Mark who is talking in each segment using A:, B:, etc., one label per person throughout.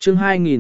A: chương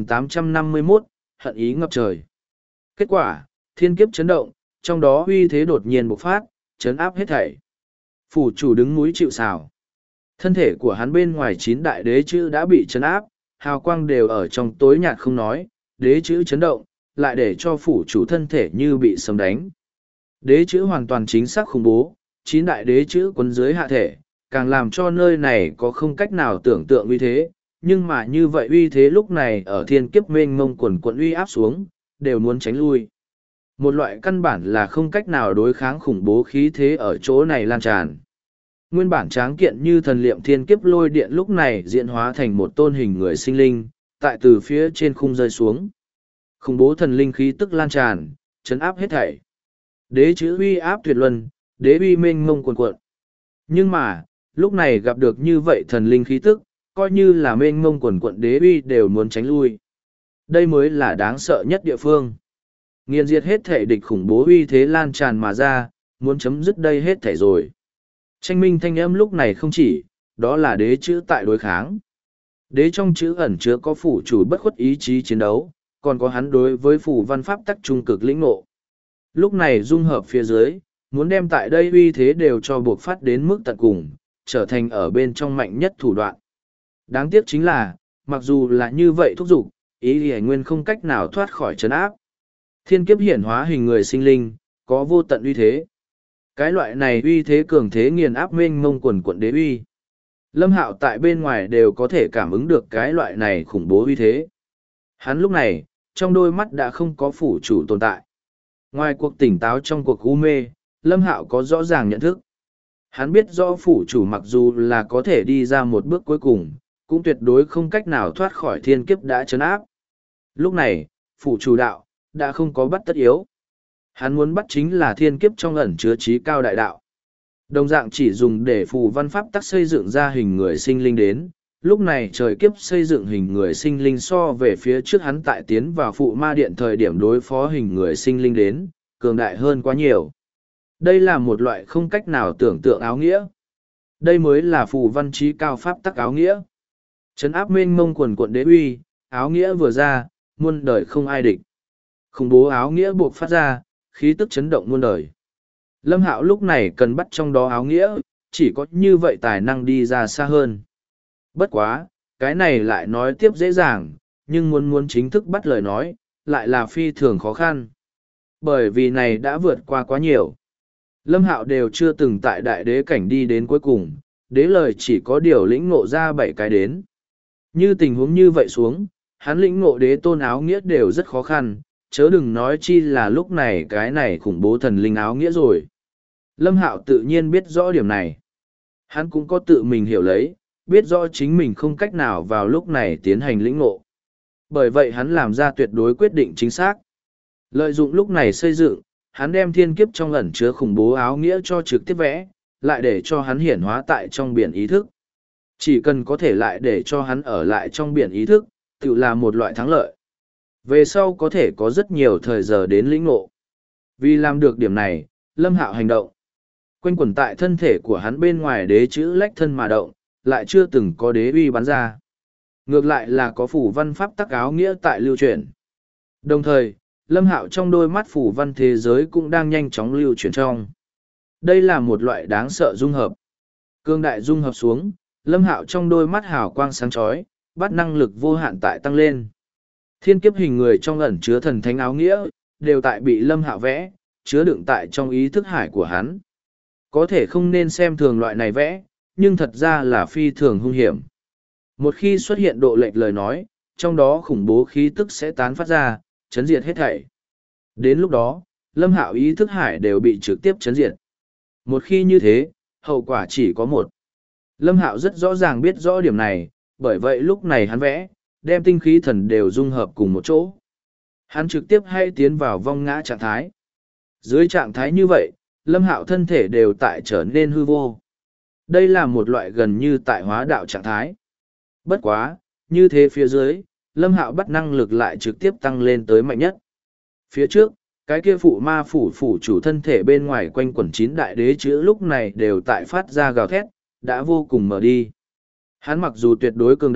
A: 2851, hận ý ngập trời. Kết quả, thiên kiếp chấn động, trong đó uy thế đột nhiên bộc phát, chấn áp hết thảy. Phủ chủ đứng núi chịu sào. Thân thể của hắn bên ngoài 9 đại đế chữ đã bị chấn áp, hào quang đều ở trong tối nhạt không nói, đế chữ chấn động, lại để cho phủ chủ thân thể như bị sấm đánh. Đế chữ hoàn toàn chính xác khủng bố, 9 đại đế chữ quấn dưới hạ thể, càng làm cho nơi này có không cách nào tưởng tượng uy thế, nhưng mà như vậy uy thế lúc này ở thiên kiếp mênh mông quần quận uy áp xuống, đều muốn tránh lui. Một loại căn bản là không cách nào đối kháng khủng bố khí thế ở chỗ này lan tràn. Nguyên bản tráng kiện như thần liệm thiên kiếp lôi điện lúc này diễn hóa thành một tôn hình người sinh linh, tại từ phía trên khung rơi xuống. Khủng bố thần linh khí tức lan tràn, chấn áp hết thảy. Đế chữ uy áp tuyệt luân, đế uy mênh mông cuồn cuộn. Nhưng mà, lúc này gặp được như vậy thần linh khí tức, coi như là mênh mông quần quận đế uy đều muốn tránh lui. Đây mới là đáng sợ nhất địa phương. Nghiền diệt hết thể địch khủng bố uy thế lan tràn mà ra, muốn chấm dứt đây hết thể rồi. Tranh minh thanh âm lúc này không chỉ, đó là đế chữ tại đối kháng. Đế trong chữ ẩn chứa có phủ chủ bất khuất ý chí chiến đấu, còn có hắn đối với phủ văn pháp tắc trung cực lĩnh ngộ. Lúc này dung hợp phía dưới, muốn đem tại đây uy thế đều cho buộc phát đến mức tận cùng, trở thành ở bên trong mạnh nhất thủ đoạn. Đáng tiếc chính là, mặc dù là như vậy thúc giục, ý thì nguyên không cách nào thoát khỏi trấn áp. Thiên kiếp hiển hóa hình người sinh linh, có vô tận uy thế. Cái loại này uy thế cường thế nghiền áp mênh mông quần quận đế uy. Lâm Hạo tại bên ngoài đều có thể cảm ứng được cái loại này khủng bố uy thế. Hắn lúc này, trong đôi mắt đã không có phủ chủ tồn tại. Ngoài cuộc tỉnh táo trong cuộc u mê, Lâm Hạo có rõ ràng nhận thức. Hắn biết rõ phủ chủ mặc dù là có thể đi ra một bước cuối cùng, cũng tuyệt đối không cách nào thoát khỏi thiên kiếp đã trấn áp. Lúc này, phủ chủ đạo, đã không có bắt tất yếu. Hắn muốn bắt chính là thiên kiếp trong ẩn chứa trí cao đại đạo. Đồng dạng chỉ dùng để phù văn pháp tắc xây dựng ra hình người sinh linh đến, lúc này trời kiếp xây dựng hình người sinh linh so về phía trước hắn tại tiến vào phụ ma điện thời điểm đối phó hình người sinh linh đến, cường đại hơn quá nhiều. Đây là một loại không cách nào tưởng tượng áo nghĩa. Đây mới là phù văn trí cao pháp tắc áo nghĩa. Trấn áp mênh mông quần quận đế uy, áo nghĩa vừa ra, muôn đời không ai địch. Khủng bố áo nghĩa buộc phát ra, khí tức chấn động muôn đời. Lâm Hạo lúc này cần bắt trong đó áo nghĩa, chỉ có như vậy tài năng đi ra xa hơn. Bất quá, cái này lại nói tiếp dễ dàng, nhưng muốn chính thức bắt lời nói, lại là phi thường khó khăn. Bởi vì này đã vượt qua quá nhiều. Lâm Hạo đều chưa từng tại đại đế cảnh đi đến cuối cùng, đế lời chỉ có điều lĩnh ngộ ra 7 cái đến. Như tình huống như vậy xuống, hắn lĩnh ngộ đế tôn áo nghĩa đều rất khó khăn, chớ đừng nói chi là lúc này cái này khủng bố thần linh áo nghĩa rồi. Lâm Hạo tự nhiên biết rõ điểm này. Hắn cũng có tự mình hiểu lấy, biết rõ chính mình không cách nào vào lúc này tiến hành lĩnh ngộ. Bởi vậy hắn làm ra tuyệt đối quyết định chính xác. Lợi dụng lúc này xây dựng, hắn đem thiên kiếp trong ẩn chứa khủng bố áo nghĩa cho trực tiếp vẽ, lại để cho hắn hiển hóa tại trong biển ý thức. Chỉ cần có thể lại để cho hắn ở lại trong biển ý thức, tự là một loại thắng lợi. Về sau có thể có rất nhiều thời giờ đến lĩnh ngộ. Vì làm được điểm này, Lâm Hạo hành động. Quanh quẩn tại thân thể của hắn bên ngoài đế chữ lách thân mà động, lại chưa từng có đế uy bắn ra. Ngược lại là có phủ văn pháp tắc áo nghĩa tại lưu truyền. Đồng thời, Lâm Hạo trong đôi mắt phủ văn thế giới cũng đang nhanh chóng lưu truyền trong. Đây là một loại đáng sợ dung hợp. Cương đại dung hợp xuống, Lâm Hạo trong đôi mắt hào quang sáng chói, bắt năng lực vô hạn tại tăng lên. Thiên kiếp hình người trong ẩn chứa thần thánh áo nghĩa, đều tại bị Lâm Hạo vẽ, chứa đựng tại trong ý thức hải của hắn. Có thể không nên xem thường loại này vẽ, nhưng thật ra là phi thường hung hiểm. Một khi xuất hiện độ lệch lời nói, trong đó khủng bố khí tức sẽ tán phát ra, chấn diệt hết thảy. Đến lúc đó, Lâm Hạo ý thức hải đều bị trực tiếp chấn diệt. Một khi như thế, hậu quả chỉ có một. Lâm Hạo rất rõ ràng biết rõ điểm này, bởi vậy lúc này hắn vẽ, đem tinh khí thần đều dung hợp cùng một chỗ. Hắn trực tiếp hay tiến vào vong ngã trạng thái. Dưới trạng thái như vậy, Lâm Hạo thân thể đều tại trở nên hư vô. Đây là một loại gần như tại hóa đạo trạng thái. Bất quá, như thế phía dưới, Lâm Hạo bắt năng lực lại trực tiếp tăng lên tới mạnh nhất. Phía trước, cái kia phụ ma phủ chủ thân thể bên ngoài quanh quẩn 9 đại đế chữ lúc này đều tại phát ra gào thét, đã vô cùng mở đi. Hắn mặc dù tuyệt đối cường đại,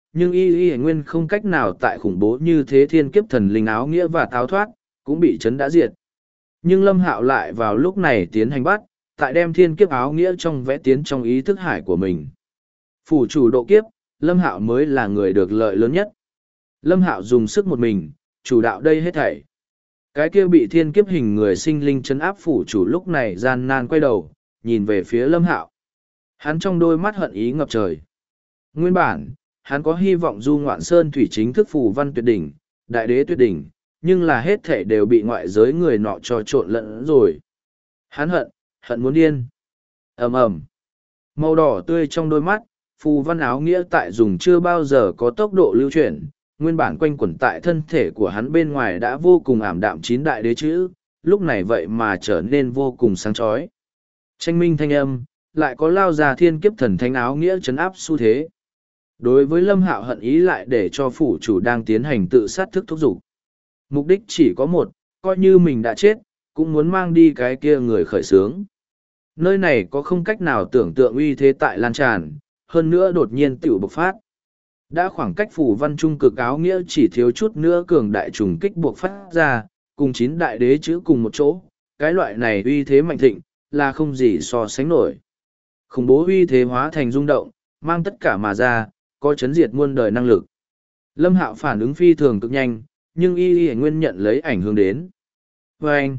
A: nhưng y nguyên không cách nào tại khủng bố như thế thiên kiếp thần linh áo nghĩa và táo thoát, cũng bị chấn đã diệt. Nhưng Lâm Hạo lại vào lúc này tiến hành bắt, tại đem thiên kiếp áo nghĩa trong vẽ tiến trong ý thức hải của mình. Phủ chủ độ kiếp, Lâm Hạo mới là người được lợi lớn nhất. Lâm Hạo dùng sức một mình, chủ đạo đây hết thảy. Cái kia bị thiên kiếp hình người sinh linh chấn áp phủ chủ lúc này gian nan quay đầu, nhìn về phía Lâm Hạo. Hắn trong đôi mắt hận ý ngập trời. Nguyên bản, hắn có hy vọng du ngoạn sơn thủy chính thức phù văn tuyệt đỉnh, đại đế tuyệt đỉnh, nhưng là hết thể đều bị ngoại giới người nọ cho trộn lẫn rồi. Hắn hận muốn điên. Ầm ầm. Màu đỏ tươi trong đôi mắt, phù văn áo nghĩa tại dùng chưa bao giờ có tốc độ lưu chuyển, nguyên bản quanh quẩn tại thân thể của hắn bên ngoài đã vô cùng ảm đạm chín đại đế chữ, lúc này vậy mà trở nên vô cùng sáng chói. Tranh minh thanh âm, lại có lao ra thiên kiếp thần thánh áo nghĩa chấn áp xu thế. Đối với Lâm Hạo hận ý lại để cho phủ chủ đang tiến hành tự sát thức thúc giục. Mục đích chỉ có một, coi như mình đã chết, cũng muốn mang đi cái kia người khởi xướng. Nơi này có không cách nào tưởng tượng uy thế tại lan tràn, hơn nữa đột nhiên tiểu bộc phát. Đã khoảng cách phủ văn trung cực áo nghĩa chỉ thiếu chút nữa cường đại trùng kích buộc phát ra, cùng chín đại đế chữ cùng một chỗ, cái loại này uy thế mạnh thịnh, là không gì so sánh nổi. Khủng bố uy thế hóa thành rung động, mang tất cả mà ra, có chấn diệt muôn đời năng lực. Lâm Hạo phản ứng phi thường cực nhanh, nhưng y nguyên nhận lấy ảnh hưởng đến. Và anh,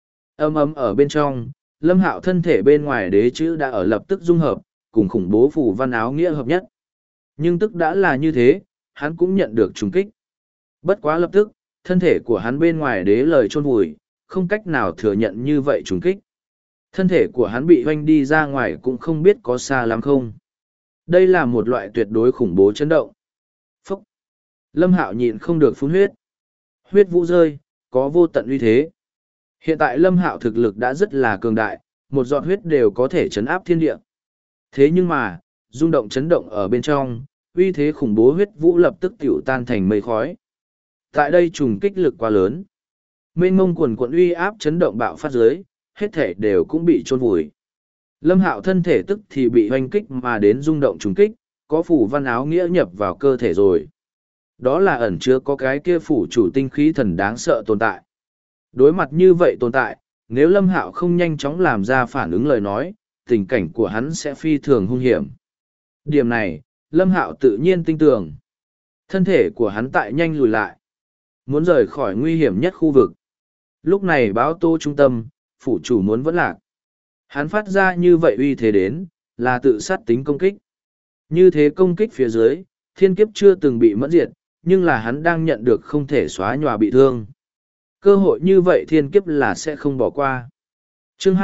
A: ấm ở bên trong, Lâm Hạo thân thể bên ngoài đế chữ đã ở lập tức dung hợp, cùng khủng bố phủ văn áo nghĩa hợp nhất. Nhưng tức đã là như thế, hắn cũng nhận được trùng kích. Bất quá lập tức, thân thể của hắn bên ngoài đế lời chôn vùi, không cách nào thừa nhận như vậy trùng kích. Thân thể của hắn bị hoanh đi ra ngoài cũng không biết có xa lắm không. Đây là một loại tuyệt đối khủng bố chấn động. Phúc! Lâm Hạo nhịn không được phun huyết. Huyết vũ rơi, có vô tận uy thế. Hiện tại Lâm Hạo thực lực đã rất là cường đại, một giọt huyết đều có thể chấn áp thiên địa. Thế nhưng mà, rung động chấn động ở bên trong, uy thế khủng bố huyết vũ lập tức tiểu tan thành mây khói. Tại đây trùng kích lực quá lớn. Mênh mông quần quận uy áp chấn động bạo phát dưới, hết thể đều cũng bị chôn vùi. Lâm Hạo thân thể tức thì bị hoanh kích mà đến rung động trùng kích, có phủ văn áo nghĩa nhập vào cơ thể rồi. Đó là ẩn chứa có cái kia phủ chủ tinh khí thần đáng sợ tồn tại. Đối mặt như vậy tồn tại, nếu Lâm Hạo không nhanh chóng làm ra phản ứng lời nói, tình cảnh của hắn sẽ phi thường hung hiểm. Điểm này, Lâm Hạo tự nhiên tin tưởng. Thân thể của hắn tại nhanh lùi lại, muốn rời khỏi nguy hiểm nhất khu vực. Lúc này báo tô trung tâm, phủ chủ muốn vẫn lạc. Hắn phát ra như vậy uy thế đến, là tự sát tính công kích. Như thế công kích phía dưới, thiên kiếp chưa từng bị mẫn diệt, nhưng là hắn đang nhận được không thể xóa nhòa bị thương. Cơ hội như vậy thiên kiếp là sẽ không bỏ qua. Chương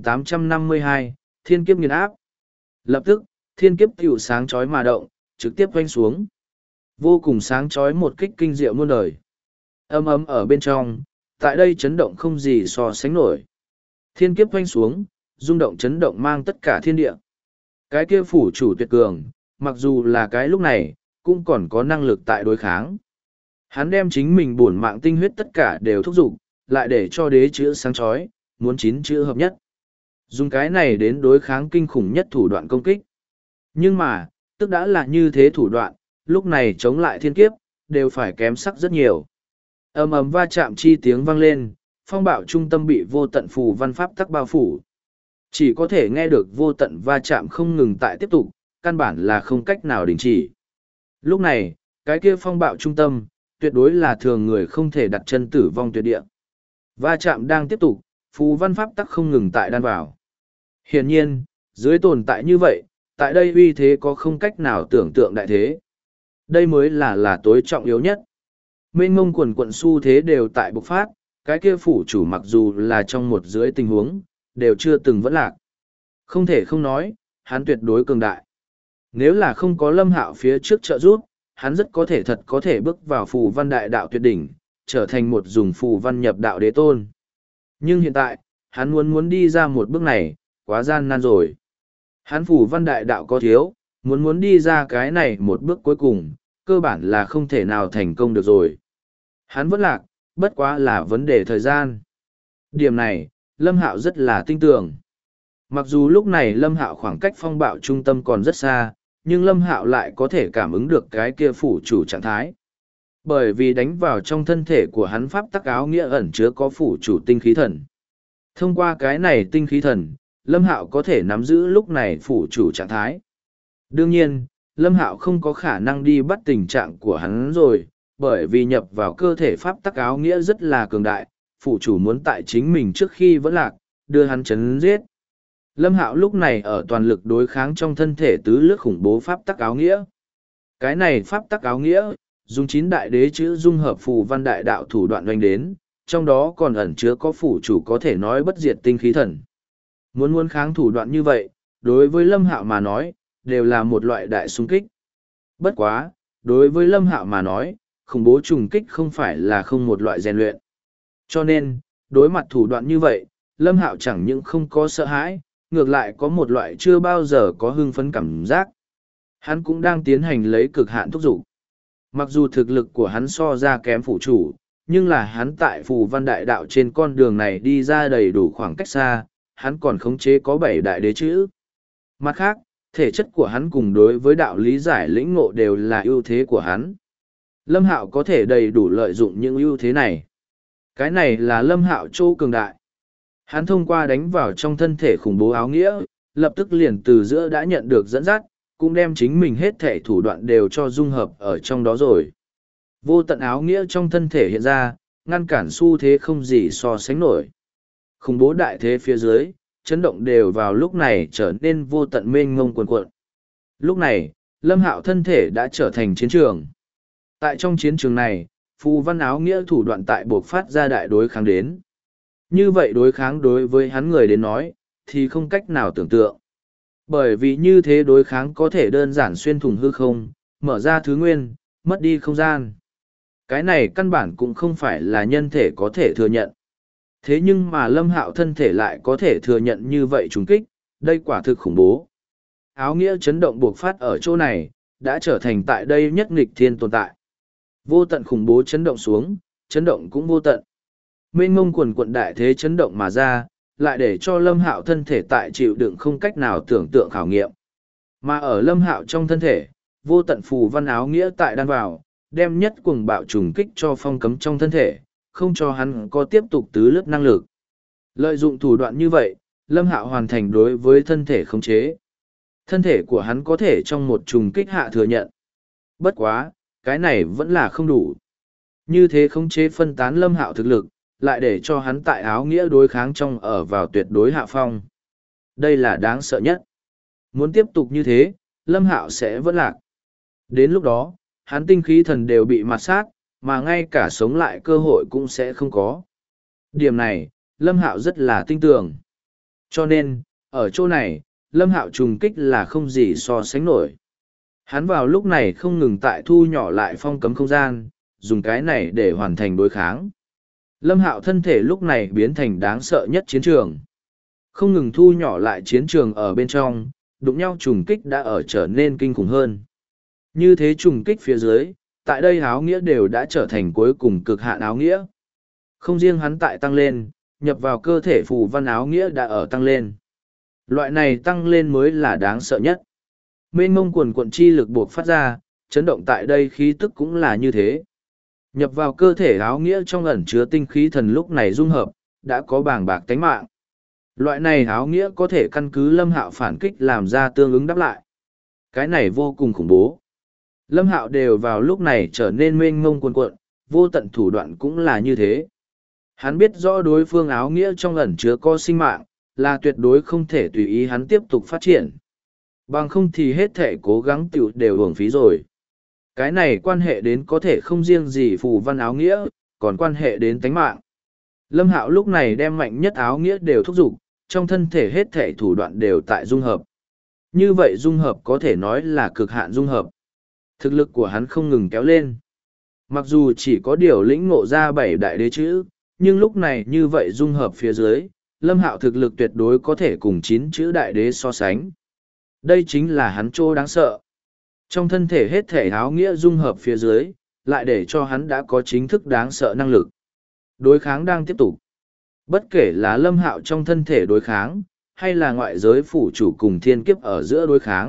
A: 2852, thiên kiếp nghiền áp. Lập tức, thiên kiếp tiểu sáng chói mà động, trực tiếp quanh xuống. Vô cùng sáng chói một kích kinh diệu muôn đời. Ấm ở bên trong, tại đây chấn động không gì so sánh nổi. Thiên kiếp quanh xuống, rung động chấn động mang tất cả thiên địa. Cái kia phủ chủ tuyệt cường, mặc dù là cái lúc này, cũng còn có năng lực tại đối kháng. Hắn đem chính mình bổn mạng tinh huyết tất cả đều thúc giục, lại để cho đế chữ sáng chói, muốn chín chữ hợp nhất. Dùng cái này đến đối kháng kinh khủng nhất thủ đoạn công kích. Nhưng mà, tức đã là như thế thủ đoạn, lúc này chống lại thiên kiếp, đều phải kém sắc rất nhiều. Ầm va chạm chi tiếng vang lên, phong bạo trung tâm bị vô tận phù văn pháp tắc bao phủ. Chỉ có thể nghe được vô tận va chạm không ngừng tại tiếp tục, căn bản là không cách nào đình chỉ. Lúc này, cái kia phong bạo trung tâm, tuyệt đối là thường người không thể đặt chân tử vong tuyệt địa. Va chạm đang tiếp tục, phù văn pháp tắc không ngừng tại đan vào. Hiển nhiên, dưới tồn tại như vậy, tại đây uy thế có không cách nào tưởng tượng đại thế. Đây mới là tối trọng yếu nhất. Mênh mông quần quận xu thế đều tại bộc phát, cái kia phủ chủ mặc dù là trong một dưới tình huống, đều chưa từng vẫn lạc. Không thể không nói, hắn tuyệt đối cường đại. Nếu là không có Lâm Hạo phía trước trợ giúp, hắn rất có thể bước vào phù văn đại đạo tuyệt đỉnh, trở thành một dùng phù văn nhập đạo đế tôn. Nhưng hiện tại, hắn muốn đi ra một bước này, quá gian nan rồi. Hắn phù văn đại đạo có thiếu, muốn đi ra cái này một bước cuối cùng, cơ bản là không thể nào thành công được rồi. Hắn vẫn lạc, bất quá là vấn đề thời gian. Điểm này, Lâm Hạo rất là tin tưởng. Mặc dù lúc này Lâm Hạo khoảng cách phong bạo trung tâm còn rất xa, nhưng Lâm Hạo lại có thể cảm ứng được cái kia phủ chủ trạng thái. Bởi vì đánh vào trong thân thể của hắn pháp tắc áo nghĩa ẩn chứa có phủ chủ tinh khí thần. Thông qua cái này tinh khí thần, Lâm Hạo có thể nắm giữ lúc này phủ chủ trạng thái. Đương nhiên, Lâm Hạo không có khả năng đi bắt tình trạng của hắn rồi, bởi vì nhập vào cơ thể pháp tắc áo nghĩa rất là cường đại, phủ chủ muốn tại chính mình trước khi vẫn lạc, đưa hắn chấn giết. Lâm Hạo lúc này ở toàn lực đối kháng trong thân thể tứ lướt khủng bố pháp tắc áo nghĩa. Cái này pháp tắc áo nghĩa, dùng 9 đại đế chữ dung hợp phù văn đại đạo thủ đoạn doanh đến, trong đó còn ẩn chứa có phủ chủ có thể nói bất diệt tinh khí thần. Muốn kháng thủ đoạn như vậy, đối với Lâm Hạo mà nói, đều là một loại đại xung kích. Bất quá, đối với Lâm Hạo mà nói, khủng bố trùng kích không phải là không một loại rèn luyện. Cho nên, đối mặt thủ đoạn như vậy, Lâm Hạo chẳng những không có sợ hãi, ngược lại có một loại chưa bao giờ có hưng phấn cảm giác. Hắn cũng đang tiến hành lấy cực hạn thúc giục. Mặc dù thực lực của hắn so ra kém phụ chủ, nhưng là hắn tại phù văn đại đạo trên con đường này đi ra đầy đủ khoảng cách xa, hắn còn khống chế có 7 đại đế chữ. Mặt khác, thể chất của hắn cùng đối với đạo lý giải lĩnh ngộ đều là ưu thế của hắn. Lâm Hạo có thể đầy đủ lợi dụng những ưu thế này. Cái này là Lâm Hạo chỗ cường đại. Hắn thông qua đánh vào trong thân thể khủng bố áo nghĩa, lập tức liền từ giữa đã nhận được dẫn dắt, cũng đem chính mình hết thể thủ đoạn đều cho dung hợp ở trong đó rồi. Vô tận áo nghĩa trong thân thể hiện ra, ngăn cản xu thế không gì so sánh nổi. Khủng bố đại thế phía dưới, chấn động đều vào lúc này trở nên vô tận mênh ngông cuồn cuộn. Lúc này, Lâm Hạo thân thể đã trở thành chiến trường. Tại trong chiến trường này, phù văn áo nghĩa thủ đoạn tại buộc phát ra đại đối kháng đến. Như vậy đối kháng đối với hắn người đến nói, thì không cách nào tưởng tượng. Bởi vì như thế đối kháng có thể đơn giản xuyên thủng hư không, mở ra thứ nguyên, mất đi không gian. Cái này căn bản cũng không phải là nhân thể có thể thừa nhận. Thế nhưng mà Lâm Hạo thân thể lại có thể thừa nhận như vậy trùng kích, đây quả thực khủng bố. Áo nghĩa chấn động buộc phát ở chỗ này, đã trở thành tại đây nhất nghịch thiên tồn tại. Vô tận khủng bố chấn động xuống, chấn động cũng vô tận. Mênh mông quần quận đại thế chấn động mà ra, lại để cho Lâm Hạo thân thể tại chịu đựng không cách nào tưởng tượng khảo nghiệm. Mà ở Lâm Hạo trong thân thể, vô tận phù văn áo nghĩa tại đan vào, đem nhất cuồng bạo trùng kích cho phong cấm trong thân thể, không cho hắn có tiếp tục tứ lướt năng lực. Lợi dụng thủ đoạn như vậy, Lâm Hạo hoàn thành đối với thân thể khống chế. Thân thể của hắn có thể trong một trùng kích hạ thừa nhận. Bất quá, cái này vẫn là không đủ. Như thế khống chế phân tán Lâm Hạo thực lực, lại để cho hắn tại áo nghĩa đối kháng trong ở vào tuyệt đối hạ phong. Đây là đáng sợ nhất. Muốn tiếp tục như thế, Lâm Hạo sẽ vẫn lạc. Đến lúc đó, hắn tinh khí thần đều bị mạt sát, mà ngay cả sống lại cơ hội cũng sẽ không có. Điểm này, Lâm Hạo rất là tin tưởng. Cho nên, ở chỗ này, Lâm Hạo trùng kích là không gì so sánh nổi. Hắn vào lúc này không ngừng tại thu nhỏ lại phong cấm không gian, dùng cái này để hoàn thành đối kháng. Lâm Hạo thân thể lúc này biến thành đáng sợ nhất chiến trường. Không ngừng thu nhỏ lại chiến trường ở bên trong, đụng nhau trùng kích đã ở trở nên kinh khủng hơn. Như thế trùng kích phía dưới, tại đây áo nghĩa đều đã trở thành cuối cùng cực hạn áo nghĩa. Không riêng hắn tại tăng lên, nhập vào cơ thể phù văn áo nghĩa đã ở tăng lên. Loại này tăng lên mới là đáng sợ nhất. Mênh mông quần quận chi lực buộc phát ra, chấn động tại đây khí tức cũng là như thế. Nhập vào cơ thể áo nghĩa trong ẩn chứa tinh khí thần lúc này dung hợp, đã có bàng bạc tánh mạng. Loại này áo nghĩa có thể căn cứ Lâm Hạo phản kích làm ra tương ứng đáp lại. Cái này vô cùng khủng bố. Lâm Hạo đều vào lúc này trở nên mênh mông cuồn cuộn, vô tận thủ đoạn cũng là như thế. Hắn biết rõ đối phương áo nghĩa trong ẩn chứa có sinh mạng, là tuyệt đối không thể tùy ý hắn tiếp tục phát triển. Bằng không thì hết thể cố gắng tiểu đều uổng phí rồi. Cái này quan hệ đến có thể không riêng gì phù văn áo nghĩa, còn quan hệ đến tánh mạng. Lâm Hạo lúc này đem mạnh nhất áo nghĩa đều thúc giục, trong thân thể hết thể thủ đoạn đều tại dung hợp. Như vậy dung hợp có thể nói là cực hạn dung hợp. Thực lực của hắn không ngừng kéo lên. Mặc dù chỉ có điều lĩnh ngộ ra 7 đại đế chữ, nhưng lúc này như vậy dung hợp phía dưới, Lâm Hạo thực lực tuyệt đối có thể cùng 9 chữ đại đế so sánh. Đây chính là hắn chỗ đáng sợ. Trong thân thể hết thể áo nghĩa dung hợp phía dưới, lại để cho hắn đã có chính thức đáng sợ năng lực. Đối kháng đang tiếp tục. Bất kể là Lâm Hạo trong thân thể đối kháng, hay là ngoại giới phủ chủ cùng thiên kiếp ở giữa đối kháng,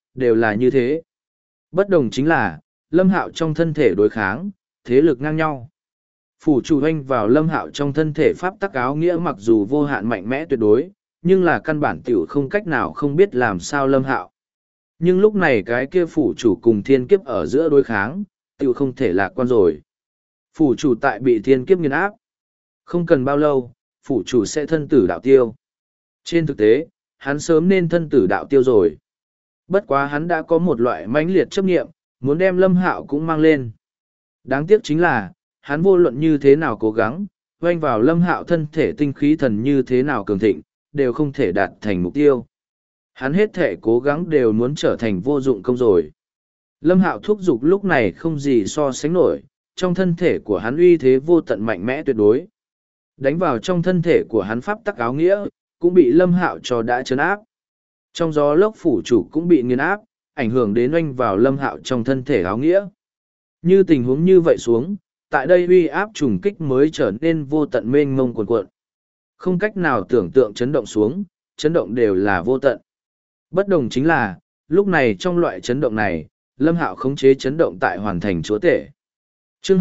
A: đều là như thế. Bất đồng chính là, Lâm Hạo trong thân thể đối kháng, thế lực ngang nhau. Phủ chủ hoanh vào Lâm Hạo trong thân thể pháp tắc áo nghĩa mặc dù vô hạn mạnh mẽ tuyệt đối, nhưng là căn bản tiểu không cách nào không biết làm sao Lâm Hạo. Nhưng lúc này cái kia phủ chủ cùng thiên kiếp ở giữa đối kháng, tiểu không thể lạc quan rồi. Phủ chủ tại bị thiên kiếp nghiền áp. Không cần bao lâu, phủ chủ sẽ thân tử đạo tiêu. Trên thực tế, hắn sớm nên thân tử đạo tiêu rồi. Bất quá hắn đã có một loại mãnh liệt chấp nghiệm, muốn đem Lâm Hạo cũng mang lên. Đáng tiếc chính là, hắn vô luận như thế nào cố gắng, oanh vào Lâm Hạo thân thể tinh khí thần như thế nào cường thịnh, đều không thể đạt thành mục tiêu. Hắn hết thể cố gắng đều muốn trở thành vô dụng công rồi. Lâm Hạo thúc giục lúc này không gì so sánh nổi, trong thân thể của hắn uy thế vô tận mạnh mẽ tuyệt đối. Đánh vào trong thân thể của hắn pháp tắc áo nghĩa, cũng bị Lâm Hạo cho đã trấn áp. Trong gió lốc phủ chủ cũng bị nghiền áp, ảnh hưởng đến oanh vào Lâm Hạo trong thân thể áo nghĩa. Như tình huống như vậy xuống, tại đây uy áp trùng kích mới trở nên vô tận mênh mông cuồn cuộn. Không cách nào tưởng tượng chấn động xuống, chấn động đều là vô tận. Bất đồng chính là, lúc này trong loại chấn động này, Lâm Hạo khống chế chấn động tại hoàn thành chúa tể. Chương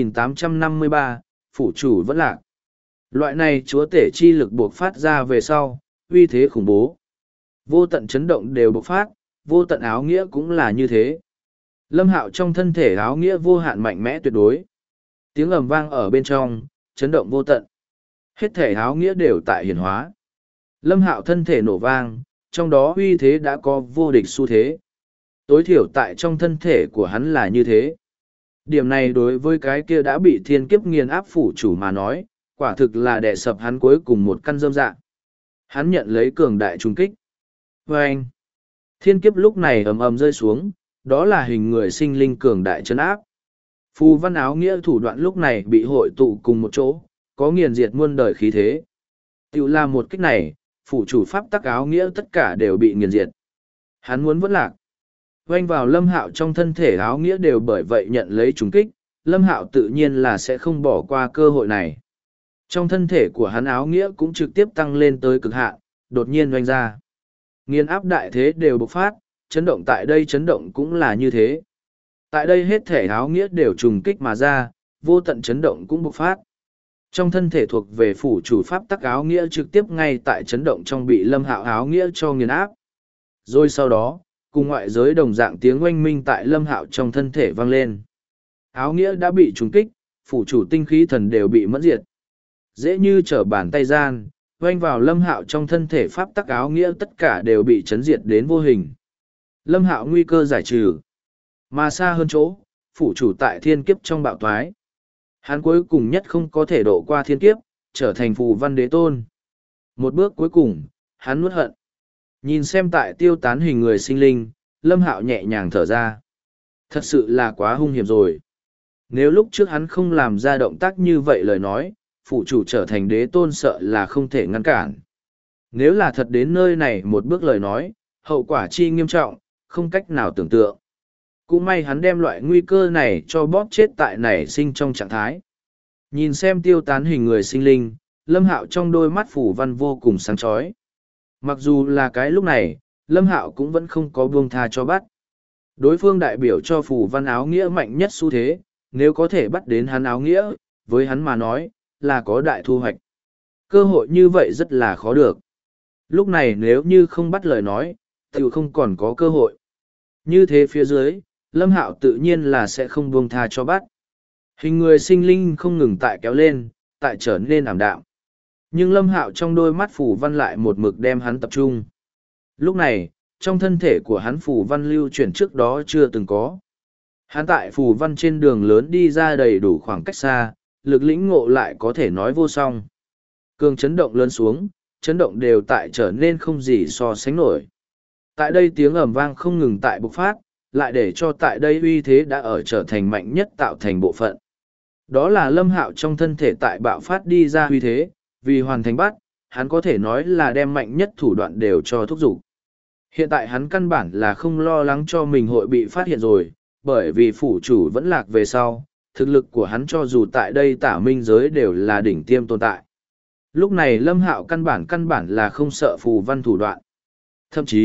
A: 2853, phủ chủ vẫn lạc. Loại này chúa tể chi lực buộc phát ra về sau, uy thế khủng bố. Vô tận chấn động đều bộc phát, vô tận áo nghĩa cũng là như thế. Lâm Hạo trong thân thể áo nghĩa vô hạn mạnh mẽ tuyệt đối. Tiếng ầm vang ở bên trong, chấn động vô tận. Hết thể áo nghĩa đều tại hiển hóa. Lâm Hạo thân thể nổ vang, trong đó uy thế đã có vô địch xu thế. Tối thiểu tại trong thân thể của hắn là như thế. Điểm này đối với cái kia đã bị thiên kiếp nghiền áp phủ chủ mà nói, quả thực là đè sập hắn cuối cùng một căn rơm dạ. Hắn nhận lấy cường đại trung kích. Và anh, thiên kiếp lúc này ầm ầm rơi xuống, đó là hình người sinh linh cường đại chấn áp. Phù văn áo nghĩa thủ đoạn lúc này bị hội tụ cùng một chỗ, có nghiền diệt muôn đời khí thế. Tiểu là một kích này, phủ chủ pháp tắc áo nghĩa tất cả đều bị nghiền diệt. Hắn muốn vẫn lạc. Oanh vào Lâm Hạo trong thân thể áo nghĩa đều bởi vậy nhận lấy trùng kích, Lâm Hạo tự nhiên là sẽ không bỏ qua cơ hội này. Trong thân thể của hắn áo nghĩa cũng trực tiếp tăng lên tới cực hạn, đột nhiên oanh ra. Nghiền áp đại thế đều bộc phát, chấn động tại đây chấn động cũng là như thế. Tại đây hết thể áo nghĩa đều trùng kích mà ra, vô tận chấn động cũng bộc phát. Trong thân thể thuộc về phủ chủ pháp tắc áo nghĩa trực tiếp ngay tại chấn động trong bị Lâm Hạo áo nghĩa cho nghiền áp. Rồi sau đó, cùng ngoại giới đồng dạng tiếng oanh minh tại Lâm Hạo trong thân thể vang lên. Áo nghĩa đã bị trùng kích, phủ chủ tinh khí thần đều bị mẫn diệt. Dễ như trở bàn tay gian, oanh vào Lâm Hạo trong thân thể pháp tắc áo nghĩa tất cả đều bị chấn diệt đến vô hình. Lâm Hạo nguy cơ giải trừ. Mà xa hơn chỗ, phủ chủ tại thiên kiếp trong bạo thoái. Hắn cuối cùng nhất không có thể độ qua thiên kiếp, trở thành phù văn đế tôn. Một bước cuối cùng, hắn nuốt hận. Nhìn xem tại tiêu tán hình người sinh linh, Lâm Hạo nhẹ nhàng thở ra. Thật sự là quá hung hiểm rồi. Nếu lúc trước hắn không làm ra động tác như vậy lời nói, phụ chủ trở thành đế tôn sợ là không thể ngăn cản. Nếu là thật đến nơi này một bước lời nói, hậu quả chi nghiêm trọng, không cách nào tưởng tượng. Cũng may hắn đem loại nguy cơ này cho bóp chết tại nảy sinh trong trạng thái. Nhìn xem tiêu tán hình người sinh linh, Lâm Hạo trong đôi mắt phủ văn vô cùng sáng chói. Mặc dù là cái lúc này, Lâm Hạo cũng vẫn không có buông tha cho bắt. Đối phương đại biểu cho phủ văn áo nghĩa mạnh nhất xu thế, nếu có thể bắt đến hắn áo nghĩa, với hắn mà nói, là có đại thu hoạch. Cơ hội như vậy rất là khó được. Lúc này nếu như không bắt lời nói, tiểu không còn có cơ hội. Như thế phía dưới, Lâm Hạo tự nhiên là sẽ không buông tha cho bắt. Hình người sinh linh không ngừng tại kéo lên, tại trở nên ảm đạm. Nhưng Lâm Hạo trong đôi mắt phủ văn lại một mực đem hắn tập trung. Lúc này, trong thân thể của hắn phủ văn lưu chuyển trước đó chưa từng có. Hắn tại phủ văn trên đường lớn đi ra đầy đủ khoảng cách xa, lực lĩnh ngộ lại có thể nói vô song. Cường chấn động lớn xuống, chấn động đều tại trở nên không gì so sánh nổi. Tại đây tiếng ầm vang không ngừng tại bộc phát, lại để cho tại đây uy thế đã ở trở thành mạnh nhất tạo thành bộ phận. Đó là Lâm Hạo trong thân thể tại bạo phát đi ra uy thế, vì hoàn thành bắt, hắn có thể nói là đem mạnh nhất thủ đoạn đều cho thúc giục. Hiện tại hắn căn bản là không lo lắng cho mình hội bị phát hiện rồi, bởi vì phủ chủ vẫn lạc về sau, thực lực của hắn cho dù tại đây tả minh giới đều là đỉnh tiêm tồn tại. Lúc này Lâm Hạo căn bản là không sợ phù văn thủ đoạn. Thậm chí,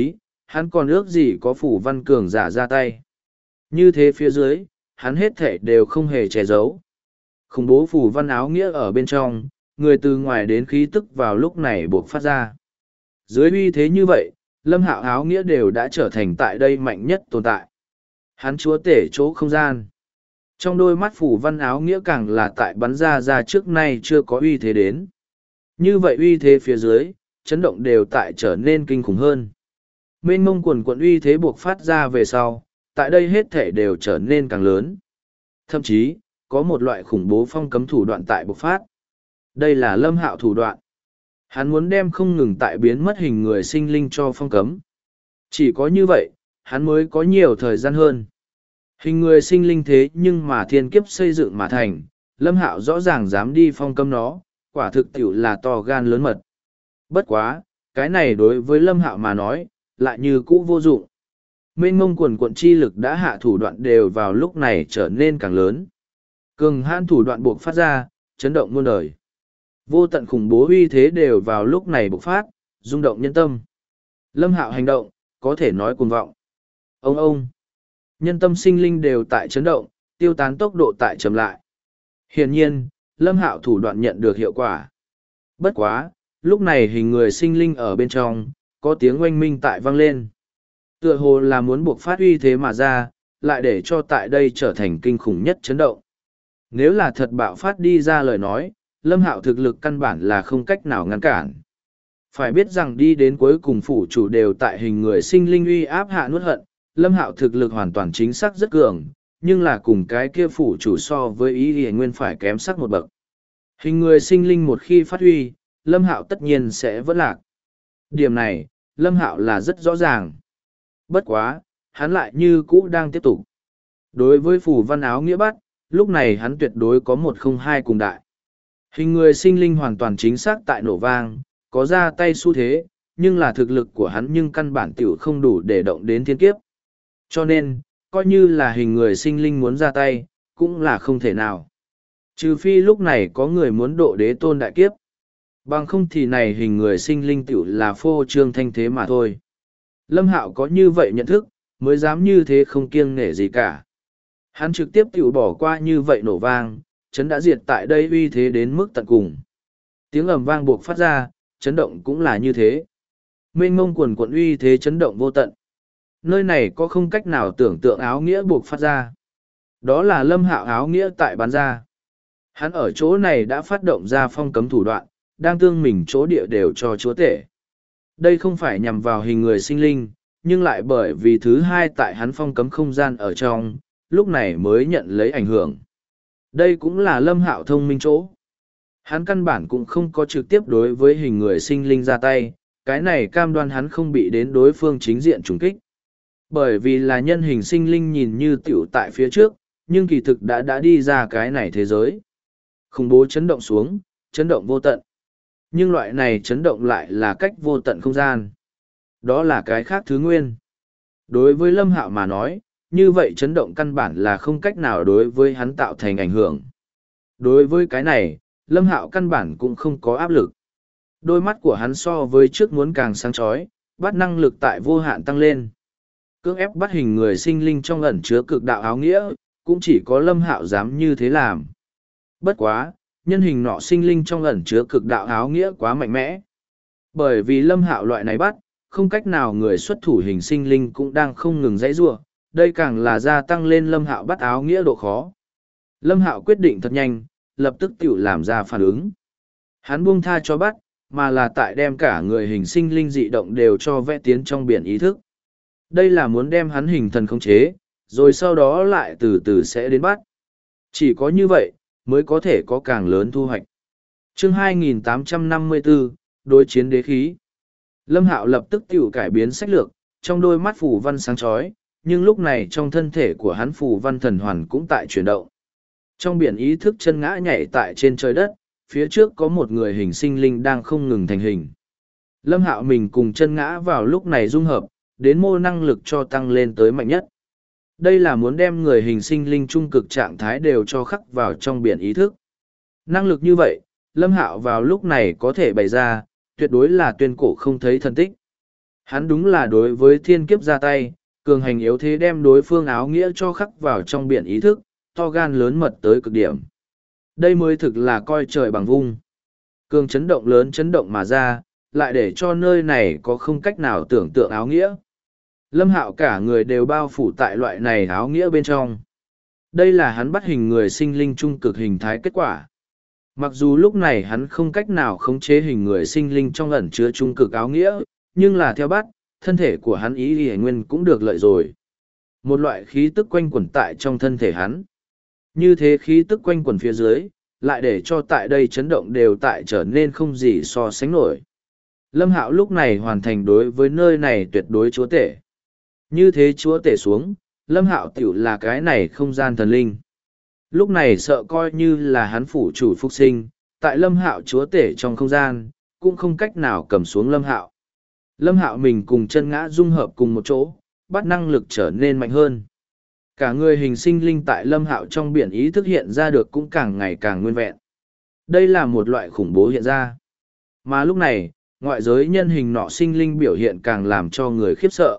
A: hắn còn ước gì có phủ văn cường giả ra tay. Như thế phía dưới, hắn hết thể đều không hề che giấu. Khủng bố phủ văn áo nghĩa ở bên trong, người từ ngoài đến khí tức vào lúc này buộc phát ra. Dưới uy thế như vậy, Lâm Hạo áo nghĩa đều đã trở thành tại đây mạnh nhất tồn tại. Hắn chúa tể chỗ không gian. Trong đôi mắt phủ văn áo nghĩa càng là tại bắn ra trước nay chưa có uy thế đến. Như vậy uy thế phía dưới, chấn động đều tại trở nên kinh khủng hơn. Mênh mông quần quận uy thế buộc phát ra về sau, tại đây hết thể đều trở nên càng lớn. Thậm chí, có một loại khủng bố phong cấm thủ đoạn tại bộc phát. Đây là Lâm Hạo thủ đoạn. Hắn muốn đem không ngừng tại biến mất hình người sinh linh cho phong cấm. Chỉ có như vậy, hắn mới có nhiều thời gian hơn. Hình người sinh linh thế nhưng mà thiên kiếp xây dựng mà thành, Lâm Hạo rõ ràng dám đi phong cấm nó, quả thực tiểu là to gan lớn mật. Bất quá, cái này đối với Lâm Hạo mà nói, lại như cũ vô dụng. Mênh mông quần quận chi lực đã hạ thủ đoạn đều vào lúc này trở nên càng lớn. Cường hãn thủ đoạn buộc phát ra, chấn động muôn đời. Vô tận khủng bố uy thế đều vào lúc này bộc phát, rung động nhân tâm. Lâm Hạo hành động, có thể nói cuồng vọng. Ông! Nhân tâm sinh linh đều tại chấn động, tiêu tán tốc độ tại chậm lại. Hiển nhiên, Lâm Hạo thủ đoạn nhận được hiệu quả. Bất quá, lúc này hình người sinh linh ở bên trong, có tiếng oanh minh tại vang lên. Tựa hồ là muốn buộc phát uy thế mà ra, lại để cho tại đây trở thành kinh khủng nhất chấn động. Nếu là thật bạo phát đi ra lời nói, Lâm Hạo thực lực căn bản là không cách nào ngăn cản. Phải biết rằng đi đến cuối cùng phủ chủ đều tại hình người sinh linh uy áp hạ nuốt hận, Lâm Hạo thực lực hoàn toàn chính xác rất cường, nhưng là cùng cái kia phủ chủ so với ý thì nguyên phải kém sắc một bậc. Hình người sinh linh một khi phát huy, Lâm Hạo tất nhiên sẽ vẫn lạc. Điểm này, Lâm Hạo là rất rõ ràng. Bất quá, hắn lại như cũ đang tiếp tục. Đối với phủ văn áo nghĩa bắt, lúc này hắn tuyệt đối có 102 cùng đại. Hình người sinh linh hoàn toàn chính xác tại nổ vang, có ra tay xu thế, nhưng là thực lực của hắn nhưng căn bản tiểu không đủ để động đến thiên kiếp. Cho nên, coi như là hình người sinh linh muốn ra tay, cũng là không thể nào. Trừ phi lúc này có người muốn độ đế tôn đại kiếp. Bằng không thì này hình người sinh linh tiểu là phô trương thanh thế mà thôi. Lâm Hạo có như vậy nhận thức, mới dám như thế không kiêng nể gì cả. Hắn trực tiếp tiểu bỏ qua như vậy nổ vang, chấn đã diệt tại đây uy thế đến mức tận cùng. Tiếng ầm vang buộc phát ra, chấn động cũng là như thế. Mênh mông quần quận uy thế chấn động vô tận. Nơi này có không cách nào tưởng tượng áo nghĩa buộc phát ra. Đó là Lâm Hạo áo nghĩa tại bán ra. Hắn ở chỗ này đã phát động ra phong cấm thủ đoạn, đang tương mình chỗ địa đều cho chúa tể. Đây không phải nhằm vào hình người sinh linh, nhưng lại bởi vì thứ hai tại hắn phong cấm không gian ở trong, lúc này mới nhận lấy ảnh hưởng. Đây cũng là Lâm Hạo thông minh chỗ. Hắn căn bản cũng không có trực tiếp đối với hình người sinh linh ra tay, cái này cam đoan hắn không bị đến đối phương chính diện trùng kích. Bởi vì là nhân hình sinh linh nhìn như tiểu tại phía trước, nhưng kỳ thực đã đi ra cái này thế giới. Khủng bố chấn động xuống, chấn động vô tận. Nhưng loại này chấn động lại là cách vô tận không gian. Đó là cái khác thứ nguyên. Đối với Lâm Hạo mà nói, như vậy chấn động căn bản là không cách nào đối với hắn tạo thành ảnh hưởng. Đối với cái này, Lâm Hạo căn bản cũng không có áp lực. Đôi mắt của hắn so với trước muốn càng sáng chói, bắt năng lực tại vô hạn tăng lên. Cưỡng ép bắt hình người sinh linh trong ẩn chứa cực đạo áo nghĩa, cũng chỉ có Lâm Hạo dám như thế làm. Bất quá, nhân hình nọ sinh linh trong ẩn chứa cực đạo áo nghĩa quá mạnh mẽ. Bởi vì Lâm Hạo loại này bắt, không cách nào người xuất thủ hình sinh linh cũng đang không ngừng dãy giụa, đây càng là gia tăng lên Lâm Hạo bắt áo nghĩa độ khó. Lâm Hạo quyết định thật nhanh, lập tức tiểu làm ra phản ứng. Hắn buông tha cho bắt, mà là tại đem cả người hình sinh linh dị động đều cho vẽ tiến trong biển ý thức. Đây là muốn đem hắn hình thần khống chế, rồi sau đó lại từ từ sẽ đến bắt. Chỉ có như vậy, mới có thể có càng lớn thu hoạch. Chương 2854, đối chiến đế khí. Lâm Hạo lập tức tiểu cải biến sách lược, trong đôi mắt phù văn sáng chói, nhưng lúc này trong thân thể của hắn phù văn thần hoàn cũng tại chuyển động. Trong biển ý thức chân ngã nhảy tại trên trời đất, phía trước có một người hình sinh linh đang không ngừng thành hình. Lâm Hạo mình cùng chân ngã vào lúc này dung hợp, đến mô năng lực cho tăng lên tới mạnh nhất. Đây là muốn đem người hình sinh linh trung cực trạng thái đều cho khắc vào trong biển ý thức. Năng lực như vậy, Lâm Hạo vào lúc này có thể bày ra, tuyệt đối là tuyên cổ không thấy thần tích. Hắn đúng là đối với thiên kiếp ra tay, cường hành yếu thế đem đối phương áo nghĩa cho khắc vào trong biển ý thức, to gan lớn mật tới cực điểm. Đây mới thực là coi trời bằng vung. Cường chấn động lớn chấn động mà ra, lại để cho nơi này có không cách nào tưởng tượng áo nghĩa. Lâm Hạo cả người đều bao phủ tại loại này áo nghĩa bên trong. Đây là hắn bắt hình người sinh linh trung cực hình thái kết quả. Mặc dù lúc này hắn không cách nào khống chế hình người sinh linh trong ẩn chứa trung cực áo nghĩa, nhưng là theo bắt, thân thể của hắn ý y nguyên cũng được lợi rồi. Một loại khí tức quanh quẩn tại trong thân thể hắn. Như thế khí tức quanh quẩn phía dưới, lại để cho tại đây chấn động đều tại trở nên không gì so sánh nổi. Lâm Hạo lúc này hoàn thành đối với nơi này tuyệt đối chúa tể. Như thế chúa tể xuống, Lâm Hạo tiểu là cái này không gian thần linh. Lúc này sợ coi như là hắn phủ chủ phục sinh, tại Lâm Hạo chúa tể trong không gian, cũng không cách nào cầm xuống Lâm Hạo. Lâm Hạo mình cùng chân ngã dung hợp cùng một chỗ, bắt năng lực trở nên mạnh hơn. Cả người hình sinh linh tại Lâm Hạo trong biển ý thức hiện ra được cũng càng ngày càng nguyên vẹn. Đây là một loại khủng bố hiện ra. Mà lúc này, ngoại giới nhân hình nọ sinh linh biểu hiện càng làm cho người khiếp sợ.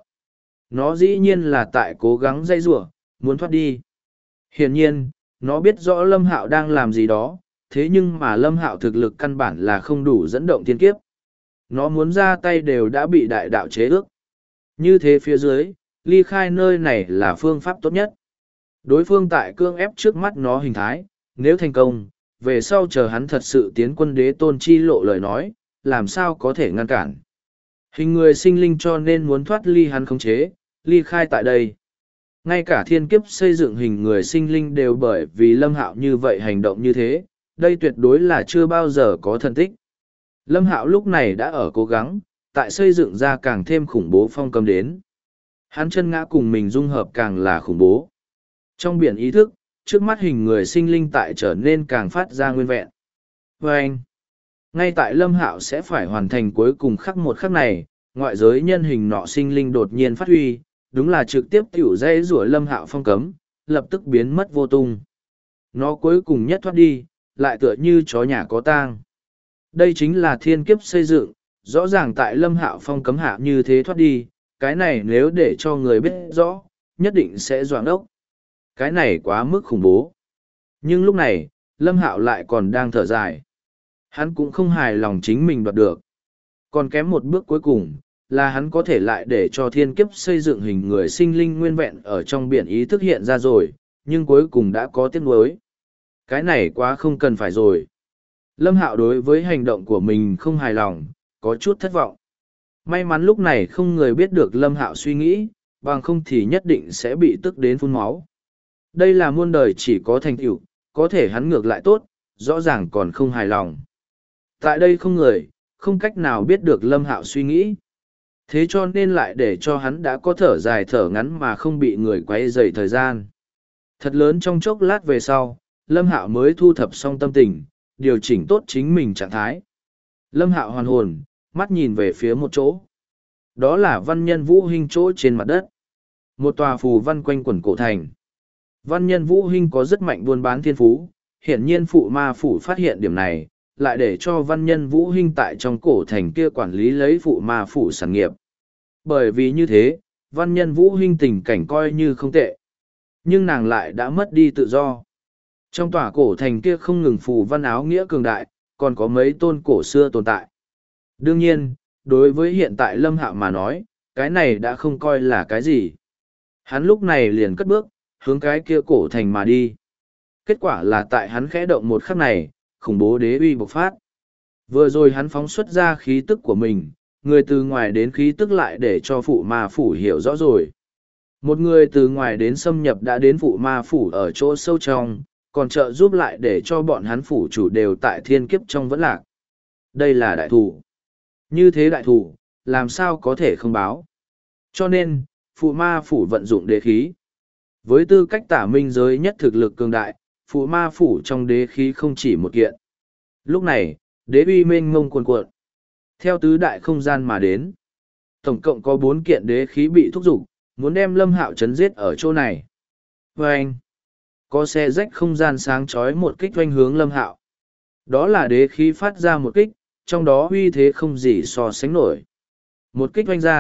A: Nó dĩ nhiên là tại cố gắng dây rủa, muốn thoát đi. Hiển nhiên, nó biết rõ Lâm Hạo đang làm gì đó, thế nhưng mà Lâm Hạo thực lực căn bản là không đủ dẫn động thiên kiếp. Nó muốn ra tay đều đã bị đại đạo chế ước. Như thế phía dưới, ly khai nơi này là phương pháp tốt nhất. Đối phương tại cương ép trước mắt nó hình thái, nếu thành công, về sau chờ hắn thật sự tiến quân đế tôn chi lộ lời nói, làm sao có thể ngăn cản. Hình người sinh linh cho nên muốn thoát ly hắn khống chế, ly khai tại đây. Ngay cả thiên kiếp xây dựng hình người sinh linh đều bởi vì Lâm Hạo như vậy hành động như thế, đây tuyệt đối là chưa bao giờ có thần tích. Lâm Hạo lúc này đã ở cố gắng, tại xây dựng ra càng thêm khủng bố phong cầm đến. Hắn chân ngã cùng mình dung hợp càng là khủng bố. Trong biển ý thức, trước mắt hình người sinh linh tại trở nên càng phát ra nguyên vẹn. Và anh, ngay tại Lâm Hạo sẽ phải hoàn thành cuối cùng khắc một khắc này, ngoại giới nhân hình nọ sinh linh đột nhiên phát huy, đúng là trực tiếp tiểu dây rủa Lâm Hạo phong cấm, lập tức biến mất vô tung. Nó cuối cùng nhất thoát đi, lại tựa như chó nhà có tang. Đây chính là thiên kiếp xây dựng, rõ ràng tại Lâm Hạo phong cấm hạ như thế thoát đi, cái này nếu để cho người biết rõ, nhất định sẽ doạng ốc. Cái này quá mức khủng bố. Nhưng lúc này, Lâm Hạo lại còn đang thở dài. Hắn cũng không hài lòng chính mình đoạt được. Còn kém một bước cuối cùng, là hắn có thể lại để cho thiên kiếp xây dựng hình người sinh linh nguyên vẹn ở trong biển ý thức hiện ra rồi, nhưng cuối cùng đã có tiếc nuối. Cái này quá không cần phải rồi. Lâm Hạo đối với hành động của mình không hài lòng, có chút thất vọng. May mắn lúc này không người biết được Lâm Hạo suy nghĩ, bằng không thì nhất định sẽ bị tức đến phun máu. Đây là muôn đời chỉ có thành tựu, có thể hắn ngược lại tốt, rõ ràng còn không hài lòng. Tại đây không người, không cách nào biết được Lâm Hạo suy nghĩ. Thế cho nên lại để cho hắn đã có thở dài thở ngắn mà không bị người quấy rầy thời gian. Thật lớn trong chốc lát về sau, Lâm Hạo mới thu thập xong tâm tình, điều chỉnh tốt chính mình trạng thái. Lâm Hạo hoàn hồn, mắt nhìn về phía một chỗ. Đó là văn nhân vũ hình chỗ trên mặt đất. Một tòa phù văn quanh quẩn cổ thành. Văn nhân vũ hình có rất mạnh buôn bán thiên phú, hiển nhiên phụ ma phủ phát hiện điểm này, lại để cho văn nhân vũ hình tại trong cổ thành kia quản lý lấy phụ ma phủ sản nghiệp. Bởi vì như thế, văn nhân vũ hình tình cảnh coi như không tệ. Nhưng nàng lại đã mất đi tự do. Trong tòa cổ thành kia không ngừng phù văn áo nghĩa cường đại, còn có mấy tôn cổ xưa tồn tại. Đương nhiên, đối với hiện tại Lâm Hạo mà nói, cái này đã không coi là cái gì. Hắn lúc này liền cất bước, hướng cái kia cổ thành mà đi. Kết quả là tại hắn khẽ động một khắc này, khủng bố đế uy bộc phát. Vừa rồi hắn phóng xuất ra khí tức của mình, người từ ngoài đến khí tức lại để cho phụ ma phủ hiểu rõ rồi. Một người từ ngoài đến xâm nhập đã đến phụ ma phủ ở chỗ sâu trong, còn trợ giúp lại để cho bọn hắn phủ chủ đều tại thiên kiếp trong vẫn lạc. Đây là đại thủ. Như thế đại thủ, làm sao có thể không báo. Cho nên, phụ ma phủ vận dụng đế khí. Với tư cách tả minh giới nhất thực lực cường đại, phụ ma phủ trong đế khí không chỉ một kiện. Lúc này, đế uy mênh mông cuồn cuộn. Theo tứ đại không gian mà đến. Tổng cộng có 4 kiện đế khí bị thúc giục, muốn đem Lâm Hạo chấn giết ở chỗ này. Vâng! Có xe rách không gian sáng chói một kích doanh hướng Lâm Hạo. Đó là đế khí phát ra một kích, trong đó uy thế không gì so sánh nổi. Một kích doanh ra,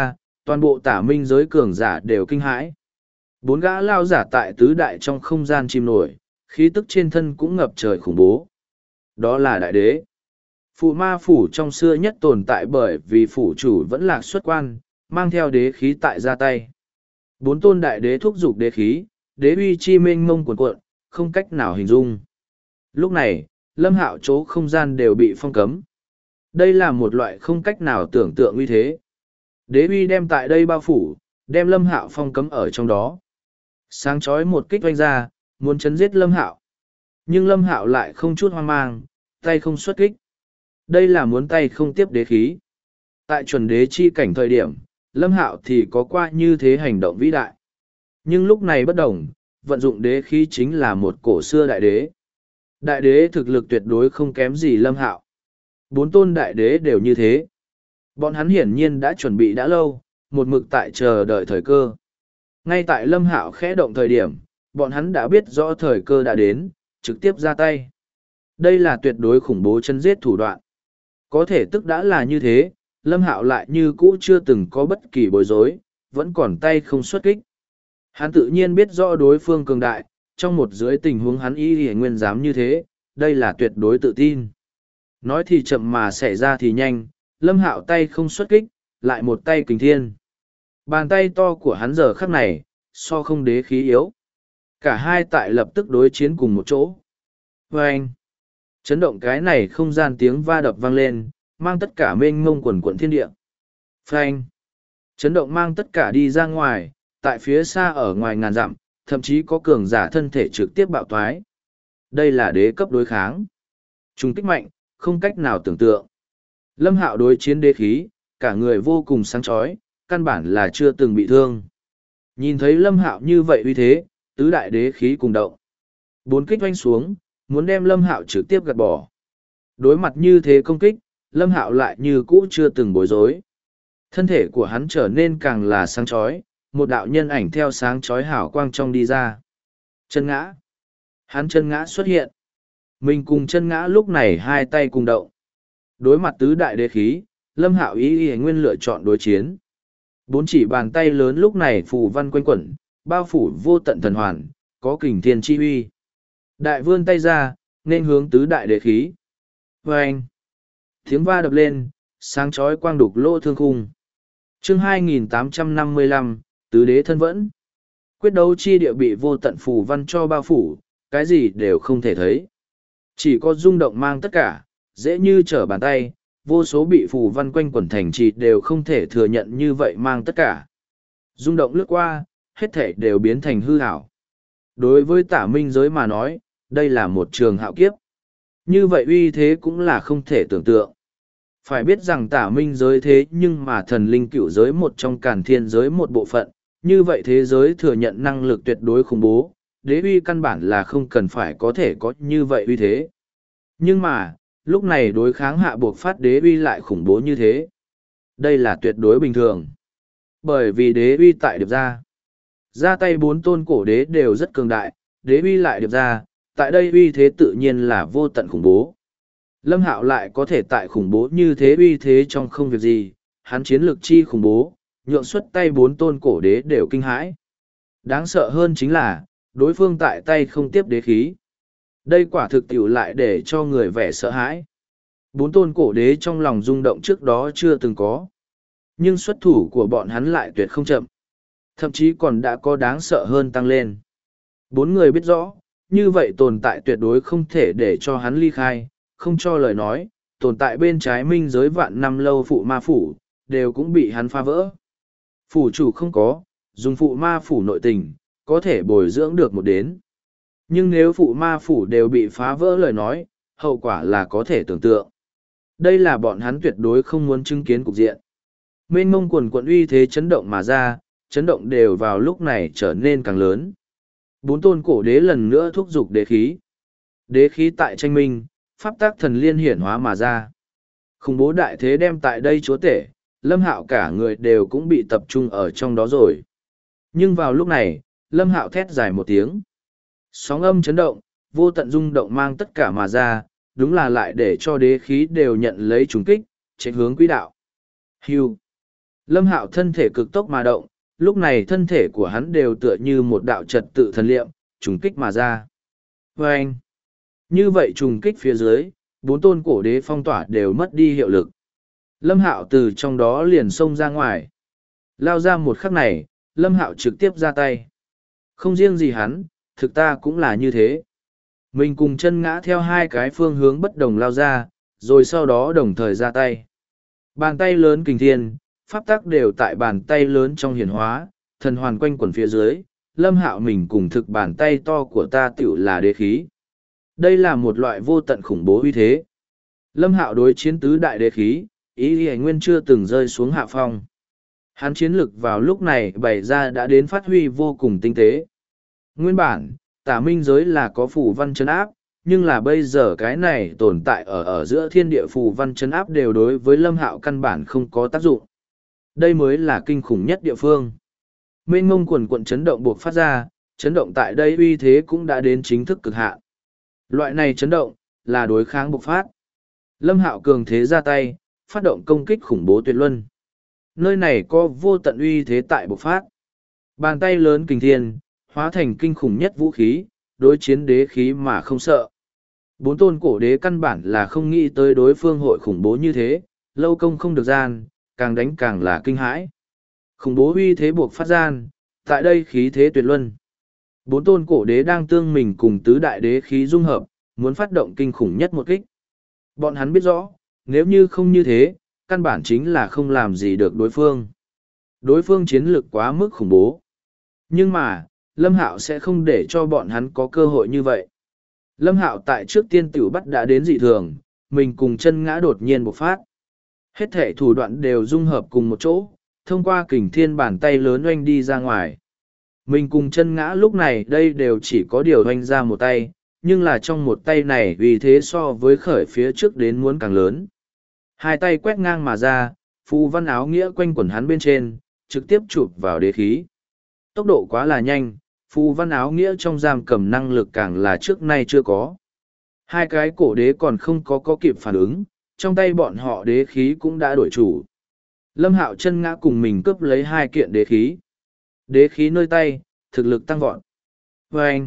A: Toàn bộ tả minh giới cường giả đều kinh hãi. Bốn gã lao giả tại tứ đại trong không gian chìm nổi, khí tức trên thân cũng ngập trời khủng bố. Đó là đại đế. Phụ ma phủ trong xưa nhất tồn tại bởi vì phủ chủ vẫn lạc xuất quan, mang theo đế khí tại ra tay. Bốn tôn đại đế thúc giục đế khí, đế uy chi mênh mông cuồn cuộn, không cách nào hình dung. Lúc này, Lâm Hạo chỗ không gian đều bị phong cấm. Đây là một loại không cách nào tưởng tượng uy thế. Đế uy đem tại đây bao phủ, đem Lâm Hạo phong cấm ở trong đó. Sáng chói một kích oanh ra, muốn chấn giết Lâm Hạo. Nhưng Lâm Hạo lại không chút hoang mang, tay không xuất kích. Đây là muốn tay không tiếp đế khí. Tại chuẩn đế chi cảnh thời điểm, Lâm Hạo thì có qua như thế hành động vĩ đại. Nhưng lúc này bất đồng, vận dụng đế khí chính là một cổ xưa đại đế. Đại đế thực lực tuyệt đối không kém gì Lâm Hạo. Bốn tôn đại đế đều như thế. Bọn hắn hiển nhiên đã chuẩn bị đã lâu, một mực tại chờ đợi thời cơ. Ngay tại Lâm Hạo khẽ động thời điểm, bọn hắn đã biết rõ thời cơ đã đến, trực tiếp ra tay. Đây là tuyệt đối khủng bố chân giết thủ đoạn. Có thể tức đã là như thế, Lâm Hạo lại như cũ chưa từng có bất kỳ bối rối, vẫn còn tay không xuất kích. Hắn tự nhiên biết rõ đối phương cường đại, trong một dưới tình huống hắn y nguyên dám như thế, đây là tuyệt đối tự tin. Nói thì chậm mà xảy ra thì nhanh, Lâm Hạo tay không xuất kích, lại một tay kình thiên. Bàn tay to của hắn giờ khắc này, so không đế khí yếu. Cả hai tại lập tức đối chiến cùng một chỗ. Vâng! Chấn động cái này không gian tiếng va đập vang lên, mang tất cả mênh mông quần quận thiên địa. Phanh! Chấn động mang tất cả đi ra ngoài, tại phía xa ở ngoài ngàn dặm, thậm chí có cường giả thân thể trực tiếp bạo thoái. Đây là đế cấp đối kháng. Trung kích mạnh, không cách nào tưởng tượng. Lâm Hạo đối chiến đế khí, cả người vô cùng sáng chói, căn bản là chưa từng bị thương. Nhìn thấy Lâm Hạo như vậy uy thế, tứ đại đế khí cùng động. Bốn kích oanh xuống, muốn đem Lâm Hạo trực tiếp gạt bỏ. Đối mặt như thế công kích, Lâm Hạo lại như cũ chưa từng bối rối. Thân thể của hắn trở nên càng là sáng chói, một đạo nhân ảnh theo sáng chói hào quang trong đi ra. Chân ngã. Hắn chân ngã xuất hiện. Mình cùng chân ngã lúc này hai tay cùng động. Đối mặt tứ đại đế khí, Lâm Hạo ý nguyên lựa chọn đối chiến. Bốn chỉ bàn tay lớn lúc này phù văn quanh quẩn, bao phủ vô tận thần hoàn, có kình thiên chi uy. Đại vươn tay ra, nên hướng tứ đại đế khí. Vâng! Tiếng va đập lên, sáng chói quang đục lỗ thương khung. Chương 2855, tứ đế thân vẫn. Quyết đấu chi địa bị vô tận phù văn cho bao phủ, cái gì đều không thể thấy. Chỉ có rung động mang tất cả, dễ như trở bàn tay, vô số bị phù văn quanh quẩn thành trì đều không thể thừa nhận như vậy mang tất cả. Rung động lướt qua, hết thể đều biến thành hư ảo. Đối với tả minh giới mà nói, đây là một trường hạo kiếp. Như vậy uy thế cũng là không thể tưởng tượng. Phải biết rằng tả minh giới thế nhưng mà thần linh cựu giới một trong càn thiên giới một bộ phận, như vậy thế giới thừa nhận năng lực tuyệt đối khủng bố, đế uy căn bản là không cần phải có thể có như vậy uy thế. Nhưng mà, lúc này đối kháng hạ buộc phát đế uy lại khủng bố như thế. Đây là tuyệt đối bình thường. Bởi vì đế uy tại điệp ra tay bốn tôn cổ đế đều rất cường đại, đế uy lại điệp ra, tại đây uy thế tự nhiên là vô tận khủng bố. Lâm Hạo lại có thể tại khủng bố như thế uy thế trong không việc gì, hắn chiến lược chi khủng bố, nhượng xuất tay bốn tôn cổ đế đều kinh hãi. Đáng sợ hơn chính là, đối phương tại tay không tiếp đế khí. Đây quả thực tiểu lại để cho người vẻ sợ hãi. Bốn tôn cổ đế trong lòng rung động trước đó chưa từng có. Nhưng xuất thủ của bọn hắn lại tuyệt không chậm. Thậm chí còn đã có đáng sợ hơn tăng lên. Bốn người biết rõ, như vậy tồn tại tuyệt đối không thể để cho hắn ly khai, không cho lời nói, tồn tại bên trái minh giới vạn năm lâu phụ ma phủ, đều cũng bị hắn phá vỡ. Phủ chủ không có, dùng phụ ma phủ nội tình, có thể bồi dưỡng được một đến. Nhưng nếu phụ ma phủ đều bị phá vỡ lời nói, hậu quả là có thể tưởng tượng. Đây là bọn hắn tuyệt đối không muốn chứng kiến cục diện. Mênh mông quần quận uy thế chấn động mà ra, chấn động đều vào lúc này trở nên càng lớn. Bốn tôn cổ đế lần nữa thúc giục đế khí. Đế khí tại tranh minh, pháp tác thần liên hiển hóa mà ra. Khủng bố đại thế đem tại đây chúa tể, Lâm Hạo cả người đều cũng bị tập trung ở trong đó rồi. Nhưng vào lúc này, Lâm Hạo thét dài một tiếng. Sóng âm chấn động, vô tận rung động mang tất cả mà ra, đúng là lại để cho đế khí đều nhận lấy trùng kích, chạy hướng quỹ đạo. Hưu. Lâm Hạo thân thể cực tốc mà động, lúc này thân thể của hắn đều tựa như một đạo trật tự thần liệm, trùng kích mà ra. Vâng! Như vậy trùng kích phía dưới, bốn tôn cổ đế phong tỏa đều mất đi hiệu lực. Lâm Hạo từ trong đó liền xông ra ngoài. Lao ra một khắc này, Lâm Hạo trực tiếp ra tay. Không riêng gì hắn, thực ta cũng là như thế. Mình cùng chân ngã theo hai cái phương hướng bất đồng lao ra, rồi sau đó đồng thời ra tay. Bàn tay lớn kình thiên, pháp tắc đều tại bàn tay lớn trong hiển hóa, thần hoàn quanh quẩn phía dưới, Lâm Hạo mình cùng thực bàn tay to của ta tựu là đế khí. Đây là một loại vô tận khủng bố uy thế. Lâm Hạo đối chiến tứ đại đế khí, ý Y Nguyên chưa từng rơi xuống hạ phong. Hắn chiến lực vào lúc này bày ra đã đến phát huy vô cùng tinh tế. Nguyên bản, tả minh giới là có phù văn chấn áp, nhưng là bây giờ cái này tồn tại ở giữa thiên địa phù văn chấn áp đều đối với Lâm Hạo căn bản không có tác dụng. Đây mới là kinh khủng nhất địa phương. Mênh mông quần quận chấn động buộc phát ra, chấn động tại đây uy thế cũng đã đến chính thức cực hạn. Loại này chấn động, là đối kháng bộc phát. Lâm Hạo cường thế ra tay, phát động công kích khủng bố tuyệt luân. Nơi này có vô tận uy thế tại bộc phát. Bàn tay lớn kình thiên, hóa thành kinh khủng nhất vũ khí, đối chiến đế khí mà không sợ. Bốn tôn cổ đế căn bản là không nghĩ tới đối phương hội khủng bố như thế, lâu công không được gian, càng đánh càng là kinh hãi. Khủng bố uy thế buộc phát gian, tại đây khí thế tuyệt luân. Bốn tôn cổ đế đang tương mình cùng tứ đại đế khí dung hợp, muốn phát động kinh khủng nhất một kích. Bọn hắn biết rõ, nếu như không như thế, căn bản chính là không làm gì được đối phương. Đối phương chiến lực quá mức khủng bố. Nhưng mà, Lâm Hạo sẽ không để cho bọn hắn có cơ hội như vậy. Lâm Hạo tại trước tiên tiểu bắt đã đến dị thường, mình cùng chân ngã đột nhiên bộc phát. Hết thể thủ đoạn đều dung hợp cùng một chỗ, thông qua kình thiên bàn tay lớn oanh đi ra ngoài. Mình cùng chân ngã lúc này đây đều chỉ có điều oanh ra một tay, nhưng là trong một tay này vì thế so với khởi phía trước đến muốn càng lớn. Hai tay quét ngang mà ra, phù văn áo nghĩa quanh quẩn hắn bên trên, trực tiếp chụp vào đế khí. Tốc độ quá là nhanh, phù văn áo nghĩa trong giam cầm năng lực càng là trước nay chưa có. Hai cái cổ đế còn không có kịp phản ứng, trong tay bọn họ đế khí cũng đã đổi chủ. Lâm Hạo chân ngã cùng mình cướp lấy hai kiện đế khí. Đế khí nơi tay, thực lực tăng vọt. Và anh,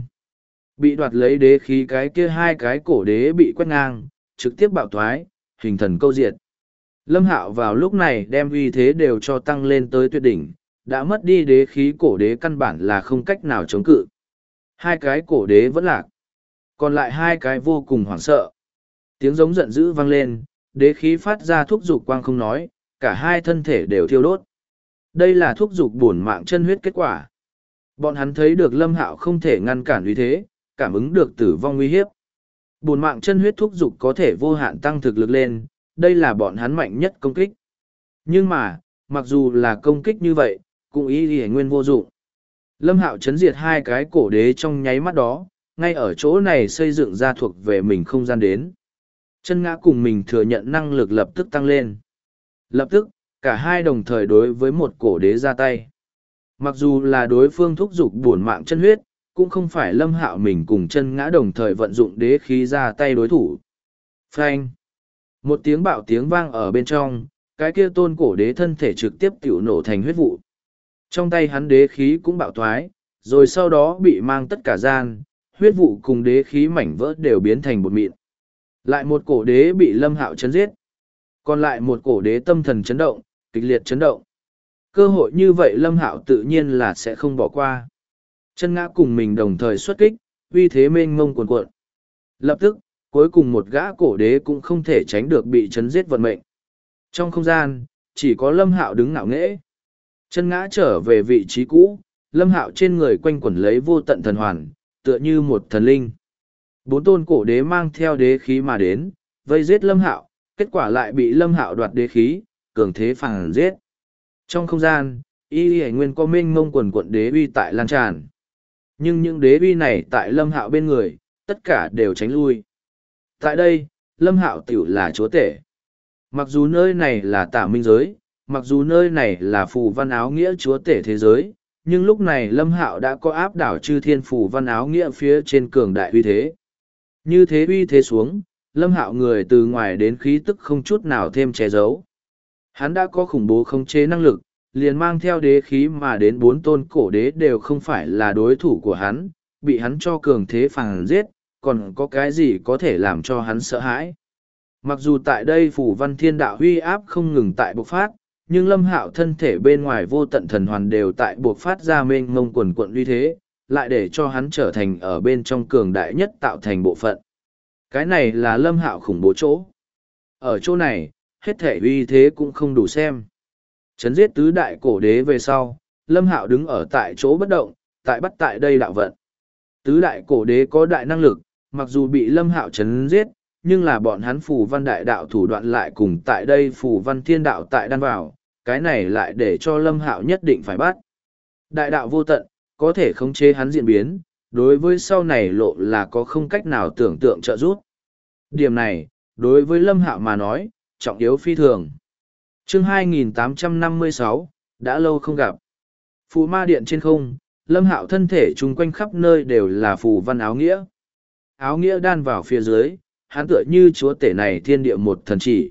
A: bị đoạt lấy đế khí cái kia hai cái cổ đế bị quét ngang, trực tiếp bạo thoái, hình thần câu diệt. Lâm Hạo vào lúc này đem uy thế đều cho tăng lên tới tuyệt đỉnh, đã mất đi đế khí cổ đế căn bản là không cách nào chống cự. Hai cái cổ đế vẫn lạc. Còn lại hai cái vô cùng hoảng sợ. Tiếng giống giận dữ vang lên, đế khí phát ra thúc dục quang không nói, cả hai thân thể đều thiêu đốt. Đây là thúc dục bổn mạng chân huyết kết quả. Bọn hắn thấy được Lâm Hạo không thể ngăn cản uy thế, cảm ứng được tử vong nguy hiếp. Bổn mạng chân huyết thúc dục có thể vô hạn tăng thực lực lên, đây là bọn hắn mạnh nhất công kích. Nhưng mà, mặc dù là công kích như vậy, cũng ý nguyên vô dụng. Lâm Hạo chấn diệt hai cái cổ đế trong nháy mắt đó, ngay ở chỗ này xây dựng ra thuộc về mình không gian đến. Chân ngã cùng mình thừa nhận năng lực lập tức tăng lên. Lập tức, cả hai đồng thời đối với một cổ đế ra tay. Mặc dù là đối phương thúc giục bổn mạng chân huyết, cũng không phải Lâm Hạo mình cùng chân ngã đồng thời vận dụng đế khí ra tay đối thủ. Phanh! Một tiếng bạo tiếng vang ở bên trong, cái kia tôn cổ đế thân thể trực tiếp tiểu nổ thành huyết vụ. Trong tay hắn đế khí cũng bạo thoái, rồi sau đó bị mang tất cả gian, huyết vụ cùng đế khí mảnh vỡ đều biến thành bột mịn. Lại một cổ đế bị Lâm Hạo chấn giết. Còn lại một cổ đế tâm thần chấn động, kịch liệt chấn động. Cơ hội như vậy Lâm Hạo tự nhiên là sẽ không bỏ qua. Chân ngã cùng mình đồng thời xuất kích, uy thế mênh mông cuồn cuộn. Lập tức, cuối cùng một gã cổ đế cũng không thể tránh được bị chấn giết vận mệnh. Trong không gian, chỉ có Lâm Hạo đứng ngạo nghễ. Chân ngã trở về vị trí cũ, Lâm Hạo trên người quanh quẩn lấy vô tận thần hoàn, tựa như một thần linh. Bốn tôn cổ đế mang theo đế khí mà đến, vây giết Lâm Hạo, kết quả lại bị Lâm Hạo đoạt đế khí, cường thế phản giết. Trong không gian, y nguyên có mênh mông quần quận đế uy tại lan tràn. Nhưng những đế uy này tại Lâm Hạo bên người, tất cả đều tránh lui. Tại đây, Lâm Hạo tiểu là chúa tể. Mặc dù nơi này là tả minh giới, mặc dù nơi này là phù văn áo nghĩa chúa tể thế giới, nhưng lúc này Lâm Hạo đã có áp đảo chư thiên phù văn áo nghĩa phía trên cường đại uy thế. Như thế uy thế xuống, Lâm Hạo người từ ngoài đến khí tức không chút nào thêm che giấu. Hắn đã có khủng bố khống chế năng lực, liền mang theo đế khí mà đến 4 tôn cổ đế đều không phải là đối thủ của hắn, bị hắn cho cường thế phản giết, còn có cái gì có thể làm cho hắn sợ hãi. Mặc dù tại đây phủ văn thiên đạo huy áp không ngừng tại bộc phát, nhưng Lâm Hạo thân thể bên ngoài vô tận thần hoàn đều tại bộc phát ra mênh mông quần quận uy thế, lại để cho hắn trở thành ở bên trong cường đại nhất tạo thành bộ phận. Cái này là Lâm Hạo khủng bố chỗ. Ở chỗ này, hết thể uy thế cũng không đủ xem. Chấn giết tứ đại cổ đế về sau, Lâm Hạo đứng ở tại chỗ bất động, tại bắt tại đây đạo vận. Tứ đại cổ đế có đại năng lực, mặc dù bị Lâm Hạo chấn giết, nhưng là bọn hắn phù văn đại đạo thủ đoạn lại cùng tại đây phù văn thiên đạo tại đan vào, cái này lại để cho Lâm Hạo nhất định phải bắt. Đại đạo vô tận, có thể khống chế hắn diễn biến, đối với sau này lộ là có không cách nào tưởng tượng trợ giúp. Điểm này, đối với Lâm Hạo mà nói, trọng yếu phi thường. Chương 2856, đã lâu không gặp. Phù ma điện trên không, Lâm Hạo thân thể chung quanh khắp nơi đều là phù văn áo nghĩa. Áo nghĩa đan vào phía dưới, hắn tựa như chúa tể này thiên địa một thần chỉ.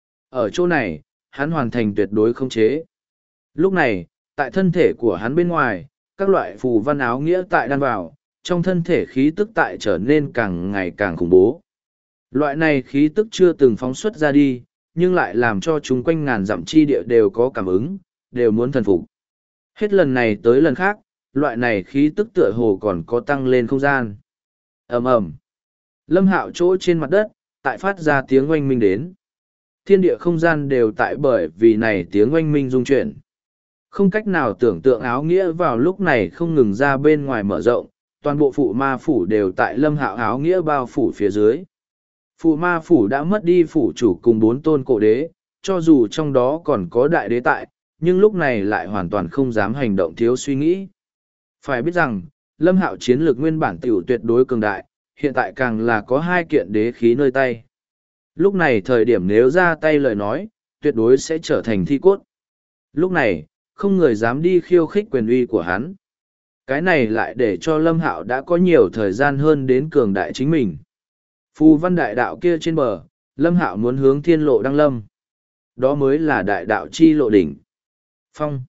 A: Ở chỗ này, hắn hoàn thành tuyệt đối khống chế. Lúc này, tại thân thể của hắn bên ngoài, các loại phù văn áo nghĩa tại đan vào, trong thân thể khí tức tại trở nên càng ngày càng khủng bố. Loại này khí tức chưa từng phóng xuất ra đi, nhưng lại làm cho chúng quanh ngàn dặm chi địa đều có cảm ứng, đều muốn thần phục. Hết lần này tới lần khác, loại này khí tức tựa hồ còn có tăng lên không gian. Ầm ầm. Lâm Hạo chỗ trên mặt đất, tại phát ra tiếng oanh minh đến. Thiên địa không gian đều tại bởi vì này tiếng oanh minh rung chuyển. Không cách nào tưởng tượng áo nghĩa vào lúc này không ngừng ra bên ngoài mở rộng, toàn bộ phụ ma phủ đều tại Lâm Hạo áo nghĩa bao phủ phía dưới. Phụ ma phủ đã mất đi phủ chủ cùng 4 tôn cổ đế, cho dù trong đó còn có đại đế tại, nhưng lúc này lại hoàn toàn không dám hành động thiếu suy nghĩ. Phải biết rằng, Lâm Hạo chiến lược nguyên bản tiểu tuyệt đối cường đại, hiện tại càng là có 2 kiện đế khí nơi tay. Lúc này thời điểm nếu ra tay lời nói, tuyệt đối sẽ trở thành thi cốt. Lúc này, không người dám đi khiêu khích quyền uy của hắn. Cái này lại để cho Lâm Hạo đã có nhiều thời gian hơn đến cường đại chính mình. Phù văn đại đạo kia trên bờ, Lâm Hạo muốn hướng thiên lộ đăng lâm. Đó mới là đại đạo chi lộ đỉnh. Phong.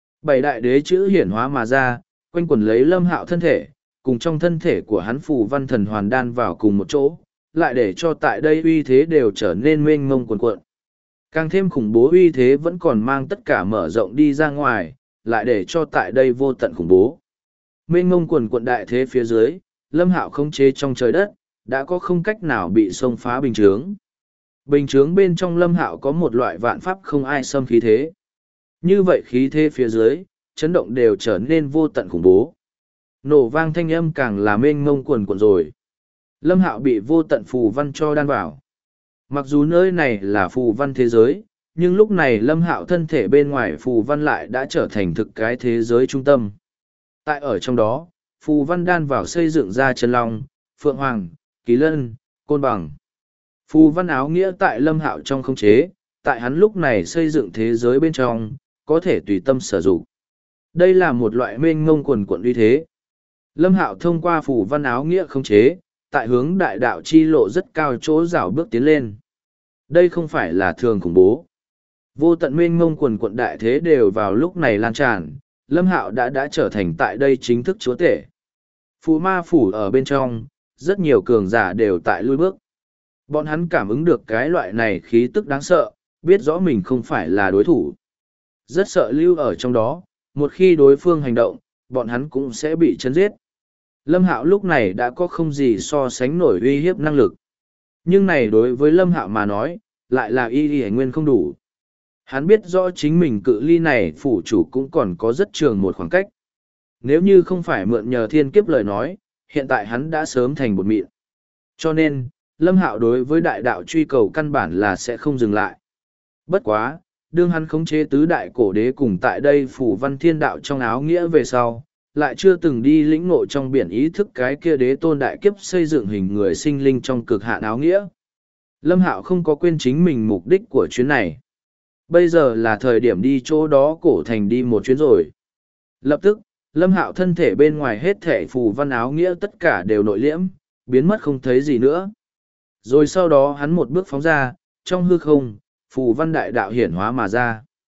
A: 7 đại đế chữ hiển hóa mà ra, quanh quẩn lấy Lâm Hạo thân thể, cùng trong thân thể của hắn phù văn thần hoàn đan vào cùng một chỗ, lại để cho tại đây uy thế đều trở nên mênh mông cuồn cuộn. Càng thêm khủng bố uy thế vẫn còn mang tất cả mở rộng đi ra ngoài, lại để cho tại đây vô tận khủng bố. Mênh mông cuồn cuộn đại thế phía dưới, Lâm Hạo khống chế trong trời đất, đã có không cách nào bị xông phá bình chướng. Bình chướng bên trong Lâm Hạo có một loại vạn pháp không ai xâm khí thế. Như vậy khí thế phía dưới, chấn động đều trở nên vô tận khủng bố. Nổ vang thanh âm càng là mênh mông cuồn cuộn rồi. Lâm Hạo bị vô tận phù văn cho đan vào. Mặc dù nơi này là phù văn thế giới, nhưng lúc này Lâm Hạo thân thể bên ngoài phù văn lại đã trở thành thực cái thế giới trung tâm. Tại ở trong đó, phù văn đan vào xây dựng ra chân long, phượng hoàng, kỳ lân, côn bằng. Phù văn áo nghĩa tại Lâm Hạo trong khống chế, tại hắn lúc này xây dựng thế giới bên trong, có thể tùy tâm sử dụng. Đây là một loại mênh ngông quần quận uy thế. Lâm Hạo thông qua phù văn áo nghĩa khống chế, tại hướng đại đạo chi lộ rất cao chỗ rảo bước tiến lên. Đây không phải là thường khủng bố. Vô tận mênh mông quần quận đại thế đều vào lúc này lan tràn, Lâm Hạo đã trở thành tại đây chính thức chúa tể. Phù ma phủ ở bên trong, rất nhiều cường giả đều tại lui bước. Bọn hắn cảm ứng được cái loại này khí tức đáng sợ, biết rõ mình không phải là đối thủ. Rất sợ lưu ở trong đó, một khi đối phương hành động, bọn hắn cũng sẽ bị chấn giết. Lâm Hạo lúc này đã có không gì so sánh nổi uy hiếp năng lực. Nhưng này đối với Lâm Hạo mà nói, lại là y nguyên không đủ. Hắn biết rõ chính mình cự ly này phủ chủ cũng còn có rất trường một khoảng cách. Nếu như không phải mượn nhờ thiên kiếp lời nói, hiện tại hắn đã sớm thành bột mịn. Cho nên, Lâm Hạo đối với đại đạo truy cầu căn bản là sẽ không dừng lại. Bất quá, đương hắn khống chế tứ đại cổ đế cùng tại đây phủ văn thiên đạo trong áo nghĩa về sau, lại chưa từng đi lĩnh ngộ trong biển ý thức cái kia đế tôn đại kiếp xây dựng hình người sinh linh trong cực hạn áo nghĩa. Lâm Hạo không có quên chính mình mục đích của chuyến này. Bây giờ là thời điểm đi chỗ đó cổ thành đi một chuyến rồi. Lập tức, Lâm Hạo thân thể bên ngoài hết thể phù văn áo nghĩa tất cả đều nội liễm, biến mất không thấy gì nữa. Rồi sau đó hắn một bước phóng ra, trong hư không, phù văn đại đạo hiển hóa mà ra.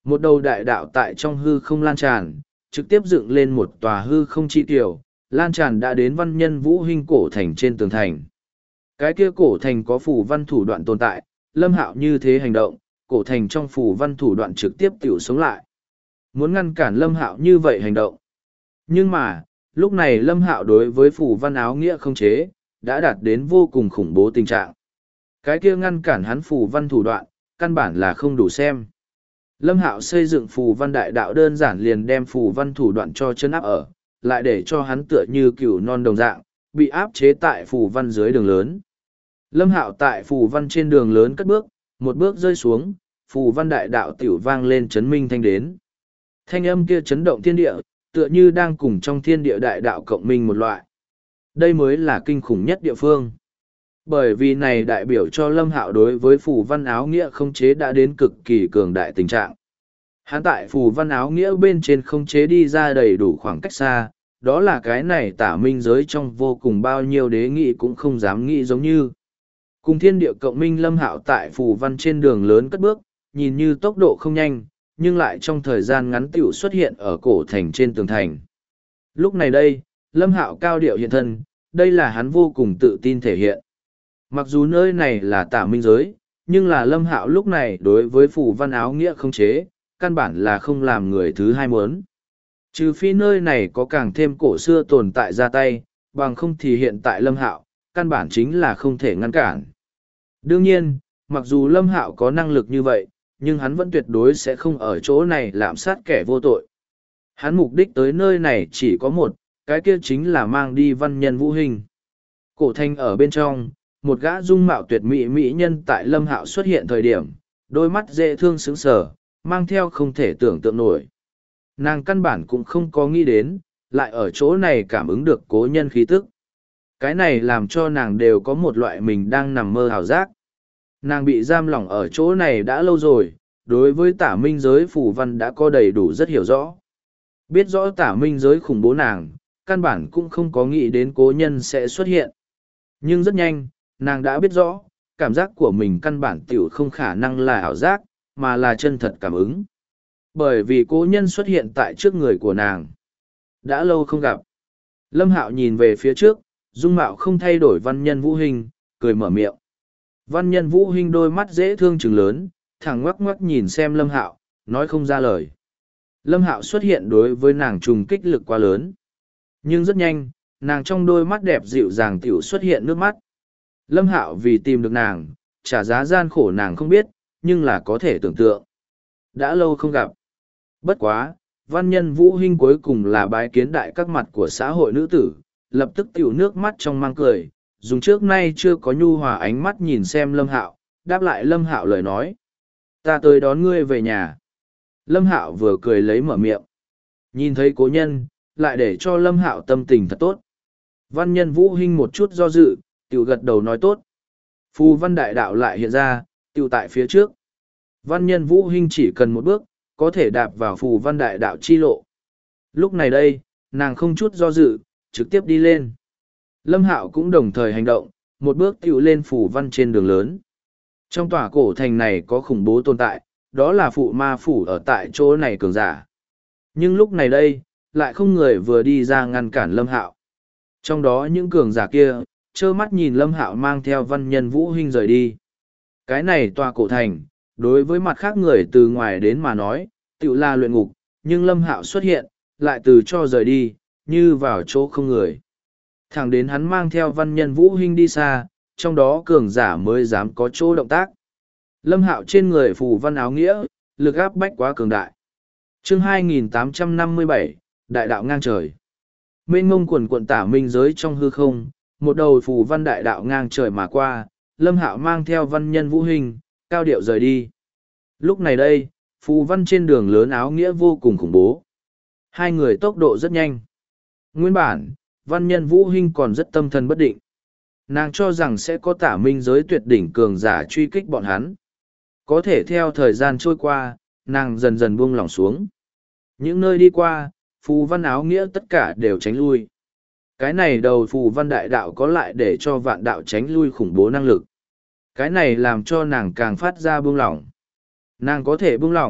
A: Một đầu đại đạo tại trong hư không lan tràn, trực tiếp dựng lên một tòa hư không chi tiểu, lan tràn đã đến văn nhân vũ huynh cổ thành trên tường thành. Cái kia cổ thành có phù văn thủ đoạn tồn tại, Lâm Hạo như thế hành động, cổ thành trong phù văn thủ đoạn trực tiếp tiểu sống lại. Muốn ngăn cản Lâm Hạo như vậy hành động. Nhưng mà, lúc này Lâm Hạo đối với phù văn áo nghĩa không chế, đã đạt đến vô cùng khủng bố tình trạng. Cái kia ngăn cản hắn phù văn thủ đoạn, căn bản là không đủ xem. Lâm Hạo xây dựng phù văn đại đạo đơn giản liền đem phù văn thủ đoạn cho chân áp ở, lại để cho hắn tựa như cừu non đồng dạng, bị áp chế tại phù văn dưới đường lớn. Lâm Hạo tại phù văn trên đường lớn cất bước, một bước rơi xuống, phù văn đại đạo tiểu vang lên chấn minh thanh đến. Thanh âm kia chấn động thiên địa, tựa như đang cùng trong thiên địa đại đạo cộng minh một loại. Đây mới là kinh khủng nhất địa phương. Bởi vì này đại biểu cho Lâm Hạo đối với phù văn áo nghĩa không chế đã đến cực kỳ cường đại tình trạng. Hắn tại phù văn áo nghĩa bên trên không chế đi ra đầy đủ khoảng cách xa, đó là cái này tả minh giới trong vô cùng bao nhiêu đế nghị cũng không dám nghĩ giống như. Cùng thiên địa cộng minh Lâm Hạo tại phù văn trên đường lớn cất bước, nhìn như tốc độ không nhanh, nhưng lại trong thời gian ngắn tiểu xuất hiện ở cổ thành trên tường thành. Lúc này đây, Lâm Hạo cao điệu hiện thân, đây là hắn vô cùng tự tin thể hiện. Mặc dù nơi này là tả minh giới, nhưng là Lâm Hạo lúc này đối với phù văn áo nghĩa không chế, căn bản là không làm người thứ hai muốn. Trừ phi nơi này có càng thêm cổ xưa tồn tại ra tay, bằng không thì hiện tại Lâm Hạo, căn bản chính là không thể ngăn cản. Đương nhiên, mặc dù Lâm Hạo có năng lực như vậy, nhưng hắn vẫn tuyệt đối sẽ không ở chỗ này lạm sát kẻ vô tội. Hắn mục đích tới nơi này chỉ có một, cái kia chính là mang đi văn nhân vũ hình. Cổ thanh ở bên trong, một gã dung mạo tuyệt mỹ mỹ nhân tại Lâm Hạo xuất hiện thời điểm, đôi mắt dễ thương sững sờ, mang theo không thể tưởng tượng nổi. Nàng căn bản cũng không có nghĩ đến, lại ở chỗ này cảm ứng được cố nhân khí tức. Cái này làm cho nàng đều có một loại mình đang nằm mơ hào giác. Nàng bị giam lỏng ở chỗ này đã lâu rồi, đối với tả minh giới phù văn đã có đầy đủ rất hiểu rõ. Biết rõ tả minh giới khủng bố nàng, căn bản cũng không có nghĩ đến cố nhân sẽ xuất hiện. Nhưng rất nhanh, nàng đã biết rõ, cảm giác của mình căn bản tiểu không khả năng là ảo giác, mà là chân thật cảm ứng. Bởi vì cố nhân xuất hiện tại trước người của nàng. Đã lâu không gặp. Lâm Hạo nhìn về phía trước, dung mạo không thay đổi văn nhân vũ hình, cười mở miệng. Văn nhân vũ hình đôi mắt dễ thương trừng lớn, thẳng ngoắc ngoắc nhìn xem Lâm Hạo, nói không ra lời. Lâm Hạo xuất hiện đối với nàng trùng kích lực quá lớn. Nhưng rất nhanh, nàng trong đôi mắt đẹp dịu dàng tiểu xuất hiện nước mắt. Lâm Hạo vì tìm được nàng, trả giá gian khổ nàng không biết, nhưng là có thể tưởng tượng. Đã lâu không gặp. Bất quá, văn nhân vũ hình cuối cùng là bái kiến đại các mặt của xã hội nữ tử, lập tức tiểu nước mắt trong mang cười, dùng trước nay chưa có nhu hòa ánh mắt nhìn xem Lâm Hạo, đáp lại Lâm Hạo lời nói. Ta tới đón ngươi về nhà. Lâm Hạo vừa cười lấy mở miệng. Nhìn thấy cố nhân, lại để cho Lâm Hạo tâm tình thật tốt. Văn nhân vũ hình một chút do dự, tiểu gật đầu nói tốt. Phù văn đại đạo lại hiện ra, tiểu tại phía trước. Văn nhân vũ hình chỉ cần một bước, có thể đạp vào phù văn đại đạo chi lộ. Lúc này đây, nàng không chút do dự, trực tiếp đi lên. Lâm Hạo cũng đồng thời hành động, một bước tiểu lên phù văn trên đường lớn. Trong tòa cổ thành này có khủng bố tồn tại, đó là phụ ma phủ ở tại chỗ này cường giả. Nhưng lúc này đây, lại không người vừa đi ra ngăn cản Lâm Hạo. Trong đó những cường giả kia, trơ mắt nhìn Lâm Hạo mang theo văn nhân vũ hình rời đi. Cái này tòa cổ thành, đối với mặt khác người từ ngoài đến mà nói, tự là luyện ngục, nhưng Lâm Hạo xuất hiện, lại từ cho rời đi, như vào chỗ không người. Thẳng đến hắn mang theo văn nhân vũ hình đi xa, trong đó cường giả mới dám có chỗ động tác. Lâm Hạo trên người phù văn áo nghĩa, lực áp bách quá cường đại. Chương 2857, Đại đạo ngang trời. Mênh mông quần quận tả minh giới trong hư không, một đầu phù văn đại đạo ngang trời mà qua, Lâm Hạo mang theo văn nhân vũ hình, cao điệu rời đi. Lúc này đây, phù văn trên đường lớn áo nghĩa vô cùng khủng bố. Hai người tốc độ rất nhanh. Nguyên bản, văn nhân vũ hình còn rất tâm thần bất định. Nàng cho rằng sẽ có tả minh giới tuyệt đỉnh cường giả truy kích bọn hắn. Có thể theo thời gian trôi qua, nàng dần dần buông lỏng xuống. Những nơi đi qua, phù văn áo nghĩa tất cả đều tránh lui. Cái này đầu phù văn đại đạo có lại để cho vạn đạo tránh lui khủng bố năng lực. Cái này làm cho nàng càng phát ra buông lỏng. Nàng có thể buông lỏng,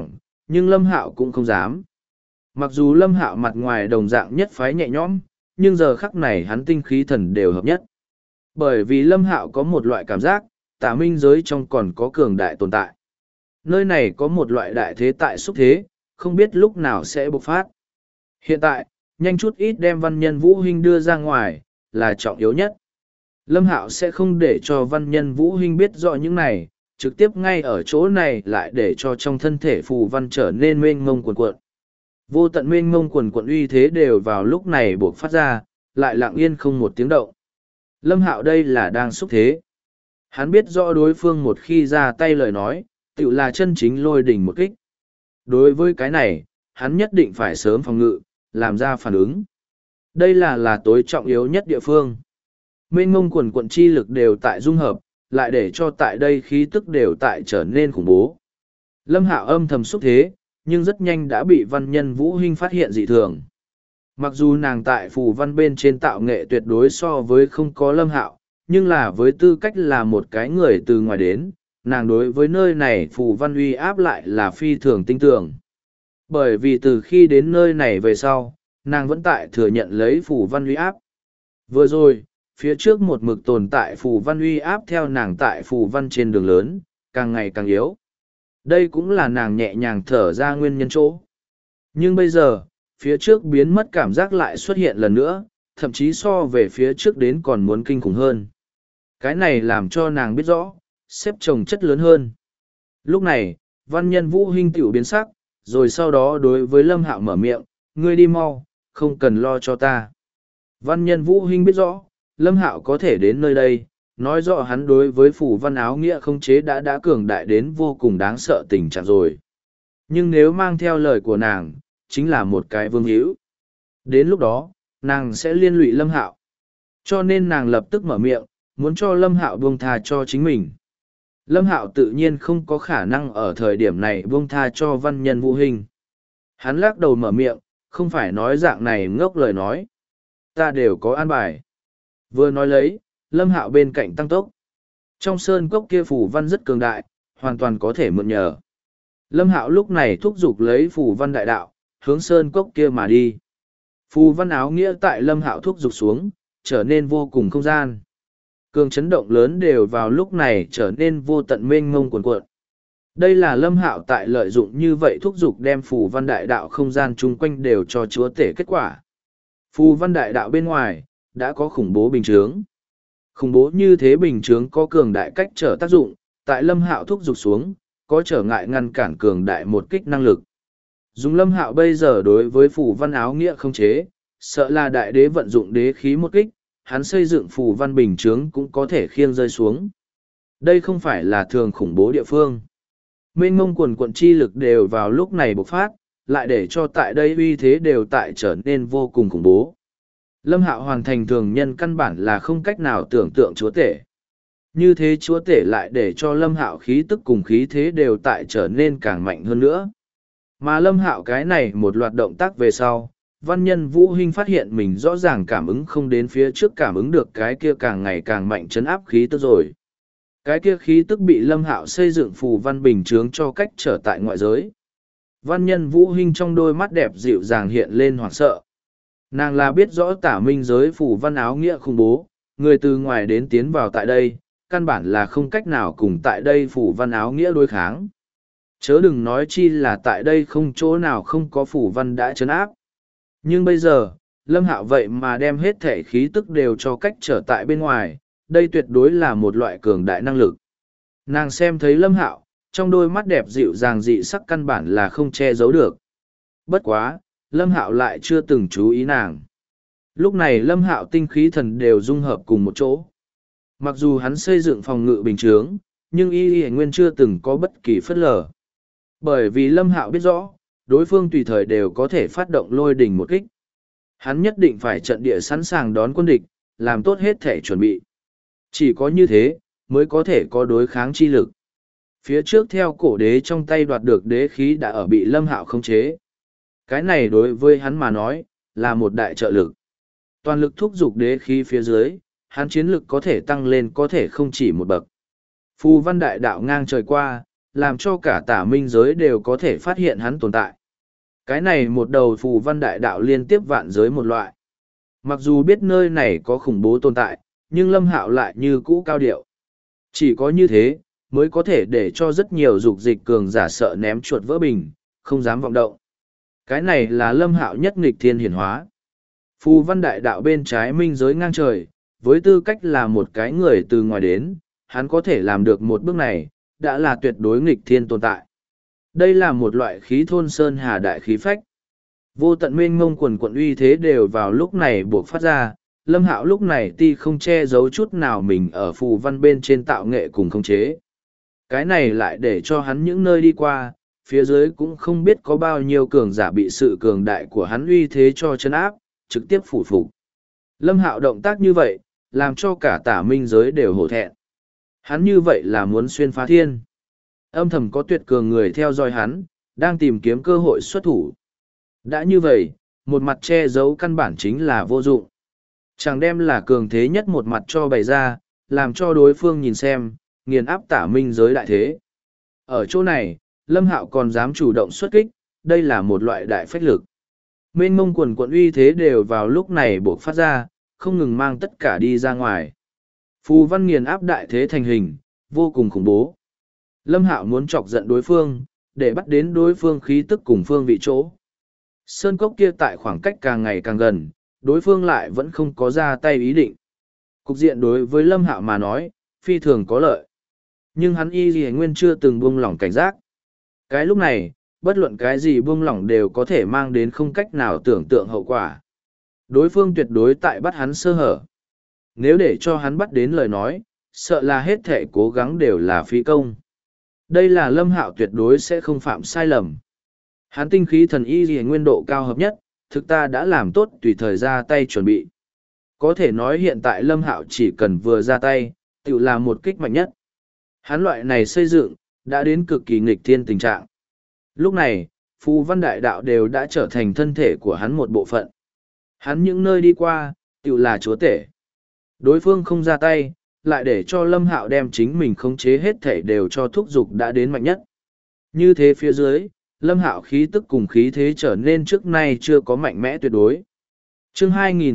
A: nhưng Lâm Hạo cũng không dám. Mặc dù Lâm Hạo mặt ngoài đồng dạng nhất phái nhẹ nhõm, nhưng giờ khắc này hắn tinh khí thần đều hợp nhất. Bởi vì Lâm Hạo có một loại cảm giác, tà minh giới trong còn có cường đại tồn tại. Nơi này có một loại đại thế tại xúc thế, không biết lúc nào sẽ bộc phát. Hiện tại, nhanh chút ít đem văn nhân Vũ Hinh đưa ra ngoài, là trọng yếu nhất. Lâm Hạo sẽ không để cho văn nhân Vũ Hinh biết rõ những này, trực tiếp ngay ở chỗ này lại để cho trong thân thể phù văn trở nên mênh mông cuồn cuộn. Vô tận mênh mông cuồn cuộn uy thế đều vào lúc này buộc phát ra, lại lặng yên không một tiếng động. Lâm Hạo đây là đang xúc thế. Hắn biết rõ đối phương một khi ra tay lời nói, tự là chân chính lôi đỉnh một kích. Đối với cái này, hắn nhất định phải sớm phòng ngự, làm ra phản ứng. Đây là tối trọng yếu nhất địa phương. Mênh mông quần quận chi lực đều tại dung hợp, lại để cho tại đây khí tức đều tại trở nên khủng bố. Lâm Hạo âm thầm xúc thế, nhưng rất nhanh đã bị văn nhân Vũ Hinh phát hiện dị thường. Mặc dù nàng tại phù văn bên trên tạo nghệ tuyệt đối so với không có Lâm Hạo, nhưng là với tư cách là một cái người từ ngoài đến, nàng đối với nơi này phù văn uy áp lại là phi thường tinh tường. Bởi vì từ khi đến nơi này về sau, nàng vẫn tại thừa nhận lấy phù văn uy áp. Vừa rồi, phía trước một mực tồn tại phù văn uy áp theo nàng tại phù văn trên đường lớn, càng ngày càng yếu. Đây cũng là nàng nhẹ nhàng thở ra nguyên nhân chỗ. Nhưng bây giờ, phía trước biến mất cảm giác lại xuất hiện lần nữa, thậm chí so về phía trước đến còn muốn kinh khủng hơn. Cái này làm cho nàng biết rõ, xếp chồng chất lớn hơn. Lúc này, văn nhân Vũ Hinh tiểu biến sắc, rồi sau đó đối với Lâm Hạo mở miệng, ngươi đi mau, không cần lo cho ta. Văn nhân Vũ Hinh biết rõ, Lâm Hạo có thể đến nơi đây, nói rõ hắn đối với phù văn áo nghĩa không chế đã cường đại đến vô cùng đáng sợ tình trạng rồi. Nhưng nếu mang theo lời của nàng, chính là một cái vương hữu. Đến lúc đó, nàng sẽ liên lụy Lâm Hạo. Cho nên nàng lập tức mở miệng, muốn cho Lâm Hạo buông tha cho chính mình. Lâm Hạo tự nhiên không có khả năng ở thời điểm này buông tha cho văn nhân Vũ Hinh. Hắn lắc đầu mở miệng, không phải nói dạng này ngốc lời nói. Ta đều có an bài. Vừa nói lấy, Lâm Hạo bên cạnh tăng tốc. Trong sơn cốc kia phù văn rất cường đại, hoàn toàn có thể mượn nhờ. Lâm Hạo lúc này thúc giục lấy phù văn đại đạo, hướng sơn cốc kia mà đi. Phù văn áo nghĩa tại Lâm Hạo thúc giục xuống, trở nên vô cùng không gian. Cường chấn động lớn đều vào lúc này trở nên vô tận mênh mông cuồn cuộn. Đây là Lâm Hạo tại lợi dụng như vậy thúc giục đem phù văn đại đạo không gian chung quanh đều cho chúa tể kết quả. Phù văn đại đạo bên ngoài, đã có khủng bố bình chướng. Khủng bố như thế bình chướng có cường đại cách trở tác dụng, tại Lâm Hạo thúc giục xuống, có trở ngại ngăn cản cường đại một kích năng lực. Dùng Lâm Hạo bây giờ đối với phù văn áo nghĩa không chế, sợ là đại đế vận dụng đế khí một kích, hắn xây dựng phù văn bình chướng cũng có thể khiêng rơi xuống. Đây không phải là thường khủng bố địa phương. Mênh mông quần quận chi lực đều vào lúc này bộc phát, lại để cho tại đây uy thế đều tại trở nên vô cùng khủng bố. Lâm Hạo hoàn thành thường nhân căn bản là không cách nào tưởng tượng chúa tể. Như thế chúa tể lại để cho Lâm Hạo khí tức cùng khí thế đều tại trở nên càng mạnh hơn nữa. Mà Lâm Hạo cái này một loạt động tác về sau, văn nhân Vũ Hinh phát hiện mình rõ ràng cảm ứng không đến phía trước cảm ứng được cái kia càng ngày càng mạnh chấn áp khí tức rồi. Cái kia khí tức bị Lâm Hạo xây dựng phù văn bình chướng cho cách trở tại ngoại giới. Văn nhân Vũ Hinh trong đôi mắt đẹp dịu dàng hiện lên hoảng sợ. Nàng là biết rõ tả minh giới phù văn áo nghĩa khủng bố, người từ ngoài đến tiến vào tại đây, căn bản là không cách nào cùng tại đây phù văn áo nghĩa đối kháng. Chớ đừng nói chi là tại đây không chỗ nào không có phù văn đã trấn áp. Nhưng bây giờ, Lâm Hạo vậy mà đem hết thể khí tức đều cho cách trở tại bên ngoài, đây tuyệt đối là một loại cường đại năng lực. Nàng xem thấy Lâm Hạo, trong đôi mắt đẹp dịu dàng dị sắc căn bản là không che giấu được. Bất quá, Lâm Hạo lại chưa từng chú ý nàng. Lúc này Lâm Hạo tinh khí thần đều dung hợp cùng một chỗ. Mặc dù hắn xây dựng phòng ngự bình chướng, nhưng y nguyên chưa từng có bất kỳ phất lờ. Bởi vì Lâm Hạo biết rõ, đối phương tùy thời đều có thể phát động lôi đỉnh một kích. Hắn nhất định phải trận địa sẵn sàng đón quân địch, làm tốt hết thể chuẩn bị. Chỉ có như thế, mới có thể có đối kháng chi lực. Phía trước theo cổ đế trong tay đoạt được đế khí đã ở bị Lâm Hạo khống chế. Cái này đối với hắn mà nói, là một đại trợ lực. Toàn lực thúc giục đế khí phía dưới, hắn chiến lực có thể tăng lên có thể không chỉ một bậc. Phù văn đại đạo ngang trời qua, làm cho cả tả minh giới đều có thể phát hiện hắn tồn tại. Cái này một đầu phù văn đại đạo liên tiếp vạn giới một loại. Mặc dù biết nơi này có khủng bố tồn tại, nhưng Lâm Hạo lại như cũ cao điệu. Chỉ có như thế, mới có thể để cho rất nhiều dục dịch cường giả sợ ném chuột vỡ bình, không dám vọng động. Cái này là Lâm Hạo nhất nghịch thiên hiển hóa. Phù văn đại đạo bên trái minh giới ngang trời, với tư cách là một cái người từ ngoài đến, hắn có thể làm được một bước này, đã là tuyệt đối nghịch thiên tồn tại. Đây là một loại khí thôn sơn hà đại khí phách. Vô tận mênh mông quần quận uy thế đều vào lúc này buộc phát ra, Lâm Hạo lúc này ti không che giấu chút nào mình ở phù văn bên trên tạo nghệ cùng khống chế. Cái này lại để cho hắn những nơi đi qua, phía dưới cũng không biết có bao nhiêu cường giả bị sự cường đại của hắn uy thế cho chân áp, trực tiếp phủ phục. Lâm Hạo động tác như vậy, làm cho cả tả minh giới đều hổ thẹn. Hắn như vậy là muốn xuyên phá thiên. Âm thầm có tuyệt cường người theo dõi hắn, đang tìm kiếm cơ hội xuất thủ. Đã như vậy, một mặt che giấu căn bản chính là vô dụng. Chẳng đem là cường thế nhất một mặt cho bày ra, làm cho đối phương nhìn xem, nghiền áp tả minh giới đại thế. Ở chỗ này, Lâm Hạo còn dám chủ động xuất kích, đây là một loại đại phách lực. Mênh mông quần quận uy thế đều vào lúc này buộc phát ra, không ngừng mang tất cả đi ra ngoài. Phù văn nghiền áp đại thế thành hình, vô cùng khủng bố. Lâm Hạo muốn chọc giận đối phương, để bắt đến đối phương khí tức cùng phương vị chỗ. Sơn cốc kia tại khoảng cách càng ngày càng gần, đối phương lại vẫn không có ra tay ý định. Cục diện đối với Lâm Hạo mà nói, phi thường có lợi. Nhưng hắn y gì nguyên chưa từng buông lỏng cảnh giác. Cái lúc này, bất luận cái gì buông lỏng đều có thể mang đến không cách nào tưởng tượng hậu quả. Đối phương tuyệt đối tại bắt hắn sơ hở. Nếu để cho hắn bắt đến lời nói, sợ là hết thể cố gắng đều là phí công. Đây là Lâm Hạo tuyệt đối sẽ không phạm sai lầm. Hắn tinh khí thần y gì nguyên độ cao hợp nhất, thực ta đã làm tốt tùy thời ra tay chuẩn bị. Có thể nói hiện tại Lâm Hạo chỉ cần vừa ra tay, tự là một kích mạnh nhất. Hắn loại này xây dựng, đã đến cực kỳ nghịch thiên tình trạng. Lúc này, phù văn đại đạo đều đã trở thành thân thể của hắn một bộ phận. Hắn những nơi đi qua, tự là chúa tể. Đối phương không ra tay, lại để cho Lâm Hạo đem chính mình khống chế hết thể đều cho thúc dục đã đến mạnh nhất. Như thế phía dưới, Lâm Hạo khí tức cùng khí thế trở nên trước nay chưa có mạnh mẽ tuyệt đối. Chương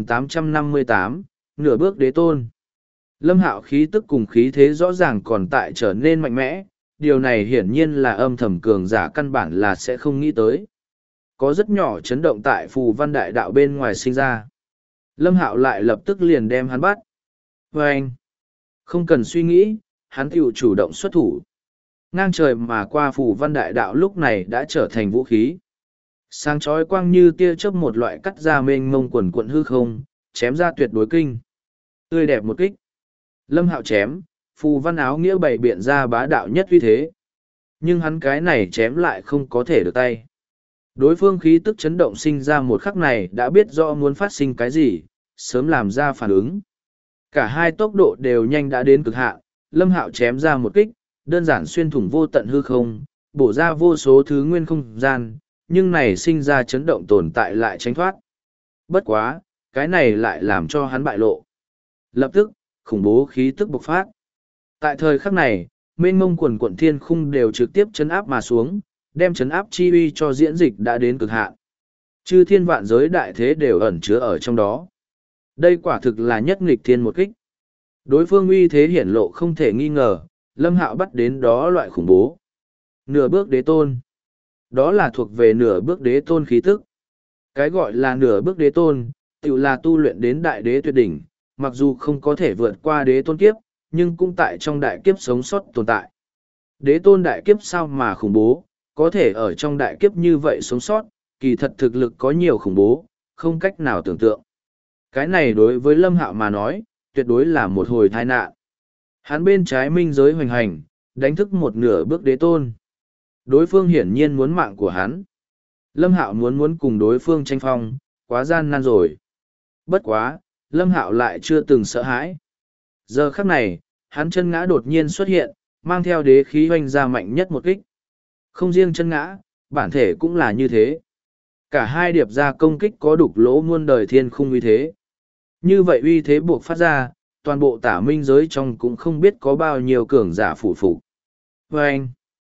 A: 2858, nửa bước đế tôn. Lâm Hạo khí tức cùng khí thế rõ ràng còn tại trở nên mạnh mẽ, điều này hiển nhiên là âm thầm cường giả căn bản là sẽ không nghĩ tới. Có rất nhỏ chấn động tại phù văn đại đạo bên ngoài sinh ra. Lâm Hạo lại lập tức liền đem hắn bắt. Và anh, không cần suy nghĩ, hắn tiểu chủ động xuất thủ. Ngang trời mà qua phù văn đại đạo lúc này đã trở thành vũ khí. Sáng chói quang như tia chớp một loại cắt ra mênh mông quần quận hư không, chém ra tuyệt đối kinh. Tươi đẹp một kích. Lâm Hạo chém, phù văn áo nghĩa bày biện ra bá đạo nhất uy thế. Nhưng hắn cái này chém lại không có thể được tay. Đối phương khí tức chấn động sinh ra một khắc này đã biết rõ muốn phát sinh cái gì, sớm làm ra phản ứng. Cả hai tốc độ đều nhanh đã đến cực hạn, Lâm Hạo chém ra một kích, đơn giản xuyên thủng vô tận hư không, bổ ra vô số thứ nguyên không gian, nhưng này sinh ra chấn động tồn tại lại tránh thoát. Bất quá, cái này lại làm cho hắn bại lộ. Lập tức, khủng bố khí tức bộc phát. Tại thời khắc này, mênh mông quần quận thiên khung đều trực tiếp chấn áp mà xuống, đem chấn áp chi uy cho diễn dịch đã đến cực hạn. Chư thiên vạn giới đại thế đều ẩn chứa ở trong đó. Đây quả thực là nhất nghịch thiên một kích. Đối phương uy thế hiển lộ không thể nghi ngờ, Lâm Hạo bắt đến đó loại khủng bố. Nửa bước đế tôn. Đó là thuộc về nửa bước đế tôn khí tức. Cái gọi là nửa bước đế tôn, tự là tu luyện đến đại đế tuyệt đỉnh, mặc dù không có thể vượt qua đế tôn kiếp, nhưng cũng tại trong đại kiếp sống sót tồn tại. Đế tôn đại kiếp sao mà khủng bố, có thể ở trong đại kiếp như vậy sống sót, kỳ thật thực lực có nhiều khủng bố, không cách nào tưởng tượng. Cái này đối với Lâm Hạo mà nói, tuyệt đối là một hồi tai nạn. Hắn bên trái minh giới hoành hành, đánh thức một nửa bước đế tôn. Đối phương hiển nhiên muốn mạng của hắn. Lâm Hạo muốn cùng đối phương tranh phong, quá gian nan rồi. Bất quá, Lâm Hạo lại chưa từng sợ hãi. Giờ khắc này, hắn chân ngã đột nhiên xuất hiện, mang theo đế khí hoành ra mạnh nhất một kích. Không riêng chân ngã, bản thể cũng là như thế. Cả hai điệp ra công kích có đục lỗ muôn đời thiên khung uy thế. Như vậy uy thế buộc phát ra, toàn bộ tả minh giới trong cũng không biết có bao nhiêu cường giả phủ phục. Và anh,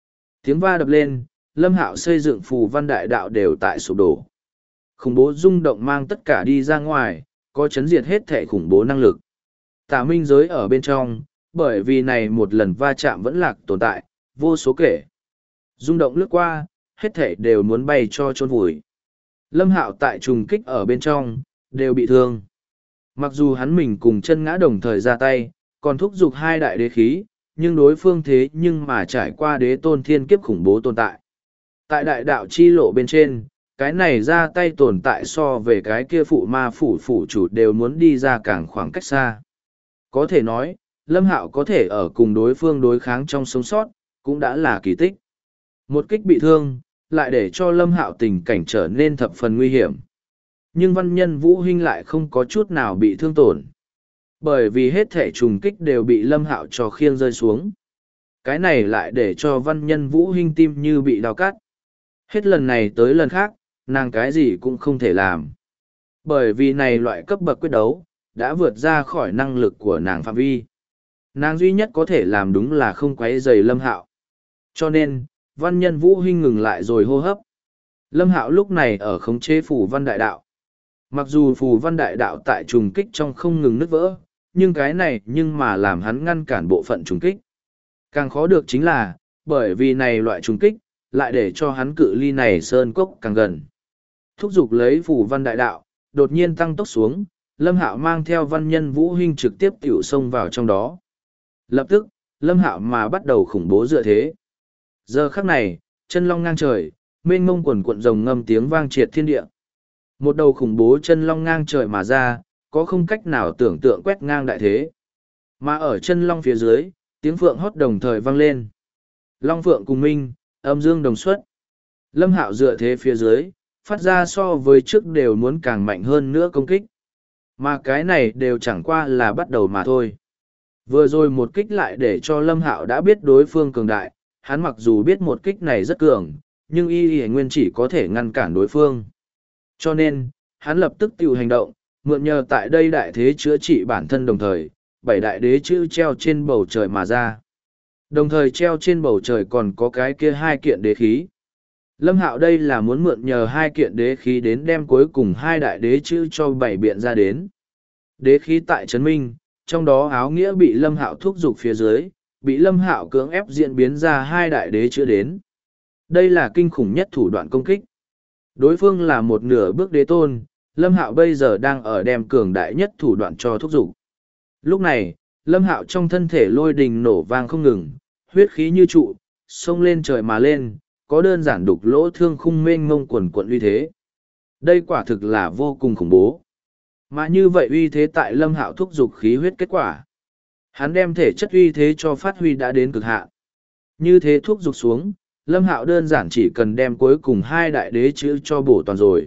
A: Tiếng va đập lên, Lâm Hạo xây dựng phù văn đại đạo đều tại sụp đổ. Khủng bố rung động mang tất cả đi ra ngoài, có chấn diệt hết thể khủng bố năng lực. Tà minh giới ở bên trong, bởi vì này một lần va chạm vẫn lạc tồn tại, vô số kể. Rung động lướt qua, hết thể đều muốn bay cho chôn vùi. Lâm Hạo tại trùng kích ở bên trong, đều bị thương. Mặc dù hắn mình cùng chân ngã đồng thời ra tay, còn thúc giục hai đại đế khí, nhưng đối phương thế nhưng mà trải qua đế tôn thiên kiếp khủng bố tồn tại. Tại đại đạo chi lộ bên trên, cái này ra tay tồn tại so về cái kia phụ ma phủ chủ đều muốn đi ra càng khoảng cách xa. Có thể nói, Lâm Hạo có thể ở cùng đối phương đối kháng trong sống sót, cũng đã là kỳ tích. Một kích bị thương, lại để cho Lâm Hạo tình cảnh trở nên thập phần nguy hiểm. Nhưng văn nhân Vũ Hinh lại không có chút nào bị thương tổn. Bởi vì hết thể trùng kích đều bị Lâm Hạo cho khiêng rơi xuống. Cái này lại để cho văn nhân Vũ Hinh tim như bị đào cắt. Hết lần này tới lần khác, nàng cái gì cũng không thể làm. Bởi vì này loại cấp bậc quyết đấu, đã vượt ra khỏi năng lực của nàng phạm vi. Nàng duy nhất có thể làm đúng là không quấy rầy Lâm Hạo. Cho nên, văn nhân Vũ Hinh ngừng lại rồi hô hấp. Lâm Hạo lúc này ở khống chế phù văn đại đạo. Mặc dù phù văn đại đạo tại trùng kích trong không ngừng nứt vỡ, nhưng cái này nhưng mà làm hắn ngăn cản bộ phận trùng kích. Càng khó được chính là, bởi vì này loại trùng kích, lại để cho hắn cự ly này sơn cốc càng gần. Thúc giục lấy phù văn đại đạo, đột nhiên tăng tốc xuống, Lâm Hạo mang theo văn nhân Vũ Hinh trực tiếp tiểu xông vào trong đó. Lập tức, Lâm Hạo mà bắt đầu khủng bố dựa thế. Giờ khắc này, chân long ngang trời, mênh mông quần cuộn rồng ngâm tiếng vang triệt thiên địa. Một đầu khủng bố chân long ngang trời mà ra, có không cách nào tưởng tượng quét ngang đại thế. Mà ở chân long phía dưới, tiếng phượng hót đồng thời vang lên. Long phượng cùng minh, âm dương đồng xuất. Lâm Hạo dựa thế phía dưới, phát ra so với trước đều muốn càng mạnh hơn nữa công kích. Mà cái này đều chẳng qua là bắt đầu mà thôi. Vừa rồi một kích lại để cho Lâm Hạo đã biết đối phương cường đại, hắn mặc dù biết một kích này rất cường, nhưng y nguyên chỉ có thể ngăn cản đối phương. Cho nên, hắn lập tức tiêu hành động, mượn nhờ tại đây đại thế chữa trị bản thân đồng thời, bảy đại đế chữ treo trên bầu trời mà ra. Đồng thời treo trên bầu trời còn có cái kia hai kiện đế khí. Lâm Hạo đây là muốn mượn nhờ hai kiện đế khí đến đem cuối cùng hai đại đế chữ cho bảy biện ra đến. Đế khí tại Trấn Minh, trong đó áo nghĩa bị Lâm Hạo thúc giục phía dưới, bị Lâm Hạo cưỡng ép diễn biến ra hai đại đế chữ đến. Đây là kinh khủng nhất thủ đoạn công kích. Đối phương là một nửa bước đế tôn, Lâm Hạo bây giờ đang ở đem cường đại nhất thủ đoạn cho thúc giục. Lúc này, Lâm Hạo trong thân thể lôi đình nổ vang không ngừng, huyết khí như trụ, xông lên trời mà lên, có đơn giản đục lỗ thương khung mênh mông quần quận uy thế. Đây quả thực là vô cùng khủng bố. Mà như vậy uy thế tại Lâm Hạo thúc giục khí huyết kết quả. Hắn đem thể chất uy thế cho phát huy đã đến cực hạn. Như thế thúc giục xuống, Lâm Hạo đơn giản chỉ cần đem cuối cùng hai đại đế chữ cho bổ toàn rồi.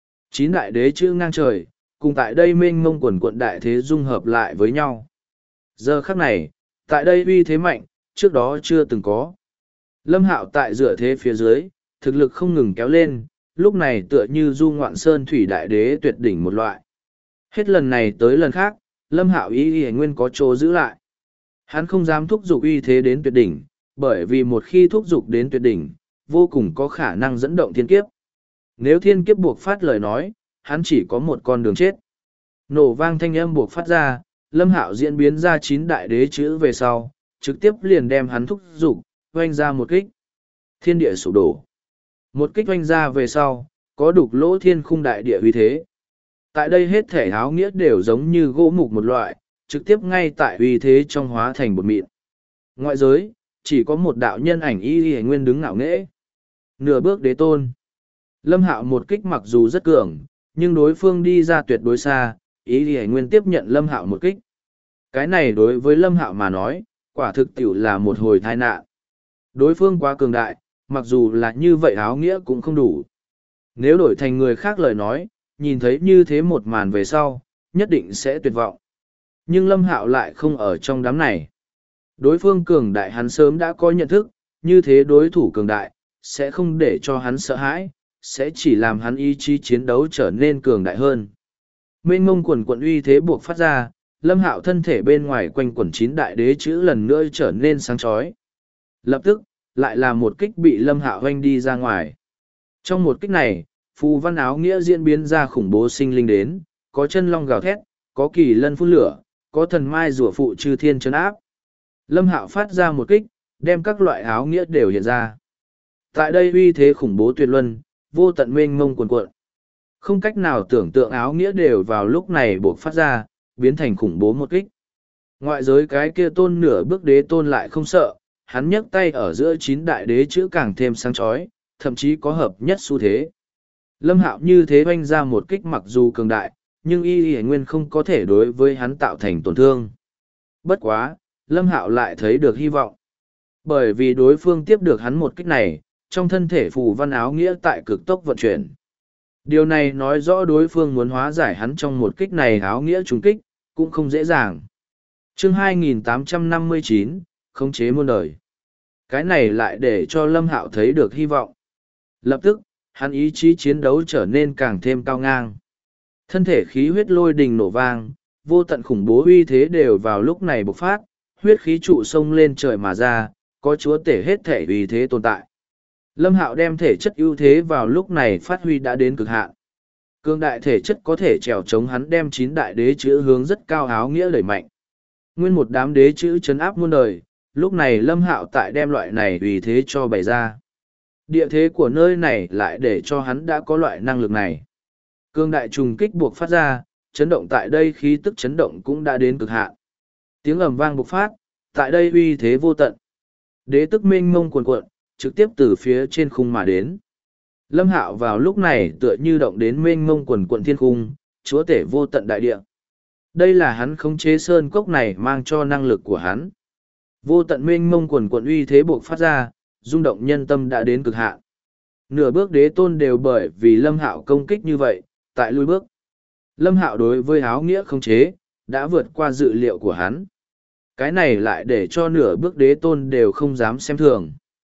A: 9 đại đế chữ ngang trời, cùng tại đây mênh mông quần quận đại thế dung hợp lại với nhau. Giờ khắc này, tại đây uy thế mạnh, trước đó chưa từng có. Lâm Hạo tại dựa thế phía dưới, thực lực không ngừng kéo lên, lúc này tựa như du ngoạn sơn thủy đại đế tuyệt đỉnh một loại. Hết lần này tới lần khác, Lâm Hạo ý nguyên có chỗ giữ lại. Hắn không dám thúc giục uy thế đến tuyệt đỉnh, bởi vì một khi thúc giục đến tuyệt đỉnh, vô cùng có khả năng dẫn động thiên kiếp. Nếu thiên kiếp buộc phát lời nói, hắn chỉ có một con đường chết. Nổ vang thanh âm buộc phát ra, Lâm Hạo diễn biến ra 9 đại đế chữ về sau, trực tiếp liền đem hắn thúc giục, oanh ra một kích. Thiên địa sụp đổ. Một kích oanh ra về sau, có đục lỗ thiên khung đại địa uy thế. Tại đây hết thể áo nghĩa đều giống như gỗ mục một loại, trực tiếp ngay tại uy thế trong hóa thành bột mịn. Ngoại giới, chỉ có một đạo nhân ảnh y nguyên đứng ngạo nghễ. Nửa bước đế tôn. Lâm Hạo một kích mặc dù rất cường, nhưng đối phương đi ra tuyệt đối xa, y nguyên tiếp nhận Lâm Hạo một kích. Cái này đối với Lâm Hạo mà nói, quả thực tiểu là một hồi tai nạn. Đối phương quá cường đại, mặc dù là như vậy áo nghĩa cũng không đủ. Nếu đổi thành người khác lời nói, nhìn thấy như thế một màn về sau, nhất định sẽ tuyệt vọng. Nhưng Lâm Hạo lại không ở trong đám này. Đối phương cường đại hắn sớm đã có nhận thức, như thế đối thủ cường đại, sẽ không để cho hắn sợ hãi, sẽ chỉ làm hắn ý chí chiến đấu trở nên cường đại hơn. Mênh mông quần quận uy thế buộc phát ra, Lâm Hạo thân thể bên ngoài quanh quần 9 đại đế chữ lần nữa trở nên sáng chói. Lập tức, lại là một kích bị Lâm Hạo hoanh đi ra ngoài. Trong một kích này, phù văn áo nghĩa diễn biến ra khủng bố sinh linh đến, có chân long gào thét, có kỳ lân phun lửa, có thần mai rùa phụ chư thiên trấn áp. Lâm Hạo phát ra một kích, đem các loại áo nghĩa đều hiện ra. Tại đây uy thế khủng bố tuyệt luân, vô tận mênh mông cuồn cuộn. Không cách nào tưởng tượng áo nghĩa đều vào lúc này buộc phát ra, biến thành khủng bố một kích. Ngoại giới cái kia tôn nửa bước đế tôn lại không sợ, hắn nhấc tay ở giữa 9 đại đế chữ càng thêm sáng chói, thậm chí có hợp nhất xu thế. Lâm Hạo như thế oanh ra một kích mặc dù cường đại, nhưng y nguyên không có thể đối với hắn tạo thành tổn thương. Bất quá, Lâm Hạo lại thấy được hy vọng. Bởi vì đối phương tiếp được hắn một kích này, trong thân thể phù văn áo nghĩa tại cực tốc vận chuyển. Điều này nói rõ đối phương muốn hóa giải hắn trong một kích này áo nghĩa trùng kích, cũng không dễ dàng. Chương 2859, khống chế muôn đời. Cái này lại để cho Lâm Hạo thấy được hy vọng. Lập tức, hắn ý chí chiến đấu trở nên càng thêm cao ngang. Thân thể khí huyết lôi đình nổ vang, vô tận khủng bố uy thế đều vào lúc này bộc phát, huyết khí trụ sông lên trời mà ra, có chúa tể hết thể uy thế tồn tại. Lâm Hạo đem thể chất ưu thế vào lúc này phát huy đã đến cực hạn. Cương đại thể chất có thể trèo chống hắn đem 9 đại đế chữ hướng rất cao áo nghĩa đẩy mạnh. Nguyên một đám đế chữ chấn áp muôn đời, lúc này Lâm Hạo tại đem loại này uy thế cho bày ra. Địa thế của nơi này lại để cho hắn đã có loại năng lực này. Cương đại trùng kích buộc phát ra, chấn động tại đây khí tức chấn động cũng đã đến cực hạn. Tiếng ầm vang bộc phát, tại đây uy thế vô tận. Đế tức mênh mông cuồn cuộn, trực tiếp từ phía trên khung mà đến. Lâm Hạo vào lúc này tựa như động đến mênh mông quần quận thiên khung, chúa tể vô tận đại địa. Đây là hắn khống chế sơn cốc này mang cho năng lực của hắn. Vô tận mênh mông quần quận uy thế buộc phát ra, rung động nhân tâm đã đến cực hạn. Nửa bước đế tôn đều bởi vì Lâm Hạo công kích như vậy, tại lui bước. Lâm Hạo đối với áo nghĩa khống chế, đã vượt qua dự liệu của hắn. Cái này lại để cho nửa bước đế tôn đều không dám xem thường.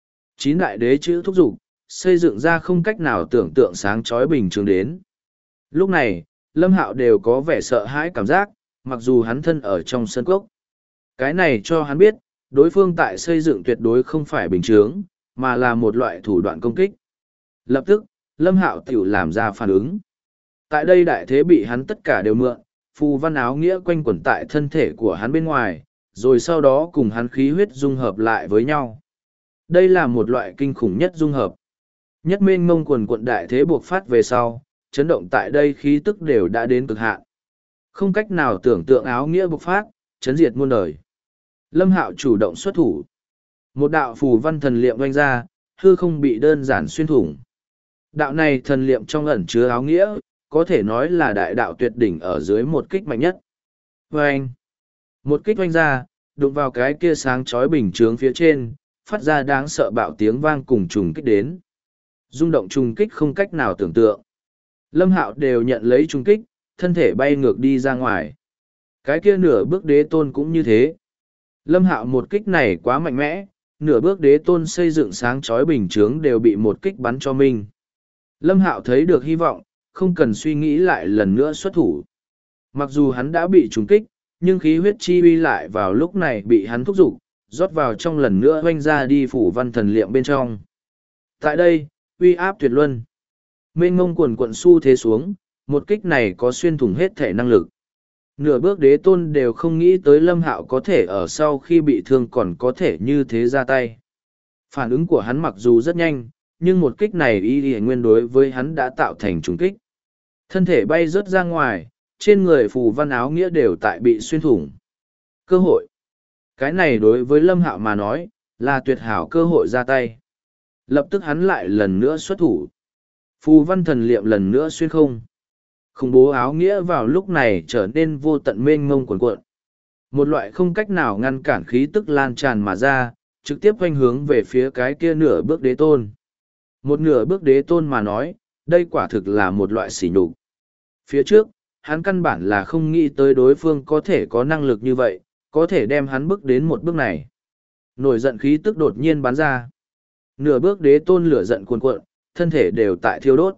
A: 9 đại đế chữ thúc giục, xây dựng ra không cách nào tưởng tượng sáng chói bình thường đến. Lúc này, Lâm Hạo đều có vẻ sợ hãi cảm giác, mặc dù hắn thân ở trong sân cốc. Cái này cho hắn biết, đối phương tại xây dựng tuyệt đối không phải bình thường, mà là một loại thủ đoạn công kích. Lập tức, Lâm Hạo tiểu làm ra phản ứng. Tại đây đại thế bị hắn tất cả đều mượn, phù văn áo nghĩa quanh quẩn tại thân thể của hắn bên ngoài, rồi sau đó cùng hắn khí huyết dung hợp lại với nhau. Đây là một loại kinh khủng nhất dung hợp. Nhất mênh mông quần quận đại thế buộc phát về sau, chấn động tại đây khí tức đều đã đến cực hạn. Không cách nào tưởng tượng áo nghĩa bộc phát, chấn diệt muôn đời. Lâm Hạo chủ động xuất thủ. Một đạo phù văn thần liệm oanh ra, hư không bị đơn giản xuyên thủng. Đạo này thần liệm trong ẩn chứa áo nghĩa, có thể nói là đại đạo tuyệt đỉnh ở dưới một kích mạnh nhất. Oanh! Một kích oanh ra, đụng vào cái kia sáng chói bình chướng phía trên, phát ra đáng sợ bạo tiếng vang cùng trùng kích đến. Rung động trùng kích không cách nào tưởng tượng. Lâm Hạo đều nhận lấy trùng kích, thân thể bay ngược đi ra ngoài. Cái kia nửa bước đế tôn cũng như thế. Lâm Hạo một kích này quá mạnh mẽ, nửa bước đế tôn xây dựng sáng chói bình chướng đều bị một kích bắn cho mình. Lâm Hạo thấy được hy vọng, không cần suy nghĩ lại lần nữa xuất thủ. Mặc dù hắn đã bị trùng kích, nhưng khí huyết chi uy lại vào lúc này bị hắn thúc giục, rót vào trong lần nữa oanh ra đi phủ văn thần liệm bên trong. Tại đây, uy áp tuyệt luân. Mênh ngông quần quận xu thế xuống, một kích này có xuyên thủng hết thể năng lực. Nửa bước đế tôn đều không nghĩ tới Lâm Hạo có thể ở sau khi bị thương còn có thể như thế ra tay. Phản ứng của hắn mặc dù rất nhanh, nhưng một kích này y nguyên đối với hắn đã tạo thành trùng kích. Thân thể bay rớt ra ngoài, trên người phù văn áo nghĩa đều tại bị xuyên thủng. Cơ hội. Cái này đối với Lâm Hạo mà nói, là tuyệt hảo cơ hội ra tay. Lập tức hắn lại lần nữa xuất thủ. Phù văn thần liệm lần nữa xuyên không. Khủng bố áo nghĩa vào lúc này trở nên vô tận mênh mông cuồn cuộn. Một loại không cách nào ngăn cản khí tức lan tràn mà ra, trực tiếp quanh hướng về phía cái kia nửa bước đế tôn. Một nửa bước đế tôn mà nói, đây quả thực là một loại sỉ nhục. Phía trước, hắn căn bản là không nghĩ tới đối phương có thể có năng lực như vậy, có thể đem hắn bước đến một bước này. Nổi giận khí tức đột nhiên bắn ra. Nửa bước đế tôn lửa giận cuồn cuộn, thân thể đều tại thiêu đốt.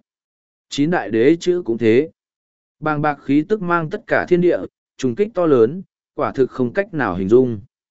A: 9 đại đế chữ cũng thế. Bàng bạc khí tức mang tất cả thiên địa, trùng kích to lớn, quả thực không cách nào hình dung.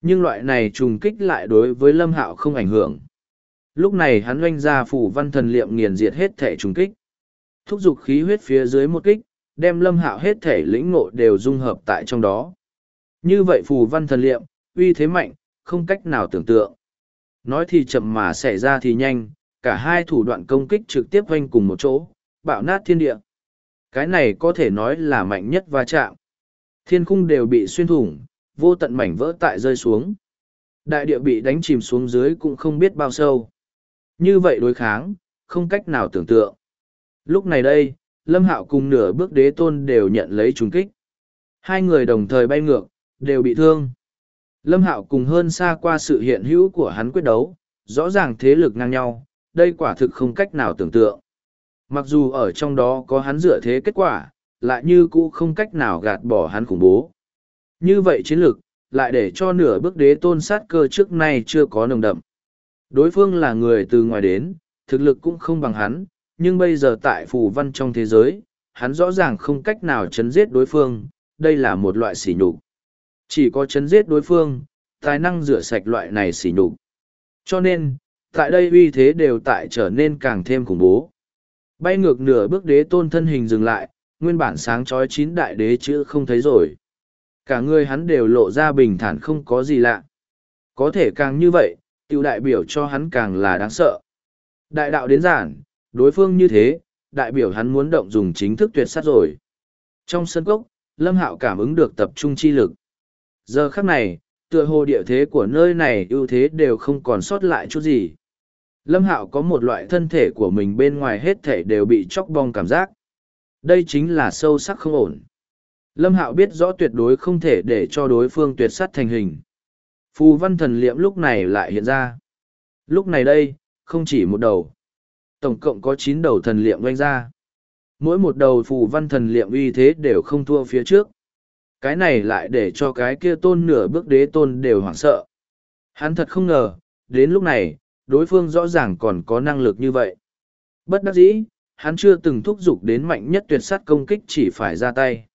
A: Nhưng loại này trùng kích lại đối với Lâm Hạo không ảnh hưởng. Lúc này hắn oanh ra phù văn thần liệm nghiền diệt hết thể trùng kích. Thúc giục khí huyết phía dưới một kích, đem Lâm Hạo hết thể lĩnh ngộ đều dung hợp tại trong đó. Như vậy phù văn thần liệm, uy thế mạnh, không cách nào tưởng tượng. Nói thì chậm mà xảy ra thì nhanh, cả hai thủ đoạn công kích trực tiếp oanh cùng một chỗ, bạo nát thiên địa. Cái này có thể nói là mạnh nhất va chạm. Thiên khung đều bị xuyên thủng, vô tận mảnh vỡ tại rơi xuống. Đại địa bị đánh chìm xuống dưới cũng không biết bao sâu. Như vậy đối kháng, không cách nào tưởng tượng. Lúc này đây, Lâm Hạo cùng nửa bước đế tôn đều nhận lấy trùng kích. Hai người đồng thời bay ngược, đều bị thương. Lâm Hạo cùng hơn xa qua sự hiện hữu của hắn quyết đấu, rõ ràng thế lực ngang nhau, đây quả thực không cách nào tưởng tượng. Mặc dù ở trong đó có hắn dựa thế kết quả, lại như cũ không cách nào gạt bỏ hắn khủng bố. Như vậy chiến lược, lại để cho nửa bước đế tôn sát cơ trước nay chưa có nồng đậm. Đối phương là người từ ngoài đến, thực lực cũng không bằng hắn, nhưng bây giờ tại phù văn trong thế giới, hắn rõ ràng không cách nào chấn giết đối phương, đây là một loại sỉ nhục. Chỉ có chấn giết đối phương, tài năng rửa sạch loại này sỉ nhục. Cho nên, tại đây uy thế đều tại trở nên càng thêm khủng bố. Bay ngược nửa bước đế tôn thân hình dừng lại, nguyên bản sáng chói chín đại đế chữ không thấy rồi. Cả người hắn đều lộ ra bình thản không có gì lạ. Có thể càng như vậy, tiểu đại biểu cho hắn càng là đáng sợ. Đại đạo đến giản, đối phương như thế, đại biểu hắn muốn động dùng chính thức tuyệt sát rồi. Trong sân cốc, Lâm Hạo cảm ứng được tập trung chi lực. Giờ khắc này, tựa hồ địa thế của nơi này ưu thế đều không còn sót lại chút gì. Lâm Hạo có một loại thân thể của mình bên ngoài hết thể đều bị chóc bong cảm giác. Đây chính là sâu sắc không ổn. Lâm Hạo biết rõ tuyệt đối không thể để cho đối phương tuyệt sát thành hình. Phù văn thần liệm lúc này lại hiện ra. Lúc này đây, không chỉ một đầu. Tổng cộng có 9 đầu thần liệm oanh ra. Mỗi một đầu phù văn thần liệm uy thế đều không thua phía trước. Cái này lại để cho cái kia tôn nửa bước đế tôn đều hoảng sợ. Hắn thật không ngờ, đến lúc này, đối phương rõ ràng còn có năng lực như vậy. Bất đắc dĩ, hắn chưa từng thúc giục đến mạnh nhất tuyệt sát công kích chỉ phải ra tay.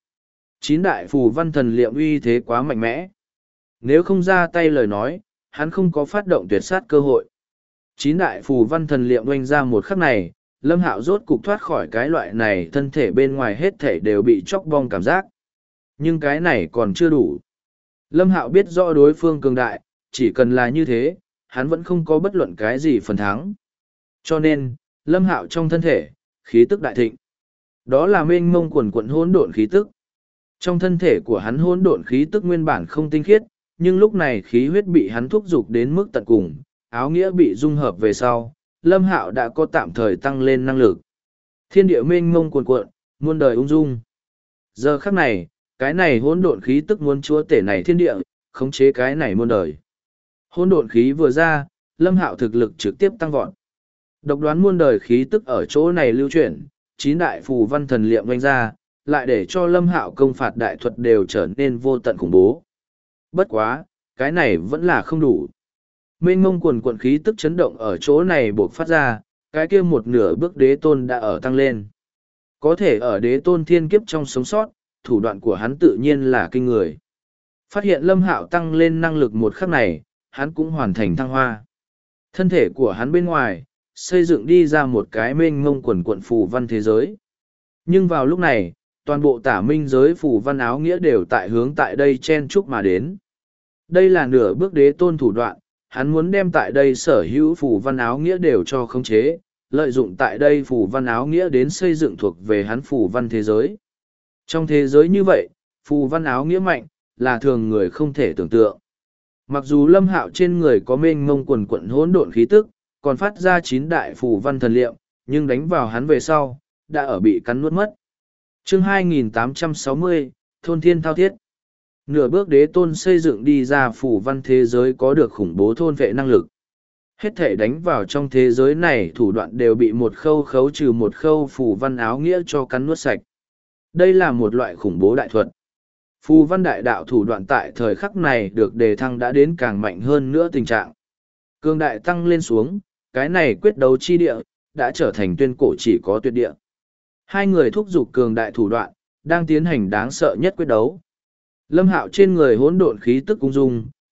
A: 9 đại phù văn thần liệm uy thế quá mạnh mẽ. Nếu không ra tay lời nói, hắn không có phát động tuyệt sát cơ hội. 9 đại phù văn thần liệm oanh ra một khắc này, Lâm Hạo rốt cục thoát khỏi cái loại này, thân thể bên ngoài hết thể đều bị chóc bong cảm giác. Nhưng cái này còn chưa đủ. Lâm Hạo biết rõ đối phương cường đại, chỉ cần là như thế, hắn vẫn không có bất luận cái gì phần thắng. Cho nên, Lâm Hạo trong thân thể, khí tức đại thịnh. Đó là mênh mông quần quận hỗn độn khí tức. Trong thân thể của hắn hỗn độn khí tức nguyên bản không tinh khiết, nhưng lúc này khí huyết bị hắn thúc giục đến mức tận cùng, áo nghĩa bị dung hợp về sau, Lâm Hạo đã có tạm thời tăng lên năng lực. Thiên địa mênh mông cuồn cuộn, muôn đời ung dung. Giờ khắc này, cái này hỗn độn khí tức muốn chúa tể này thiên địa, khống chế cái này muôn đời. Hỗn độn khí vừa ra, Lâm Hạo thực lực trực tiếp tăng vọt. Độc đoán muôn đời khí tức ở chỗ này lưu chuyển, 9 đại phù văn thần liệm vanh ra, lại để cho Lâm Hạo công phạt đại thuật đều trở nên vô tận khủng bố. Bất quá, cái này vẫn là không đủ. Mênh mông quần quận khí tức chấn động ở chỗ này buộc phát ra, cái kia một nửa bước đế tôn đã ở tăng lên. Có thể ở đế tôn thiên kiếp trong sống sót, thủ đoạn của hắn tự nhiên là kinh người. Phát hiện Lâm Hạo tăng lên năng lực một khắc này, hắn cũng hoàn thành thăng hoa. Thân thể của hắn bên ngoài, xây dựng đi ra một cái mênh mông quần quận phù văn thế giới. Nhưng vào lúc này, toàn bộ tả minh giới phù văn áo nghĩa đều tại hướng tại đây chen chúc mà đến. Đây là nửa bước đế tôn thủ đoạn, hắn muốn đem tại đây sở hữu phù văn áo nghĩa đều cho khống chế, lợi dụng tại đây phù văn áo nghĩa đến xây dựng thuộc về hắn phù văn thế giới. Trong thế giới như vậy, phù văn áo nghĩa mạnh, là thường người không thể tưởng tượng. Mặc dù Lâm Hạo trên người có mênh mông quần quận hỗn độn khí tức, còn phát ra 9 đại phù văn thần liệm, nhưng đánh vào hắn về sau, đã ở bị cắn nuốt mất. Chương 2860, Thôn Thiên Thao Thiết. Nửa bước đế tôn xây dựng đi ra phù văn thế giới có được khủng bố thôn vệ năng lực. Hết thể đánh vào trong thế giới này thủ đoạn đều bị một khâu khấu trừ một khâu phù văn áo nghĩa cho cắn nuốt sạch. Đây là một loại khủng bố đại thuật. Phù văn đại đạo thủ đoạn tại thời khắc này được đề thăng đã đến càng mạnh hơn nữa tình trạng. Cương đại tăng lên xuống, cái này quyết đấu chi địa, đã trở thành tuyên cổ chỉ có tuyệt địa. Hai người thúc giục cường đại thủ đoạn, đang tiến hành đáng sợ nhất quyết đấu. Lâm Hạo trên người hỗn độn khí tức ung dung,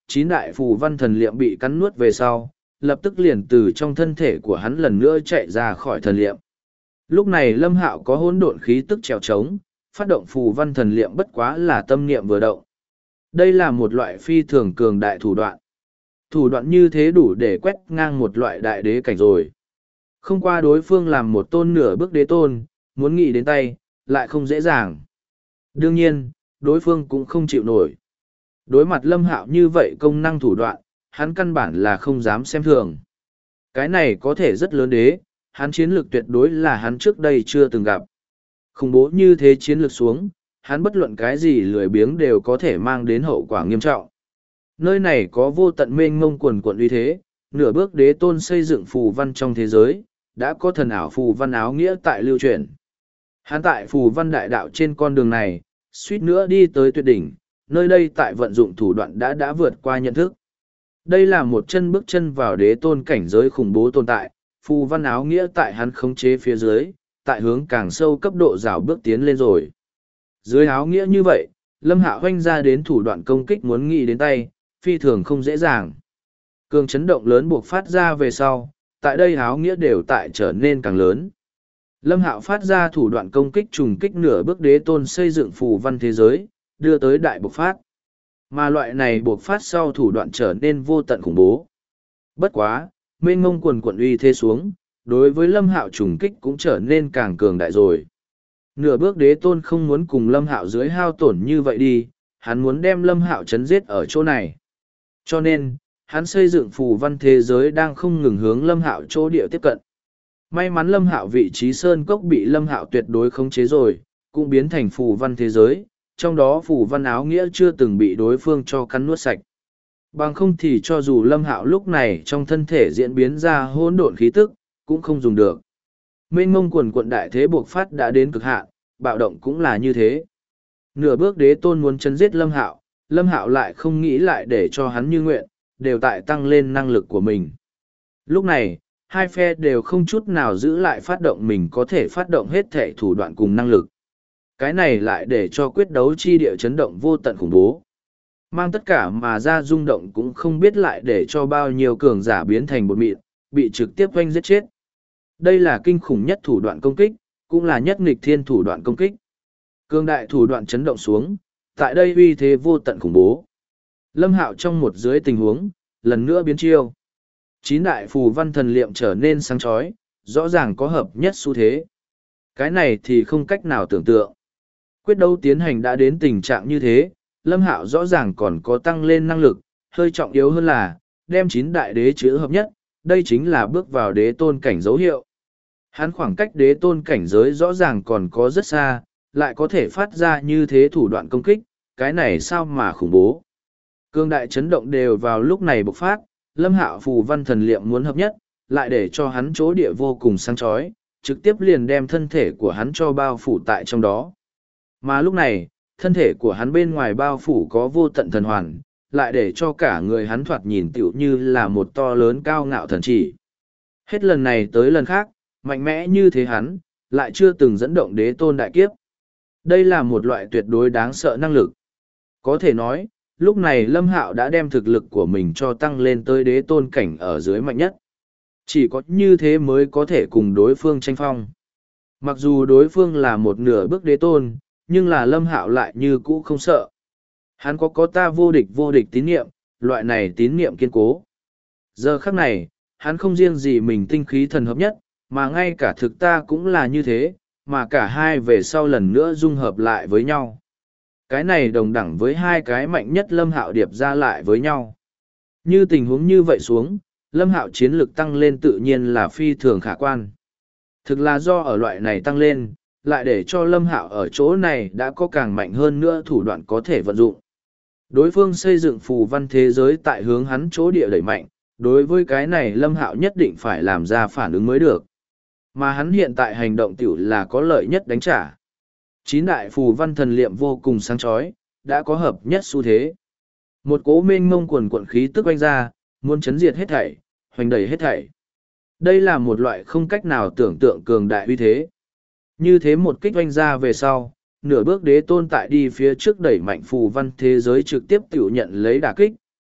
A: chín đại phù văn thần liệm bị cắn nuốt về sau, lập tức liền từ trong thân thể của hắn lần nữa chạy ra khỏi thần liệm. Lúc này Lâm Hạo có hỗn độn khí tức trèo trống, phát động phù văn thần liệm bất quá là tâm niệm vừa động. Đây là một loại phi thường cường đại thủ đoạn. Thủ đoạn như thế đủ để quét ngang một loại đại đế cảnh rồi. Không qua đối phương làm một tôn nửa bước đế tôn, muốn nghĩ đến tay, lại không dễ dàng. Đương nhiên, đối phương cũng không chịu nổi. Đối mặt Lâm Hạo như vậy công năng thủ đoạn, hắn căn bản là không dám xem thường. Cái này có thể rất lớn đế, hắn chiến lược tuyệt đối là hắn trước đây chưa từng gặp. Khủng bố như thế chiến lược xuống, hắn bất luận cái gì lười biếng đều có thể mang đến hậu quả nghiêm trọng. Nơi này có vô tận mênh mông quần quận uy thế, nửa bước đế tôn xây dựng phù văn trong thế giới, đã có thần ảo phù văn áo nghĩa tại lưu truyền. Hắn tại phù văn đại đạo trên con đường này, suýt nữa đi tới tuyệt đỉnh, nơi đây tại vận dụng thủ đoạn đã vượt qua nhận thức. Đây là một chân bước chân vào đế tôn cảnh giới khủng bố tồn tại, phù văn áo nghĩa tại hắn khống chế phía dưới, tại hướng càng sâu cấp độ rào bước tiến lên rồi. Dưới áo nghĩa như vậy, Lâm Hạo hoanh ra đến thủ đoạn công kích muốn nghĩ đến tay, phi thường không dễ dàng. Cường chấn động lớn buộc phát ra về sau, tại đây áo nghĩa đều tại trở nên càng lớn. Lâm Hạo phát ra thủ đoạn công kích trùng kích nửa bước đế tôn xây dựng phù văn thế giới, đưa tới đại bộc phát. Mà loại này bộc phát sau thủ đoạn trở nên vô tận khủng bố. Bất quá, mênh mông quần quận uy thế xuống, đối với Lâm Hạo trùng kích cũng trở nên càng cường đại rồi. Nửa bước đế tôn không muốn cùng Lâm Hạo dưới hao tổn như vậy đi, hắn muốn đem Lâm Hạo chấn giết ở chỗ này. Cho nên, hắn xây dựng phù văn thế giới đang không ngừng hướng Lâm Hạo chỗ địa tiếp cận. May mắn Lâm Hạo vị trí sơn cốc bị Lâm Hạo tuyệt đối khống chế rồi, cũng biến thành phù văn thế giới, trong đó phù văn áo nghĩa chưa từng bị đối phương cho cắn nuốt sạch. Bằng không thì cho dù Lâm Hạo lúc này trong thân thể diễn biến ra hỗn độn khí tức, cũng không dùng được. Mênh mông quần quận đại thế buộc phát đã đến cực hạn, bạo động cũng là như thế. Nửa bước đế tôn muốn chấn giết Lâm Hạo lại không nghĩ lại để cho hắn như nguyện, đều tại tăng lên năng lực của mình. Lúc này, hai phe đều không chút nào giữ lại phát động mình có thể phát động hết thể thủ đoạn cùng năng lực. Cái này lại để cho quyết đấu chi địa chấn động vô tận khủng bố. Mang tất cả mà ra rung động cũng không biết lại để cho bao nhiêu cường giả biến thành bột mịn, bị trực tiếp oanh giết chết. Đây là kinh khủng nhất thủ đoạn công kích, cũng là nhất nghịch thiên thủ đoạn công kích. Cường đại thủ đoạn chấn động xuống, tại đây uy thế vô tận khủng bố. Lâm Hạo trong một dưới tình huống, lần nữa biến chiêu. Chín đại phù văn thần liệm trở nên sáng chói, rõ ràng có hợp nhất xu thế. Cái này thì không cách nào tưởng tượng. Quyết đấu tiến hành đã đến tình trạng như thế, Lâm Hạo rõ ràng còn có tăng lên năng lực, hơi trọng yếu hơn là, đem chín đại đế chữ hợp nhất, đây chính là bước vào đế tôn cảnh dấu hiệu. Hắn khoảng cách đế tôn cảnh giới rõ ràng còn có rất xa, lại có thể phát ra như thế thủ đoạn công kích, cái này sao mà khủng bố. Cương đại chấn động đều vào lúc này bộc phát, Lâm Hạo phù văn thần liệm muốn hợp nhất, lại để cho hắn chỗ địa vô cùng sáng chói, trực tiếp liền đem thân thể của hắn cho bao phủ tại trong đó. Mà lúc này, thân thể của hắn bên ngoài bao phủ có vô tận thần hoàn, lại để cho cả người hắn thoạt nhìn tựu như là một to lớn cao ngạo thần chỉ. Hết lần này tới lần khác, mạnh mẽ như thế hắn, lại chưa từng dẫn động đế tôn đại kiếp. Đây là một loại tuyệt đối đáng sợ năng lực. Có thể nói, lúc này Lâm Hạo đã đem thực lực của mình cho tăng lên tới đế tôn cảnh ở dưới mạnh nhất. Chỉ có như thế mới có thể cùng đối phương tranh phong. Mặc dù đối phương là một nửa bước đế tôn, nhưng là Lâm Hạo lại như cũ không sợ. Hắn có ta vô địch tín niệm, loại này tín niệm kiên cố. Giờ khắc này, hắn không riêng gì mình tinh khí thần hợp nhất, mà ngay cả thực ta cũng là như thế, mà cả hai về sau lần nữa dung hợp lại với nhau. Cái này đồng đẳng với hai cái mạnh nhất Lâm Hạo điệp ra lại với nhau. Như tình huống như vậy xuống, Lâm Hạo chiến lực tăng lên tự nhiên là phi thường khả quan. Thực là do ở loại này tăng lên, lại để cho Lâm Hạo ở chỗ này đã có càng mạnh hơn nữa thủ đoạn có thể vận dụng. Đối phương xây dựng phù văn thế giới tại hướng hắn chỗ địa đẩy mạnh, đối với cái này Lâm Hạo nhất định phải làm ra phản ứng mới được. Mà hắn hiện tại hành động tiểu là có lợi nhất đánh trả. Chín đại phù văn thần liệm vô cùng sáng chói, đã có hợp nhất xu thế. Một cỗ mênh mông quần quận khí tức oanh ra, muốn chấn diệt hết thảy, hoành đẩy hết thảy. Đây là một loại không cách nào tưởng tượng cường đại uy thế. Như thế một kích oanh ra về sau, nửa bước đế tôn tại đi phía trước đẩy mạnh phù văn thế giới trực tiếp tiểu nhận lấy đả kích,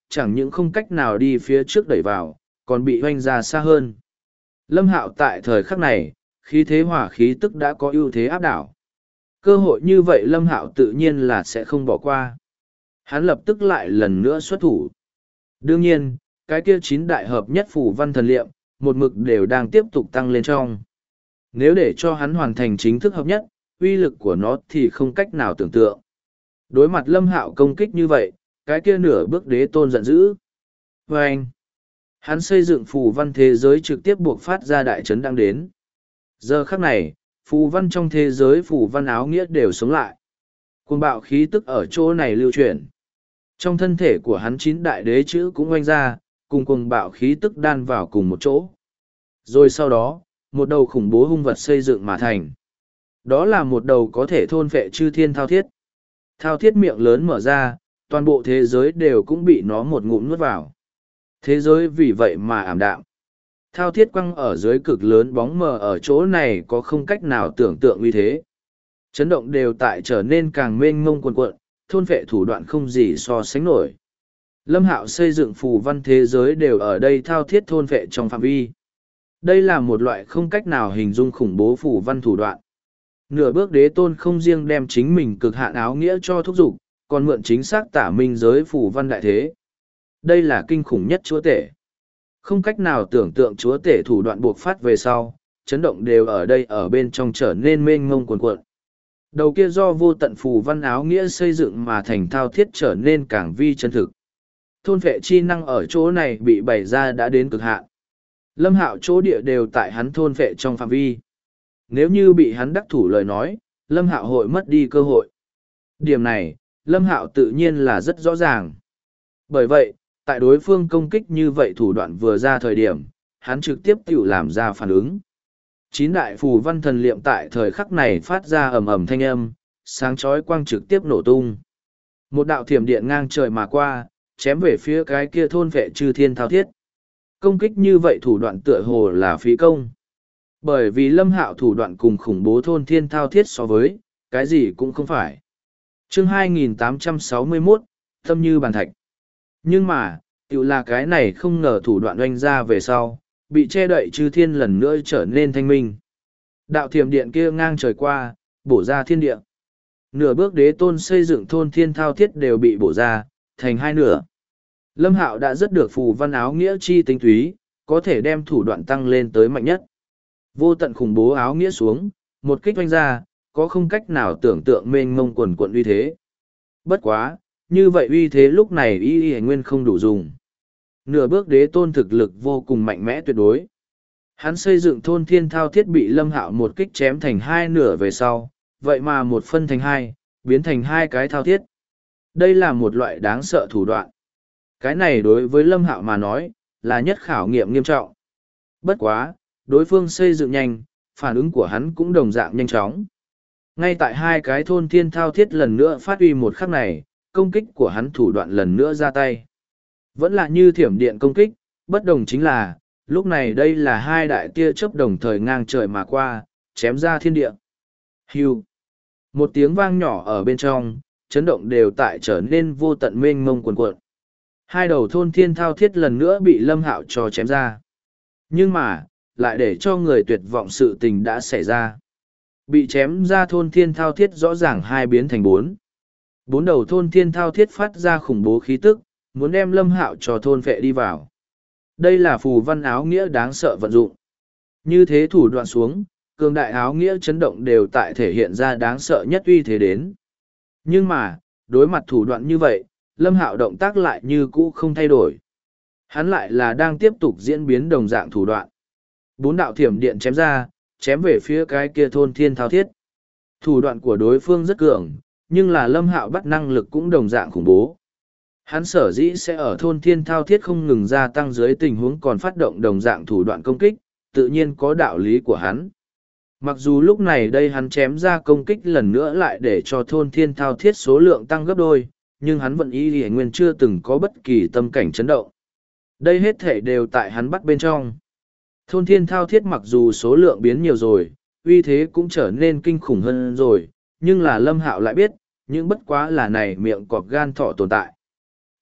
A: chẳng những không cách nào đi phía trước đẩy vào, còn bị hoanh ra xa hơn. Lâm Hạo tại thời khắc này, khí thế hỏa khí tức đã có ưu thế áp đảo. Cơ hội như vậy Lâm Hạo tự nhiên là sẽ không bỏ qua. Hắn lập tức lại lần nữa xuất thủ. Đương nhiên, cái kia 9 đại hợp nhất phù văn thần liệm, một mực đều đang tiếp tục tăng lên trong. Nếu để cho hắn hoàn thành chính thức hợp nhất, uy lực của nó thì không cách nào tưởng tượng. Đối mặt Lâm Hạo công kích như vậy, cái kia nửa bước đế tôn giận dữ. Và anh, hắn xây dựng phù văn thế giới trực tiếp buộc phát ra đại chấn đang đến. Giờ khắc này, phù văn trong thế giới phù văn áo nghĩa đều sống lại. Cuồng bạo khí tức ở chỗ này lưu chuyển. Trong thân thể của hắn 9 đại đế chữ cũng oanh ra, cùng cuồng bạo khí tức đan vào cùng một chỗ. Rồi sau đó, một đầu khủng bố hung vật xây dựng mà thành. Đó là một đầu có thể thôn phệ chư thiên thao thiết. Thao thiết miệng lớn mở ra, toàn bộ thế giới đều cũng bị nó một ngụm nuốt vào. Thế giới vì vậy mà ảm đạm. Thao thiết quăng ở dưới cực lớn bóng mờ ở chỗ này có không cách nào tưởng tượng uy thế. Chấn động đều tại trở nên càng mênh mông cuồn cuộn, thôn phệ thủ đoạn không gì so sánh nổi. Lâm Hạo xây dựng phù văn thế giới đều ở đây thao thiết thôn phệ trong phạm vi. Đây là một loại không cách nào hình dung khủng bố phù văn thủ đoạn. Nửa bước đế tôn không riêng đem chính mình cực hạn áo nghĩa cho thúc dục, còn mượn chính xác tả minh giới phù văn đại thế. Đây là kinh khủng nhất chúa tể. Không cách nào tưởng tượng chúa tể thủ đoạn buộc phát về sau, chấn động đều ở đây ở bên trong trở nên mênh mông cuồn cuộn. Đầu kia do vô tận phù văn áo nghĩa xây dựng mà thành thao thiết trở nên càng vi chân thực. Thôn vệ chi năng ở chỗ này bị bày ra đã đến cực hạn. Lâm Hạo chỗ địa đều tại hắn thôn vệ trong phạm vi. Nếu như bị hắn đắc thủ lời nói, Lâm Hạo hội mất đi cơ hội. Điểm này, Lâm Hạo tự nhiên là rất rõ ràng. Bởi vậy, tại đối phương công kích như vậy thủ đoạn vừa ra thời điểm, hắn trực tiếp tự làm ra phản ứng. 9 đại phù văn thần liệm tại thời khắc này phát ra ầm ầm thanh âm, sáng chói quang trực tiếp nổ tung. Một đạo thiểm điện ngang trời mà qua, chém về phía cái kia thôn vệ chư thiên thao thiết. Công kích như vậy thủ đoạn tựa hồ là phí công. Bởi vì Lâm Hạo thủ đoạn cùng khủng bố thôn thiên thao thiết so với, cái gì cũng không phải. Chương 2861, tâm như bàn thạch. Nhưng mà, tự là cái này không ngờ thủ đoạn oanh ra về sau, bị che đậy chư thiên lần nữa trở nên thanh minh. Đạo thiểm điện kia ngang trời qua, bổ ra thiên địa. Nửa bước đế tôn xây dựng thôn thiên thao thiết đều bị bổ ra, thành hai nửa. Lâm Hạo đã rất được phù văn áo nghĩa chi tinh túy, có thể đem thủ đoạn tăng lên tới mạnh nhất. Vô tận khủng bố áo nghĩa xuống, một kích oanh ra, có không cách nào tưởng tượng mênh mông quần quận uy thế. Bất quá, như vậy uy thế lúc này y nguyên không đủ dùng. Nửa bước đế tôn thực lực vô cùng mạnh mẽ tuyệt đối. Hắn xây dựng thôn thiên thao thiết bị Lâm Hạo một kích chém thành hai nửa về sau, vậy mà một phân thành hai, biến thành hai cái thao thiết. Đây là một loại đáng sợ thủ đoạn. Cái này đối với Lâm Hạo mà nói, là nhất khảo nghiệm nghiêm trọng. Bất quá, đối phương xây dựng nhanh, phản ứng của hắn cũng đồng dạng nhanh chóng. Ngay tại hai cái thôn thiên thao thiết lần nữa phát huy một khắc này, công kích của hắn thủ đoạn lần nữa ra tay. Vẫn là như thiểm điện công kích, bất đồng chính là, lúc này đây là hai đại tia chớp đồng thời ngang trời mà qua, chém ra thiên địa. Hưu. Một tiếng vang nhỏ ở bên trong, chấn động đều tại trở nên vô tận mênh mông cuồn cuộn. Hai đầu thôn thiên thao thiết lần nữa bị Lâm Hạo cho chém ra. Nhưng mà, lại để cho người tuyệt vọng sự tình đã xảy ra. Bị chém ra thôn thiên thao thiết rõ ràng hai biến thành bốn. Bốn đầu thôn thiên thao thiết phát ra khủng bố khí tức, muốn đem Lâm Hạo cho thôn vệ đi vào. Đây là phù văn áo nghĩa đáng sợ vận dụng. Như thế thủ đoạn xuống, cường đại áo nghĩa chấn động đều tại thể hiện ra đáng sợ nhất uy thế đến. Nhưng mà, đối mặt thủ đoạn như vậy, Lâm Hạo động tác lại như cũ không thay đổi. Hắn lại là đang tiếp tục diễn biến đồng dạng thủ đoạn. Bốn đạo thiểm điện chém ra, chém về phía cái kia thôn thiên thao thiết. Thủ đoạn của đối phương rất cường, nhưng là Lâm Hạo bắt năng lực cũng đồng dạng khủng bố. Hắn sở dĩ sẽ ở thôn thiên thao thiết không ngừng gia tăng dưới tình huống còn phát động đồng dạng thủ đoạn công kích, tự nhiên có đạo lý của hắn. Mặc dù lúc này đây hắn chém ra công kích lần nữa lại để cho thôn thiên thao thiết số lượng tăng gấp đôi, nhưng hắn vẫn y lì nguyên chưa từng có bất kỳ tâm cảnh chấn động. Đây hết thể đều tại hắn bắt bên trong. Thôn thiên thao thiết mặc dù số lượng biến nhiều rồi, uy thế cũng trở nên kinh khủng hơn rồi, nhưng là Lâm Hạo lại biết, những bất quá là này miệng cọp gan thỏ tồn tại.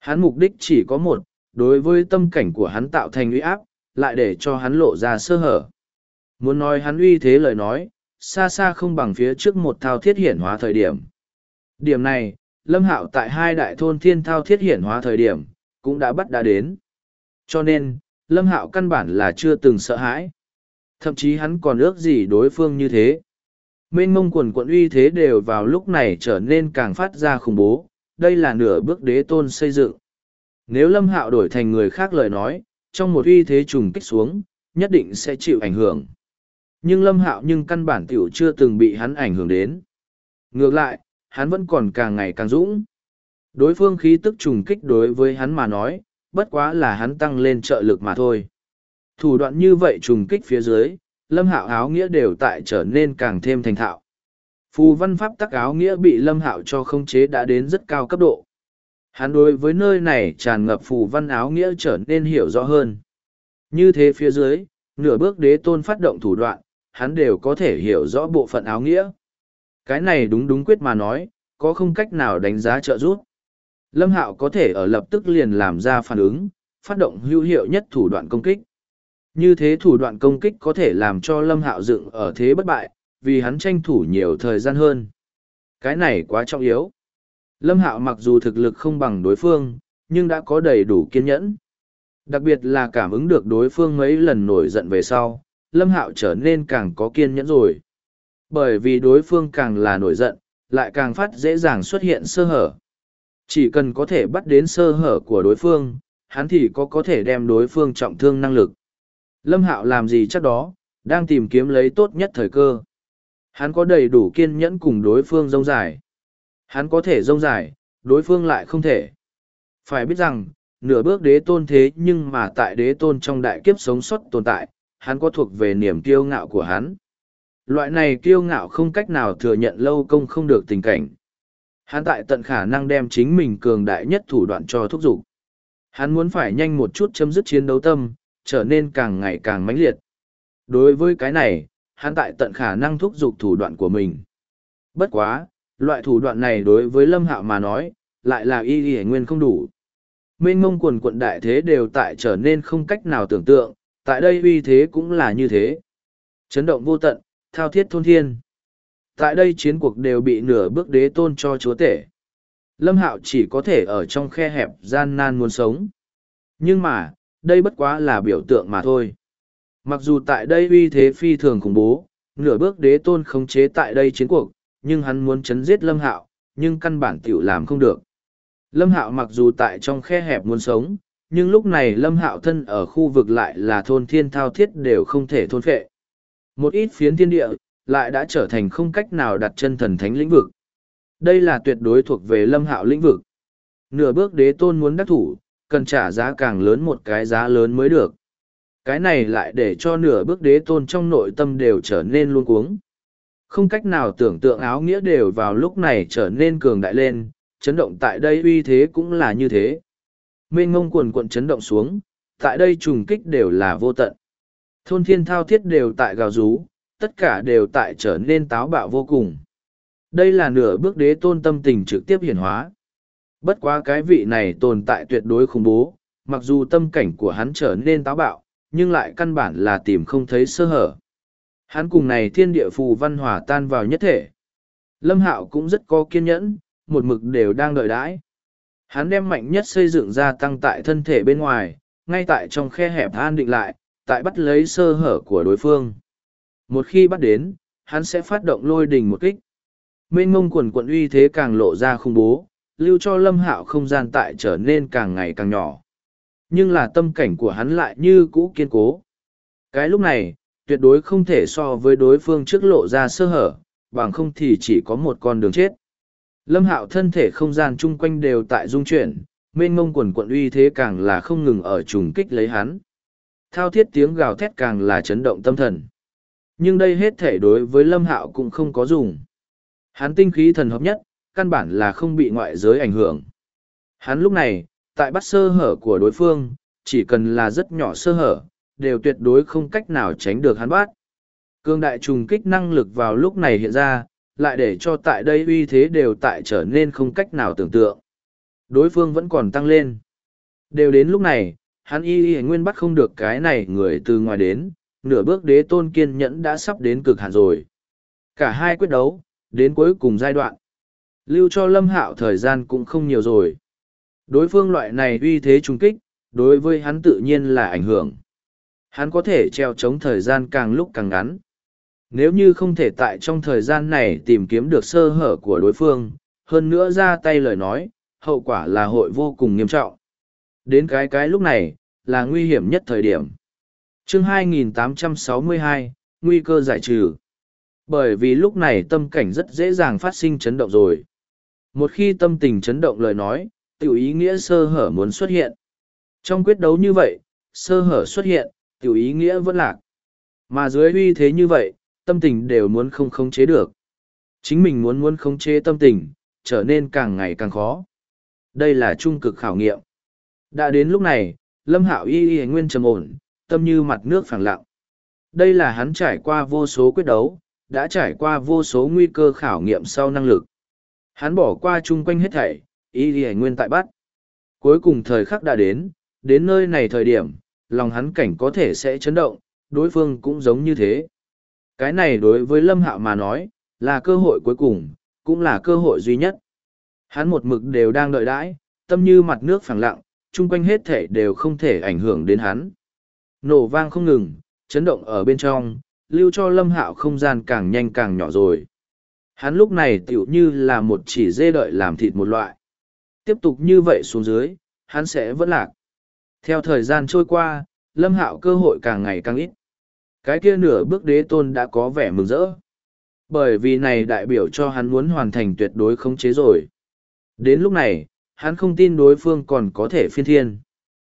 A: Hắn mục đích chỉ có một, đối với tâm cảnh của hắn tạo thành uy áp, lại để cho hắn lộ ra sơ hở. Muốn nói hắn uy thế lời nói, xa xa không bằng phía trước một thao thiết hiển hóa thời điểm. Điểm này, Lâm Hạo tại hai đại thôn thiên thao thiết hiển hóa thời điểm, cũng đã đến. Cho nên, Lâm Hạo căn bản là chưa từng sợ hãi. Thậm chí hắn còn ước gì đối phương như thế. Mênh mông quần quận uy thế đều vào lúc này trở nên càng phát ra khủng bố, đây là nửa bước đế tôn xây dựng. Nếu Lâm Hạo đổi thành người khác lời nói, trong một uy thế trùng kích xuống, nhất định sẽ chịu ảnh hưởng. Nhưng Lâm Hạo căn bản tiểu chưa từng bị hắn ảnh hưởng đến. Ngược lại, hắn vẫn còn càng ngày càng dũng. Đối phương khí tức trùng kích đối với hắn mà nói, bất quá là hắn tăng lên trợ lực mà thôi. Thủ đoạn như vậy trùng kích phía dưới, Lâm Hạo áo nghĩa đều tại trở nên càng thêm thành thạo. Phù văn pháp tắc áo nghĩa bị Lâm Hạo cho khống chế đã đến rất cao cấp độ. Hắn đối với nơi này tràn ngập phù văn áo nghĩa trở nên hiểu rõ hơn. Như thế phía dưới, nửa bước đế tôn phát động thủ đoạn, hắn đều có thể hiểu rõ bộ phận áo nghĩa. Cái này đúng quyết mà nói, có không cách nào đánh giá trợ giúp. Lâm Hạo có thể ở lập tức liền làm ra phản ứng, phát động hữu hiệu nhất thủ đoạn công kích. Như thế thủ đoạn công kích có thể làm cho Lâm Hạo dựng ở thế bất bại, vì hắn tranh thủ nhiều thời gian hơn. Cái này quá trọng yếu. Lâm Hạo mặc dù thực lực không bằng đối phương, nhưng đã có đầy đủ kiên nhẫn. Đặc biệt là cảm ứng được đối phương mấy lần nổi giận về sau, Lâm Hạo trở nên càng có kiên nhẫn rồi. Bởi vì đối phương càng là nổi giận, lại càng phát dễ dàng xuất hiện sơ hở. Chỉ cần có thể bắt đến sơ hở của đối phương, hắn thì có thể đem đối phương trọng thương năng lực. Lâm Hạo làm gì chắc đó, đang tìm kiếm lấy tốt nhất thời cơ. Hắn có đầy đủ kiên nhẫn cùng đối phương rông dài. Hắn có thể rông dài, đối phương lại không thể. Phải biết rằng, nửa bước đế tôn thế nhưng mà tại đế tôn trong đại kiếp sống sót tồn tại, hắn có thuộc về niềm kiêu ngạo của hắn. Loại này kiêu ngạo không cách nào thừa nhận lâu công không được tình cảnh. Hắn tại tận khả năng đem chính mình cường đại nhất thủ đoạn cho thúc giục. Hắn muốn phải nhanh một chút chấm dứt chiến đấu tâm, trở nên càng ngày càng mãnh liệt. Đối với cái này, hắn tại tận khả năng thúc giục thủ đoạn của mình. Bất quá, loại thủ đoạn này đối với Lâm Hạo mà nói, lại là y nguyên không đủ. Mênh mông quần quận đại thế đều tại trở nên không cách nào tưởng tượng, tại đây uy thế cũng là như thế. Chấn động vô tận, thao thiết thôn thiên. Tại đây chiến cuộc đều bị nửa bước đế tôn cho chúa tể. Lâm Hạo chỉ có thể ở trong khe hẹp gian nan muốn sống. Nhưng mà, đây bất quá là biểu tượng mà thôi. Mặc dù tại đây uy thế phi thường khủng bố, nửa bước đế tôn khống chế tại đây chiến cuộc, nhưng hắn muốn chấn giết Lâm Hạo, nhưng căn bản tiểu làm không được. Lâm Hạo mặc dù tại trong khe hẹp muốn sống, nhưng lúc này Lâm Hạo thân ở khu vực lại là thôn thiên thao thiết đều không thể thôn phệ. Một ít phiến thiên địa, lại đã trở thành không cách nào đặt chân thần thánh lĩnh vực. Đây là tuyệt đối thuộc về Lâm Hạo lĩnh vực. Nửa bước đế tôn muốn đắc thủ, cần trả giá càng lớn một cái giá lớn mới được. Cái này lại để cho nửa bước đế tôn trong nội tâm đều trở nên luống cuống. Không cách nào tưởng tượng áo nghĩa đều vào lúc này trở nên cường đại lên, chấn động tại đây uy thế cũng là như thế. Mênh ngông quần quận chấn động xuống, tại đây trùng kích đều là vô tận. Thôn thiên thao thiết đều tại gào rú, tất cả đều tại trở nên táo bạo vô cùng. Đây là nửa bước đế tôn tâm tình trực tiếp hiển hóa. Bất quá cái vị này tồn tại tuyệt đối khủng bố, mặc dù tâm cảnh của hắn trở nên táo bạo, nhưng lại căn bản là tìm không thấy sơ hở. Hắn cùng này thiên địa phù văn hòa tan vào nhất thể. Lâm Hạo cũng rất có kiên nhẫn, một mực đều đang đợi đãi. Hắn đem mạnh nhất xây dựng ra tăng tại thân thể bên ngoài, ngay tại trong khe hẹp an định lại, tại bắt lấy sơ hở của đối phương. Một khi bắt đến, hắn sẽ phát động lôi đình một kích. Mênh mông quần quận uy thế càng lộ ra khủng bố, lưu cho Lâm Hạo không gian tại trở nên càng ngày càng nhỏ. Nhưng là tâm cảnh của hắn lại như cũ kiên cố. Cái lúc này, tuyệt đối không thể so với đối phương trước lộ ra sơ hở, bằng không thì chỉ có một con đường chết. Lâm Hạo thân thể không gian chung quanh đều tại dung chuyển, mênh mông quần quận uy thế càng là không ngừng ở trùng kích lấy hắn. Thao thiết tiếng gào thét càng là chấn động tâm thần. Nhưng đây hết thể đối với Lâm Hạo cũng không có dùng. Hắn tinh khí thần hợp nhất, căn bản là không bị ngoại giới ảnh hưởng. Hắn lúc này, tại bắt sơ hở của đối phương, chỉ cần là rất nhỏ sơ hở, đều tuyệt đối không cách nào tránh được hắn bắt. Cương đại trùng kích năng lực vào lúc này hiện ra, lại để cho tại đây uy thế đều tại trở nên không cách nào tưởng tượng. Đối phương vẫn còn tăng lên. Đều đến lúc này, hắn y nguyên bắt không được cái này người từ ngoài đến, nửa bước đế tôn kiên nhẫn đã sắp đến cực hạn rồi. Cả hai quyết đấu, đến cuối cùng giai đoạn. Lưu cho Lâm Hạo thời gian cũng không nhiều rồi. Đối phương loại này uy thế trung kích, đối với hắn tự nhiên là ảnh hưởng. Hắn có thể treo chống thời gian càng lúc càng ngắn. Nếu như không thể tại trong thời gian này tìm kiếm được sơ hở của đối phương, hơn nữa ra tay lời nói, hậu quả là hội vô cùng nghiêm trọng. Đến cái lúc này, là nguy hiểm nhất thời điểm. Chương 2862, nguy cơ giải trừ. Bởi vì lúc này tâm cảnh rất dễ dàng phát sinh chấn động rồi. Một khi tâm tình chấn động lời nói, tiểu ý nghĩa sơ hở muốn xuất hiện. Trong quyết đấu như vậy, sơ hở xuất hiện, tiểu ý nghĩa vẫn lạc. Mà dưới uy thế như vậy, tâm tình đều muốn không khống chế được. Chính mình muốn khống chế tâm tình, trở nên càng ngày càng khó. Đây là trung cực khảo nghiệm. Đã đến lúc này, Lâm Hạo y nguyên trầm ổn, tâm như mặt nước phẳng lặng. Đây là hắn trải qua vô số quyết đấu, đã trải qua vô số nguy cơ khảo nghiệm sau năng lực. Hắn bỏ qua chung quanh hết thảy, y nguyên tại bắt. Cuối cùng thời khắc đã đến nơi này thời điểm, lòng hắn cảnh có thể sẽ chấn động, đối phương cũng giống như thế. Cái này đối với Lâm Hạo mà nói, là cơ hội cuối cùng, cũng là cơ hội duy nhất. Hắn một mực đều đang đợi đãi, tâm như mặt nước phẳng lặng, chung quanh hết thể đều không thể ảnh hưởng đến hắn. Nổ vang không ngừng, chấn động ở bên trong, lưu cho Lâm Hạo không gian càng nhanh càng nhỏ rồi. Hắn lúc này tựu như là một chỉ dê đợi làm thịt một loại. Tiếp tục như vậy xuống dưới, hắn sẽ vẫn lạc. Theo thời gian trôi qua, Lâm Hạo cơ hội càng ngày càng ít. Cái kia nửa bước đế tôn đã có vẻ mừng rỡ. Bởi vì này đại biểu cho hắn muốn hoàn thành tuyệt đối khống chế rồi. Đến lúc này, hắn không tin đối phương còn có thể phiên thiên.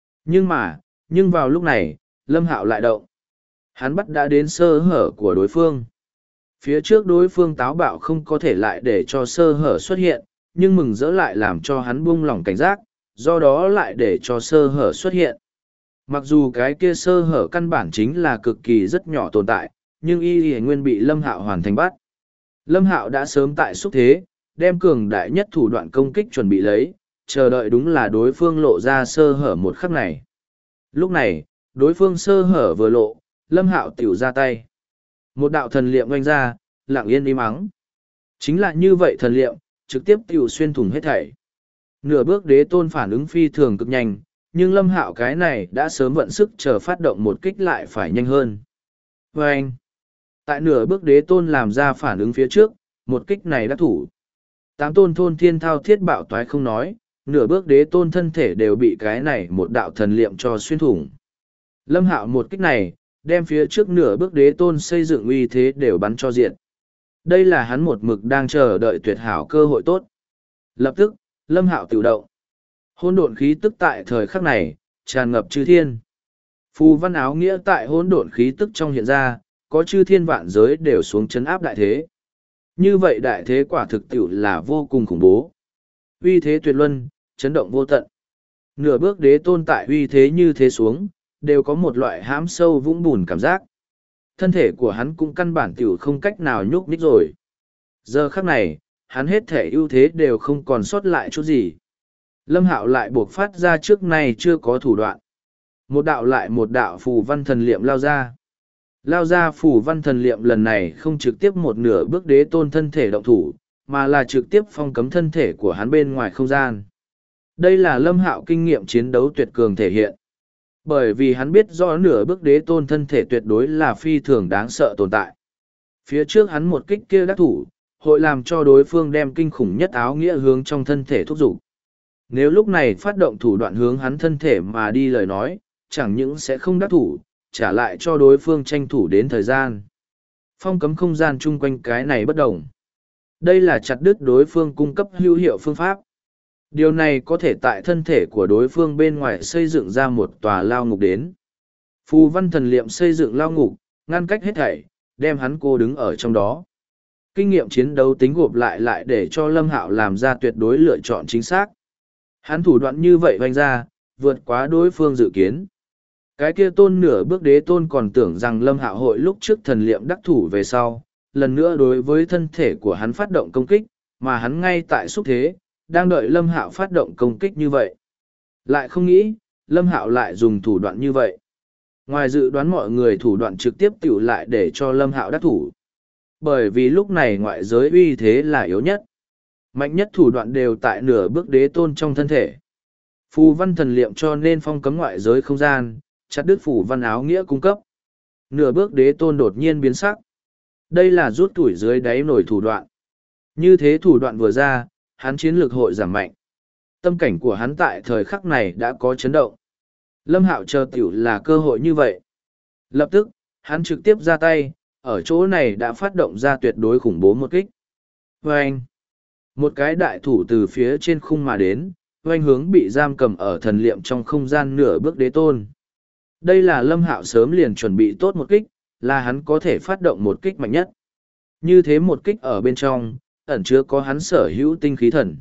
A: Nhưng vào lúc này, Lâm Hạo lại động. Hắn bắt đã đến sơ hở của đối phương. Phía trước đối phương táo bạo không có thể lại để cho sơ hở xuất hiện, nhưng mừng rỡ lại làm cho hắn buông lỏng cảnh giác, do đó lại để cho sơ hở xuất hiện. Mặc dù cái kia sơ hở căn bản chính là cực kỳ rất nhỏ tồn tại, nhưng y nguyên bị Lâm Hạo hoàn thành bắt. Lâm Hạo đã sớm tại xúc thế, đem cường đại nhất thủ đoạn công kích chuẩn bị lấy, chờ đợi đúng là đối phương lộ ra sơ hở một khắc này. Lúc này, đối phương sơ hở vừa lộ, Lâm Hạo tiểu ra tay. Một đạo thần liệm oanh ra, lặng yên im ắng. Chính là như vậy thần liệm, trực tiếp tiểu xuyên thủng hết thảy. Nửa bước đế tôn phản ứng phi thường cực nhanh, nhưng Lâm Hạo cái này đã sớm vận sức chờ phát động một kích lại phải nhanh hơn. Và anh, tại nửa bước đế tôn làm ra phản ứng phía trước, một kích này đã thủ. Tám tôn thôn thiên thao thiết bạo toái không nói, nửa bước đế tôn thân thể đều bị cái này một đạo thần liệm cho xuyên thủng. Lâm Hạo một kích này, đem phía trước nửa bước đế tôn xây dựng uy thế đều bắn cho diện. Đây là hắn một mực đang chờ đợi tuyệt hảo cơ hội tốt. Lập tức, Lâm Hạo tự động. Hỗn độn khí tức tại thời khắc này, tràn ngập chư thiên. Phù văn áo nghĩa tại hỗn độn khí tức trong hiện ra, có chư thiên vạn giới đều xuống chấn áp đại thế. Như vậy đại thế quả thực tiệu là vô cùng khủng bố. Uy thế tuyệt luân, chấn động vô tận. Nửa bước đế tôn tại uy thế như thế xuống, đều có một loại hãm sâu vũng bùn cảm giác. Thân thể của hắn cũng căn bản tiểu không cách nào nhúc nhích rồi. Giờ khắc này, hắn hết thể ưu thế đều không còn sót lại chút gì. Lâm Hạo lại buộc phát ra trước nay chưa có thủ đoạn. Một đạo lại một đạo phù văn thần liệm lao ra. Lao ra phù văn thần liệm lần này không trực tiếp một nửa bước đế tôn thân thể động thủ, mà là trực tiếp phong cấm thân thể của hắn bên ngoài không gian. Đây là Lâm Hạo kinh nghiệm chiến đấu tuyệt cường thể hiện. Bởi vì hắn biết rõ nửa bước đế tôn thân thể tuyệt đối là phi thường đáng sợ tồn tại. Phía trước hắn một kích kia đắc thủ, hội làm cho đối phương đem kinh khủng nhất áo nghĩa hướng trong thân thể thúc giục. Nếu lúc này phát động thủ đoạn hướng hắn thân thể mà đi lời nói, chẳng những sẽ không đắc thủ, trả lại cho đối phương tranh thủ đến thời gian. Phong cấm không gian chung quanh cái này bất đồng. Đây là chặt đứt đối phương cung cấp hữu hiệu phương pháp. Điều này có thể tại thân thể của đối phương bên ngoài xây dựng ra một tòa lao ngục đến. Phù văn thần liệm xây dựng lao ngục, ngăn cách hết thảy, đem hắn cô đứng ở trong đó. Kinh nghiệm chiến đấu tính gộp lại để cho Lâm Hạo làm ra tuyệt đối lựa chọn chính xác. Hắn thủ đoạn như vậy vanh ra, vượt quá đối phương dự kiến. Cái kia tôn nửa bước đế tôn còn tưởng rằng Lâm Hạo hội lúc trước thần liệm đắc thủ về sau, lần nữa đối với thân thể của hắn phát động công kích, mà hắn ngay tại xúc thế, đang đợi Lâm Hạo phát động công kích như vậy. Lại không nghĩ, Lâm Hạo lại dùng thủ đoạn như vậy. Ngoài dự đoán mọi người thủ đoạn trực tiếp tiểu lại để cho Lâm Hạo đắc thủ. Bởi vì lúc này ngoại giới uy thế là yếu nhất. Mạnh nhất thủ đoạn đều tại nửa bước đế tôn trong thân thể. Phù văn thần liệm cho nên phong cấm ngoại giới không gian, chặt đứt phù văn áo nghĩa cung cấp. Nửa bước đế tôn đột nhiên biến sắc. Đây là rút tuổi dưới đáy nổi thủ đoạn. Như thế thủ đoạn vừa ra, hắn chiến lược hội giảm mạnh. Tâm cảnh của hắn tại thời khắc này đã có chấn động. Lâm Hạo chờ tiểu là cơ hội như vậy. Lập tức, hắn trực tiếp ra tay, ở chỗ này đã phát động ra tuyệt đối khủng bố một kích. Vâng! Một cái đại thủ từ phía trên khung mà đến, oanh hướng bị giam cầm ở thần liệm trong không gian nửa bước đế tôn. Đây là Lâm Hạo sớm liền chuẩn bị tốt một kích, là hắn có thể phát động một kích mạnh nhất. Như thế một kích ở bên trong, ẩn chứa có hắn sở hữu tinh khí thần.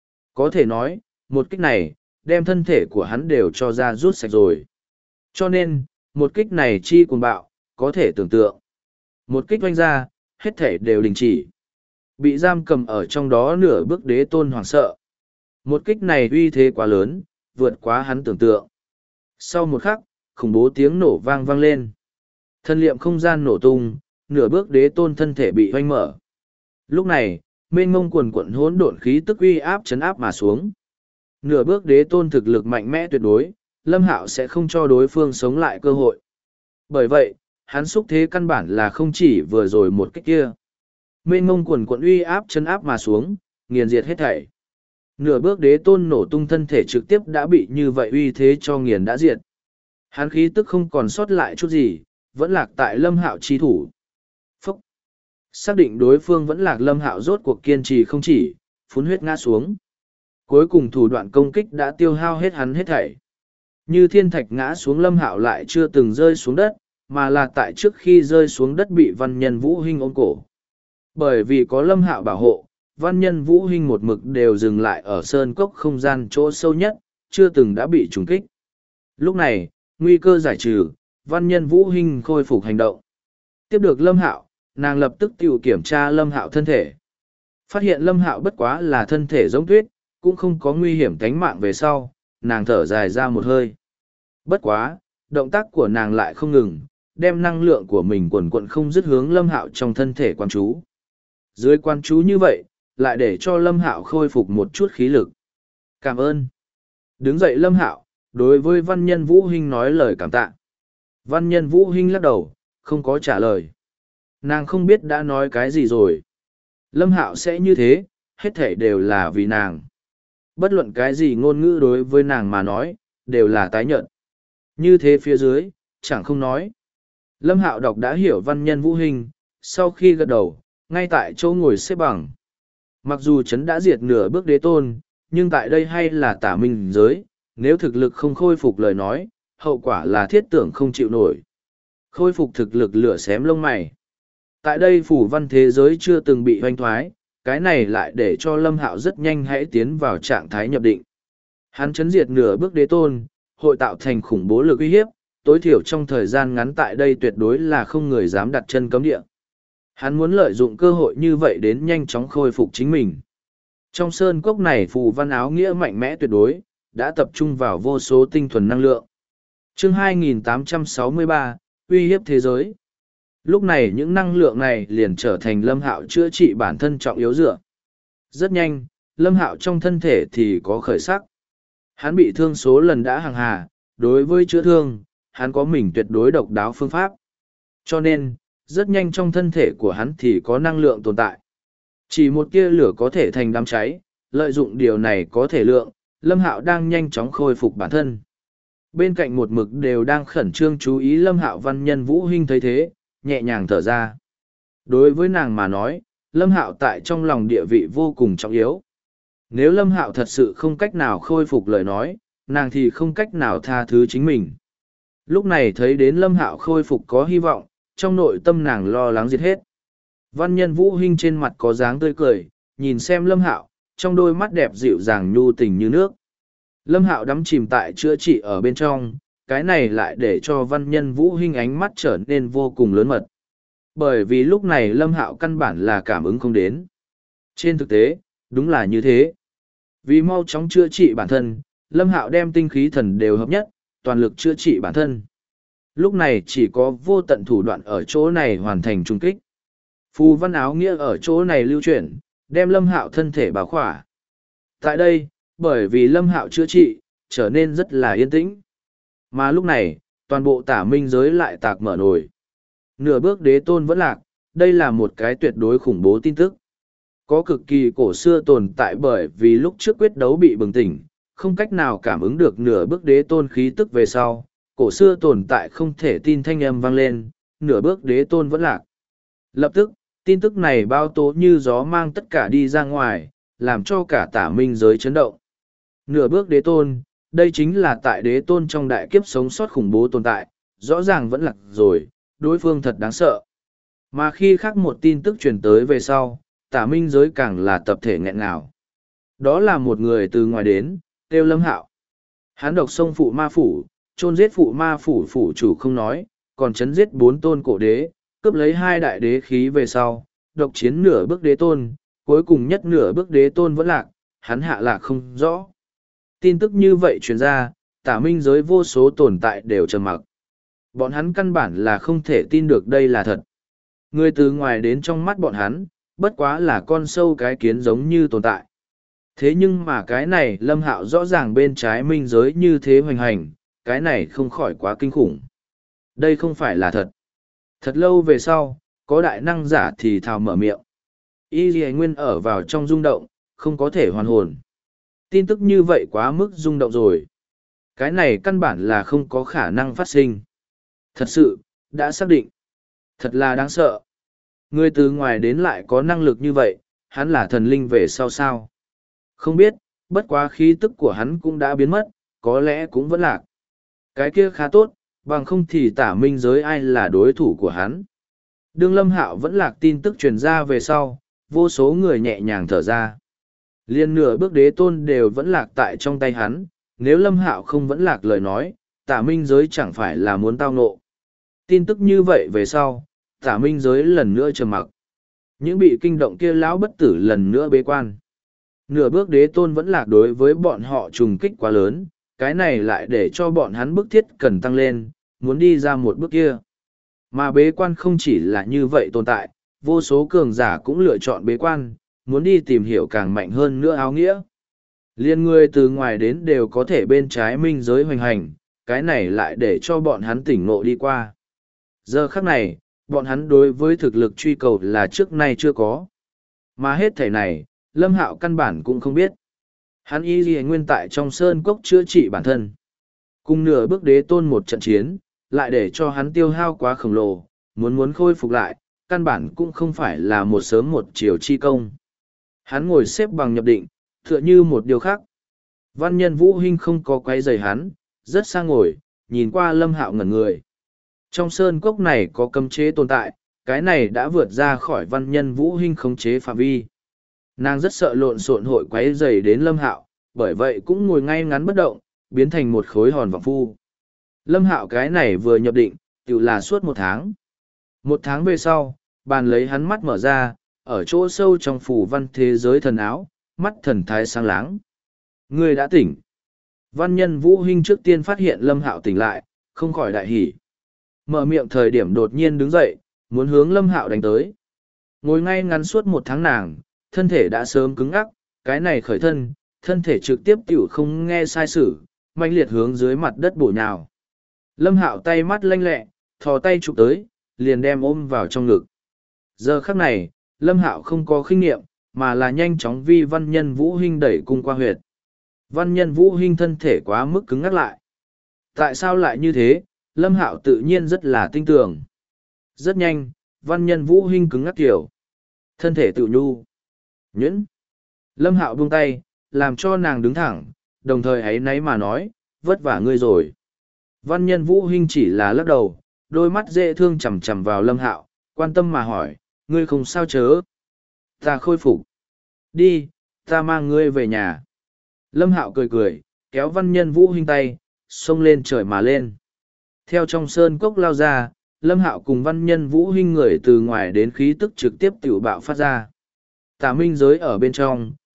A: Có thể nói, một kích này, đem thân thể của hắn đều cho ra rút sạch rồi. Cho nên, một kích này chi cuồng bạo, có thể tưởng tượng. Một kích oanh ra, hết thể đều đình chỉ. Bị giam cầm ở trong đó nửa bước đế tôn hoảng sợ. Một kích này uy thế quá lớn, vượt quá hắn tưởng tượng. Sau một khắc, khủng bố tiếng nổ vang vang lên. Thân liệm không gian nổ tung, nửa bước đế tôn thân thể bị hoanh mở. Lúc này, mênh mông quần quận hỗn độn khí tức uy áp chấn áp mà xuống. Nửa bước đế tôn thực lực mạnh mẽ tuyệt đối, Lâm Hạo sẽ không cho đối phương sống lại cơ hội. Bởi vậy, hắn xúc thế căn bản là không chỉ vừa rồi một cách kia. Mênh mông quần quận uy áp chấn áp mà xuống, nghiền diệt hết thảy. Nửa bước đế tôn nổ tung thân thể trực tiếp đã bị như vậy uy thế cho nghiền đã diệt. Hắn khí tức không còn sót lại chút gì, vẫn lạc tại Lâm Hạo chi thủ. Phúc! Xác định đối phương vẫn lạc Lâm Hạo rốt cuộc kiên trì không chỉ, phun huyết ngã xuống. Cuối cùng thủ đoạn công kích đã tiêu hao hết hắn hết thảy. Như thiên thạch ngã xuống Lâm Hạo lại chưa từng rơi xuống đất, mà là tại trước khi rơi xuống đất bị văn nhân Vũ Hinh ôm cổ. Bởi vì có Lâm Hạo bảo hộ, văn nhân Vũ Hinh một mực đều dừng lại ở sơn cốc không gian chỗ sâu nhất, chưa từng đã bị trùng kích. Lúc này, nguy cơ giải trừ, văn nhân Vũ Hinh khôi phục hành động. Tiếp được Lâm Hạo, nàng lập tức tự kiểm tra Lâm Hạo thân thể. Phát hiện Lâm Hạo bất quá là thân thể giống tuyết, cũng không có nguy hiểm tánh mạng về sau, nàng thở dài ra một hơi. Bất quá, động tác của nàng lại không ngừng, đem năng lượng của mình quần quận không dứt hướng Lâm Hạo trong thân thể quan chú. Dưới quan chú như vậy, lại để cho Lâm Hạo khôi phục một chút khí lực. Cảm ơn. Đứng dậy Lâm Hạo, đối với văn nhân Vũ Hinh nói lời cảm tạ. Văn nhân Vũ Hinh lắc đầu, không có trả lời. Nàng không biết đã nói cái gì rồi. Lâm Hạo sẽ như thế, hết thảy đều là vì nàng. Bất luận cái gì ngôn ngữ đối với nàng mà nói, đều là tái nhận. Như thế phía dưới, chẳng không nói. Lâm Hạo đọc đã hiểu văn nhân Vũ Hinh, sau khi gật đầu, ngay tại chỗ ngồi xếp bằng. Mặc dù chấn đã diệt nửa bước đế tôn, nhưng tại đây hay là tả minh giới, nếu thực lực không khôi phục lời nói, hậu quả là thiết tưởng không chịu nổi. Khôi phục thực lực lửa xém lông mày. Tại đây phủ văn thế giới chưa từng bị hoanh thoái, cái này lại để cho Lâm Hạo rất nhanh hãy tiến vào trạng thái nhập định. Hắn chấn diệt nửa bước đế tôn, hội tạo thành khủng bố lực uy hiếp, tối thiểu trong thời gian ngắn tại đây tuyệt đối là không người dám đặt chân cấm địa. Hắn muốn lợi dụng cơ hội như vậy đến nhanh chóng khôi phục chính mình. Trong sơn cốc này phù văn áo nghĩa mạnh mẽ tuyệt đối, đã tập trung vào vô số tinh thuần năng lượng. Chương 2863, uy hiếp thế giới. Lúc này những năng lượng này liền trở thành Lâm Hạo chữa trị bản thân trọng yếu dựa. Rất nhanh, Lâm Hạo trong thân thể thì có khởi sắc. Hắn bị thương số lần đã hàng hà, đối với chữa thương, hắn có mình tuyệt đối độc đáo phương pháp. Cho nên, rất nhanh trong thân thể của hắn thì có năng lượng tồn tại. Chỉ một tia lửa có thể thành đám cháy, lợi dụng điều này có thể lượng, Lâm Hạo đang nhanh chóng khôi phục bản thân. Bên cạnh một mực đều đang khẩn trương chú ý Lâm Hạo văn nhân Vũ Hinh thấy thế, nhẹ nhàng thở ra. Đối với nàng mà nói, Lâm Hạo tại trong lòng địa vị vô cùng trọng yếu. Nếu Lâm Hạo thật sự không cách nào khôi phục lời nói, nàng thì không cách nào tha thứ chính mình. Lúc này thấy đến Lâm Hạo khôi phục có hy vọng, trong nội tâm nàng lo lắng diệt hết. Văn nhân Vũ Hinh trên mặt có dáng tươi cười, nhìn xem Lâm Hạo, trong đôi mắt đẹp dịu dàng nhu tình như nước. Lâm Hạo đắm chìm tại chữa trị ở bên trong, cái này lại để cho văn nhân Vũ Hinh ánh mắt trở nên vô cùng lớn mật. Bởi vì lúc này Lâm Hạo căn bản là cảm ứng không đến. Trên thực tế, đúng là như thế. Vì mau chóng chữa trị bản thân, Lâm Hạo đem tinh khí thần đều hợp nhất, toàn lực chữa trị bản thân. Lúc này chỉ có vô tận thủ đoạn ở chỗ này hoàn thành trung kích. Phù văn áo nghĩa ở chỗ này lưu chuyển, đem Lâm Hạo thân thể bảo khỏa. Tại đây, bởi vì Lâm Hạo chữa trị, trở nên rất là yên tĩnh. Mà lúc này, toàn bộ tả minh giới lại tạc mở nổi. Nửa bước đế tôn vẫn lạc, đây là một cái tuyệt đối khủng bố tin tức. Có cực kỳ cổ xưa tồn tại bởi vì lúc trước quyết đấu bị bừng tỉnh, không cách nào cảm ứng được nửa bước đế tôn khí tức về sau. Cổ xưa tồn tại không thể tin thanh âm vang lên, nửa bước đế tôn vẫn lạc. Lập tức, tin tức này bao tố như gió mang tất cả đi ra ngoài, làm cho cả tả minh giới chấn động. Nửa bước đế tôn, đây chính là tại đế tôn trong đại kiếp sống sót khủng bố tồn tại, rõ ràng vẫn lạc rồi, đối phương thật đáng sợ. Mà khi khác một tin tức truyền tới về sau, tả minh giới càng là tập thể nghẹn ngào. Đó là một người từ ngoài đến, kêu Lâm Hạo. Hắn độc sông phụ ma phủ, chôn giết phụ ma phủ phủ chủ không nói, còn chấn giết 4 tôn cổ đế, cướp lấy 2 đại đế khí về sau, độc chiến nửa bước đế tôn, cuối cùng nhất nửa bước đế tôn vẫn lạc, hắn hạ lạc không rõ. Tin tức như vậy truyền ra, tả minh giới vô số tồn tại đều trầm mặc. Bọn hắn căn bản là không thể tin được đây là thật. Người từ ngoài đến trong mắt bọn hắn, bất quá là con sâu cái kiến giống như tồn tại. Thế nhưng mà cái này Lâm Hạo rõ ràng bên trái minh giới như thế hoành hành, cái này không khỏi quá kinh khủng. Đây không phải là thật. Thật lâu về sau, có đại năng giả thì thào mở miệng. Y Ghi Nguyên ở vào trong rung động, không có thể hoàn hồn. Tin tức như vậy quá mức rung động rồi. Cái này căn bản là không có khả năng phát sinh. Thật sự, đã xác định. Thật là đáng sợ. Người từ ngoài đến lại có năng lực như vậy, hắn là thần linh về sau sao? Không biết, bất quá khí tức của hắn cũng đã biến mất, có lẽ cũng vẫn lạc. Cái kia khá tốt, bằng không thì tả minh giới ai là đối thủ của hắn. Đương Lâm Hạo vẫn lạc tin tức truyền ra về sau, vô số người nhẹ nhàng thở ra. Liên nửa bước đế tôn đều vẫn lạc tại trong tay hắn, nếu Lâm Hạo không vẫn lạc lời nói, tả minh giới chẳng phải là muốn tao ngộ. Tin tức như vậy về sau, tả minh giới lần nữa trầm mặc. Những bị kinh động kia lão bất tử lần nữa bế quan. Nửa bước đế tôn vẫn lạc đối với bọn họ trùng kích quá lớn, cái này lại để cho bọn hắn bức thiết cần tăng lên, muốn đi ra một bước kia. Mà bế quan không chỉ là như vậy tồn tại, vô số cường giả cũng lựa chọn bế quan, muốn đi tìm hiểu càng mạnh hơn nữa áo nghĩa. Liên người từ ngoài đến đều có thể bên trái minh giới hoành hành, cái này lại để cho bọn hắn tỉnh ngộ đi qua. Giờ khắc này, bọn hắn đối với thực lực truy cầu là trước nay chưa có. Mà hết thảy này, Lâm Hạo căn bản cũng không biết. Hắn y ghi nguyên tại trong sơn cốc chữa trị bản thân. Cùng nửa bước đế tôn một trận chiến, lại để cho hắn tiêu hao quá khổng lồ, muốn khôi phục lại, căn bản cũng không phải là một sớm một chiều chi công. Hắn ngồi xếp bằng nhập định, tựa như một điều khác. Văn nhân Vũ Hinh không có quấy rầy hắn, rất sang ngồi, nhìn qua Lâm Hạo ngẩn người. Trong sơn cốc này có cấm chế tồn tại, cái này đã vượt ra khỏi văn nhân Vũ Hinh khống chế phạm vi. Nàng rất sợ lộn xộn hội quấy rầy đến Lâm Hạo, bởi vậy cũng ngồi ngay ngắn bất động, biến thành một khối hòn vọng phu. Lâm Hạo cái này vừa nhập định, tự là suốt 1 tháng. 1 tháng về sau, bàn lấy hắn mắt mở ra, ở chỗ sâu trong phủ văn thế giới thần áo, mắt thần thái sáng láng. Ngươi đã tỉnh. Văn nhân Vũ Hinh trước tiên phát hiện Lâm Hạo tỉnh lại, không khỏi đại hỉ. Mở miệng thời điểm đột nhiên đứng dậy, muốn hướng Lâm Hạo đánh tới. Ngồi ngay ngắn suốt 1 tháng nàng, thân thể đã sớm cứng ngắc, cái này khởi thân, thân thể trực tiếp tiểu không nghe sai sử, manh liệt hướng dưới mặt đất bổ nhào. Lâm Hạo tay mắt lanh lẹ, thò tay chụp tới, liền đem ôm vào trong ngực. Giờ khắc này, Lâm Hạo không có khinh nghiệm, mà là nhanh chóng vi văn nhân Vũ Hinh đẩy cung qua huyệt. Văn nhân Vũ Hinh thân thể quá mức cứng ngắc lại. Tại sao lại như thế? Lâm Hạo tự nhiên rất là tinh tường. Rất nhanh, văn nhân Vũ Hinh cứng ngắc kiểu. Thân thể tự nhu. Nhuyễn. Lâm Hạo buông tay, làm cho nàng đứng thẳng, đồng thời ấy nấy mà nói, vất vả ngươi rồi. Văn nhân Vũ Hinh chỉ là lắc đầu, đôi mắt dễ thương chằm chằm vào Lâm Hạo, quan tâm mà hỏi, ngươi không sao chớ? Ta khôi phục. Đi, ta mang ngươi về nhà. Lâm Hạo cười cười, kéo văn nhân Vũ Hinh tay, xông lên trời mà lên. Theo trong sơn cốc lao ra, Lâm Hạo cùng văn nhân Vũ Hinh người từ ngoài đến khí tức trực tiếp tiểu bạo phát ra. Tả minh giới ở bên trong,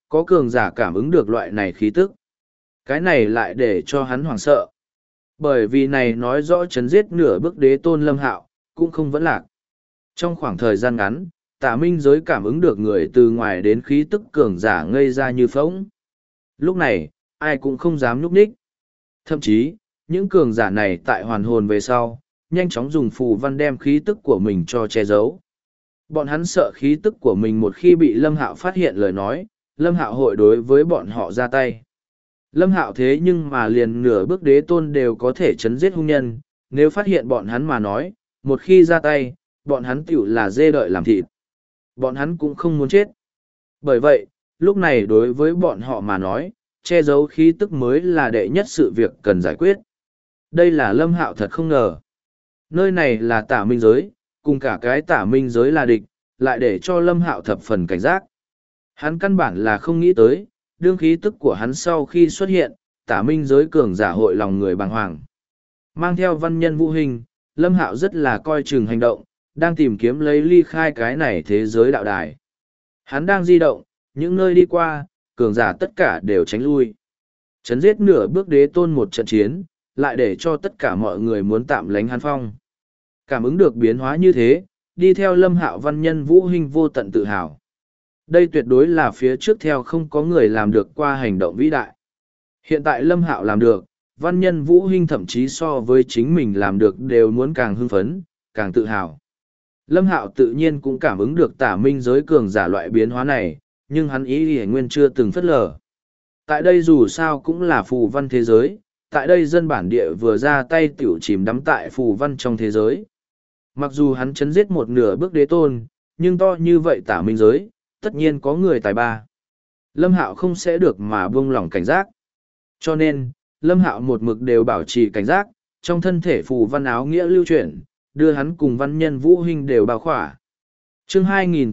A: có cường giả cảm ứng được loại này khí tức. Cái này lại để cho hắn hoảng sợ. Bởi vì này nói rõ chấn giết nửa bước đế tôn Lâm Hạo, cũng không vẫn lạc. Trong khoảng thời gian ngắn, Tả minh giới cảm ứng được người từ ngoài đến khí tức cường giả ngây ra như phỗng. Lúc này, ai cũng không dám nhúc nhích. Thậm chí, những cường giả này tại hoàn hồn về sau, nhanh chóng dùng phù văn đem khí tức của mình cho che giấu. Bọn hắn sợ khí tức của mình một khi bị Lâm Hạo phát hiện lời nói, Lâm Hạo hội đối với bọn họ ra tay. Lâm Hạo thế nhưng mà liền nửa bước đế tôn đều có thể chấn giết hung nhân, nếu phát hiện bọn hắn mà nói, một khi ra tay, bọn hắn tiểu là dê đợi làm thịt. Bọn hắn cũng không muốn chết. Bởi vậy, lúc này đối với bọn họ mà nói, che giấu khí tức mới là đệ nhất sự việc cần giải quyết. Đây là Lâm Hạo thật không ngờ. Nơi này là Tả minh giới, cùng cả cái Tả minh giới là địch, lại để cho Lâm Hạo thập phần cảnh giác. Hắn căn bản là không nghĩ tới, đương khí tức của hắn sau khi xuất hiện, Tả minh giới cường giả hội lòng người bàng hoàng. Mang theo văn nhân vũ hình, Lâm Hạo rất là coi chừng hành động, đang tìm kiếm lấy ly khai cái này thế giới đạo đài. Hắn đang di động, những nơi đi qua, cường giả tất cả đều tránh lui. Chấn giết nửa bước đế tôn một trận chiến, lại để cho tất cả mọi người muốn tạm lánh hắn phong. Cảm ứng được biến hóa như thế, đi theo Lâm Hạo văn nhân vũ hình vô tận tự hào. Đây tuyệt đối là phía trước theo không có người làm được qua hành động vĩ đại. Hiện tại Lâm Hạo làm được, văn nhân vũ hình thậm chí so với chính mình làm được đều muốn càng hưng phấn, càng tự hào. Lâm Hạo tự nhiên cũng cảm ứng được Tả minh giới cường giả loại biến hóa này, nhưng hắn ý hề nguyên chưa từng phất lờ. Tại đây dù sao cũng là phù văn thế giới, tại đây dân bản địa vừa ra tay tiểu chìm đắm tại phù văn trong thế giới. Mặc dù hắn chấn giết một nửa bước đế tôn, nhưng to như vậy Tả minh giới, tất nhiên có người tài ba. Lâm Hạo không sẽ được mà buông lỏng cảnh giác. Cho nên, Lâm Hạo một mực đều bảo trì cảnh giác, trong thân thể phù văn áo nghĩa lưu chuyển, đưa hắn cùng văn nhân vũ hình đều bao khỏa. Chương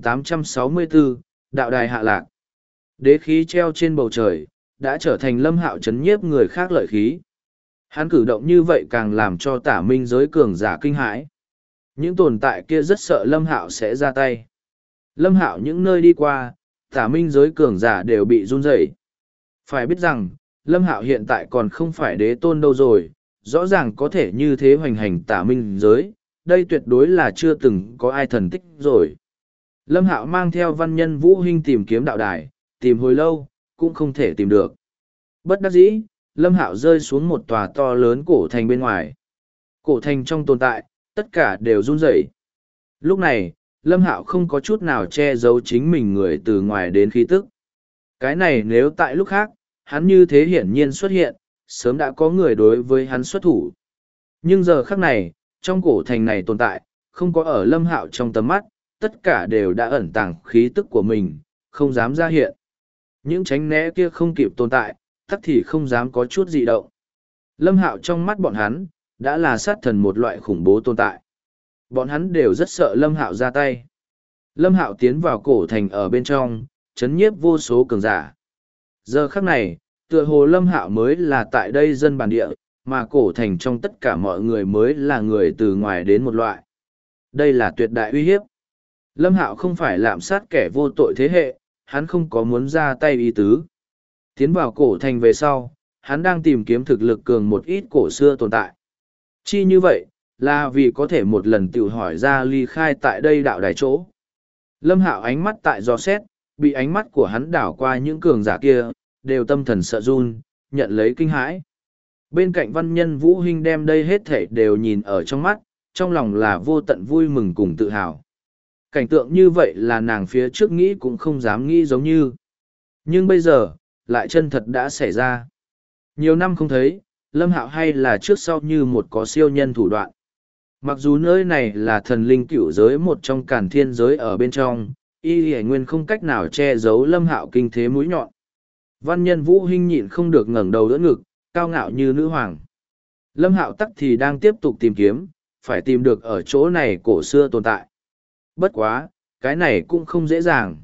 A: 2864, Đạo đài hạ lạc. Đế khí treo trên bầu trời, đã trở thành Lâm Hạo chấn nhiếp người khác lợi khí. Hắn cử động như vậy càng làm cho Tả minh giới cường giả kinh hãi. Những tồn tại kia rất sợ Lâm Hạo sẽ ra tay. Lâm Hạo những nơi đi qua, Tả minh giới cường giả đều bị run rẩy. Phải biết rằng, Lâm Hạo hiện tại còn không phải đế tôn đâu rồi, rõ ràng có thể như thế hoành hành Tả minh giới, đây tuyệt đối là chưa từng có ai thần tích rồi. Lâm Hạo mang theo văn nhân vũ hình tìm kiếm đạo đài, tìm hồi lâu, cũng không thể tìm được. Bất đắc dĩ, Lâm Hạo rơi xuống một tòa to lớn cổ thành bên ngoài. Cổ thành trong tồn tại, tất cả đều run rẩy. Lúc này, Lâm Hạo không có chút nào che giấu chính mình người từ ngoài đến khí tức. Cái này nếu tại lúc khác, hắn như thế hiển nhiên xuất hiện, sớm đã có người đối với hắn xuất thủ. Nhưng giờ khắc này, trong cổ thành này tồn tại, không có ở Lâm Hạo trong tầm mắt, tất cả đều đã ẩn tàng khí tức của mình, không dám ra hiện. Những tránh né kia không kịp tồn tại, tắc thì không dám có chút dị động. Lâm Hạo trong mắt bọn hắn, đã là sát thần một loại khủng bố tồn tại. Bọn hắn đều rất sợ Lâm Hạo ra tay. Lâm Hạo tiến vào cổ thành ở bên trong, chấn nhiếp vô số cường giả. Giờ khắc này, tựa hồ Lâm Hạo mới là tại đây dân bản địa, mà cổ thành trong tất cả mọi người mới là người từ ngoài đến một loại. Đây là tuyệt đại uy hiếp. Lâm Hạo không phải lạm sát kẻ vô tội thế hệ, hắn không có muốn ra tay ý tứ. Tiến vào cổ thành về sau, hắn đang tìm kiếm thực lực cường một ít cổ xưa tồn tại. Chi như vậy, là vì có thể một lần tự hỏi ra ly khai tại đây đạo đài chỗ. Lâm Hạo ánh mắt tại dò xét, bị ánh mắt của hắn đảo qua những cường giả kia, đều tâm thần sợ run, nhận lấy kinh hãi. Bên cạnh văn nhân Vũ Hinh đem đây hết thảy đều nhìn ở trong mắt, trong lòng là vô tận vui mừng cùng tự hào. Cảnh tượng như vậy là nàng phía trước nghĩ cũng không dám nghĩ giống như. Nhưng bây giờ, lại chân thật đã xảy ra. Nhiều năm không thấy, Lâm Hạo hay là trước sau như một có siêu nhân thủ đoạn. Mặc dù nơi này là thần linh cửu giới một trong càn thiên giới ở bên trong, y hề nguyên không cách nào che giấu Lâm Hạo kinh thế mũi nhọn. Văn nhân Vũ Hinh nhịn không được ngẩng đầu đỡ ngực, cao ngạo như nữ hoàng. Lâm Hạo tắc thì đang tiếp tục tìm kiếm, phải tìm được ở chỗ này cổ xưa tồn tại. Bất quá, cái này cũng không dễ dàng.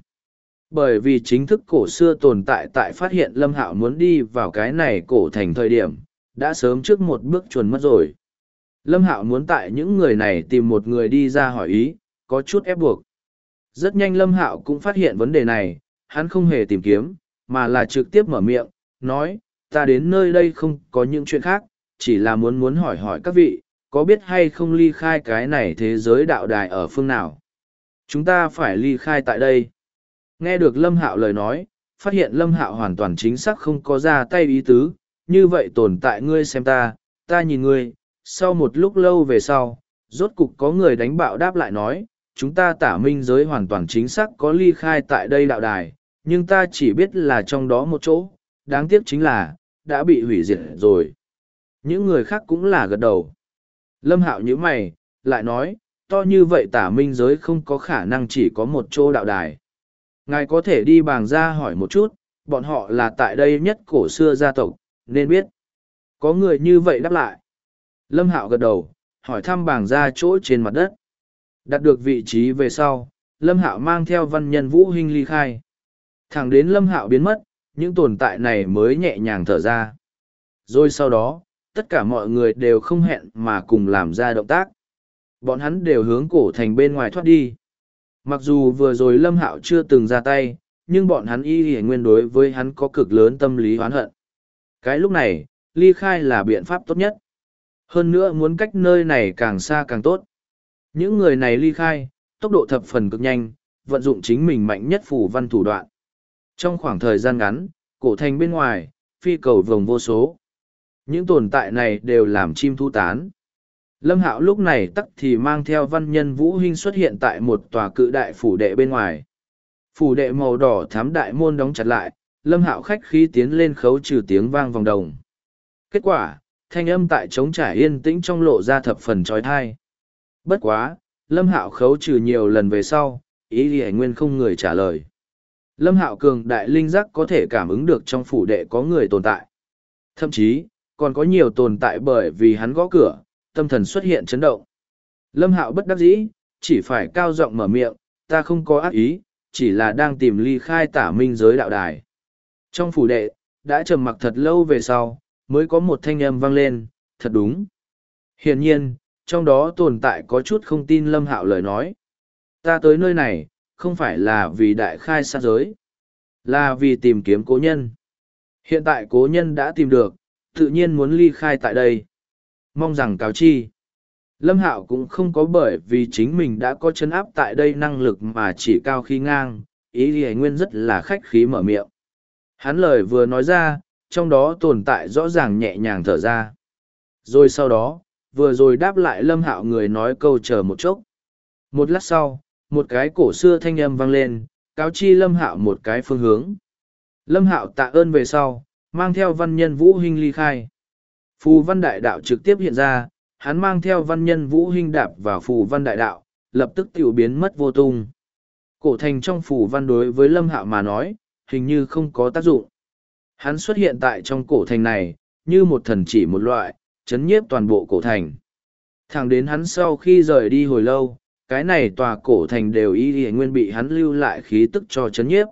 A: Bởi vì chính thức cổ xưa tồn tại tại phát hiện Lâm Hạo muốn đi vào cái này cổ thành thời điểm, đã sớm trước một bước chuồn mất rồi. Lâm Hạo muốn tại những người này tìm một người đi ra hỏi ý, có chút ép buộc. Rất nhanh Lâm Hạo cũng phát hiện vấn đề này, hắn không hề tìm kiếm, mà là trực tiếp mở miệng, nói, ta đến nơi đây không có những chuyện khác, chỉ là muốn hỏi hỏi các vị, có biết hay không ly khai cái này thế giới đạo đài ở phương nào? Chúng ta phải ly khai tại đây. Nghe được Lâm Hạo lời nói, phát hiện Lâm Hạo hoàn toàn chính xác không có ra tay ý tứ, như vậy tồn tại ngươi xem ta nhìn ngươi, sau một lúc lâu về sau, rốt cục có người đánh bạo đáp lại nói, chúng ta Tả Minh giới hoàn toàn chính xác có ly khai tại đây đạo đài, nhưng ta chỉ biết là trong đó một chỗ, đáng tiếc chính là, đã bị hủy diệt rồi. Những người khác cũng là gật đầu. Lâm Hạo nhíu mày, lại nói, to như vậy Tả Minh giới không có khả năng chỉ có một chỗ đạo đài. Ngài có thể đi Bàng gia hỏi một chút, bọn họ là tại đây nhất cổ xưa gia tộc, nên biết. Có người như vậy đáp lại. Lâm Hạo gật đầu, hỏi thăm Bàng gia chỗ trên mặt đất. Đặt được vị trí về sau, Lâm Hạo mang theo văn nhân Vũ Hinh ly khai. Thẳng đến Lâm Hạo biến mất, những tồn tại này mới nhẹ nhàng thở ra. Rồi sau đó, tất cả mọi người đều không hẹn mà cùng làm ra động tác. Bọn hắn đều hướng cổ thành bên ngoài thoát đi. Mặc dù vừa rồi Lâm Hạo chưa từng ra tay, nhưng bọn hắn y nguyên đối với hắn có cực lớn tâm lý oán hận. Cái lúc này, ly khai là biện pháp tốt nhất. Hơn nữa muốn cách nơi này càng xa càng tốt. Những người này ly khai, tốc độ thập phần cực nhanh, vận dụng chính mình mạnh nhất phù văn thủ đoạn. Trong khoảng thời gian ngắn, cổ thành bên ngoài, phi cầu vồng vô số. Những tồn tại này đều làm chim thu tán. Lâm Hạo lúc này tắc thì mang theo văn nhân Vũ Hinh xuất hiện tại một tòa cự đại phủ đệ bên ngoài. Phủ đệ màu đỏ thắm đại môn đóng chặt lại, Lâm Hạo khách khí tiến lên khấu trừ tiếng vang vòng đồng. Kết quả, thanh âm tại trống trải yên tĩnh trong lộ ra thập phần trói thai. Bất quá, Lâm Hạo khấu trừ nhiều lần về sau, ý Lý Nguyên không người trả lời. Lâm Hạo cường đại linh giác có thể cảm ứng được trong phủ đệ có người tồn tại. Thậm chí, còn có nhiều tồn tại bởi vì hắn gõ cửa, tâm thần xuất hiện chấn động. Lâm Hạo bất đắc dĩ, chỉ phải cao giọng mở miệng, ta không có ác ý, chỉ là đang tìm ly khai Tả Minh giới đạo đài. Trong phủ đệ, đã trầm mặc thật lâu về sau, mới có một thanh âm vang lên, thật đúng. Hiển nhiên, trong đó tồn tại có chút không tin Lâm Hạo lời nói. Ta tới nơi này, không phải là vì đại khai sát giới, là vì tìm kiếm cố nhân. Hiện tại cố nhân đã tìm được, tự nhiên muốn ly khai tại đây. Mong rằng cáo chi. Lâm Hạo cũng không có bởi vì chính mình đã có chân áp tại đây năng lực mà chỉ cao khí ngang, ý Lý Nguyên rất là khách khí mở miệng. Hắn lời vừa nói ra, trong đó tồn tại rõ ràng nhẹ nhàng thở ra. Rồi sau đó, vừa rồi đáp lại Lâm Hạo người nói câu chờ một chốc. Một lát sau, một cái cổ xưa thanh âm vang lên, cáo chi Lâm Hạo một cái phương hướng. Lâm Hạo tạ ơn về sau, mang theo văn nhân Vũ Hinh ly khai. Phù văn đại đạo trực tiếp hiện ra, hắn mang theo văn nhân Vũ Hinh đạp vào phù văn đại đạo, lập tức tiểu biến mất vô tung. Cổ thành trong phù văn đối với Lâm Hạo mà nói, hình như không có tác dụng. Hắn xuất hiện tại trong cổ thành này, như một thần chỉ một loại, chấn nhiếp toàn bộ cổ thành. Thẳng đến hắn sau khi rời đi hồi lâu, cái này tòa cổ thành đều y nguyên bị hắn lưu lại khí tức cho chấn nhiếp.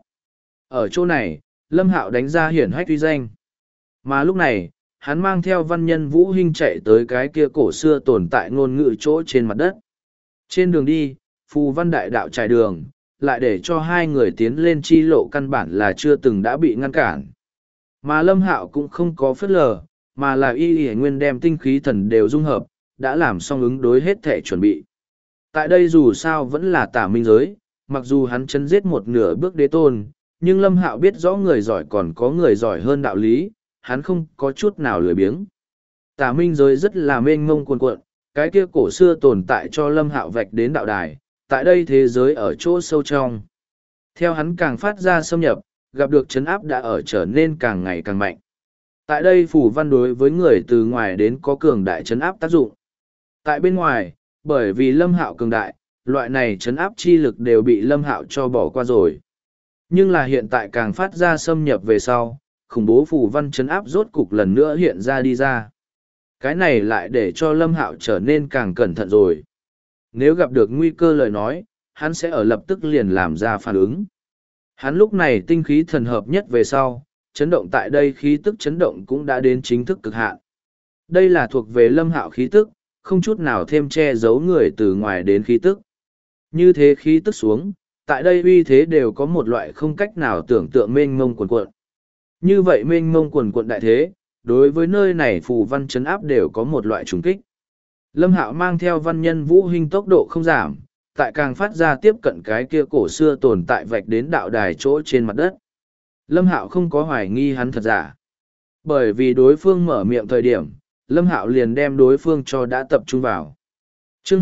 A: Ở chỗ này, Lâm Hạo đánh ra hiển hách uy danh. Mà lúc này, hắn mang theo văn nhân Vũ Hinh chạy tới cái kia cổ xưa tồn tại ngôn ngữ chỗ trên mặt đất. Trên đường đi, phù văn đại đạo trải đường, lại để cho hai người tiến lên chi lộ căn bản là chưa từng đã bị ngăn cản. Mà Lâm Hạo cũng không có phớt lờ, mà là y nguyên đem tinh khí thần đều dung hợp, đã làm xong ứng đối hết thể chuẩn bị. Tại đây dù sao vẫn là Tả Minh giới, mặc dù hắn chấn giết một nửa bước đế tôn, nhưng Lâm Hạo biết rõ người giỏi còn có người giỏi hơn đạo lý, hắn không có chút nào lười biếng. Tả Minh giới rất là mênh mông cuồn cuộn, cái kia cổ xưa tồn tại cho Lâm Hạo vạch đến đạo đài, tại đây thế giới ở chỗ sâu trong. Theo hắn càng phát ra xâm nhập, gặp được trấn áp đã ở trở nên càng ngày càng mạnh. Tại đây phù văn đối với người từ ngoài đến có cường đại trấn áp tác dụng. Tại bên ngoài, bởi vì Lâm Hạo cường đại, loại này trấn áp chi lực đều bị Lâm Hạo cho bỏ qua rồi. Nhưng là hiện tại càng phát ra xâm nhập về sau, khủng bố phù văn trấn áp rốt cục lần nữa hiện ra đi ra. Cái này lại để cho Lâm Hạo trở nên càng cẩn thận rồi. Nếu gặp được nguy cơ lời nói, hắn sẽ ở lập tức liền làm ra phản ứng. Hắn lúc này tinh khí thần hợp nhất về sau, chấn động tại đây khí tức chấn động cũng đã đến chính thức cực hạn. Đây là thuộc về Lâm Hạo khí tức, không chút nào thêm che giấu người từ ngoài đến khí tức. Như thế khí tức xuống, tại đây uy thế đều có một loại không cách nào tưởng tượng mênh mông cuồn cuộn, Như vậy mênh mông quần quận đại thế, đối với nơi này phù văn chấn áp đều có một loại trùng kích. Lâm Hạo mang theo văn nhân vũ hình tốc độ không giảm, tại càng phát ra tiếp cận cái kia cổ xưa tồn tại vạch đến đạo đài chỗ trên mặt đất. Lâm Hạo không có hoài nghi hắn thật giả. Bởi vì đối phương mở miệng thời điểm, Lâm Hạo liền đem đối phương cho đã tập trung vào. Chương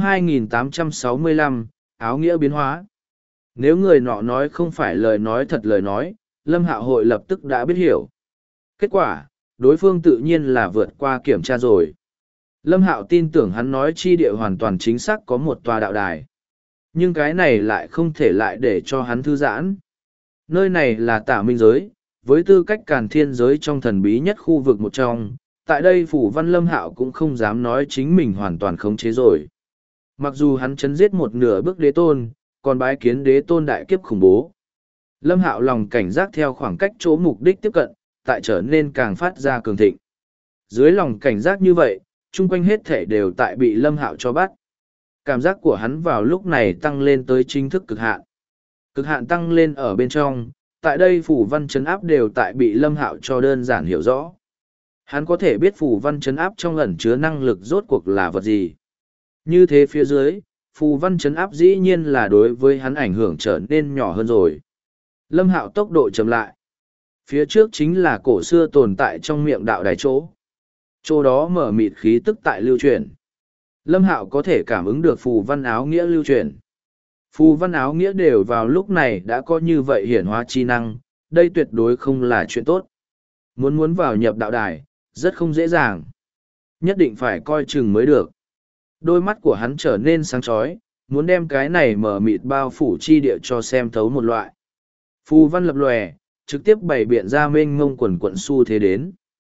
A: 2865, áo nghĩa biến hóa. Nếu người nọ nói không phải lời nói thật lời nói, Lâm Hạo hội lập tức đã biết hiểu. Kết quả, đối phương tự nhiên là vượt qua kiểm tra rồi. Lâm Hạo tin tưởng hắn nói chi địa hoàn toàn chính xác có một tòa đạo đài. Nhưng cái này lại không thể lại để cho hắn thư giãn. Nơi này là Tả Minh giới, với tư cách Càn Thiên giới trong thần bí nhất khu vực một trong, tại đây Phủ Văn Lâm Hạo cũng không dám nói chính mình hoàn toàn khống chế rồi. Mặc dù hắn chấn giết một nửa bước đế tôn, còn bái kiến đế tôn đại kiếp khủng bố. Lâm Hạo lòng cảnh giác theo khoảng cách chỗ mục đích tiếp cận, tại trở nên càng phát ra cường thịnh. Dưới lòng cảnh giác như vậy, chung quanh hết thể đều tại bị Lâm Hạo cho bắt. Cảm giác của hắn vào lúc này tăng lên tới chính thức cực hạn. Cực hạn tăng lên ở bên trong, tại đây phủ văn chấn áp đều tại bị Lâm Hạo cho đơn giản hiểu rõ. Hắn có thể biết phủ văn chấn áp trong ẩn chứa năng lực rốt cuộc là vật gì. Như thế phía dưới, phù văn chấn áp dĩ nhiên là đối với hắn ảnh hưởng trở nên nhỏ hơn rồi. Lâm Hạo tốc độ chậm lại. Phía trước chính là cổ xưa tồn tại trong miệng đạo đài chỗ. Chỗ đó mở mịt khí tức tại lưu truyền. Lâm Hạo có thể cảm ứng được phù văn áo nghĩa lưu truyền. Phù văn áo nghĩa đều vào lúc này đã có như vậy hiển hóa chi năng, đây tuyệt đối không là chuyện tốt. Muốn vào nhập đạo đài, rất không dễ dàng. Nhất định phải coi chừng mới được. Đôi mắt của hắn trở nên sáng chói, muốn đem cái này mở mịt bao phủ chi địa cho xem thấu một loại. Phù văn lập lòe, trực tiếp bày biện ra mênh mông quần quận xu thế đến.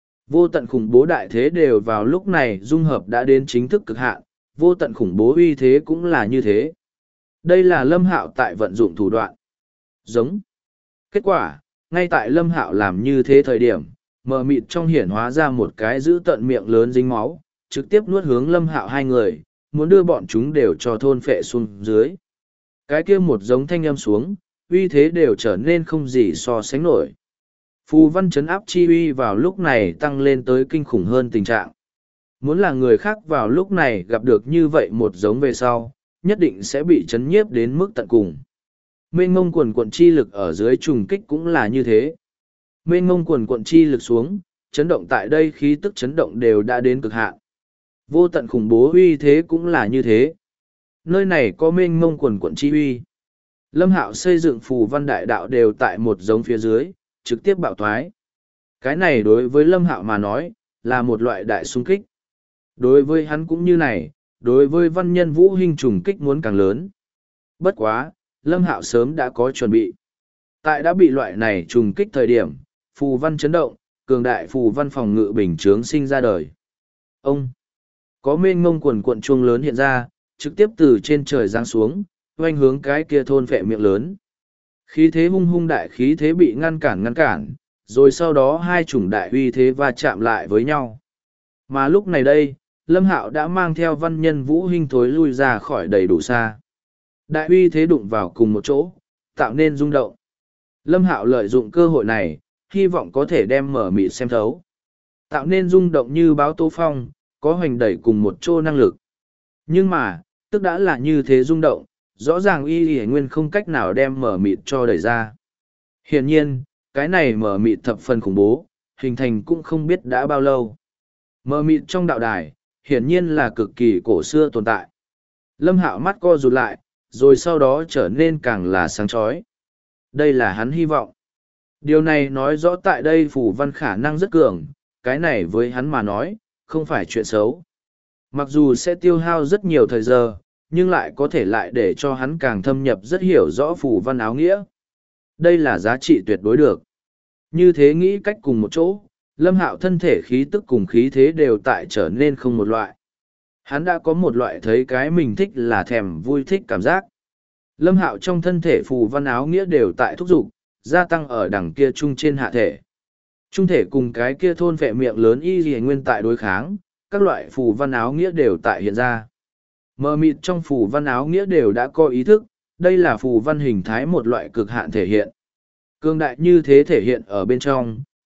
A: Vô tận khủng bố đại thế đều vào lúc này dung hợp đã đến chính thức cực hạn, vô tận khủng bố uy thế cũng là như thế. Đây là Lâm Hạo tại vận dụng thủ đoạn. Giống. Kết quả, ngay tại Lâm Hạo làm như thế thời điểm, mờ mịt trong hiển hóa ra một cái giữ tận miệng lớn dính máu, trực tiếp nuốt hướng Lâm Hạo hai người, muốn đưa bọn chúng đều cho thôn phệ xuống dưới. Cái kia một giống thanh âm xuống, uy thế đều trở nên không gì so sánh nổi. Phù văn chấn áp chi uy vào lúc này tăng lên tới kinh khủng hơn tình trạng. Muốn là người khác vào lúc này gặp được như vậy một giống về sau, nhất định sẽ bị chấn nhiếp đến mức tận cùng. Mênh ngông quần quận chi lực ở dưới trùng kích cũng là như thế. Mênh ngông quần quận chi lực xuống, chấn động tại đây khí tức chấn động đều đã đến cực hạn. Vô tận khủng bố uy thế cũng là như thế. Nơi này có mênh mông quần quận chi uy. Lâm Hạo xây dựng phù văn đại đạo đều tại một giống phía dưới, trực tiếp bạo thoái. Cái này đối với Lâm Hạo mà nói, là một loại đại xung kích. Đối với hắn cũng như này, đối với văn nhân vũ hình trùng kích muốn càng lớn. Bất quá, Lâm Hạo sớm đã có chuẩn bị. Tại đã bị loại này trùng kích thời điểm, phù văn chấn động, cường đại phù văn phòng ngự bình chướng sinh ra đời. Ông! Có mênh mông quần cuộn chuông lớn hiện ra, trực tiếp từ trên trời giáng xuống, oanh hướng cái kia thôn vệ miệng lớn. Khí thế hung hung đại khí thế bị ngăn cản, rồi sau đó hai chủng đại uy thế va chạm lại với nhau. Mà lúc này đây, Lâm Hạo đã mang theo văn nhân vũ hình thối lui ra khỏi đầy đủ xa. Đại uy thế đụng vào cùng một chỗ, tạo nên rung động. Lâm Hạo lợi dụng cơ hội này, hy vọng có thể đem mở mịt xem thấu. Tạo nên rung động như báo tố phong, có hoành đẩy cùng một chỗ năng lực. Nhưng mà, tức đã là như thế rung động, rõ ràng y nguyên không cách nào đem mở mịt cho đẩy ra. Hiển nhiên, cái này mở mịt thập phần khủng bố, hình thành cũng không biết đã bao lâu. Mở mịt trong đạo đài, hiển nhiên là cực kỳ cổ xưa tồn tại. Lâm Hạo mắt co rụt lại, rồi sau đó trở nên càng là sáng chói. Đây là hắn hy vọng. Điều này nói rõ tại đây phù văn khả năng rất cường, cái này với hắn mà nói, không phải chuyện xấu. Mặc dù sẽ tiêu hao rất nhiều thời giờ, nhưng lại có thể lại để cho hắn càng thâm nhập rất hiểu rõ phù văn áo nghĩa. Đây là giá trị tuyệt đối được. Như thế nghĩ cách cùng một chỗ, Lâm Hạo thân thể khí tức cùng khí thế đều tại trở nên không một loại. Hắn đã có một loại thấy cái mình thích là thèm vui thích cảm giác. Lâm Hạo trong thân thể phù văn áo nghĩa đều tại thúc dục, gia tăng ở đằng kia trung trên hạ thể. Trung thể cùng cái kia thôn vệ miệng lớn y gì nguyên tại đối kháng, các loại phù văn áo nghĩa đều tại hiện ra. Mờ mịt trong phù văn áo nghĩa đều đã có ý thức, đây là phù văn hình thái một loại cực hạn thể hiện. Cương đại như thế thể hiện ở bên trong,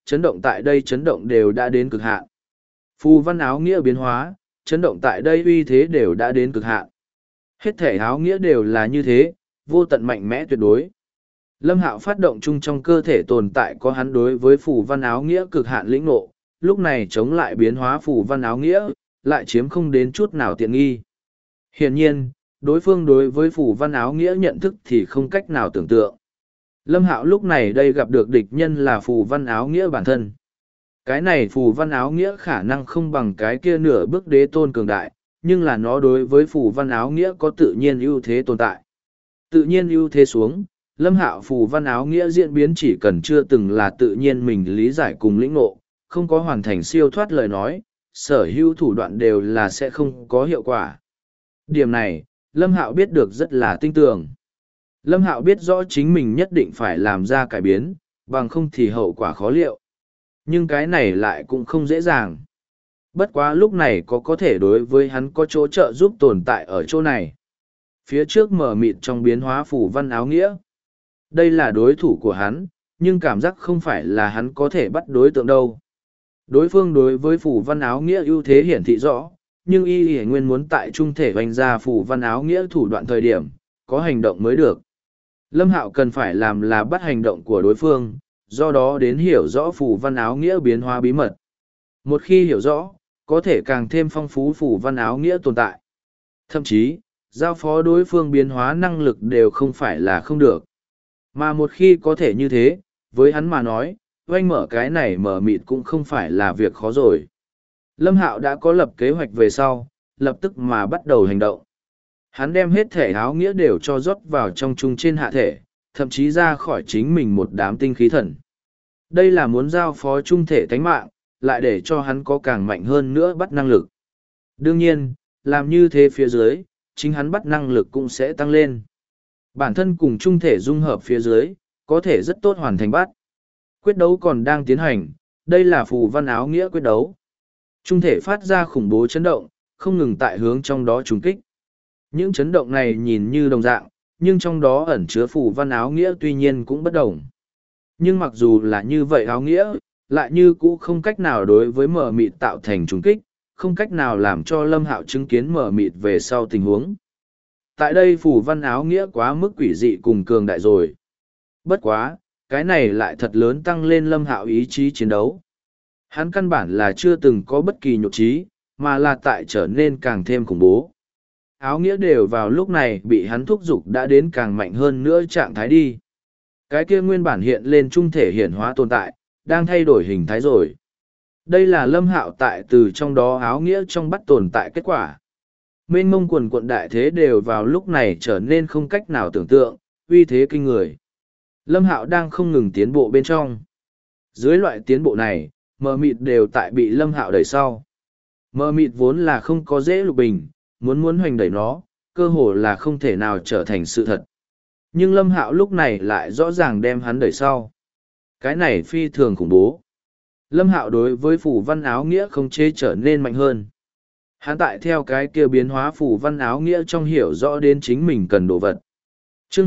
A: chấn động tại đây chấn động đều đã đến cực hạn. Phù văn áo nghĩa biến hóa, chấn động tại đây uy thế đều đã đến cực hạn. Hết thể áo nghĩa đều là như thế, vô tận mạnh mẽ tuyệt đối. Lâm Hạo phát động chung trong cơ thể tồn tại có hắn đối với phù văn áo nghĩa cực hạn lĩnh ngộ, lúc này chống lại biến hóa phù văn áo nghĩa, lại chiếm không đến chút nào tiện nghi. Hiển nhiên, đối phương đối với phù văn áo nghĩa nhận thức thì không cách nào tưởng tượng. Lâm Hạo lúc này đây gặp được địch nhân là phù văn áo nghĩa bản thân. Cái này phù văn áo nghĩa khả năng không bằng cái kia nửa bước đế tôn cường đại, nhưng là nó đối với phù văn áo nghĩa có tự nhiên ưu thế tồn tại. Tự nhiên ưu thế xuống, Lâm Hạo phù văn áo nghĩa diễn biến chỉ cần chưa từng là tự nhiên mình lý giải cùng lĩnh ngộ, không có hoàn thành siêu thoát lời nói, sở hữu thủ đoạn đều là sẽ không có hiệu quả. Điểm này, Lâm Hạo biết được rất là tinh tường. Lâm Hạo biết rõ chính mình nhất định phải làm ra cải biến, bằng không thì hậu quả khó liệu. Nhưng cái này lại cũng không dễ dàng. Bất quá lúc này có thể đối với hắn có chỗ trợ giúp tồn tại ở chỗ này. Phía trước mở mịt trong biến hóa phù văn áo nghĩa. Đây là đối thủ của hắn, nhưng cảm giác không phải là hắn có thể bắt đối tượng đâu. Đối phương đối với phù văn áo nghĩa ưu thế hiển thị rõ, nhưng y nguyên muốn tại trung thể hoành ra phù văn áo nghĩa thủ đoạn thời điểm, có hành động mới được. Lâm Hạo cần phải làm là bắt hành động của đối phương, do đó đến hiểu rõ phù văn áo nghĩa biến hóa bí mật. Một khi hiểu rõ, có thể càng thêm phong phú phù văn áo nghĩa tồn tại. Thậm chí, giao phó đối phương biến hóa năng lực đều không phải là không được. Mà một khi có thể như thế, với hắn mà nói, oanh mở cái này mở mịt cũng không phải là việc khó rồi. Lâm Hạo đã có lập kế hoạch về sau, lập tức mà bắt đầu hành động. Hắn đem hết thể áo nghĩa đều cho rót vào trong chung trên hạ thể, thậm chí ra khỏi chính mình một đám tinh khí thần. Đây là muốn giao phó trung thể tánh mạng, lại để cho hắn có càng mạnh hơn nữa bắt năng lực. Đương nhiên, làm như thế phía dưới, chính hắn bắt năng lực cũng sẽ tăng lên. Bản thân cùng trung thể dung hợp phía dưới, có thể rất tốt hoàn thành bắt. Quyết đấu còn đang tiến hành, đây là phù văn áo nghĩa quyết đấu. Trung thể phát ra khủng bố chấn động, không ngừng tại hướng trong đó trùng kích. Những chấn động này nhìn như đồng dạng, nhưng trong đó ẩn chứa phù văn áo nghĩa tuy nhiên cũng bất đồng. Nhưng mặc dù là như vậy áo nghĩa, lại như cũ không cách nào đối với mở mịt tạo thành trùng kích, không cách nào làm cho Lâm Hạo chứng kiến mở mịt về sau tình huống. Tại đây phù văn áo nghĩa quá mức quỷ dị cùng cường đại rồi. Bất quá, cái này lại thật lớn tăng lên Lâm Hạo ý chí chiến đấu. Hắn căn bản là chưa từng có bất kỳ nhục trí, mà là tại trở nên càng thêm khủng bố. Áo nghĩa đều vào lúc này bị hắn thúc giục đã đến càng mạnh hơn nữa trạng thái đi. Cái kia nguyên bản hiện lên trung thể hiển hóa tồn tại, đang thay đổi hình thái rồi. Đây là Lâm Hạo tại từ trong đó áo nghĩa trong bắt tồn tại kết quả. Mênh mông quần quận đại thế đều vào lúc này trở nên không cách nào tưởng tượng, uy thế kinh người. Lâm Hạo đang không ngừng tiến bộ bên trong. Dưới loại tiến bộ này, mờ mịt đều tại bị Lâm Hạo đẩy sau. Mờ mịt vốn là không có dễ lục bình, muốn hoành đẩy nó, cơ hồ là không thể nào trở thành sự thật. Nhưng Lâm Hạo lúc này lại rõ ràng đem hắn đẩy sau. Cái này phi thường khủng bố. Lâm Hạo đối với phù văn áo nghĩa không chế trở nên mạnh hơn. Hắn tại theo cái kia biến hóa phù văn áo nghĩa trong hiểu rõ đến chính mình cần đồ vật. Chương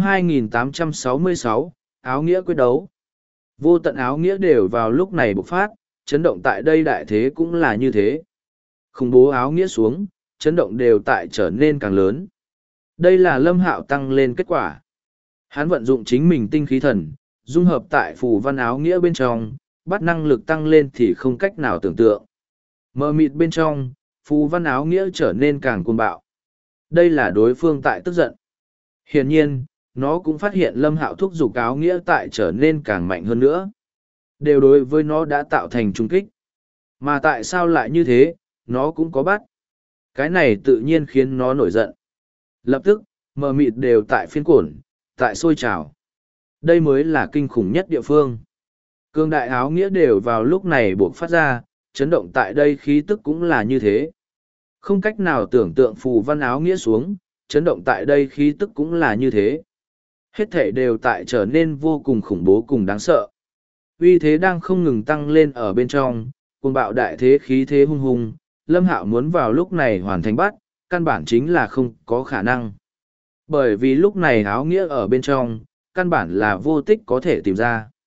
A: 2866, áo nghĩa quyết đấu. Vô tận áo nghĩa đều vào lúc này bộc phát, chấn động tại đây đại thế cũng là như thế. Khủng bố áo nghĩa xuống, chấn động đều tại trở nên càng lớn. Đây là Lâm Hạo tăng lên kết quả. Hắn vận dụng chính mình tinh khí thần, dung hợp tại phù văn áo nghĩa bên trong, bắt năng lực tăng lên thì không cách nào tưởng tượng. Mờ mịt bên trong, phù văn áo nghĩa trở nên càng cuồng bạo. Đây là đối phương tại tức giận. Hiển nhiên, nó cũng phát hiện Lâm Hạo thúc giục áo nghĩa tại trở nên càng mạnh hơn nữa. Đều đối với nó đã tạo thành trung kích. Mà tại sao lại như thế, nó cũng có bắt. Cái này tự nhiên khiến nó nổi giận. Lập tức, mờ mịt đều tại phiên cuộn, tại sôi trào. Đây mới là kinh khủng nhất địa phương. Cương đại áo nghĩa đều vào lúc này buộc phát ra, chấn động tại đây khí tức cũng là như thế. Không cách nào tưởng tượng phù văn áo nghĩa xuống, chấn động tại đây khí tức cũng là như thế. Hết thể đều tại trở nên vô cùng khủng bố cùng đáng sợ. Uy thế đang không ngừng tăng lên ở bên trong, cuồng bạo đại thế khí thế hung hùng, Lâm Hạo muốn vào lúc này hoàn thành bắt, căn bản chính là không có khả năng. Bởi vì lúc này áo nghĩa ở bên trong, căn bản là vô tích có thể tìm ra.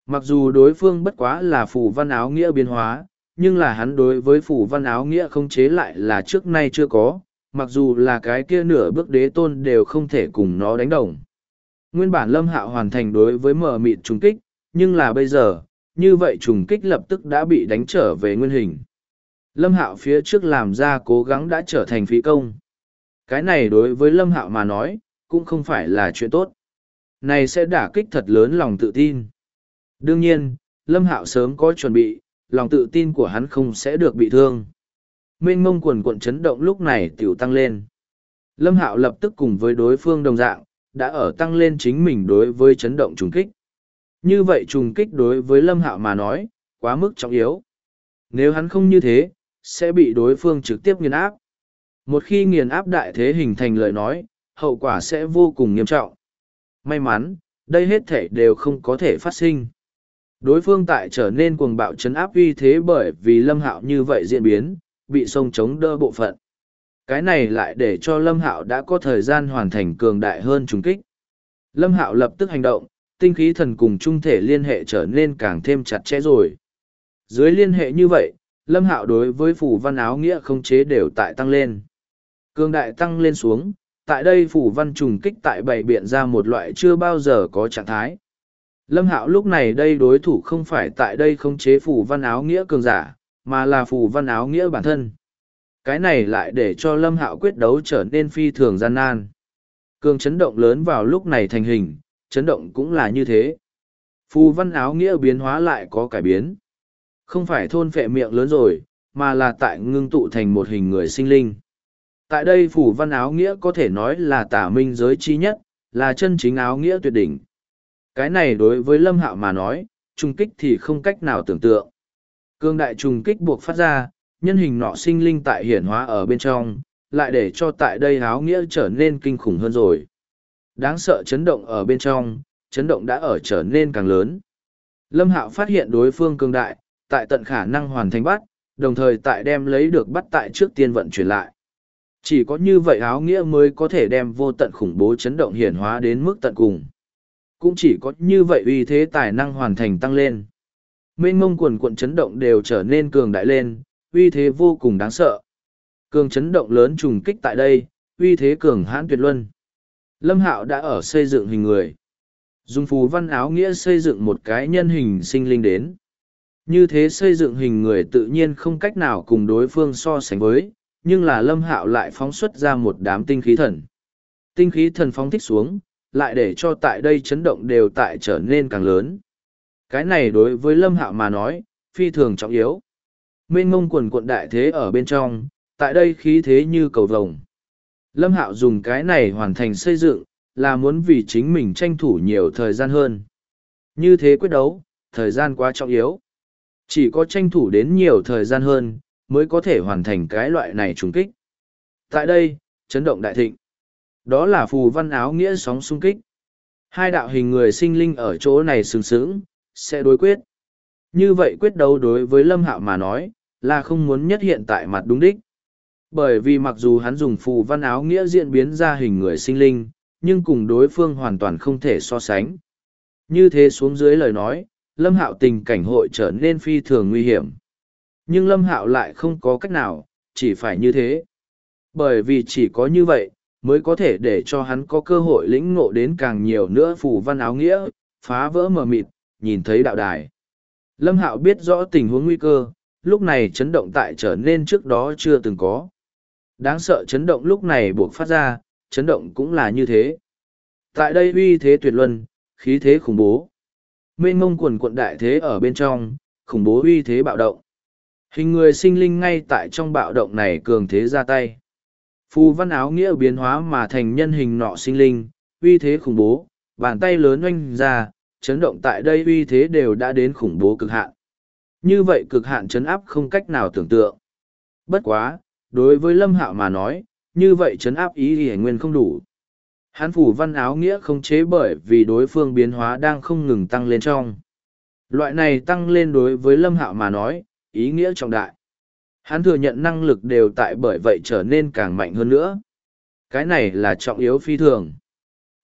A: Mặc dù đối phương bất quá là phù văn áo nghĩa biến hóa, nhưng là hắn đối với phù văn áo nghĩa không chế lại là trước nay chưa có, mặc dù là cái kia nửa bước đế tôn đều không thể cùng nó đánh đồng. Nguyên bản Lâm Hạo hoàn thành đối với mờ mịt trùng kích, nhưng là bây giờ, như vậy trùng kích lập tức đã bị đánh trở về nguyên hình. Lâm Hạo phía trước làm ra cố gắng đã trở thành phí công. Cái này đối với Lâm Hạo mà nói, cũng không phải là chuyện tốt. Này sẽ đả kích thật lớn lòng tự tin. Đương nhiên, Lâm Hạo sớm có chuẩn bị, lòng tự tin của hắn không sẽ được bị thương. Mênh mông quần cuộn chấn động lúc này tiểu tăng lên. Lâm Hạo lập tức cùng với đối phương đồng dạng, đã ở tăng lên chính mình đối với chấn động trùng kích. Như vậy trùng kích đối với Lâm Hạo mà nói, quá mức trọng yếu. Nếu hắn không như thế, sẽ bị đối phương trực tiếp nghiền áp. Một khi nghiền áp đại thế hình thành lời nói, hậu quả sẽ vô cùng nghiêm trọng. May mắn, đây hết thể đều không có thể phát sinh. Đối phương tại trở nên cuồng bạo chấn áp uy thế bởi vì Lâm Hạo như vậy diễn biến, bị sông chống đỡ bộ phận. Cái này lại để cho Lâm Hạo đã có thời gian hoàn thành cường đại hơn trùng kích. Lâm Hạo lập tức hành động, tinh khí thần cùng trung thể liên hệ trở nên càng thêm chặt chẽ rồi. Dưới liên hệ như vậy, Lâm Hạo đối với phù văn áo nghĩa không chế đều tại tăng lên. Cường đại tăng lên xuống, tại đây phù văn trùng kích tại bảy biện ra một loại chưa bao giờ có trạng thái. Lâm Hạo lúc này đây đối thủ không phải tại đây không chế phù văn áo nghĩa cường giả, mà là phù văn áo nghĩa bản thân. Cái này lại để cho Lâm Hạo quyết đấu trở nên phi thường gian nan. Cường chấn động lớn vào lúc này thành hình, chấn động cũng là như thế. Phù văn áo nghĩa biến hóa lại có cải biến. Không phải thôn phệ miệng lớn rồi, mà là tại ngưng tụ thành một hình người sinh linh. Tại đây phù văn áo nghĩa có thể nói là tả minh giới chi nhất, là chân chính áo nghĩa tuyệt đỉnh. Cái này đối với Lâm Hạo mà nói, trùng kích thì không cách nào tưởng tượng. Cương đại trùng kích buộc phát ra, nhân hình nọ sinh linh tại hiển hóa ở bên trong, lại để cho tại đây áo nghĩa trở nên kinh khủng hơn rồi. Đáng sợ chấn động ở bên trong, chấn động đã ở trở nên càng lớn. Lâm Hạo phát hiện đối phương cương đại, tại tận khả năng hoàn thành bắt, đồng thời tại đem lấy được bắt tại trước tiên vận chuyển lại. Chỉ có như vậy áo nghĩa mới có thể đem vô tận khủng bố chấn động hiển hóa đến mức tận cùng. Cũng chỉ có như vậy uy thế tài năng hoàn thành tăng lên. Mênh mông quần cuộn chấn động đều trở nên cường đại lên, uy thế vô cùng đáng sợ. Cường chấn động lớn trùng kích tại đây, uy thế cường hãn tuyệt luân. Lâm Hạo đã ở xây dựng hình người. Dùng phù văn áo nghĩa xây dựng một cái nhân hình sinh linh đến. Như thế xây dựng hình người tự nhiên không cách nào cùng đối phương so sánh với, nhưng là Lâm Hạo lại phóng xuất ra một đám tinh khí thần. Tinh khí thần phóng thích xuống, lại để cho tại đây chấn động đều tại trở nên càng lớn. Cái này đối với Lâm Hạo mà nói, phi thường trọng yếu. Mênh mông quần cuộn đại thế ở bên trong, tại đây khí thế như cầu vồng. Lâm Hạo dùng cái này hoàn thành xây dựng, là muốn vì chính mình tranh thủ nhiều thời gian hơn. Như thế quyết đấu, thời gian quá trọng yếu. Chỉ có tranh thủ đến nhiều thời gian hơn, mới có thể hoàn thành cái loại này trùng kích. Tại đây, chấn động đại thịnh. Đó là phù văn áo nghĩa sóng xung kích. Hai đạo hình người sinh linh ở chỗ này sừng sững, sẽ đối quyết. Như vậy quyết đấu đối với Lâm Hạo mà nói, là không muốn nhất hiện tại mặt đúng đích. Bởi vì mặc dù hắn dùng phù văn áo nghĩa diễn biến ra hình người sinh linh, nhưng cùng đối phương hoàn toàn không thể so sánh. Như thế xuống dưới lời nói, Lâm Hạo tình cảnh hội trở nên phi thường nguy hiểm. Nhưng Lâm Hạo lại không có cách nào, chỉ phải như thế. Bởi vì chỉ có như vậy, mới có thể để cho hắn có cơ hội lĩnh ngộ đến càng nhiều nữa phù văn áo nghĩa, phá vỡ mờ mịt, nhìn thấy đạo đài. Lâm Hạo biết rõ tình huống nguy cơ, lúc này chấn động tại trở nên trước đó chưa từng có. Đáng sợ chấn động lúc này buộc phát ra, chấn động cũng là như thế. Tại đây uy thế tuyệt luân, khí thế khủng bố. Mênh mông quần quận đại thế ở bên trong, khủng bố uy thế bạo động. Hình người sinh linh ngay tại trong bạo động này cường thế ra tay. Phù văn áo nghĩa biến hóa mà thành nhân hình nọ sinh linh, uy thế khủng bố, bàn tay lớn oanh ra, chấn động tại đây uy thế đều đã đến khủng bố cực hạn. Như vậy cực hạn chấn áp không cách nào tưởng tượng. Bất quá, đối với Lâm Hạo mà nói, như vậy chấn áp ý thì nguyên không đủ. Hán phủ văn áo nghĩa không chế bởi vì đối phương biến hóa đang không ngừng tăng lên trong. Loại này tăng lên đối với Lâm Hạo mà nói, ý nghĩa trọng đại. Hắn thừa nhận năng lực đều tại bởi vậy trở nên càng mạnh hơn nữa. Cái này là trọng yếu phi thường.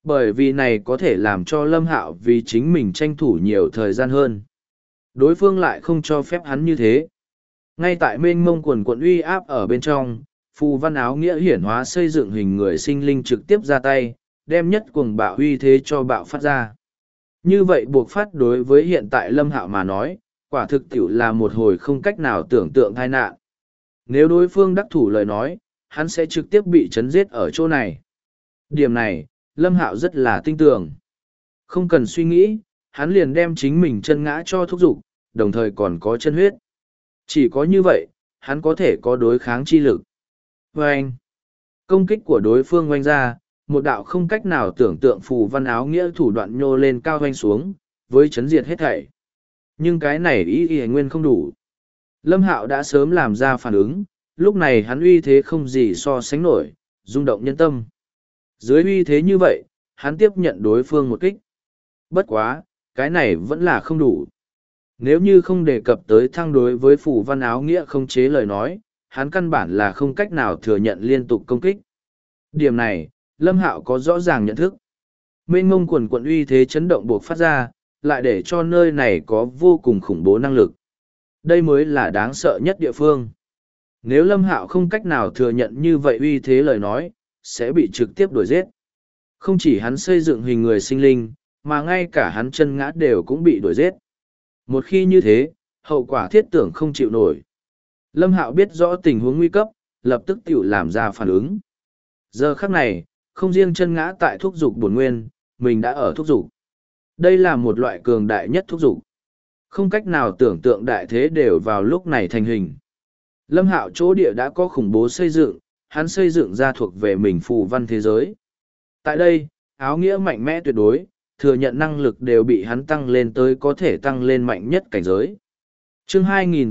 A: Bởi vì này có thể làm cho Lâm Hạo vì chính mình tranh thủ nhiều thời gian hơn. Đối phương lại không cho phép hắn như thế. Ngay tại mênh mông quần quận uy áp ở bên trong, phù văn áo nghĩa hiển hóa xây dựng hình người sinh linh trực tiếp ra tay, đem nhất cuồng bạo uy thế cho bạo phát ra. Như vậy buộc phát đối với hiện tại Lâm Hạo mà nói, quả thực tiểu là một hồi không cách nào tưởng tượng tai nạn. Nếu đối phương đắc thủ lời nói, hắn sẽ trực tiếp bị chấn giết ở chỗ này. Điểm này, Lâm Hạo rất là tin tưởng. Không cần suy nghĩ, hắn liền đem chính mình chân ngã cho thúc dục, đồng thời còn có chân huyết. Chỉ có như vậy, hắn có thể có đối kháng chi lực. Và anh, công kích của đối phương oanh ra, một đạo không cách nào tưởng tượng phù văn áo nghĩa thủ đoạn nhô lên cao oanh xuống, với chấn diệt hết thảy. Nhưng cái này ý nguyên không đủ. Lâm Hạo đã sớm làm ra phản ứng, lúc này hắn uy thế không gì so sánh nổi, rung động nhân tâm. Dưới uy thế như vậy, hắn tiếp nhận đối phương một kích. Bất quá, cái này vẫn là không đủ. Nếu như không đề cập tới thăng đối với phù văn áo nghĩa không chế lời nói, hắn căn bản là không cách nào thừa nhận liên tục công kích. Điểm này, Lâm Hạo có rõ ràng nhận thức. Mênh mông quần quận uy thế chấn động buộc phát ra, lại để cho nơi này có vô cùng khủng bố năng lực. Đây mới là đáng sợ nhất địa phương. Nếu Lâm Hạo không cách nào thừa nhận như vậy uy thế lời nói, sẽ bị trực tiếp đuổi giết. Không chỉ hắn xây dựng hình người sinh linh, mà ngay cả hắn chân ngã đều cũng bị đuổi giết. Một khi như thế, hậu quả thiết tưởng không chịu nổi. Lâm Hạo biết rõ tình huống nguy cấp, lập tức tiểu làm ra phản ứng. Giờ khắc này, không riêng chân ngã tại thúc dục bổn nguyên, mình đã ở thúc dục. Đây là một loại cường đại nhất thúc dục. Không cách nào tưởng tượng đại thế đều vào lúc này thành hình. Lâm Hạo chỗ địa đã có khủng bố xây dựng, hắn xây dựng ra thuộc về mình phù văn thế giới. Tại đây, áo nghĩa mạnh mẽ tuyệt đối, thừa nhận năng lực đều bị hắn tăng lên tới có thể tăng lên mạnh nhất cảnh giới. Chương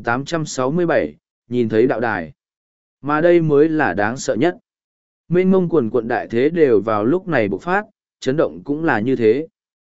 A: 2867, nhìn thấy đạo đài. Mà đây mới là đáng sợ nhất. Mênh mông quần quận đại thế đều vào lúc này bộc phát, chấn động cũng là như thế.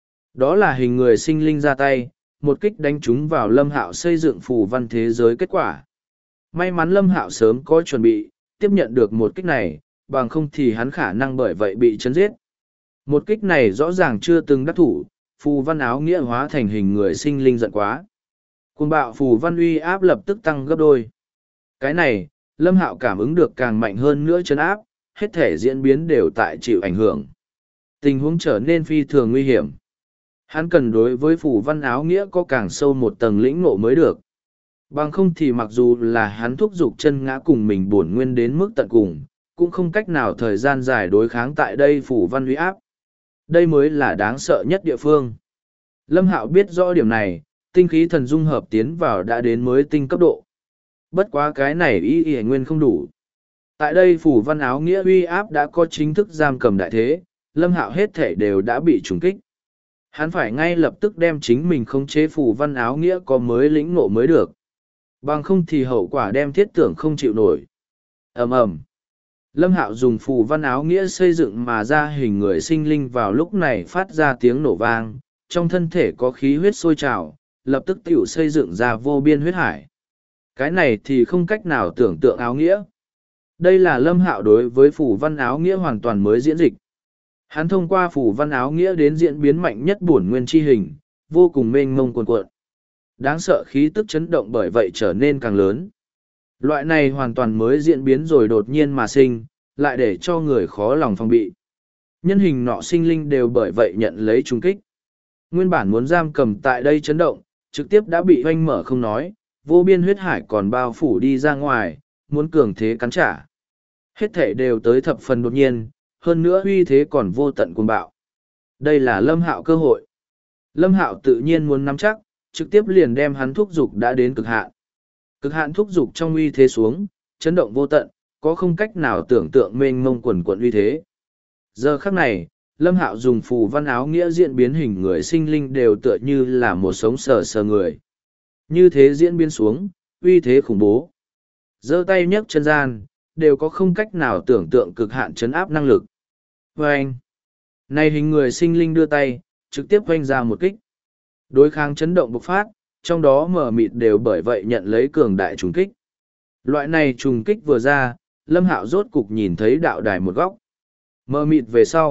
A: Đó là hình người sinh linh ra tay, một kích đánh trúng vào Lâm Hạo xây dựng phù văn thế giới kết quả. May mắn Lâm Hạo sớm có chuẩn bị, tiếp nhận được một kích này, bằng không thì hắn khả năng bởi vậy bị chấn giết. Một kích này rõ ràng chưa từng đắc thủ, phù văn áo nghĩa hóa thành hình người sinh linh giận quá. Cuồng bạo phù văn uy áp lập tức tăng gấp đôi. Cái này, Lâm Hạo cảm ứng được càng mạnh hơn nữa chấn áp, hết thể diễn biến đều tại chịu ảnh hưởng. Tình huống trở nên phi thường nguy hiểm. Hắn cần đối với phù văn áo nghĩa có càng sâu một tầng lĩnh ngộ mới được. Bằng không thì mặc dù là hắn thúc giục chân ngã cùng mình bổn nguyên đến mức tận cùng, cũng không cách nào thời gian dài đối kháng tại đây phù văn uy áp. Đây mới là đáng sợ nhất địa phương. Lâm Hạo biết rõ điểm này, tinh khí thần dung hợp tiến vào đã đến mới tinh cấp độ. Bất quá cái này ý nguyên không đủ. Tại đây phù văn áo nghĩa uy áp đã có chính thức giam cầm đại thế, Lâm Hạo hết thể đều đã bị trùng kích. Hắn phải ngay lập tức đem chính mình khống chế phù văn áo nghĩa có mới lĩnh ngộ mới được. Bằng không thì hậu quả đem thiết tưởng không chịu nổi. Ầm ầm. Lâm Hạo dùng phù văn áo nghĩa xây dựng mà ra hình người sinh linh vào lúc này phát ra tiếng nổ vang, trong thân thể có khí huyết sôi trào, lập tức tiểu xây dựng ra vô biên huyết hải. Cái này thì không cách nào tưởng tượng áo nghĩa. Đây là Lâm Hạo đối với phù văn áo nghĩa hoàn toàn mới diễn dịch. Hắn thông qua phù văn áo nghĩa đến diễn biến mạnh nhất bổn nguyên chi hình, vô cùng mênh mông cuồn cuộn. Đáng sợ khí tức chấn động bởi vậy trở nên càng lớn. Loại này hoàn toàn mới diễn biến rồi đột nhiên mà sinh, lại để cho người khó lòng phòng bị. Nhân hình nọ sinh linh đều bởi vậy nhận lấy trùng kích. Nguyên bản muốn giam cầm tại đây chấn động, trực tiếp đã bị hoanh mở không nói, vô biên huyết hải còn bao phủ đi ra ngoài, muốn cường thế cắn trả. Hết thể đều tới thập phần đột nhiên, hơn nữa uy thế còn vô tận cuồng bạo. Đây là Lâm Hạo cơ hội. Lâm Hạo tự nhiên muốn nắm chắc, trực tiếp liền đem hắn thúc dục đã đến cực hạn. Cực hạn thúc dục trong uy thế xuống, chấn động vô tận, có không cách nào tưởng tượng mênh mông quần quận uy thế. Giờ khắc này, Lâm Hạo dùng phù văn áo nghĩa diễn biến hình người sinh linh đều tựa như là một sống sờ sờ người. Như thế diễn biến xuống, uy thế khủng bố. Giơ tay nhấc chân gian, đều có không cách nào tưởng tượng cực hạn chấn áp năng lực. Và anh, này hình người sinh linh đưa tay, trực tiếp vanh ra một kích. Đối kháng chấn động bộc phát, trong đó mở mịt đều bởi vậy nhận lấy cường đại trùng kích. Loại này trùng kích vừa ra, Lâm Hạo rốt cục nhìn thấy đạo đài một góc. Mở mịt về sau,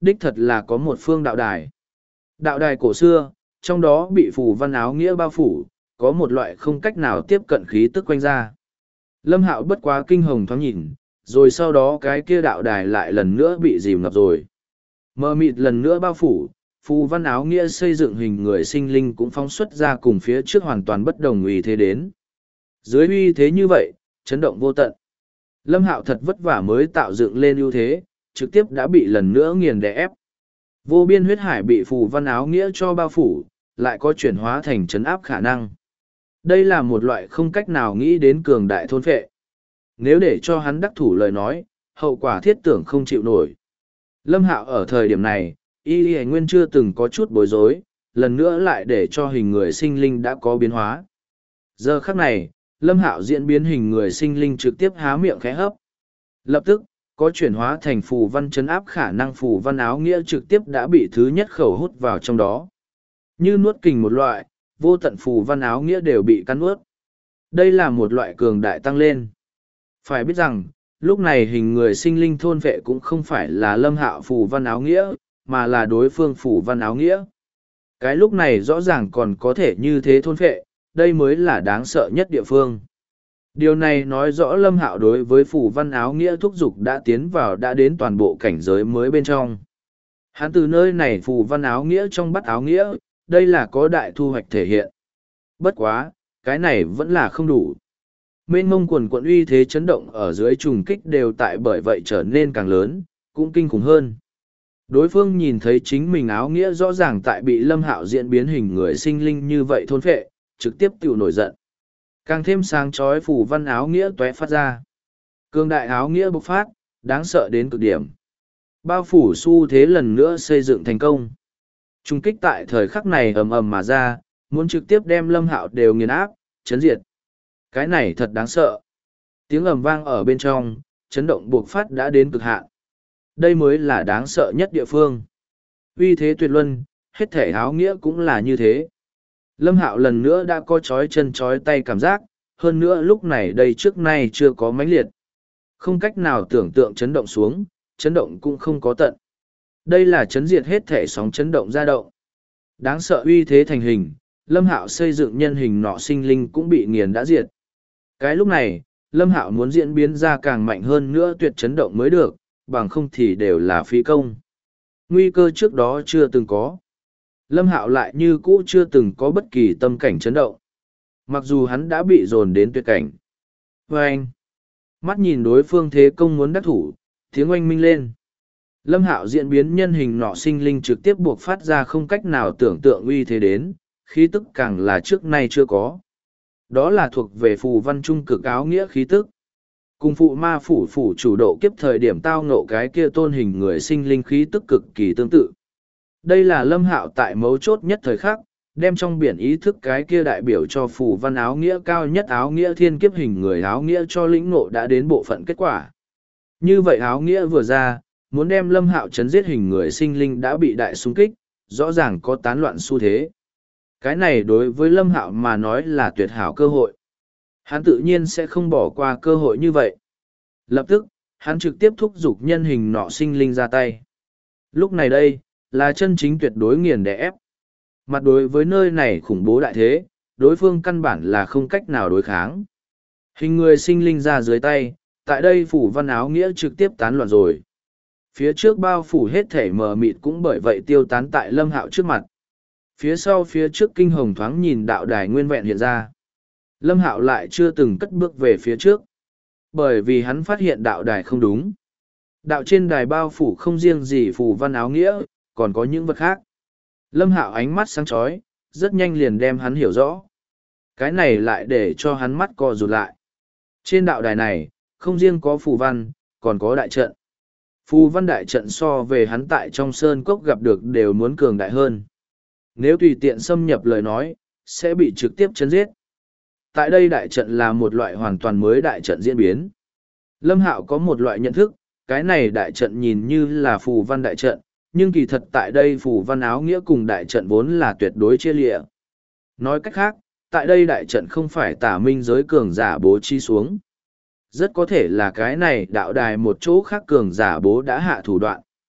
A: đích thật là có một phương đạo đài. Đạo đài cổ xưa, trong đó bị phù văn áo nghĩa bao phủ, có một loại không cách nào tiếp cận khí tức quanh ra. Lâm Hạo bất quá kinh hồng thoáng nhìn, rồi sau đó cái kia đạo đài lại lần nữa bị dìm ngập rồi. Mờ mịt lần nữa bao phủ, phù văn áo nghĩa xây dựng hình người sinh linh cũng phóng xuất ra cùng phía trước hoàn toàn bất đồng uy thế đến. Dưới uy thế như vậy, chấn động vô tận. Lâm Hạo thật vất vả mới tạo dựng lên ưu thế, trực tiếp đã bị lần nữa nghiền đè ép. Vô biên huyết hải bị phù văn áo nghĩa cho bao phủ, lại có chuyển hóa thành chấn áp khả năng. Đây là một loại không cách nào nghĩ đến cường đại thôn phệ. Nếu để cho hắn đắc thủ lời nói, hậu quả thiết tưởng không chịu nổi. Lâm Hạo ở thời điểm này, y nguyên chưa từng có chút bối rối, lần nữa lại để cho hình người sinh linh đã có biến hóa. Giờ khắc này, Lâm Hạo diễn biến hình người sinh linh trực tiếp há miệng khẽ hấp. Lập tức, có chuyển hóa thành phù văn chấn áp khả năng phù văn áo nghĩa trực tiếp đã bị thứ nhất khẩu hút vào trong đó. Như nuốt kình một loại, vô tận phù văn áo nghĩa đều bị cắn nuốt. Đây là một loại cường đại tăng lên. Phải biết rằng, lúc này hình người sinh linh thôn vệ cũng không phải là Lâm Hạo phù văn áo nghĩa, mà là đối phương phù văn áo nghĩa. Cái lúc này rõ ràng còn có thể như thế thôn vệ, đây mới là đáng sợ nhất địa phương. Điều này nói rõ Lâm Hạo đối với phù văn áo nghĩa thúc dục đã tiến vào đã đến toàn bộ cảnh giới mới bên trong. Hắn từ nơi này phù văn áo nghĩa trong bắt áo nghĩa, đây là có đại thu hoạch thể hiện. Bất quá, cái này vẫn là không đủ. Mênh mông quần quận uy thế chấn động ở dưới trùng kích đều tại bởi vậy trở nên càng lớn, cũng kinh khủng hơn. Đối phương nhìn thấy chính mình áo nghĩa rõ ràng tại bị Lâm Hạo diễn biến hình người sinh linh như vậy thôn phệ, trực tiếp tự nổi giận. Càng thêm sáng chói phù văn áo nghĩa tóe phát ra. Cương đại áo nghĩa bộc phát, đáng sợ đến cực điểm. Bao phủ xu thế lần nữa xây dựng thành công. Trung kích tại thời khắc này ầm ầm mà ra, muốn trực tiếp đem Lâm Hạo đều nghiền áp, chấn diệt. Cái này thật đáng sợ. Tiếng ầm vang ở bên trong, chấn động buộc phát đã đến cực hạn. Đây mới là đáng sợ nhất địa phương. Uy thế tuyệt luân, hết thể áo nghĩa cũng là như thế. Lâm Hạo lần nữa đã có chói chân chói tay cảm giác, hơn nữa lúc này đây trước nay chưa có mãnh liệt. Không cách nào tưởng tượng chấn động xuống, chấn động cũng không có tận. Đây là chấn diệt hết thể sóng chấn động ra động. Đáng sợ uy thế thành hình, Lâm Hạo xây dựng nhân hình nọ sinh linh cũng bị nghiền đã diệt. Cái lúc này, Lâm Hạo muốn diễn biến ra càng mạnh hơn nữa tuyệt chấn động mới được, bằng không thì đều là phí công. Nguy cơ trước đó chưa từng có. Lâm Hạo lại như cũ chưa từng có bất kỳ tâm cảnh chấn động. Mặc dù hắn đã bị dồn đến tuyệt cảnh. Vâng! Mắt nhìn đối phương thế công muốn đắc thủ, tiếng oanh minh lên. Lâm Hạo diễn biến nhân hình nọ sinh linh trực tiếp buộc phát ra không cách nào tưởng tượng uy thế đến, khí tức càng là trước nay chưa có. Đó là thuộc về phù văn trung cực áo nghĩa khí tức. Cùng phụ ma phủ chủ độ kiếp thời điểm tao ngộ cái kia tôn hình người sinh linh khí tức cực kỳ tương tự. Đây là Lâm Hạo tại mấu chốt nhất thời khắc, đem trong biển ý thức cái kia đại biểu cho phù văn áo nghĩa cao nhất áo nghĩa thiên kiếp hình người áo nghĩa cho lĩnh ngộ đã đến bộ phận kết quả. Như vậy áo nghĩa vừa ra, muốn đem Lâm Hạo chấn giết hình người sinh linh đã bị đại xung kích, rõ ràng có tán loạn xu thế. Cái này đối với Lâm Hạo mà nói là tuyệt hảo cơ hội. Hắn tự nhiên sẽ không bỏ qua cơ hội như vậy. Lập tức, hắn trực tiếp thúc giục nhân hình nọ sinh linh ra tay. Lúc này đây, là chân chính tuyệt đối nghiền đè ép. Mặt đối với nơi này khủng bố đại thế, đối phương căn bản là không cách nào đối kháng. Hình người sinh linh ra dưới tay, tại đây phủ văn áo nghĩa trực tiếp tán loạn rồi. Phía trước bao phủ hết thể mờ mịt cũng bởi vậy tiêu tán tại Lâm Hạo trước mặt. Phía sau phía trước kinh hồng thoáng nhìn đạo đài nguyên vẹn hiện ra. Lâm Hạo lại chưa từng cất bước về phía trước. Bởi vì hắn phát hiện đạo đài không đúng. Đạo trên đài bao phủ không riêng gì phù văn áo nghĩa, còn có những vật khác. Lâm Hạo ánh mắt sáng chói, rất nhanh liền đem hắn hiểu rõ. Cái này lại để cho hắn mắt co rụt lại. Trên đạo đài này, không riêng có phù văn, còn có đại trận. Phù văn đại trận so về hắn tại trong sơn cốc gặp được đều muốn cường đại hơn. Nếu tùy tiện xâm nhập lời nói, sẽ bị trực tiếp chấn giết. Tại đây đại trận là một loại hoàn toàn mới đại trận diễn biến. Lâm Hạo có một loại nhận thức, cái này đại trận nhìn như là phù văn đại trận, nhưng kỳ thật tại đây phù văn áo nghĩa cùng đại trận vốn là tuyệt đối chia lịa. Nói cách khác, tại đây đại trận không phải tả minh giới cường giả bố trí xuống. Rất có thể là cái này đạo đài một chỗ khác cường giả bố đã hạ thủ đoạn.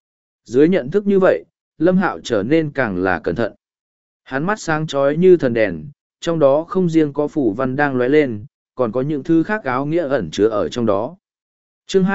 A: Dưới nhận thức như vậy, Lâm Hạo trở nên càng là cẩn thận. Hắn mắt sáng chói như thần đèn, trong đó không riêng có phủ văn đang lóe lên, còn có những thứ khác áo nghĩa ẩn chứa ở trong đó. Chương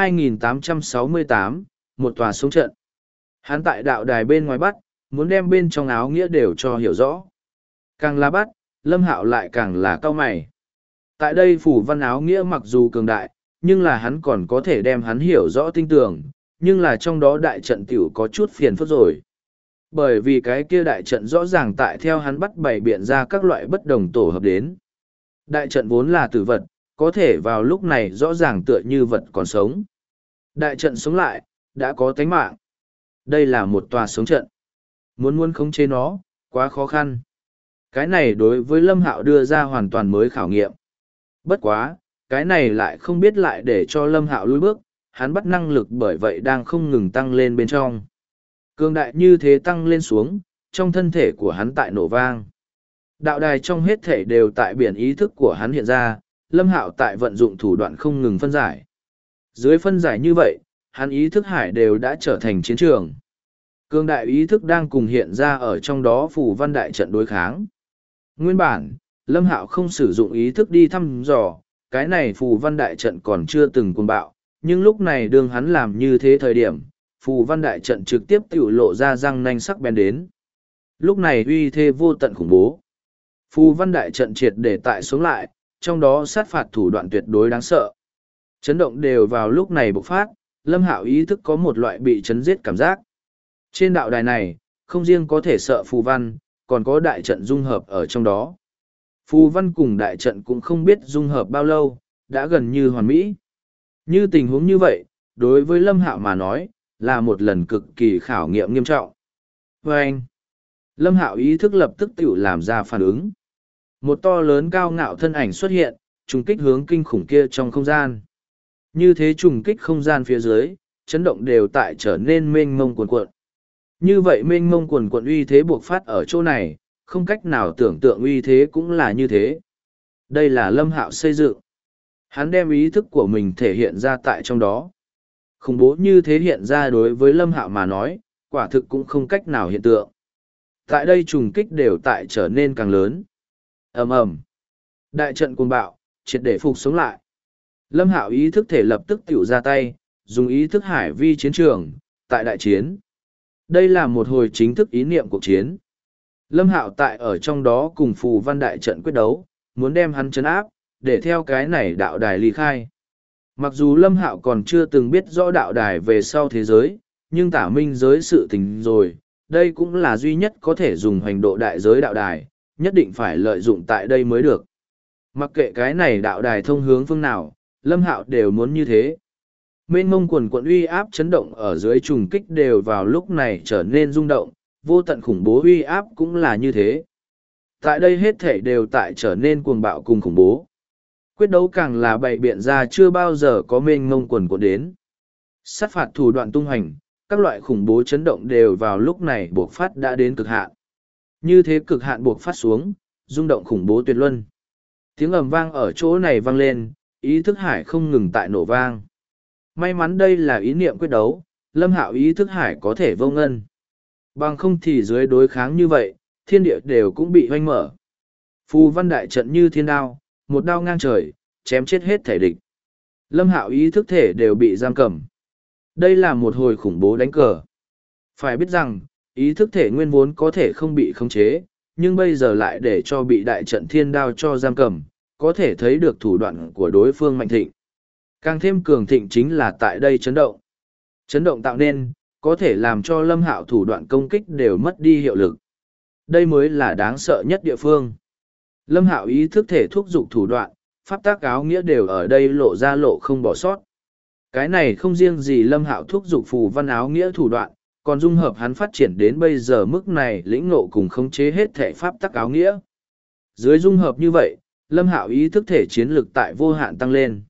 A: 2868, một tòa sống trận. Hắn tại đạo đài bên ngoài bắt, muốn đem bên trong áo nghĩa đều cho hiểu rõ. Càng là bắt, Lâm Hạo lại càng là cau mày. Tại đây phủ văn áo nghĩa mặc dù cường đại, nhưng là hắn còn có thể đem hắn hiểu rõ tinh tường, nhưng là trong đó đại trận tiểu có chút phiền phức rồi. Bởi vì cái kia đại trận rõ ràng tại theo hắn bắt bày biện ra các loại bất đồng tổ hợp đến. Đại trận vốn là tử vật, có thể vào lúc này rõ ràng tựa như vật còn sống. Đại trận sống lại, đã có tánh mạng. Đây là một tòa sống trận. Muốn khống chế nó, quá khó khăn. Cái này đối với Lâm Hạo đưa ra hoàn toàn mới khảo nghiệm. Bất quá, cái này lại không biết lại để cho Lâm Hạo lùi bước, hắn bắt năng lực bởi vậy đang không ngừng tăng lên bên trong. Cường đại như thế tăng lên xuống, trong thân thể của hắn tại nổ vang. Đạo đài trong hết thể đều tại biển ý thức của hắn hiện ra, Lâm Hạo tại vận dụng thủ đoạn không ngừng phân giải. Dưới phân giải như vậy, hắn ý thức hải đều đã trở thành chiến trường. Cường đại ý thức đang cùng hiện ra ở trong đó phù văn đại trận đối kháng. Nguyên bản, Lâm Hạo không sử dụng ý thức đi thăm dò, cái này phù văn đại trận còn chưa từng cuồng bạo, nhưng lúc này đương hắn làm như thế thời điểm, phù văn đại trận trực tiếp tiểu lộ ra răng nanh sắc bén đến. Lúc này uy thế vô tận khủng bố. Phù văn đại trận triệt để tại xuống lại, trong đó sát phạt thủ đoạn tuyệt đối đáng sợ. Chấn động đều vào lúc này bộc phát, Lâm Hạo ý thức có một loại bị chấn giết cảm giác. Trên đạo đài này, không riêng có thể sợ phù văn, còn có đại trận dung hợp ở trong đó. Phù văn cùng đại trận cũng không biết dung hợp bao lâu, đã gần như hoàn mỹ. Như tình huống như vậy, đối với Lâm Hạo mà nói, là một lần cực kỳ khảo nghiệm nghiêm trọng. Và anh, Lâm Hạo ý thức lập tức tự làm ra phản ứng. Một to lớn cao ngạo thân ảnh xuất hiện, trùng kích hướng kinh khủng kia trong không gian. Như thế trùng kích không gian phía dưới, chấn động đều tại trở nên mênh mông cuồn cuộn. Như vậy mênh mông cuồn cuộn uy thế buộc phát ở chỗ này, không cách nào tưởng tượng uy thế cũng là như thế. Đây là Lâm Hạo xây dựng. Hắn đem ý thức của mình thể hiện ra tại trong đó. Khủng bố như thế hiện ra đối với Lâm Hạo mà nói, quả thực cũng không cách nào hiện tượng. Tại đây trùng kích đều tại trở nên càng lớn. Ầm ầm. Đại trận cuồng bạo, triệt để phục sống lại. Lâm Hạo ý thức thể lập tức tiểu ra tay, dùng ý thức hải vi chiến trường, tại đại chiến. Đây là một hồi chính thức ý niệm cuộc chiến. Lâm Hạo tại ở trong đó cùng phù văn đại trận quyết đấu, muốn đem hắn trấn áp, để theo cái này đạo đài ly khai. Mặc dù Lâm Hạo còn chưa từng biết rõ đạo đài về sau thế giới, nhưng tả minh giới sự tình rồi, đây cũng là duy nhất có thể dùng hành độ đại giới đạo đài, nhất định phải lợi dụng tại đây mới được. Mặc kệ cái này đạo đài thông hướng phương nào, Lâm Hạo đều muốn như thế. Mênh mông quần quận uy áp chấn động ở dưới trùng kích đều vào lúc này trở nên rung động, vô tận khủng bố uy áp cũng là như thế. Tại đây hết thể đều tại trở nên cuồng bạo cùng khủng bố. Quyết đấu càng là bày biện ra chưa bao giờ có mênh mông quần quận đến. Sát phạt thủ đoạn tung hành, các loại khủng bố chấn động đều vào lúc này buộc phát đã đến cực hạn. Như thế cực hạn buộc phát xuống, rung động khủng bố tuyệt luân. Tiếng ầm vang ở chỗ này vang lên, ý thức hải không ngừng tại nổ vang. May mắn đây là ý niệm quyết đấu, Lâm Hạo ý thức hải có thể vô ngân. Bằng không thì dưới đối kháng như vậy, thiên địa đều cũng bị hoanh mở. Phù văn đại trận như thiên đao, một đao ngang trời, chém chết hết thể địch. Lâm Hạo ý thức thể đều bị giam cầm. Đây là một hồi khủng bố đánh cờ. Phải biết rằng, ý thức thể nguyên vốn có thể không bị khống chế, nhưng bây giờ lại để cho bị đại trận thiên đao cho giam cầm, có thể thấy được thủ đoạn của đối phương mạnh thịnh. Càng thêm cường thịnh chính là tại đây chấn động. Chấn động tạo nên, có thể làm cho Lâm Hạo thủ đoạn công kích đều mất đi hiệu lực. Đây mới là đáng sợ nhất địa phương. Lâm Hạo ý thức thể thúc giục thủ đoạn, pháp tác áo nghĩa đều ở đây lộ ra lộ không bỏ sót. Cái này không riêng gì Lâm Hạo thúc giục phù văn áo nghĩa thủ đoạn, còn dung hợp hắn phát triển đến bây giờ mức này lĩnh ngộ cùng khống chế hết thể pháp tắc áo nghĩa. Dưới dung hợp như vậy, Lâm Hạo ý thức thể chiến lực tại vô hạn tăng lên.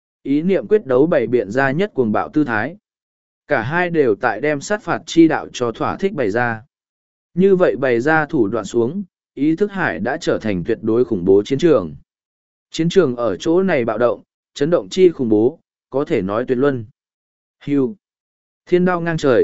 A: Ý niệm quyết đấu bày biện ra nhất cuồng bạo tư thái. Cả hai đều tại đem sát phạt chi đạo cho thỏa thích bày ra. Như vậy bày ra thủ đoạn xuống, ý thức hải đã trở thành tuyệt đối khủng bố chiến trường. Chiến trường ở chỗ này bạo động, chấn động chi khủng bố, có thể nói tuyệt luân. Hưu. Thiên đao ngang trời,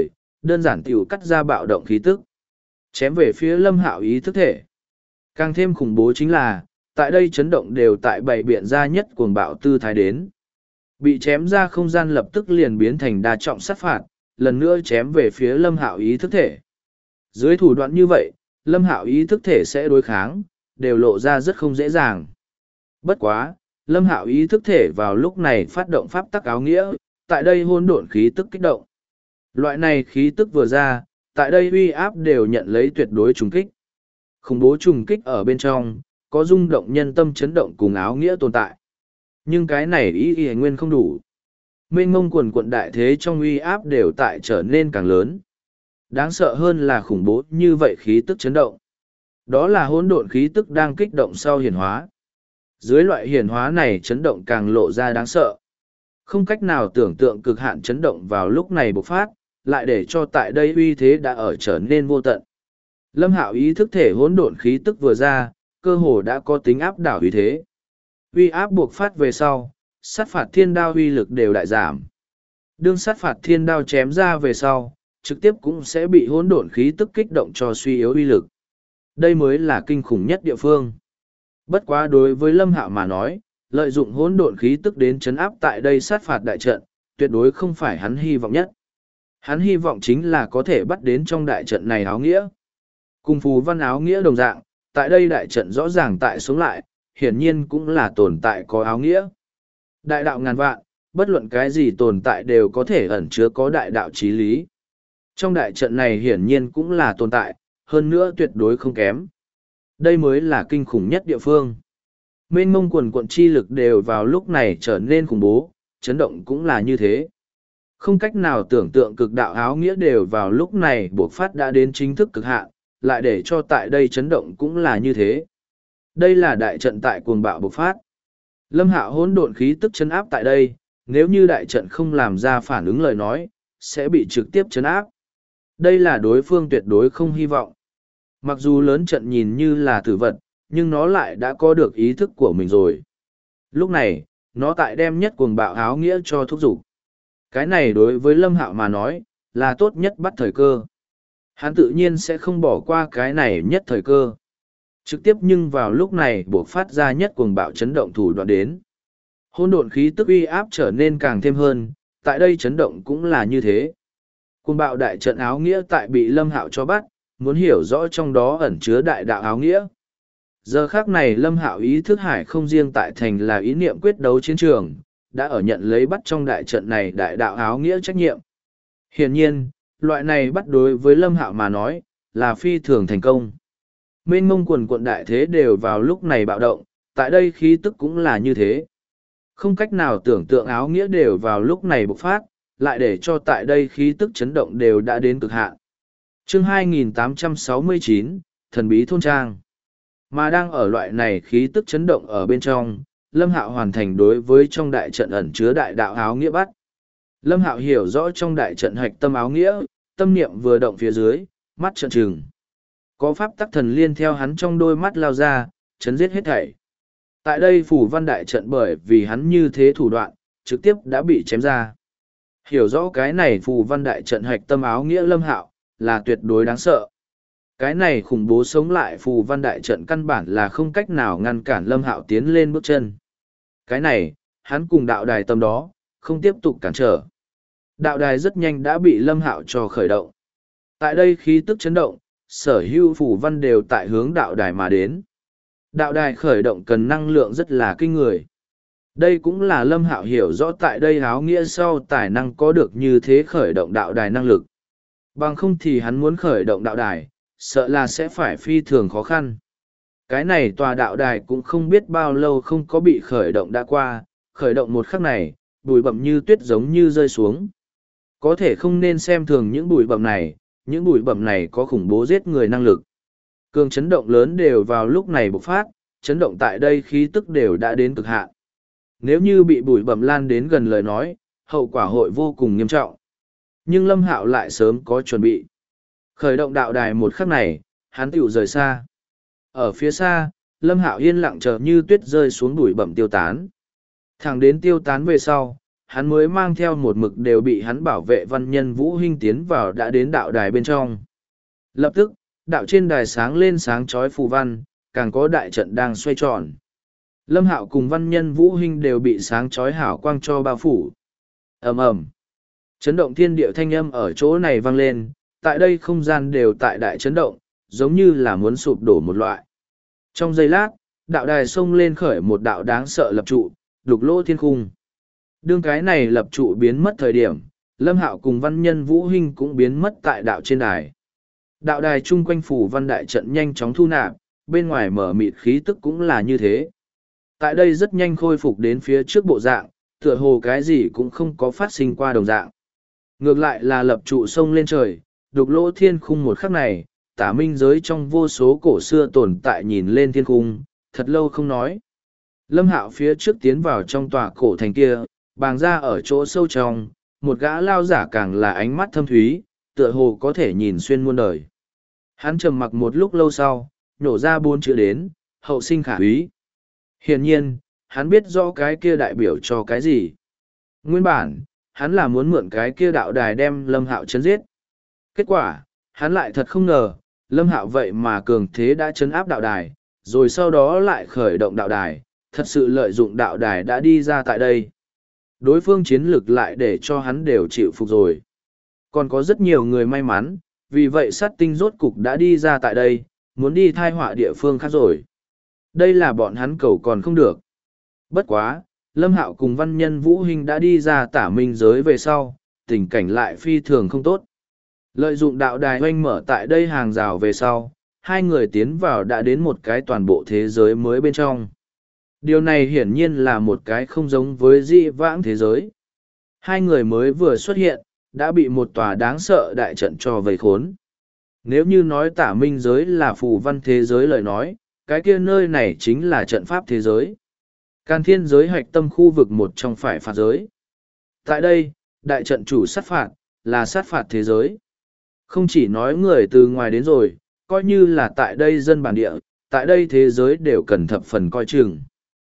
A: đơn giản tiểu cắt ra bạo động khí tức, chém về phía Lâm Hạo ý thức thể. Càng thêm khủng bố chính là, tại đây chấn động đều tại bảy biện ra nhất cuồng bạo tư thái đến. Bị chém ra không gian lập tức liền biến thành đa trọng sát phạt, lần nữa chém về phía Lâm Hạo ý thức thể. Dưới thủ đoạn như vậy, Lâm Hạo ý thức thể sẽ đối kháng, đều lộ ra rất không dễ dàng. Bất quá, Lâm Hạo ý thức thể vào lúc này phát động pháp tắc áo nghĩa, tại đây hỗn độn khí tức kích động. Loại này khí tức vừa ra, tại đây uy áp đều nhận lấy tuyệt đối trùng kích. Khủng bố trùng kích ở bên trong, có rung động nhân tâm chấn động cùng áo nghĩa tồn tại. Nhưng cái này ý nguyên không đủ. Mênh mông quần quận đại thế trong uy áp đều tại trở nên càng lớn. Đáng sợ hơn là khủng bố như vậy khí tức chấn động. Đó là hỗn độn khí tức đang kích động sau hiển hóa. Dưới loại hiển hóa này chấn động càng lộ ra đáng sợ. Không cách nào tưởng tượng cực hạn chấn động vào lúc này bộc phát, lại để cho tại đây uy thế đã ở trở nên vô tận. Lâm Hạo ý thức thể hỗn độn khí tức vừa ra, cơ hồ đã có tính áp đảo uy thế. Uy áp buộc phát về sau, sát phạt thiên đao uy lực đều đại giảm. Đương sát phạt thiên đao chém ra về sau, trực tiếp cũng sẽ bị hỗn độn khí tức kích động cho suy yếu uy lực. Đây mới là kinh khủng nhất địa phương. Bất quá đối với Lâm Hạo mà nói, lợi dụng hỗn độn khí tức đến chấn áp tại đây sát phạt đại trận, tuyệt đối không phải hắn hy vọng nhất. Hắn hy vọng chính là có thể bắt đến trong đại trận này áo nghĩa. Cùng phù văn áo nghĩa đồng dạng, tại đây đại trận rõ ràng tại sống lại, hiển nhiên cũng là tồn tại có áo nghĩa. Đại đạo ngàn vạn, bất luận cái gì tồn tại đều có thể ẩn chứa có đại đạo chí lý. Trong đại trận này hiển nhiên cũng là tồn tại, hơn nữa tuyệt đối không kém. Đây mới là kinh khủng nhất địa phương. Mênh mông quần quận chi lực đều vào lúc này trở nên khủng bố, chấn động cũng là như thế. Không cách nào tưởng tượng cực đạo áo nghĩa đều vào lúc này buộc phát đã đến chính thức cực hạn, lại để cho tại đây chấn động cũng là như thế. Đây là đại trận tại cuồng bạo bộc phát. Lâm Hạo hỗn độn khí tức chấn áp tại đây, nếu như đại trận không làm ra phản ứng lời nói, sẽ bị trực tiếp chấn áp. Đây là đối phương tuyệt đối không hy vọng. Mặc dù lớn trận nhìn như là tử vật, nhưng nó lại đã có được ý thức của mình rồi. Lúc này, nó tại đem nhất cuồng bạo áo nghĩa cho thúc giục. Cái này đối với Lâm Hạo mà nói, là tốt nhất bắt thời cơ. Hắn tự nhiên sẽ không bỏ qua cái này nhất thời cơ. Trực tiếp nhưng vào lúc này buộc phát ra nhất cuồng bạo chấn động thủ đoạn đến. Hỗn độn khí tức uy áp trở nên càng thêm hơn, tại đây chấn động cũng là như thế. Cuồng bạo đại trận áo nghĩa tại bị Lâm Hạo cho bắt, muốn hiểu rõ trong đó ẩn chứa đại đạo áo nghĩa. Giờ khác này Lâm Hạo ý thức hải không riêng tại thành là ý niệm quyết đấu chiến trường, đã ở nhận lấy bắt trong đại trận này đại đạo áo nghĩa trách nhiệm. Hiển nhiên, loại này bắt đối với Lâm Hạo mà nói, là phi thường thành công. Mênh mông quần quận đại thế đều vào lúc này bạo động, tại đây khí tức cũng là như thế. Không cách nào tưởng tượng áo nghĩa đều vào lúc này bộc phát, lại để cho tại đây khí tức chấn động đều đã đến cực hạn. Chương 2869, Thần bí thôn trang. Mà đang ở loại này khí tức chấn động ở bên trong, Lâm Hạo hoàn thành đối với trong đại trận ẩn chứa đại đạo áo nghĩa bắt. Lâm Hạo hiểu rõ trong đại trận hạch tâm áo nghĩa, tâm niệm vừa động phía dưới, mắt trợn trừng. Có pháp tắc thần liên theo hắn trong đôi mắt lao ra, chấn giết hết thảy. Tại đây phủ văn đại trận bởi vì hắn như thế thủ đoạn, trực tiếp đã bị chém ra. Hiểu rõ cái này phù văn đại trận hạch tâm áo nghĩa Lâm Hạo, là tuyệt đối đáng sợ. Cái này khủng bố sống lại phù văn đại trận căn bản là không cách nào ngăn cản Lâm Hạo tiến lên bước chân. Cái này, hắn cùng đạo đài tâm đó, không tiếp tục cản trở. Đạo đài rất nhanh đã bị Lâm Hạo cho khởi động. Tại đây khí tức chấn động, sở hữu phù văn đều tại hướng đạo đài mà đến. Đạo đài khởi động cần năng lượng rất là kinh người. Đây cũng là Lâm Hạo hiểu rõ tại đây áo nghĩa sau tài năng có được như thế khởi động đạo đài năng lực. Bằng không thì hắn muốn khởi động đạo đài, sợ là sẽ phải phi thường khó khăn. Cái này tòa đạo đài cũng không biết bao lâu không có bị khởi động đã qua, khởi động một khắc này, bụi bặm như tuyết giống như rơi xuống. Có thể không nên xem thường những bụi bặm này, những bụi bặm này có khủng bố giết người năng lực. Cường chấn động lớn đều vào lúc này bộc phát, chấn động tại đây khí tức đều đã đến cực hạn. Nếu như bị bụi bặm lan đến gần lời nói, hậu quả hội vô cùng nghiêm trọng. Nhưng Lâm Hạo lại sớm có chuẩn bị. Khởi động đạo đài một khắc này, hắn tiểu rời xa. Ở phía xa, Lâm Hạo yên lặng chờ như tuyết rơi xuống bụi bặm tiêu tán. Thẳng đến tiêu tán về sau, hắn mới mang theo một mực đều bị hắn bảo vệ văn nhân Vũ Hinh tiến vào đã đến đạo đài bên trong. Lập tức, đạo trên đài sáng lên sáng chói phù văn, càng có đại trận đang xoay tròn. Lâm Hạo cùng văn nhân Vũ Hinh đều bị sáng chói hào quang cho bao phủ. Ầm ầm. Chấn động thiên địa thanh âm ở chỗ này vang lên, tại đây không gian đều tại đại chấn động, giống như là muốn sụp đổ một loại. Trong giây lát, đạo đài xông lên khởi một đạo đáng sợ lập trụ, đục lỗ thiên khung. Đương cái này lập trụ biến mất thời điểm, Lâm Hạo cùng văn nhân Vũ Hinh cũng biến mất tại đạo trên đài. Đạo đài chung quanh phủ văn đại trận nhanh chóng thu nạp, bên ngoài mở mịt khí tức cũng là như thế. Tại đây rất nhanh khôi phục đến phía trước bộ dạng, tựa hồ cái gì cũng không có phát sinh qua đồng dạng. Ngược lại là lập trụ sông lên trời, đục lỗ thiên khung một khắc này, tả minh giới trong vô số cổ xưa tồn tại nhìn lên thiên khung, thật lâu không nói. Lâm Hạo phía trước tiến vào trong tòa cổ thành kia, bàng ra ở chỗ sâu trong, một gã lao giả càng là ánh mắt thâm thúy, tựa hồ có thể nhìn xuyên muôn đời. Hắn trầm mặc một lúc lâu sau, nhổ ra 4 chữ đến, hậu sinh khả úy. Hiển nhiên, hắn biết rõ cái kia đại biểu cho cái gì. Nguyên bản, hắn là muốn mượn cái kia đạo đài đem Lâm Hạo chấn giết. Kết quả, hắn lại thật không ngờ, Lâm Hạo vậy mà cường thế đã chấn áp đạo đài, rồi sau đó lại khởi động đạo đài, thật sự lợi dụng đạo đài đã đi ra tại đây. Đối phương chiến lực lại để cho hắn đều chịu phục rồi. Còn có rất nhiều người may mắn, vì vậy sát tinh rốt cục đã đi ra tại đây, muốn đi thai họa địa phương khác rồi. Đây là bọn hắn cầu còn không được. Bất quá, Lâm Hạo cùng văn nhân Vũ Hinh đã đi ra tả minh giới về sau, tình cảnh lại phi thường không tốt. Lợi dụng đạo đài hoanh mở tại đây hàng rào về sau, hai người tiến vào đã đến một cái toàn bộ thế giới mới bên trong. Điều này hiển nhiên là một cái không giống với dị vãng thế giới. Hai người mới vừa xuất hiện, đã bị một tòa đáng sợ đại trận cho vây khốn. Nếu như nói tả minh giới là phù văn thế giới lời nói, cái kia nơi này chính là trận pháp thế giới. Càn thiên giới hạch tâm khu vực một trong phải phạt giới. Tại đây, đại trận chủ sát phạt, là sát phạt thế giới. Không chỉ nói người từ ngoài đến rồi, coi như là tại đây dân bản địa, tại đây thế giới đều cần thập phần coi chừng.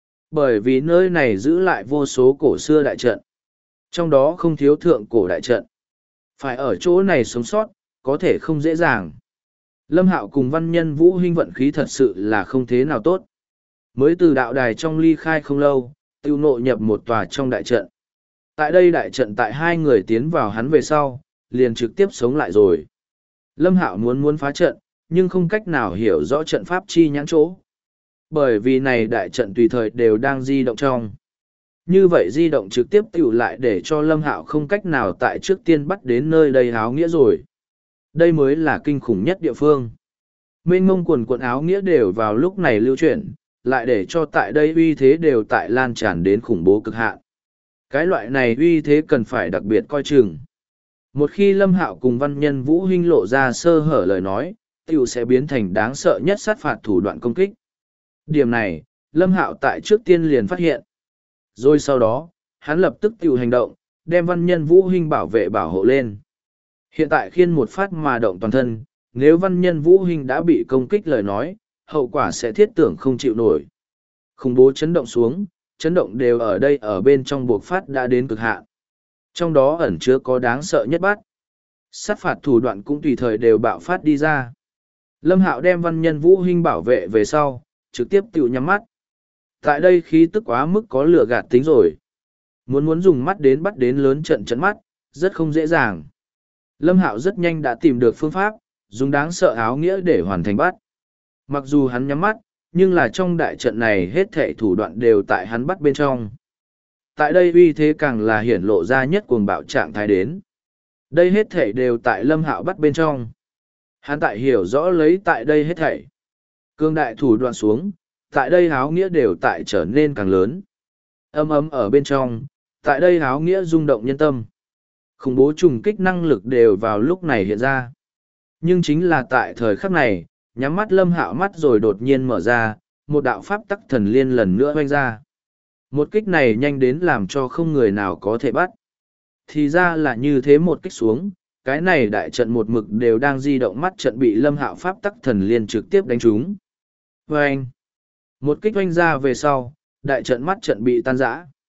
A: Bởi vì nơi này giữ lại vô số cổ xưa đại trận. Trong đó không thiếu thượng cổ đại trận. Phải ở chỗ này sống sót, có thể không dễ dàng. Lâm Hạo cùng văn nhân Vũ Hinh vận khí thật sự là không thế nào tốt. Mới từ đạo đài trong ly khai không lâu, tiêu nộ nhập một tòa trong đại trận. Tại đây đại trận tại hai người tiến vào hắn về sau, liền trực tiếp sống lại rồi. Lâm Hạo muốn phá trận, nhưng không cách nào hiểu rõ trận pháp chi nhãn chỗ. Bởi vì này đại trận tùy thời đều đang di động trong. Như vậy di động trực tiếp tiểu lại để cho Lâm Hạo không cách nào tại trước tiên bắt đến nơi đây áo nghĩa rồi. Đây mới là kinh khủng nhất địa phương. Mênh mông quần áo nghĩa đều vào lúc này lưu chuyển, lại để cho tại đây uy thế đều tại lan tràn đến khủng bố cực hạn. Cái loại này uy thế cần phải đặc biệt coi chừng. Một khi Lâm Hạo cùng văn nhân Vũ Hinh lộ ra sơ hở lời nói, tiểu sẽ biến thành đáng sợ nhất sát phạt thủ đoạn công kích. Điểm này, Lâm Hạo tại trước tiên liền phát hiện. Rồi sau đó, hắn lập tức tiểu hành động, đem văn nhân Vũ Hinh bảo vệ bảo hộ lên. Hiện tại khiên một phát mà động toàn thân, nếu văn nhân Vũ Hinh đã bị công kích lời nói, hậu quả sẽ thiết tưởng không chịu nổi. Khủng bố chấn động xuống, chấn động đều ở đây ở bên trong buộc phát đã đến cực hạn. Trong đó ẩn chứa có đáng sợ nhất bắt. Sát phạt thủ đoạn cũng tùy thời đều bạo phát đi ra. Lâm Hạo đem văn nhân Vũ Hinh bảo vệ về sau, trực tiếp tiểu nhắm mắt. Tại đây khí tức quá mức có lửa gạt tính rồi. Muốn dùng mắt đến bắt đến lớn trận chấn mắt, rất không dễ dàng. Lâm Hạo rất nhanh đã tìm được phương pháp, dùng đáng sợ áo nghĩa để hoàn thành bắt. Mặc dù hắn nhắm mắt, nhưng là trong đại trận này hết thảy thủ đoạn đều tại hắn bắt bên trong. Tại đây uy thế càng là hiển lộ ra nhất cuồng bạo trạng thái đến. Đây hết thảy đều tại Lâm Hạo bắt bên trong. Hắn tại hiểu rõ lấy tại đây hết thảy. Cương đại thủ đoạn xuống, tại đây áo nghĩa đều tại trở nên càng lớn. Âm ấm ở bên trong, tại đây áo nghĩa rung động nhân tâm. Khủng bố trùng kích năng lực đều vào lúc này hiện ra. Nhưng chính là tại thời khắc này, nhắm mắt Lâm Hạo mắt rồi đột nhiên mở ra, một đạo pháp tắc thần liên lần nữa hoanh ra. Một kích này nhanh đến làm cho không người nào có thể bắt. Thì ra là như thế một kích xuống, cái này đại trận một mực đều đang di động mắt trận bị Lâm Hạo pháp tắc thần liên trực tiếp đánh trúng. Vâng! Một kích hoanh ra về sau, đại trận mắt trận bị tan rã.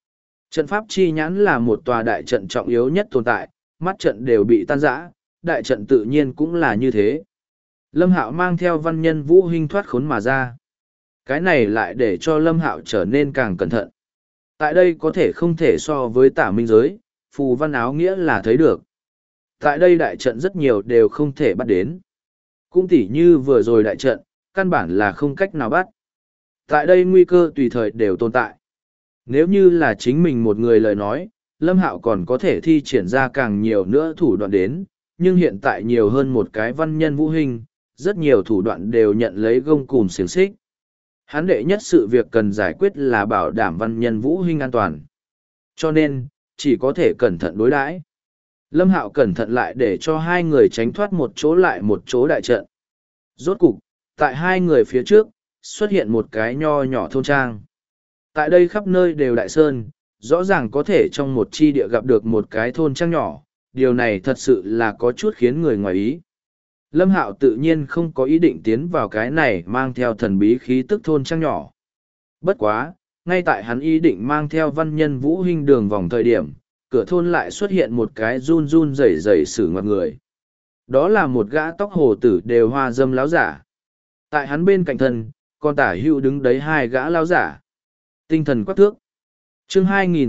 A: Trận pháp chi nhãn là một tòa đại trận trọng yếu nhất tồn tại, mắt trận đều bị tan rã, đại trận tự nhiên cũng là như thế. Lâm Hạo mang theo văn nhân Vũ Hinh thoát khốn mà ra. Cái này lại để cho Lâm Hạo trở nên càng cẩn thận. Tại đây có thể không thể so với tả minh giới, phù văn áo nghĩa là thấy được. Tại đây đại trận rất nhiều đều không thể bắt đến. Cũng tỉ như vừa rồi đại trận, căn bản là không cách nào bắt. Tại đây nguy cơ tùy thời đều tồn tại. Nếu như là chính mình một người lời nói, Lâm Hạo còn có thể thi triển ra càng nhiều nữa thủ đoạn đến, nhưng hiện tại nhiều hơn một cái văn nhân Vũ Hinh, rất nhiều thủ đoạn đều nhận lấy gông cùm xiềng xích. Hắn đệ nhất sự việc cần giải quyết là bảo đảm văn nhân Vũ Hinh an toàn. Cho nên, chỉ có thể cẩn thận đối đãi. Lâm Hạo cẩn thận lại để cho hai người tránh thoát một chỗ lại một chỗ đại trận. Rốt cục, tại hai người phía trước, xuất hiện một cái nho nhỏ thôn trang. Tại đây khắp nơi đều đại sơn, rõ ràng có thể trong một chi địa gặp được một cái thôn trang nhỏ, điều này thật sự là có chút khiến người ngoài ý. Lâm Hạo tự nhiên không có ý định tiến vào cái này mang theo thần bí khí tức thôn trang nhỏ. Bất quá, ngay tại hắn ý định mang theo văn nhân Vũ Hinh đường vòng thời điểm, cửa thôn lại xuất hiện một cái run run rẩy rẩy sử ngoặc người. Đó là một gã tóc hồ tử đều hoa dâm láo giả. Tại hắn bên cạnh thân, còn tả hữu đứng đấy hai gã láo giả. Tinh thần quắc thước. Chương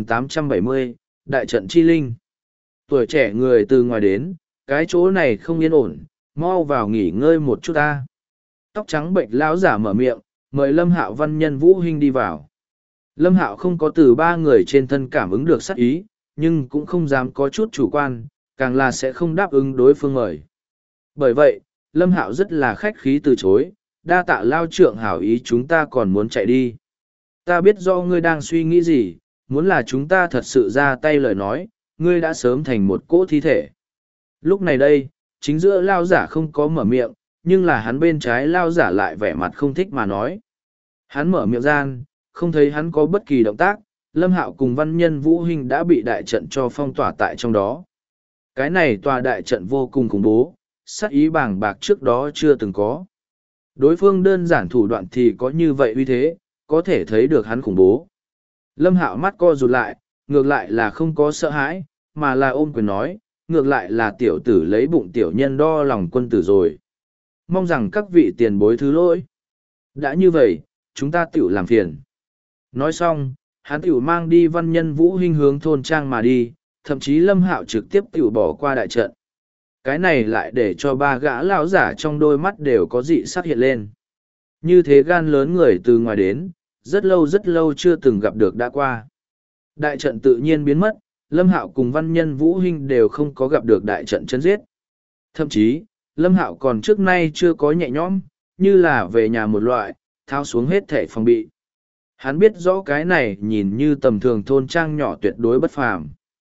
A: 2870, Đại trận chi linh. Tuổi trẻ người từ ngoài đến, cái chỗ này không yên ổn, mau vào nghỉ ngơi một chút ta. Tóc trắng bệnh lão giả mở miệng, mời Lâm Hạo văn nhân Vũ Hinh đi vào. Lâm Hạo không có từ ba người trên thân cảm ứng được sát ý, nhưng cũng không dám có chút chủ quan, càng là sẽ không đáp ứng đối phương mời. Bởi vậy, Lâm Hạo rất là khách khí từ chối, đa tạ lao trượng hảo ý chúng ta còn muốn chạy đi. Ta biết do ngươi đang suy nghĩ gì, muốn là chúng ta thật sự ra tay lời nói, ngươi đã sớm thành một cỗ thi thể. Lúc này đây, chính giữa lao giả không có mở miệng, nhưng là hắn bên trái lao giả lại vẻ mặt không thích mà nói. Hắn mở miệng gian, không thấy hắn có bất kỳ động tác, Lâm Hạo cùng văn nhân Vũ Hinh đã bị đại trận cho phong tỏa tại trong đó. Cái này tòa đại trận vô cùng khủng bố, sát ý bàng bạc trước đó chưa từng có. Đối phương đơn giản thủ đoạn thì có như vậy uy thế, có thể thấy được hắn khủng bố. Lâm Hạo mắt co rụt lại, ngược lại là không có sợ hãi, mà là ôm quyền nói, ngược lại là tiểu tử lấy bụng tiểu nhân đo lòng quân tử rồi. Mong rằng các vị tiền bối thứ lỗi. Đã như vậy, chúng ta tiểu làm phiền. Nói xong, hắn tiểu mang đi văn nhân Vũ Hinh hướng thôn trang mà đi, thậm chí Lâm Hạo trực tiếp tiểu bỏ qua đại trận. Cái này lại để cho ba gã lão giả trong đôi mắt đều có dị sắc hiện lên. Như thế gan lớn người từ ngoài đến, rất lâu chưa từng gặp được đã qua. Đại trận tự nhiên biến mất, Lâm Hạo cùng văn nhân Vũ Hinh đều không có gặp được đại trận chấn giết. Thậm chí, Lâm Hạo còn trước nay chưa có nhẹ nhõm, như là về nhà một loại, tháo xuống hết thể phòng bị. Hắn biết rõ cái này nhìn như tầm thường thôn trang nhỏ tuyệt đối bất phàm.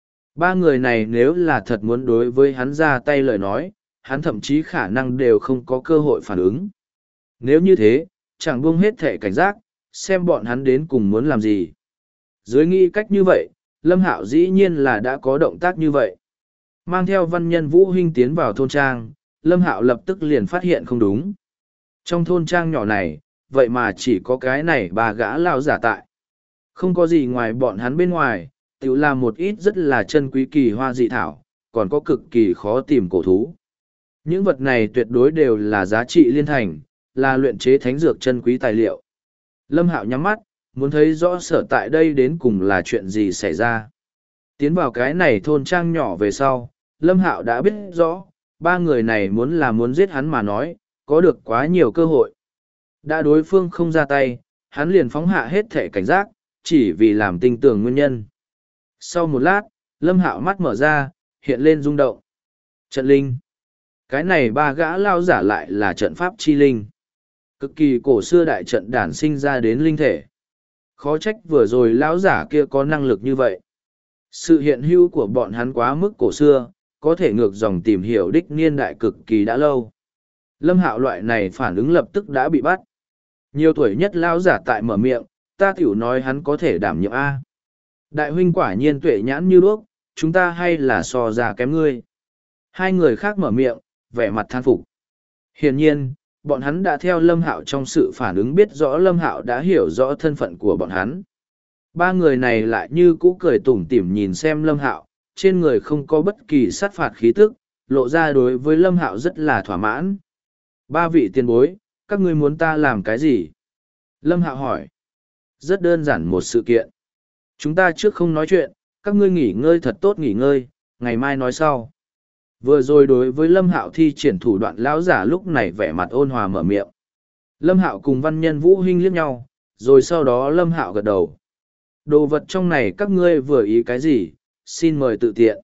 A: Ba người này nếu là thật muốn đối với hắn ra tay lời nói, hắn thậm chí khả năng đều không có cơ hội phản ứng. Nếu như thế, chẳng buông hết thể cảnh giác, xem bọn hắn đến cùng muốn làm gì. Dưới nghĩ cách như vậy, Lâm Hạo dĩ nhiên là đã có động tác như vậy. Mang theo văn nhân Vũ Hinh tiến vào thôn trang, Lâm Hạo lập tức liền phát hiện không đúng. Trong thôn trang nhỏ này, vậy mà chỉ có cái này ba gã lao giả tại. Không có gì ngoài bọn hắn bên ngoài, tự là một ít rất là chân quý kỳ hoa dị thảo, còn có cực kỳ khó tìm cổ thú. Những vật này tuyệt đối đều là giá trị liên thành, là luyện chế thánh dược chân quý tài liệu. Lâm Hạo nhắm mắt, muốn thấy rõ sở tại đây đến cùng là chuyện gì xảy ra. Tiến vào cái này thôn trang nhỏ về sau, Lâm Hạo đã biết rõ, ba người này muốn giết hắn mà nói, có được quá nhiều cơ hội. Đã đối phương không ra tay, hắn liền phóng hạ hết thể cảnh giác, chỉ vì làm tinh tường nguyên nhân. Sau một lát, Lâm Hạo mắt mở ra, hiện lên rung động. Trận linh. Cái này ba gã lao giả lại là trận pháp chi linh. Cực kỳ cổ xưa đại trận đản sinh ra đến linh thể. Khó trách vừa rồi lão giả kia có năng lực như vậy. Sự hiện hữu của bọn hắn quá mức cổ xưa, có thể ngược dòng tìm hiểu đích niên đại cực kỳ đã lâu. Lâm Hạo loại này phản ứng lập tức đã bị bắt. Nhiều tuổi nhất lão giả tại mở miệng, ta tiểu nói hắn có thể đảm nhiệm A. Đại huynh quả nhiên tuệ nhãn như đuốc, chúng ta hay là so ra kém ngươi. Hai người khác mở miệng, vẻ mặt than phục. Hiển nhiên, bọn hắn đã theo Lâm Hạo trong sự phản ứng biết rõ Lâm Hạo đã hiểu rõ thân phận của bọn hắn. Ba người này lại như cũ cười tủm tỉm nhìn xem Lâm Hạo, trên người không có bất kỳ sát phạt khí tức, lộ ra đối với Lâm Hạo rất là thỏa mãn. Ba vị tiền bối, các ngươi muốn ta làm cái gì? Lâm Hạo hỏi. Rất đơn giản một sự kiện. Chúng ta trước không nói chuyện, các ngươi nghỉ ngơi thật tốt nghỉ ngơi, ngày mai nói sau. Vừa rồi đối với Lâm Hạo thi triển thủ đoạn lão giả lúc này vẻ mặt ôn hòa mở miệng. Lâm Hạo cùng văn nhân Vũ Hinh liếc nhau, rồi sau đó Lâm Hạo gật đầu. Đồ vật trong này các ngươi vừa ý cái gì, xin mời tự tiện.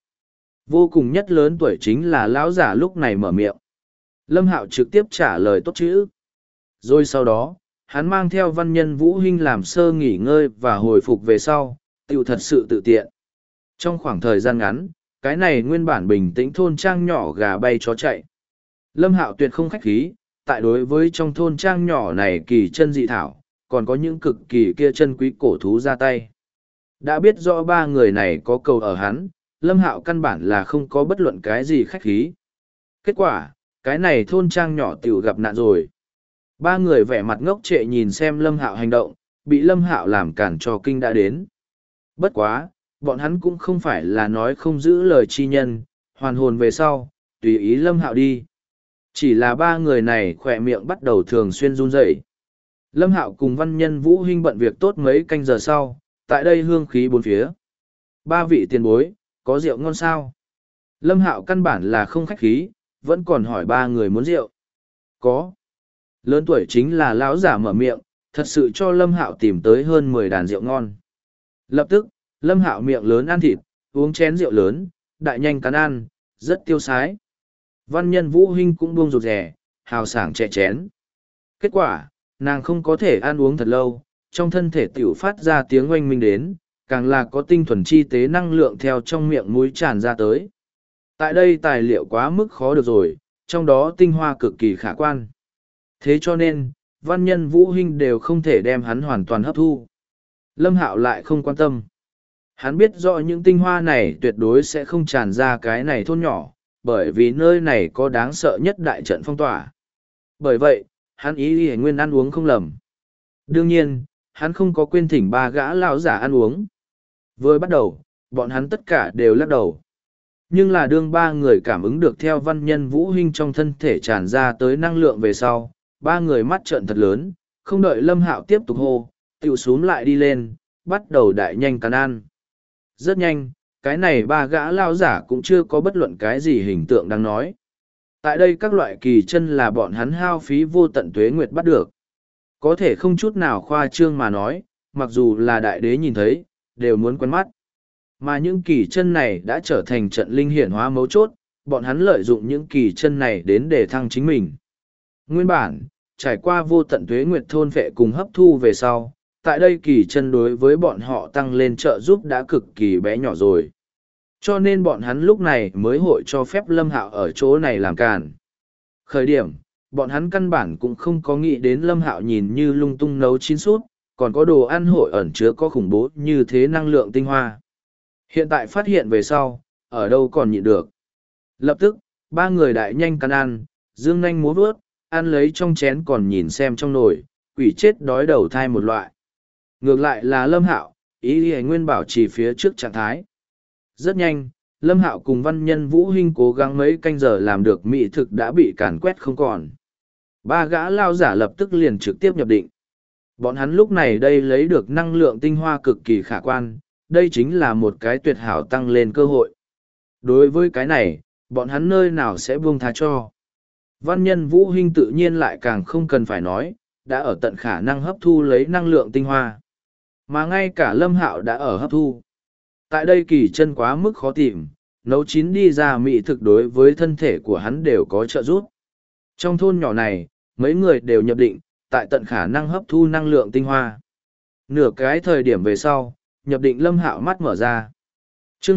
A: Vô cùng nhất lớn tuổi chính là lão giả lúc này mở miệng. Lâm Hạo trực tiếp trả lời tốt chữ. Rồi sau đó, hắn mang theo văn nhân Vũ Hinh làm sơ nghỉ ngơi và hồi phục về sau, tiểu thật sự tự tiện. Trong khoảng thời gian ngắn, cái này nguyên bản bình tĩnh thôn trang nhỏ gà bay chó chạy. Lâm Hạo tuyệt không khách khí, tại đối với trong thôn trang nhỏ này kỳ chân dị thảo, còn có những cực kỳ kia chân quý cổ thú ra tay. Đã biết rõ ba người này có cầu ở hắn, Lâm Hạo căn bản là không có bất luận cái gì khách khí. Kết quả, cái này thôn trang nhỏ tiểu gặp nạn rồi. Ba người vẻ mặt ngốc trệ nhìn xem Lâm Hạo hành động, bị Lâm Hạo làm cản cho kinh đã đến. Bất quá, bọn hắn cũng không phải là nói không giữ lời chi nhân, hoàn hồn về sau, tùy ý Lâm Hạo đi. Chỉ là ba người này khỏe miệng bắt đầu thường xuyên run rẩy. Lâm Hạo cùng văn nhân Vũ Hinh bận việc tốt mấy canh giờ sau, tại đây hương khí bốn phía. Ba vị tiền bối, có rượu ngon sao? Lâm Hạo căn bản là không khách khí, vẫn còn hỏi ba người muốn rượu. Có. Lớn tuổi chính là lão giả mở miệng, thật sự cho Lâm Hạo tìm tới hơn 10 đàn rượu ngon. Lập tức, Lâm Hạo miệng lớn ăn thịt, uống chén rượu lớn, đại nhanh cắn ăn, rất tiêu sái. Văn nhân Vũ Hinh cũng buông rụt rè, hào sảng chè chén. Kết quả, nàng không có thể ăn uống thật lâu, trong thân thể tiểu phát ra tiếng oanh minh đến, càng là có tinh thuần chi tế năng lượng theo trong miệng mũi tràn ra tới. Tại đây tài liệu quá mức khó được rồi, trong đó tinh hoa cực kỳ khả quan. Thế cho nên, văn nhân Vũ Hinh đều không thể đem hắn hoàn toàn hấp thu. Lâm Hạo lại không quan tâm. Hắn biết rõ những tinh hoa này tuyệt đối sẽ không tràn ra cái này thôn nhỏ, bởi vì nơi này có đáng sợ nhất đại trận phong tỏa. Bởi vậy, hắn ý nguyên ăn uống không lầm. Đương nhiên, hắn không có quên thỉnh ba gã lão giả ăn uống. Vừa bắt đầu, bọn hắn tất cả đều lắc đầu. Nhưng là đương ba người cảm ứng được theo văn nhân Vũ Hinh trong thân thể tràn ra tới năng lượng về sau, ba người mắt trợn thật lớn, không đợi Lâm Hạo tiếp tục hô, tiểu xuống lại đi lên, bắt đầu đại nhanh cắn ăn. Rất nhanh, cái này ba gã lao giả cũng chưa có bất luận cái gì hình tượng đang nói. Tại đây các loại kỳ chân là bọn hắn hao phí vô tận tuế nguyệt bắt được. Có thể không chút nào khoa trương mà nói, mặc dù là đại đế nhìn thấy, đều muốn quen mắt. Mà những kỳ chân này đã trở thành trận linh hiển hóa mấu chốt, bọn hắn lợi dụng những kỳ chân này đến để thăng chính mình. Nguyên bản, trải qua vô tận tuế nguyệt thôn vệ cùng hấp thu về sau, tại đây kỳ chân đối với bọn họ tăng lên trợ giúp đã cực kỳ bé nhỏ rồi. Cho nên bọn hắn lúc này mới hội cho phép Lâm Hạo ở chỗ này làm càn. Khởi điểm, bọn hắn căn bản cũng không có nghĩ đến Lâm Hạo nhìn như lung tung nấu chín suốt, còn có đồ ăn hội ẩn chứa có khủng bố như thế năng lượng tinh hoa. Hiện tại phát hiện về sau, ở đâu còn nhịn được. Lập tức, ba người đại nhanh cắn ăn, dương nhanh múa vớt, ăn lấy trong chén còn nhìn xem trong nồi, quỷ chết đói đầu thai một loại. Ngược lại là Lâm Hạo, ý ý nguyên bảo trì phía trước trạng thái. Rất nhanh, Lâm Hạo cùng văn nhân Vũ Hinh cố gắng mấy canh giờ làm được mỹ thực đã bị càn quét không còn. Ba gã lao giả lập tức liền trực tiếp nhập định. Bọn hắn lúc này đây lấy được năng lượng tinh hoa cực kỳ khả quan, đây chính là một cái tuyệt hảo tăng lên cơ hội. Đối với cái này, bọn hắn nơi nào sẽ buông tha cho. Văn nhân Vũ Hinh tự nhiên lại càng không cần phải nói, đã ở tận khả năng hấp thu lấy năng lượng tinh hoa. Mà ngay cả Lâm Hạo đã ở hấp thu. Tại đây kỳ chân quá mức khó tìm, nấu chín đi ra mỹ thực đối với thân thể của hắn đều có trợ giúp. Trong thôn nhỏ này, mấy người đều nhập định, tại tận khả năng hấp thu năng lượng tinh hoa. Nửa cái thời điểm về sau, nhập định Lâm Hạo mắt mở ra. Chương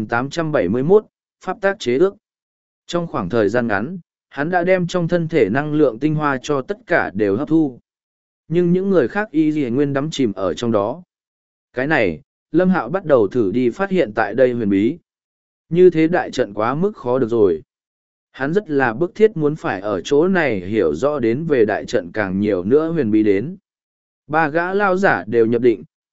A: 2871, Pháp tác chế ước. Trong khoảng thời gian ngắn, hắn đã đem trong thân thể năng lượng tinh hoa cho tất cả đều hấp thu. Nhưng những người khác y gì nguyên đắm chìm ở trong đó. Cái này, Lâm Hạo bắt đầu thử đi phát hiện tại đây huyền bí. Như thế đại trận quá mức khó được rồi. Hắn rất là bức thiết muốn phải ở chỗ này hiểu rõ đến về đại trận càng nhiều nữa huyền bí đến. Ba gã lao giả đều nhập định,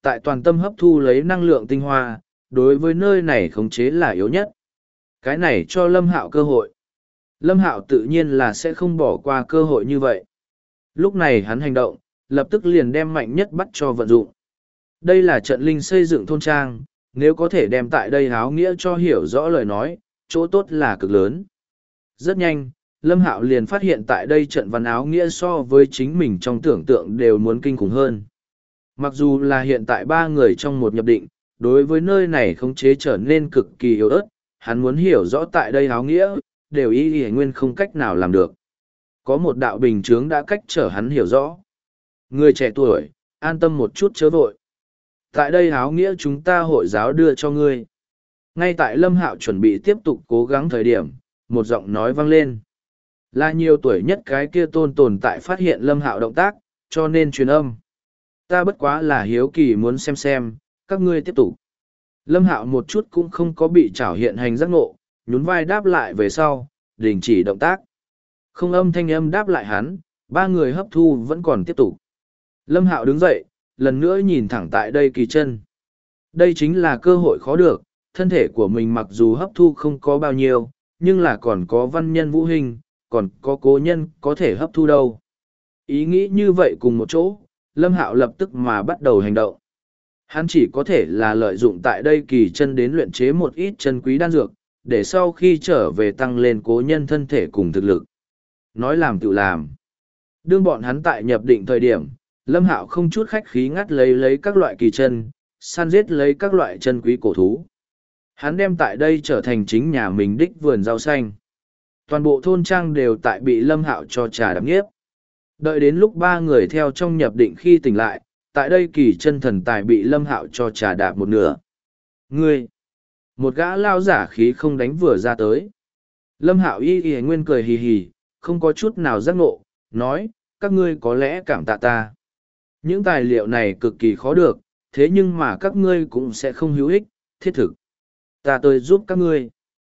A: tại toàn tâm hấp thu lấy năng lượng tinh hoa, đối với nơi này khống chế là yếu nhất. Cái này cho Lâm Hạo cơ hội. Lâm Hạo tự nhiên là sẽ không bỏ qua cơ hội như vậy. Lúc này hắn hành động, lập tức liền đem mạnh nhất bắt cho vận dụng. Đây là trận linh xây dựng thôn trang, nếu có thể đem tại đây áo nghĩa cho hiểu rõ lời nói, chỗ tốt là cực lớn. Rất nhanh, Lâm Hạo liền phát hiện tại đây trận văn áo nghĩa so với chính mình trong tưởng tượng đều muốn kinh khủng hơn. Mặc dù là hiện tại ba người trong một nhập định, đối với nơi này khống chế trở nên cực kỳ yếu ớt, hắn muốn hiểu rõ tại đây áo nghĩa, đều y nguyên không cách nào làm được. Có một đạo bình chướng đã cách trở hắn hiểu rõ. Người trẻ tuổi, an tâm một chút chớ vội. Tại đây áo nghĩa chúng ta hội giáo đưa cho ngươi. Ngay tại Lâm Hạo chuẩn bị tiếp tục cố gắng thời điểm, một giọng nói vang lên. Là nhiều tuổi nhất cái kia tồn tại phát hiện Lâm Hạo động tác, cho nên truyền âm. Ta bất quá là hiếu kỳ muốn xem, các ngươi tiếp tục. Lâm Hạo một chút cũng không có bị trảo hiện hành giác ngộ, nhún vai đáp lại về sau, đình chỉ động tác. Không âm thanh âm đáp lại hắn, ba người hấp thu vẫn còn tiếp tục. Lâm Hạo đứng dậy, lần nữa nhìn thẳng tại đây kỳ chân. Đây chính là cơ hội khó được, thân thể của mình mặc dù hấp thu không có bao nhiêu, nhưng là còn có văn nhân vũ hình, còn có cố nhân có thể hấp thu đâu. Ý nghĩ như vậy cùng một chỗ, Lâm Hạo lập tức mà bắt đầu hành động. Hắn chỉ có thể là lợi dụng tại đây kỳ chân đến luyện chế một ít chân quý đan dược, để sau khi trở về tăng lên cố nhân thân thể cùng thực lực. Nói làm tự làm. Đương bọn hắn tại nhập định thời điểm, Lâm Hạo không chút khách khí ngắt lấy các loại kỳ chân, săn giết lấy các loại chân quý cổ thú. Hắn đem tại đây trở thành chính nhà mình đích vườn rau xanh. Toàn bộ thôn trang đều tại bị Lâm Hạo cho trà đạp nhiếp. Đợi đến lúc ba người theo trong nhập định khi tỉnh lại, tại đây kỳ chân thần tài bị Lâm Hạo cho trà đạp một nửa. Ngươi! Một gã lao giả khí không đánh vừa ra tới. Lâm Hạo y nguyên cười hì hì, không có chút nào giác ngộ, nói, các ngươi có lẽ cảm tạ ta. Những tài liệu này cực kỳ khó được, thế nhưng mà các ngươi cũng sẽ không hữu ích, thiết thực. Ta tới giúp các ngươi.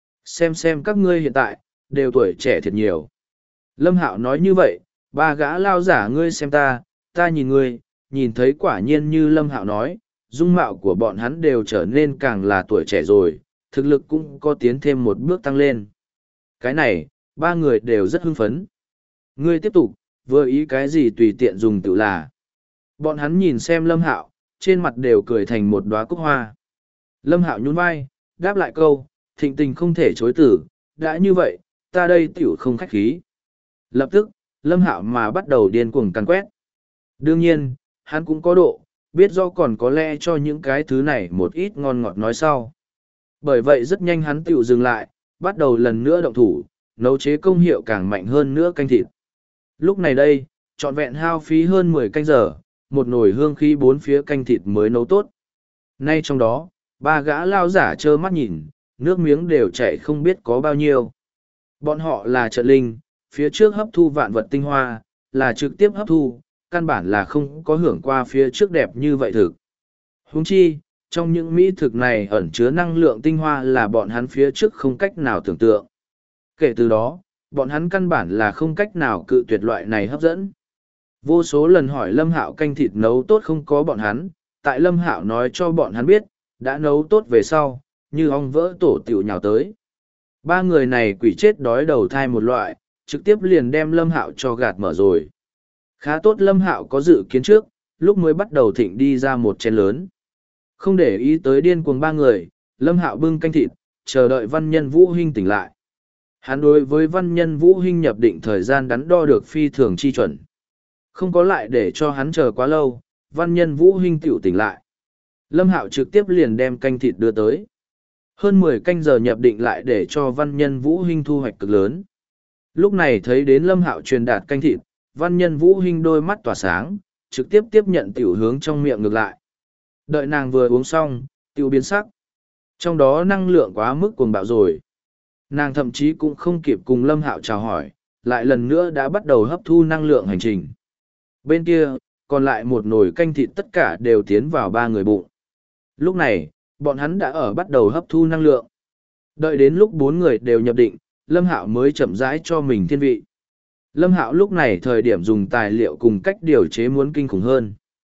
A: Xem các ngươi hiện tại, đều tuổi trẻ thiệt nhiều. Lâm Hạo nói như vậy, ba gã lao giả ngươi xem ta nhìn ngươi, nhìn thấy quả nhiên như Lâm Hạo nói, dung mạo của bọn hắn đều trở nên càng là tuổi trẻ rồi, thực lực cũng có tiến thêm một bước tăng lên. Cái này, ba người đều rất hưng phấn. Ngươi tiếp tục, vừa ý cái gì tùy tiện dùng tự là. Bọn hắn nhìn xem Lâm Hạo, trên mặt đều cười thành một đóa cúc hoa. Lâm Hạo nhún vai, đáp lại câu, thịnh tình không thể chối từ, đã như vậy, ta đây tiểu không khách khí. Lập tức, Lâm Hạo mà bắt đầu điên cuồng càn quét. Đương nhiên, hắn cũng có độ, biết do còn có lẽ cho những cái thứ này một ít ngon ngọt nói sau. Bởi vậy rất nhanh hắn tiểu dừng lại, bắt đầu lần nữa động thủ, nấu chế công hiệu càng mạnh hơn nữa canh thịt. Lúc này đây, trọn vẹn hao phí hơn 10 canh giờ, một nồi hương khí bốn phía canh thịt mới nấu tốt. Nay trong đó, ba gã lao giả trơ mắt nhìn, nước miếng đều chảy không biết có bao nhiêu. Bọn họ là trận linh, phía trước hấp thu vạn vật tinh hoa, là trực tiếp hấp thu, căn bản là không có hưởng qua phía trước đẹp như vậy thực. Huống chi, trong những mỹ thực này ẩn chứa năng lượng tinh hoa là bọn hắn phía trước không cách nào tưởng tượng. Kể từ đó, bọn hắn căn bản là không cách nào cự tuyệt loại này hấp dẫn. Vô số lần hỏi Lâm Hạo canh thịt nấu tốt không có bọn hắn, tại Lâm Hạo nói cho bọn hắn biết, đã nấu tốt về sau, như ong vỡ tổ tiểu nhào tới. Ba người này quỷ chết đói đầu thai một loại, trực tiếp liền đem Lâm Hạo cho gạt mở rồi. Khá tốt Lâm Hạo có dự kiến trước, lúc mới bắt đầu thịnh đi ra một chén lớn. Không để ý tới điên cuồng ba người, Lâm Hạo bưng canh thịt, chờ đợi văn nhân Vũ Hinh tỉnh lại. Hắn đối với văn nhân Vũ Hinh nhập định thời gian đắn đo được phi thường chi chuẩn. Không có lại để cho hắn chờ quá lâu, văn nhân Vũ Hinh tiểu tỉnh lại. Lâm Hạo trực tiếp liền đem canh thịt đưa tới. Hơn 10 canh giờ nhập định lại để cho văn nhân Vũ Hinh thu hoạch cực lớn. Lúc này thấy đến Lâm Hạo truyền đạt canh thịt, văn nhân Vũ Hinh đôi mắt tỏa sáng, trực tiếp tiếp nhận tiểu hướng trong miệng ngược lại. Đợi nàng vừa uống xong, tiểu biến sắc. Trong đó năng lượng quá mức cuồng bạo rồi. Nàng thậm chí cũng không kịp cùng Lâm Hạo chào hỏi, lại lần nữa đã bắt đầu hấp thu năng lượng hành trình. Bên kia, còn lại một nồi canh thịt tất cả đều tiến vào ba người bụng. Lúc này, bọn hắn đã ở bắt đầu hấp thu năng lượng. Đợi đến lúc bốn người đều nhập định, Lâm Hạo mới chậm rãi cho mình thiên vị. Lâm Hạo lúc này thời điểm dùng tài liệu cùng cách điều chế muốn kinh khủng hơn.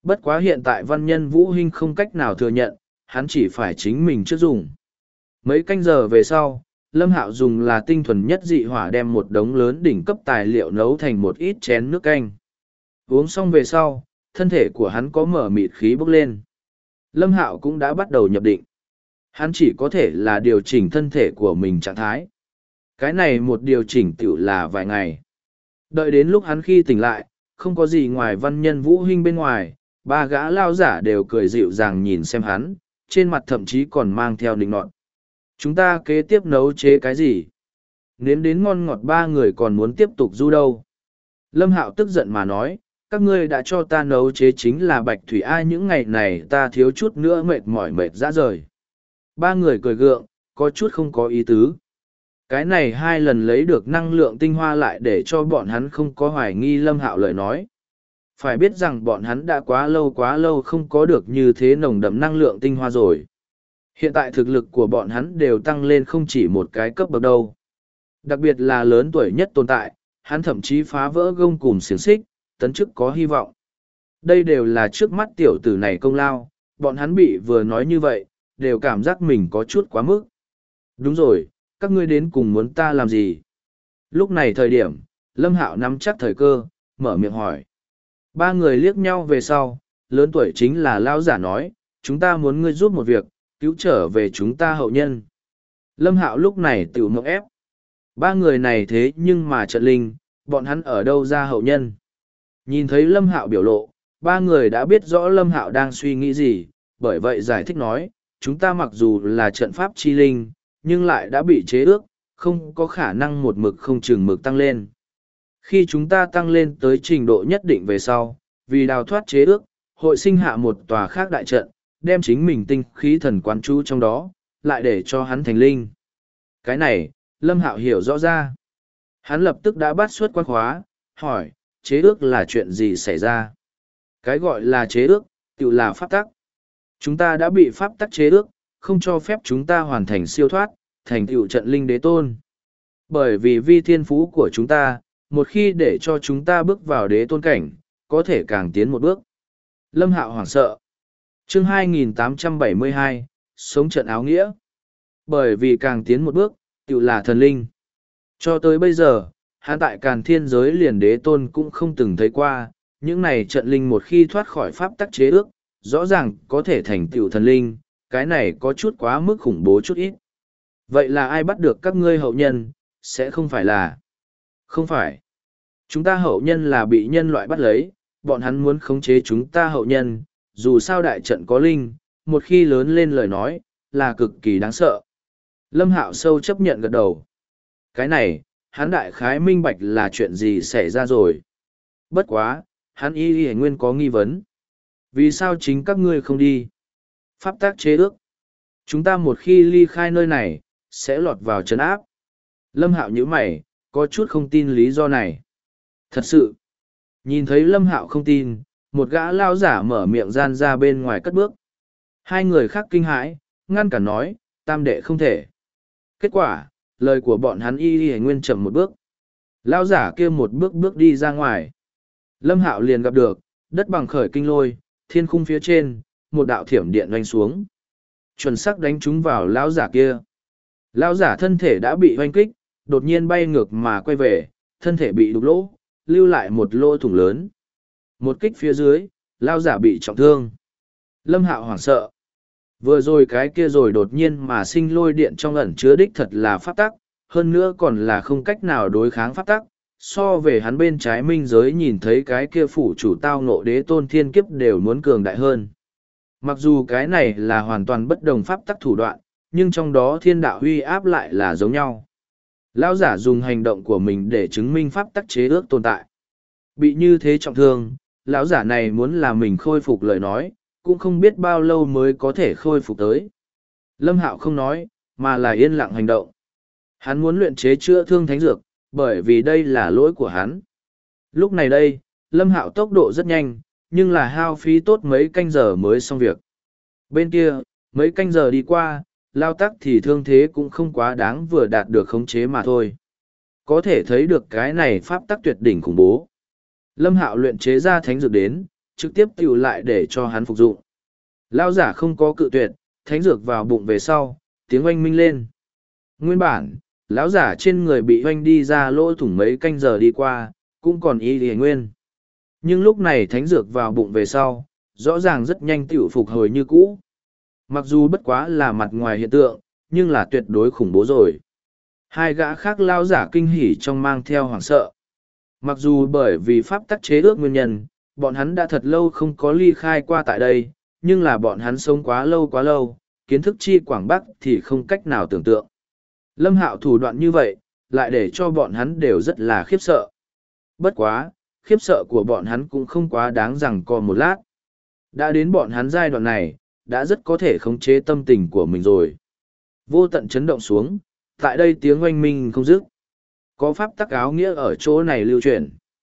A: Bất quá hiện tại văn nhân Vũ Hinh không cách nào thừa nhận, hắn chỉ phải chính mình trước dùng. Mấy canh giờ về sau, Lâm Hạo dùng là tinh thuần nhất dị hỏa đem một đống lớn đỉnh cấp tài liệu nấu thành một ít chén nước canh. Uống xong về sau, thân thể của hắn có mở mịt khí bốc lên. Lâm Hạo cũng đã bắt đầu nhập định. Hắn chỉ có thể là điều chỉnh thân thể của mình trạng thái. Cái này một điều chỉnh tiểu là vài ngày. Đợi đến lúc hắn khi tỉnh lại, không có gì ngoài văn nhân Vũ Hinh bên ngoài, ba gã lao giả đều cười dịu dàng nhìn xem hắn, trên mặt thậm chí còn mang theo nịnh nọt. Chúng ta kế tiếp nấu chế cái gì? Nếm đến ngon ngọt ba người còn muốn tiếp tục du đâu. Lâm Hạo tức giận mà nói, các ngươi đã cho ta nấu chế chính là bạch thủy ai những ngày này ta thiếu chút nữa mệt mỏi mệt ra rời. Ba người cười gượng, có chút không có ý tứ. Cái này hai lần lấy được năng lượng tinh hoa lại để cho bọn hắn không có hoài nghi Lâm Hạo lời nói. Phải biết rằng bọn hắn đã quá lâu không có được như thế nồng đậm năng lượng tinh hoa rồi. Hiện tại thực lực của bọn hắn đều tăng lên không chỉ một cái cấp bậc đâu. Đặc biệt là lớn tuổi nhất tồn tại, hắn thậm chí phá vỡ gông cùm xiềng xích, tấn chức có hy vọng. Đây đều là trước mắt tiểu tử này công lao, bọn hắn bị vừa nói như vậy, đều cảm giác mình có chút quá mức. Đúng rồi, các ngươi đến cùng muốn ta làm gì? Lúc này thời điểm, Lâm Hạo nắm chắc thời cơ, mở miệng hỏi. Ba người liếc nhau về sau, lớn tuổi chính là lão giả nói, chúng ta muốn ngươi giúp một việc, cứu trở về chúng ta hậu nhân. Lâm Hạo lúc này tự mộng ép. Ba người này thế nhưng mà trận linh, bọn hắn ở đâu ra hậu nhân? Nhìn thấy Lâm Hạo biểu lộ, ba người đã biết rõ Lâm Hạo đang suy nghĩ gì, bởi vậy giải thích nói, chúng ta mặc dù là trận pháp chi linh, nhưng lại đã bị chế ước, không có khả năng một mực không chừng mực tăng lên. Khi chúng ta tăng lên tới trình độ nhất định về sau, vì đào thoát chế ước, hội sinh hạ một tòa khác đại trận, đem chính mình tinh khí thần quán chú trong đó, lại để cho hắn thành linh. Cái này, Lâm Hạo hiểu rõ ra. Hắn lập tức đã bắt suất quan khóa, hỏi, chế ước là chuyện gì xảy ra? Cái gọi là chế ước, tự là pháp tắc. Chúng ta đã bị pháp tắc chế ước, không cho phép chúng ta hoàn thành siêu thoát, thành tựu trận linh đế tôn. Bởi vì vi thiên phú của chúng ta, một khi để cho chúng ta bước vào đế tôn cảnh, có thể càng tiến một bước. Lâm Hạo hoảng sợ. Chương 2872, sống trận áo nghĩa. Bởi vì càng tiến một bước, tựu là thần linh. Cho tới bây giờ, hắn tại Càn Thiên giới liền đế tôn cũng không từng thấy qua, những này trận linh một khi thoát khỏi pháp tắc chế ước, rõ ràng có thể thành tựu thần linh, cái này có chút quá mức khủng bố chút ít. Vậy là ai bắt được các ngươi hậu nhân, sẽ không phải là... Không phải. Chúng ta hậu nhân là bị nhân loại bắt lấy, bọn hắn muốn khống chế chúng ta hậu nhân, dù sao đại trận có linh, một khi lớn lên lời nói, là cực kỳ đáng sợ. Lâm Hạo sâu chấp nhận gật đầu. Cái này, hắn đại khái minh bạch là chuyện gì xảy ra rồi. Bất quá, hắn y nguyên có nghi vấn. Vì sao chính các ngươi không đi? Pháp tác chế ước. Chúng ta một khi ly khai nơi này, sẽ lọt vào trấn áp. Lâm Hạo nhíu mày, có chút không tin lý do này. Thật sự, nhìn thấy Lâm Hạo không tin, một gã lao giả mở miệng gian ra bên ngoài cất bước. Hai người khác kinh hãi, ngăn cản nói, tam đệ không thể. Kết quả, lời của bọn hắn y nguyên chậm một bước. Lao giả kia một bước bước đi ra ngoài. Lâm Hạo liền gặp được, đất bằng khởi kinh lôi, thiên khung phía trên, một đạo thiểm điện oanh xuống. Chuẩn xác đánh trúng vào lão giả kia. Lão giả thân thể đã bị oanh kích, đột nhiên bay ngược mà quay về, thân thể bị đục lỗ, lưu lại một lỗ thủng lớn. Một kích phía dưới, lão giả bị trọng thương. Lâm Hạo hoảng sợ. Vừa rồi cái kia rồi đột nhiên mà sinh lôi điện trong ẩn chứa đích thật là pháp tắc, hơn nữa còn là không cách nào đối kháng pháp tắc. So về hắn bên trái minh giới nhìn thấy cái kia phủ chủ tao ngộ đế tôn thiên kiếp đều muốn cường đại hơn. Mặc dù cái này là hoàn toàn bất đồng pháp tắc thủ đoạn, nhưng trong đó thiên đạo huy áp lại là giống nhau. Lão giả dùng hành động của mình để chứng minh pháp tắc chế ước tồn tại. Bị như thế trọng thương, lão giả này muốn là mình khôi phục lời nói, cũng không biết bao lâu mới có thể khôi phục tới. Lâm Hạo không nói, mà là yên lặng hành động. Hắn muốn luyện chế chữa thương thánh dược, bởi vì đây là lỗi của hắn. Lúc này đây, Lâm Hạo tốc độ rất nhanh, nhưng là hao phí tốt mấy canh giờ mới xong việc. Bên kia, mấy canh giờ đi qua, lao tắc thì thương thế cũng không quá đáng vừa đạt được khống chế mà thôi. Có thể thấy được cái này pháp tắc tuyệt đỉnh khủng bố. Lâm Hạo luyện chế ra thánh dược đến, trực tiếp tiểu lại để cho hắn phục dụng. Lao giả không có cự tuyệt, thánh dược vào bụng về sau, tiếng oanh minh lên. Nguyên bản, lão giả trên người bị oanh đi ra lỗ thủng mấy canh giờ đi qua, cũng còn y lìa nguyên. Nhưng lúc này thánh dược vào bụng về sau, rõ ràng rất nhanh tiểu phục hồi như cũ. Mặc dù bất quá là mặt ngoài hiện tượng, nhưng là tuyệt đối khủng bố rồi. Hai gã khác lao giả kinh hỉ trong mang theo hoảng sợ. Mặc dù bởi vì pháp tắc chế ước nguyên nhân, bọn hắn đã thật lâu không có ly khai qua tại đây, nhưng là bọn hắn sống quá lâu, kiến thức chi quảng bắc thì không cách nào tưởng tượng. Lâm Hạo thủ đoạn như vậy, lại để cho bọn hắn đều rất là khiếp sợ. Bất quá, khiếp sợ của bọn hắn cũng không quá đáng rằng còn một lát. Đã đến bọn hắn giai đoạn này, đã rất có thể khống chế tâm tình của mình rồi. Vô tận chấn động xuống, tại đây tiếng oanh minh không dứt. Có pháp tắc áo nghĩa ở chỗ này lưu truyền.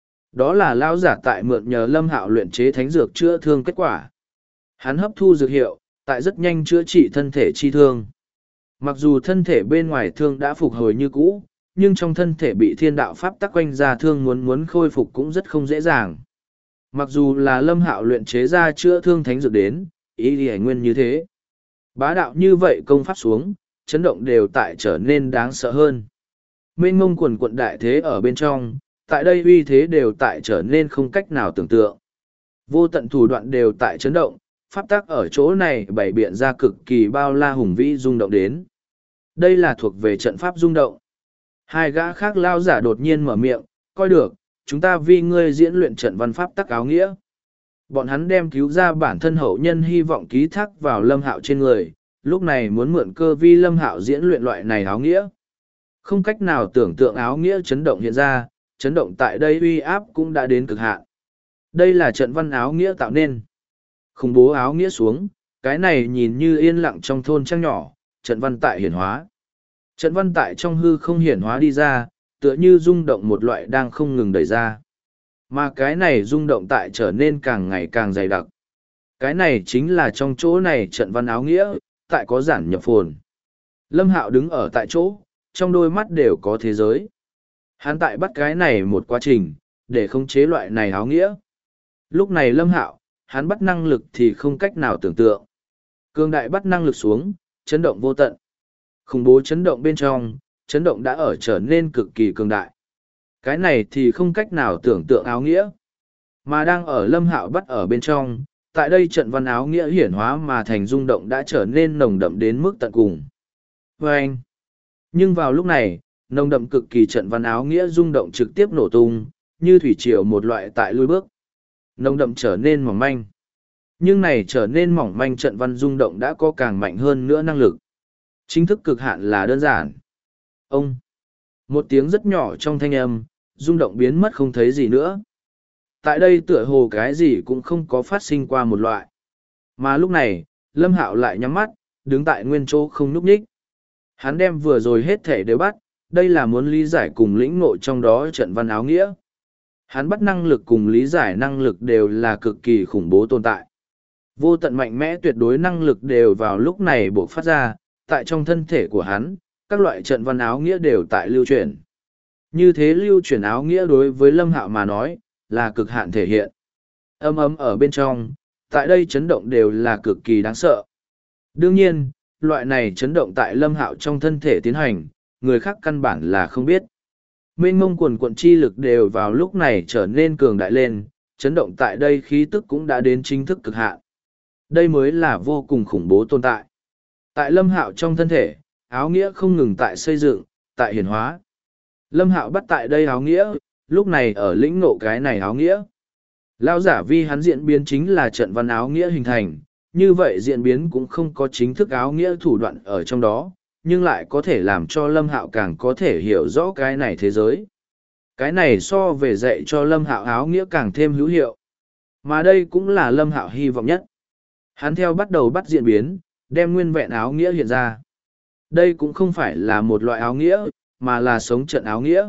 A: Đó là lao giả tại mượn nhờ Lâm Hạo luyện chế thánh dược chữa thương kết quả. Hắn hấp thu dược hiệu, tại rất nhanh chữa trị thân thể chi thương. Mặc dù thân thể bên ngoài thương đã phục hồi như cũ, nhưng trong thân thể bị thiên đạo pháp tắc quanh ra thương muốn khôi phục cũng rất không dễ dàng. Mặc dù là Lâm Hạo luyện chế ra chữa thương thánh dược đến, ý thì nguyên như thế. Bá đạo như vậy công pháp xuống, chấn động đều tại trở nên đáng sợ hơn. Mênh mông quần quận đại thế ở bên trong, tại đây uy thế đều tại trở nên không cách nào tưởng tượng. Vô tận thủ đoạn đều tại chấn động, pháp tắc ở chỗ này bày biện ra cực kỳ bao la hùng vĩ rung động đến. Đây là thuộc về trận pháp rung động. Hai gã khác lao giả đột nhiên mở miệng, coi được, chúng ta vì ngươi diễn luyện trận văn pháp tắc áo nghĩa. Bọn hắn đem cứu ra bản thân hậu nhân hy vọng ký thác vào Lâm Hạo trên người, lúc này muốn mượn cơ vi Lâm Hạo diễn luyện loại này áo nghĩa. Không cách nào tưởng tượng áo nghĩa chấn động hiện ra, chấn động tại đây uy áp cũng đã đến cực hạn. Đây là trận văn áo nghĩa tạo nên. Khủng bố áo nghĩa xuống, cái này nhìn như yên lặng trong thôn trang nhỏ, trận văn tại hiển hóa. Trận văn tại trong hư không hiển hóa đi ra, tựa như rung động một loại đang không ngừng đẩy ra. Mà cái này rung động tại trở nên càng ngày càng dày đặc. Cái này chính là trong chỗ này trận văn áo nghĩa, tại có giản nhập phồn. Lâm Hạo đứng ở tại chỗ, trong đôi mắt đều có thế giới. Hắn tại bắt cái này một quá trình, để khống chế loại này áo nghĩa. Lúc này Lâm Hạo, hắn bắt năng lực thì không cách nào tưởng tượng. Cường đại bắt năng lực xuống, chấn động vô tận. Khủng bố chấn động bên trong, chấn động đã ở trở nên cực kỳ cường đại. Cái này thì không cách nào tưởng tượng áo nghĩa. Mà đang ở Lâm Hạo bắt ở bên trong, tại đây trận văn áo nghĩa hiển hóa mà thành rung động đã trở nên nồng đậm đến mức tận cùng. Vâng! Nhưng vào lúc này, nồng đậm cực kỳ trận văn áo nghĩa rung động trực tiếp nổ tung, như thủy triều một loại tại lui bước. Nồng đậm trở nên mỏng manh. Nhưng này trở nên mỏng manh trận văn rung động đã có càng mạnh hơn nữa năng lực. Chính thức cực hạn là đơn giản. Ông! Một tiếng rất nhỏ trong thanh âm, rung động biến mất không thấy gì nữa. Tại đây tựa hồ cái gì cũng không có phát sinh qua một loại. Mà lúc này, Lâm Hạo lại nhắm mắt, đứng tại nguyên chỗ không núp nhích. Hắn đem vừa rồi hết thể đều bắt, đây là muốn lý giải cùng lĩnh ngộ trong đó trận văn áo nghĩa. Hắn bắt năng lực cùng lý giải năng lực đều là cực kỳ khủng bố tồn tại. Vô tận mạnh mẽ tuyệt đối năng lực đều vào lúc này buộc phát ra, tại trong thân thể của hắn, các loại trận văn áo nghĩa đều tại lưu truyền. Như thế lưu truyền áo nghĩa đối với Lâm Hạo mà nói, là cực hạn thể hiện. Âm ấm ở bên trong, tại đây chấn động đều là cực kỳ đáng sợ. Đương nhiên, loại này chấn động tại Lâm Hạo trong thân thể tiến hành, người khác căn bản là không biết. Mênh mông quần quận chi lực đều vào lúc này trở nên cường đại lên, chấn động tại đây khí tức cũng đã đến chính thức cực hạn. Đây mới là vô cùng khủng bố tồn tại. Tại Lâm Hạo trong thân thể, áo nghĩa không ngừng tại xây dựng, tại hiển hóa. Lâm Hạo bắt tại đây áo nghĩa, lúc này ở lĩnh ngộ cái này áo nghĩa. Lão giả vi hắn diễn biến chính là trận văn áo nghĩa hình thành, như vậy diễn biến cũng không có chính thức áo nghĩa thủ đoạn ở trong đó, nhưng lại có thể làm cho Lâm Hạo càng có thể hiểu rõ cái này thế giới. Cái này so về dạy cho Lâm Hạo áo nghĩa càng thêm hữu hiệu. Mà đây cũng là Lâm Hạo hy vọng nhất. Hắn theo bắt đầu bắt diễn biến, đem nguyên vẹn áo nghĩa hiện ra. Đây cũng không phải là một loại áo nghĩa, mà là sống trận áo nghĩa.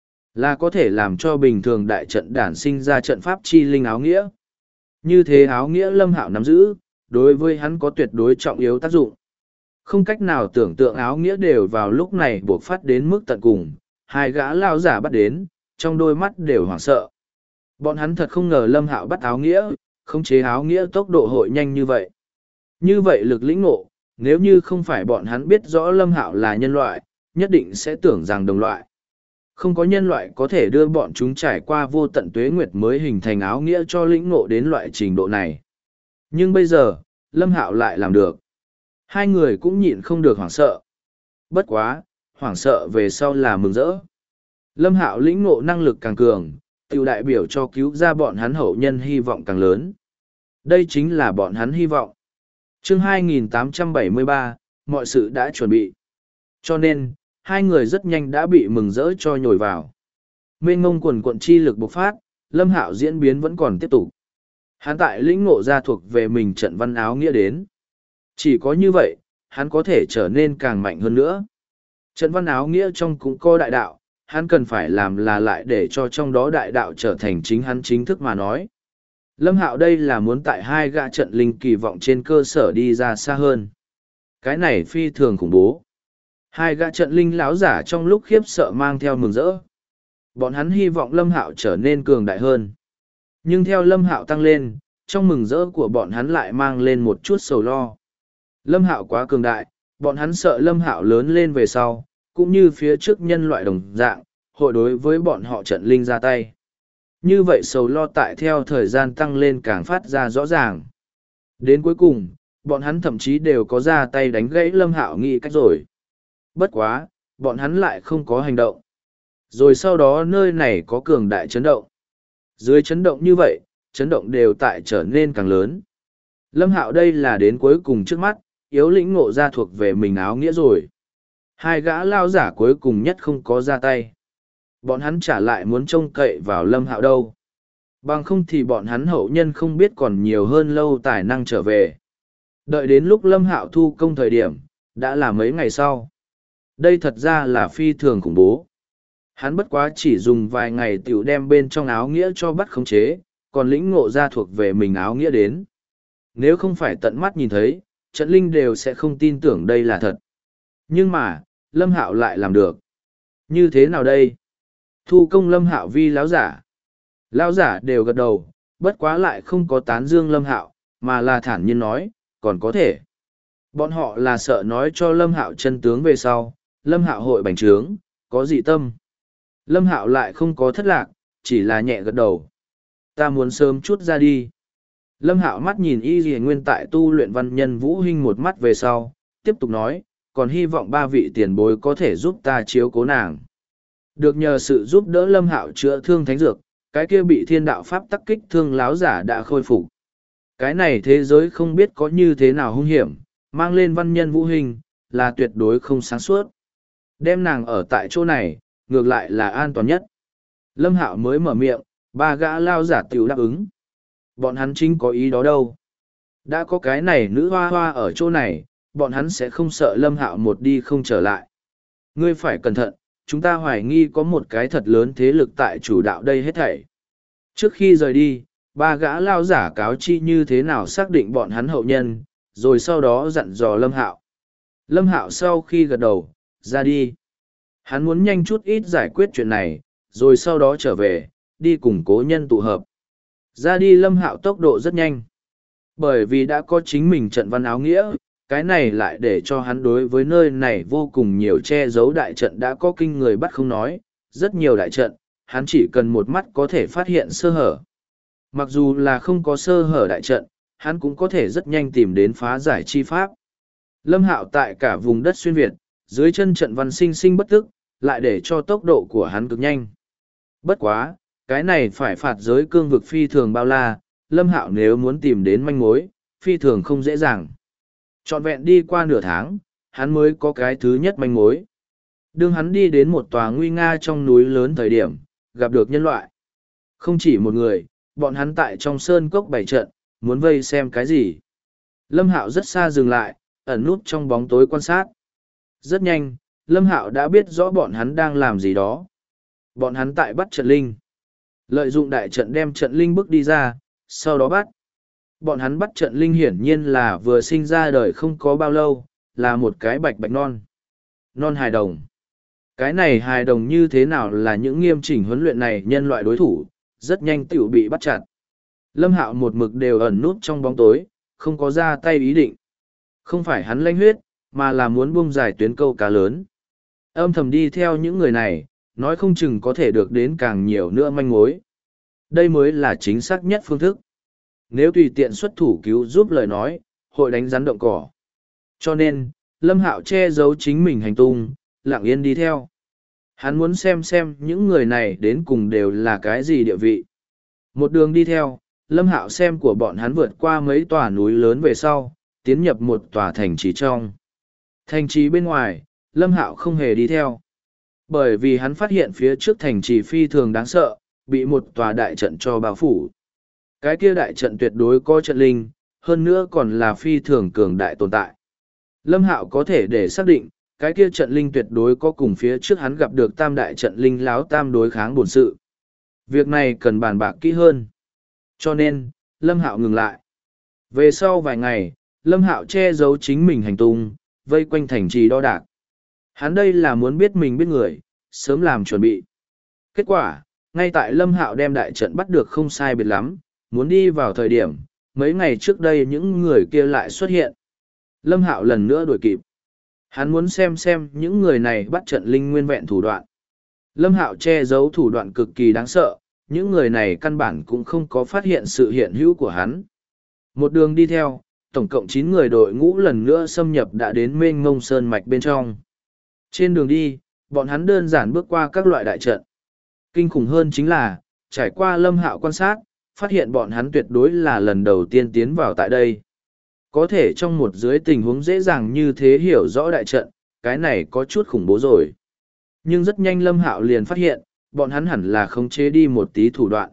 A: Là có thể làm cho bình thường đại trận đản sinh ra trận pháp chi linh áo nghĩa. Như thế áo nghĩa Lâm Hạo nắm giữ, đối với hắn có tuyệt đối trọng yếu tác dụng. Không cách nào tưởng tượng áo nghĩa đều vào lúc này buộc phát đến mức tận cùng, hai gã lao giả bắt đến, trong đôi mắt đều hoảng sợ. Bọn hắn thật không ngờ Lâm Hạo bắt áo nghĩa, khống chế áo nghĩa tốc độ hội nhanh như vậy. Như vậy lực lĩnh ngộ, nếu như không phải bọn hắn biết rõ Lâm Hạo là nhân loại, nhất định sẽ tưởng rằng đồng loại. Không có nhân loại có thể đưa bọn chúng trải qua vô tận tuế nguyệt mới hình thành áo nghĩa cho lĩnh ngộ đến loại trình độ này. Nhưng bây giờ, Lâm Hạo lại làm được. Hai người cũng nhịn không được hoảng sợ. Bất quá, hoảng sợ về sau là mừng rỡ. Lâm Hạo lĩnh ngộ năng lực càng cường, tiểu đại biểu cho cứu ra bọn hắn hậu nhân hy vọng càng lớn. Đây chính là bọn hắn hy vọng. Chương 2873, mọi sự đã chuẩn bị. Cho nên, hai người rất nhanh đã bị mừng rỡ cho nhồi vào. Mênh ngông quần quận chi lực bộc phát, Lâm Hạo diễn biến vẫn còn tiếp tục. Hắn tại lĩnh ngộ ra thuộc về mình trận văn áo nghĩa đến. Chỉ có như vậy, hắn có thể trở nên càng mạnh hơn nữa. Trận văn áo nghĩa trong cũng có đại đạo, hắn cần phải làm là lại để cho trong đó đại đạo trở thành chính hắn chính thức mà nói. Lâm Hạo đây là muốn tại hai gã trận linh kỳ vọng trên cơ sở đi ra xa hơn. Cái này phi thường khủng bố. Hai gã trận linh lão giả trong lúc khiếp sợ mang theo mừng rỡ. Bọn hắn hy vọng Lâm Hạo trở nên cường đại hơn. Nhưng theo Lâm Hạo tăng lên, trong mừng rỡ của bọn hắn lại mang lên một chút sầu lo. Lâm Hạo quá cường đại, bọn hắn sợ Lâm Hạo lớn lên về sau, cũng như phía trước nhân loại đồng dạng, hội đối với bọn họ trận linh ra tay. Như vậy sầu lo tại theo thời gian tăng lên càng phát ra rõ ràng. Đến cuối cùng, bọn hắn thậm chí đều có ra tay đánh gãy Lâm Hạo nghĩ cách rồi. Bất quá, bọn hắn lại không có hành động. Rồi sau đó nơi này có cường đại chấn động. Dưới chấn động như vậy, chấn động đều tại trở nên càng lớn. Lâm Hạo đây là đến cuối cùng trước mắt, yếu lĩnh ngộ ra thuộc về mình áo nghĩa rồi. Hai gã lao giả cuối cùng nhất không có ra tay. Bọn hắn trả lại muốn trông cậy vào Lâm Hạo đâu. Bằng không thì bọn hắn hậu nhân không biết còn nhiều hơn lâu tài năng trở về. Đợi đến lúc Lâm Hạo thu công thời điểm, đã là mấy ngày sau. Đây thật ra là phi thường khủng bố. Hắn bất quá chỉ dùng vài ngày tiểu đem bên trong áo nghĩa cho bắt khống chế, còn lĩnh ngộ ra thuộc về mình áo nghĩa đến. Nếu không phải tận mắt nhìn thấy, trận linh đều sẽ không tin tưởng đây là thật. Nhưng mà, Lâm Hạo lại làm được. Như thế nào đây? Thu công Lâm Hạo vi láo giả. Lão giả đều gật đầu, bất quá lại không có tán dương Lâm Hạo, mà là thản nhiên nói, còn có thể. Bọn họ là sợ nói cho Lâm Hạo chân tướng về sau, Lâm Hạo hội bành trướng, có dị tâm. Lâm Hạo lại không có thất lạc, chỉ là nhẹ gật đầu. Ta muốn sớm chút ra đi. Lâm Hạo mắt nhìn Y Lìa Nguyên tại tu luyện văn nhân Vũ Hinh một mắt về sau, tiếp tục nói, còn hy vọng ba vị tiền bối có thể giúp ta chiếu cố nàng. Được nhờ sự giúp đỡ Lâm Hạo chữa thương thánh dược, cái kia bị thiên đạo pháp tắc kích thương láo giả đã khôi phục. Cái này thế giới không biết có như thế nào hung hiểm, mang lên văn nhân Vũ Hinh, là tuyệt đối không sáng suốt. Đem nàng ở tại chỗ này, ngược lại là an toàn nhất. Lâm Hạo mới mở miệng, ba gã lao giả tiểu đáp ứng. Bọn hắn chính có ý đó đâu. Đã có cái này nữ hoa hoa ở chỗ này, bọn hắn sẽ không sợ Lâm Hạo một đi không trở lại. Ngươi phải cẩn thận, chúng ta hoài nghi có một cái thật lớn thế lực tại chủ đạo đây hết thảy. Trước khi rời đi, ba gã lao giả cáo chi như thế nào xác định bọn hắn hậu nhân, rồi sau đó dặn dò Lâm Hạo. Lâm Hạo sau khi gật đầu, ra đi. Hắn muốn nhanh chút ít giải quyết chuyện này, rồi sau đó trở về, đi cùng cố nhân tụ hợp. Ra đi Lâm Hạo tốc độ rất nhanh. Bởi vì đã có chính mình trận văn áo nghĩa, cái này lại để cho hắn đối với nơi này vô cùng nhiều che giấu đại trận đã có kinh người bắt không nói, rất nhiều đại trận, hắn chỉ cần một mắt có thể phát hiện sơ hở. Mặc dù là không có sơ hở đại trận, hắn cũng có thể rất nhanh tìm đến phá giải chi pháp. Lâm Hạo tại cả vùng đất xuyên Việt, dưới chân trận văn sinh sinh bất tức, lại để cho tốc độ của hắn cực nhanh. Bất quá, cái này phải phạt giới cương vực phi thường bao la, Lâm Hạo nếu muốn tìm đến manh mối, phi thường không dễ dàng. Trọn vẹn đi qua nửa tháng, hắn mới có cái thứ nhất manh mối. Đương hắn đi đến một tòa nguy nga trong núi lớn thời điểm, gặp được nhân loại. Không chỉ một người, bọn hắn tại trong sơn cốc bày trận, muốn vây xem cái gì. Lâm Hạo rất xa dừng lại, ẩn núp trong bóng tối quan sát. Rất nhanh, Lâm Hạo đã biết rõ bọn hắn đang làm gì đó. Bọn hắn tại bắt trận linh. Lợi dụng đại trận đem trận linh bước đi ra, sau đó bắt. Bọn hắn bắt trận linh hiển nhiên là vừa sinh ra đời không có bao lâu, là một cái bạch bạch non. Non hài đồng. Cái này hài đồng như thế nào là những nghiêm chỉnh huấn luyện này nhân loại đối thủ, rất nhanh tiểu bị bắt chặt. Lâm Hạo một mực đều ẩn núp trong bóng tối, không có ra tay ý định. Không phải hắn lanh huyết, mà là muốn buông dài tuyến câu cá lớn. Âm thầm đi theo những người này, nói không chừng có thể được đến càng nhiều nữa manh mối. Đây mới là chính xác nhất phương thức. Nếu tùy tiện xuất thủ cứu giúp lời nói, hội đánh rắn động cỏ. Cho nên, Lâm Hạo che giấu chính mình hành tung, lặng yên đi theo. Hắn muốn xem những người này đến cùng đều là cái gì địa vị. Một đường đi theo, Lâm Hạo xem của bọn hắn vượt qua mấy tòa núi lớn về sau, tiến nhập một tòa thành trì trong. Thành trì bên ngoài, Lâm Hạo không hề đi theo. Bởi vì hắn phát hiện phía trước thành trì phi thường đáng sợ, bị một tòa đại trận cho bao phủ. Cái kia đại trận tuyệt đối có trận linh, hơn nữa còn là phi thường cường đại tồn tại. Lâm Hạo có thể để xác định, cái kia trận linh tuyệt đối có cùng phía trước hắn gặp được tam đại trận linh láo tam đối kháng bổn sự. Việc này cần bàn bạc kỹ hơn. Cho nên, Lâm Hạo ngừng lại. Về sau vài ngày, Lâm Hạo che giấu chính mình hành tung, vây quanh thành trì đo đạc. Hắn đây là muốn biết mình biết người, sớm làm chuẩn bị. Kết quả, ngay tại Lâm Hạo đem đại trận bắt được không sai biệt lắm, muốn đi vào thời điểm, mấy ngày trước đây những người kia lại xuất hiện. Lâm Hạo lần nữa đuổi kịp. Hắn muốn xem những người này bắt trận linh nguyên vẹn thủ đoạn. Lâm Hạo che giấu thủ đoạn cực kỳ đáng sợ, những người này căn bản cũng không có phát hiện sự hiện hữu của hắn. Một đường đi theo, tổng cộng 9 người đội ngũ lần nữa xâm nhập đã đến mênh mông sơn mạch bên trong. Trên đường đi, bọn hắn đơn giản bước qua các loại đại trận. Kinh khủng hơn chính là, trải qua Lâm Hạo quan sát, phát hiện bọn hắn tuyệt đối là lần đầu tiên tiến vào tại đây. Có thể trong một dưới tình huống dễ dàng như thế hiểu rõ đại trận, cái này có chút khủng bố rồi. Nhưng rất nhanh Lâm Hạo liền phát hiện, bọn hắn hẳn là khống chế đi một tí thủ đoạn.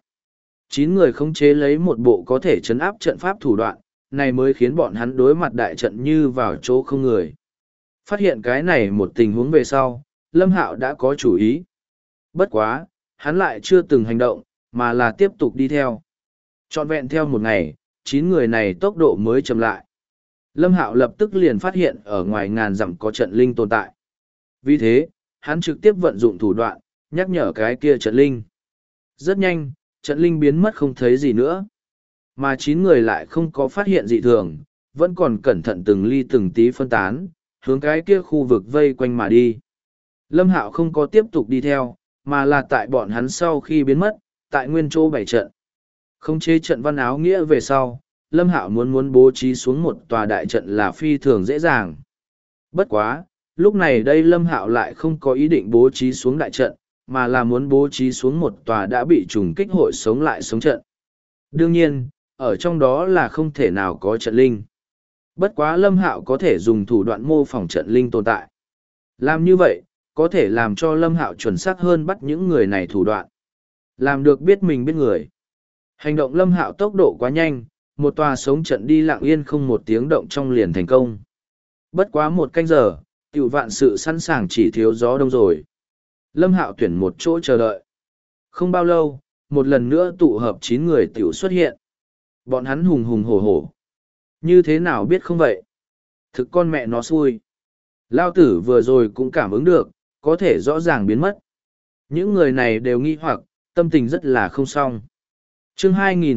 A: 9 người khống chế lấy một bộ có thể chấn áp trận pháp thủ đoạn, này mới khiến bọn hắn đối mặt đại trận như vào chỗ không người. Phát hiện cái này một tình huống về sau, Lâm Hạo đã có chủ ý. Bất quá, hắn lại chưa từng hành động, mà là tiếp tục đi theo. Trọn vẹn theo một ngày, 9 người này tốc độ mới chậm lại. Lâm Hạo lập tức liền phát hiện ở ngoài ngàn dặm có trận linh tồn tại. Vì thế, hắn trực tiếp vận dụng thủ đoạn, nhắc nhở cái kia trận linh. Rất nhanh, trận linh biến mất không thấy gì nữa. Mà 9 người lại không có phát hiện dị thường, vẫn còn cẩn thận từng ly từng tí phân tán, hướng cái kia khu vực vây quanh mà đi. Lâm Hạo không có tiếp tục đi theo, mà là tại bọn hắn sau khi biến mất, tại nguyên chỗ bày trận. Không chế trận văn áo nghĩa về sau, Lâm Hạo muốn bố trí xuống một tòa đại trận là phi thường dễ dàng. Bất quá, lúc này đây Lâm Hạo lại không có ý định bố trí xuống đại trận, mà là muốn bố trí xuống một tòa đã bị trùng kích hội sống lại sống trận. Đương nhiên, ở trong đó là không thể nào có trận linh. Bất quá Lâm Hạo có thể dùng thủ đoạn mô phỏng trận linh tồn tại. Làm như vậy, có thể làm cho Lâm Hạo chuẩn xác hơn bắt những người này thủ đoạn. Làm được biết mình biết người. Hành động Lâm Hạo tốc độ quá nhanh, một tòa sống trận đi lặng yên không một tiếng động trong liền thành công. Bất quá một canh giờ, tiểu vạn sự sẵn sàng chỉ thiếu gió đông rồi. Lâm Hạo tuyển một chỗ chờ đợi. Không bao lâu, một lần nữa tụ hợp 9 người tiểu xuất hiện. Bọn hắn hùng hùng hổ hổ. Như thế nào biết không vậy? Thực con mẹ nó xui. Lao tử vừa rồi cũng cảm ứng được, có thể rõ ràng biến mất. Những người này đều nghi hoặc, tâm tình rất là không xong. Chương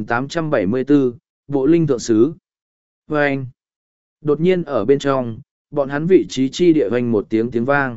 A: 2874, Bộ Linh Thượng Sứ. Vâng! Đột nhiên ở bên trong, bọn hắn vị trí chi địa hoành một tiếng vang.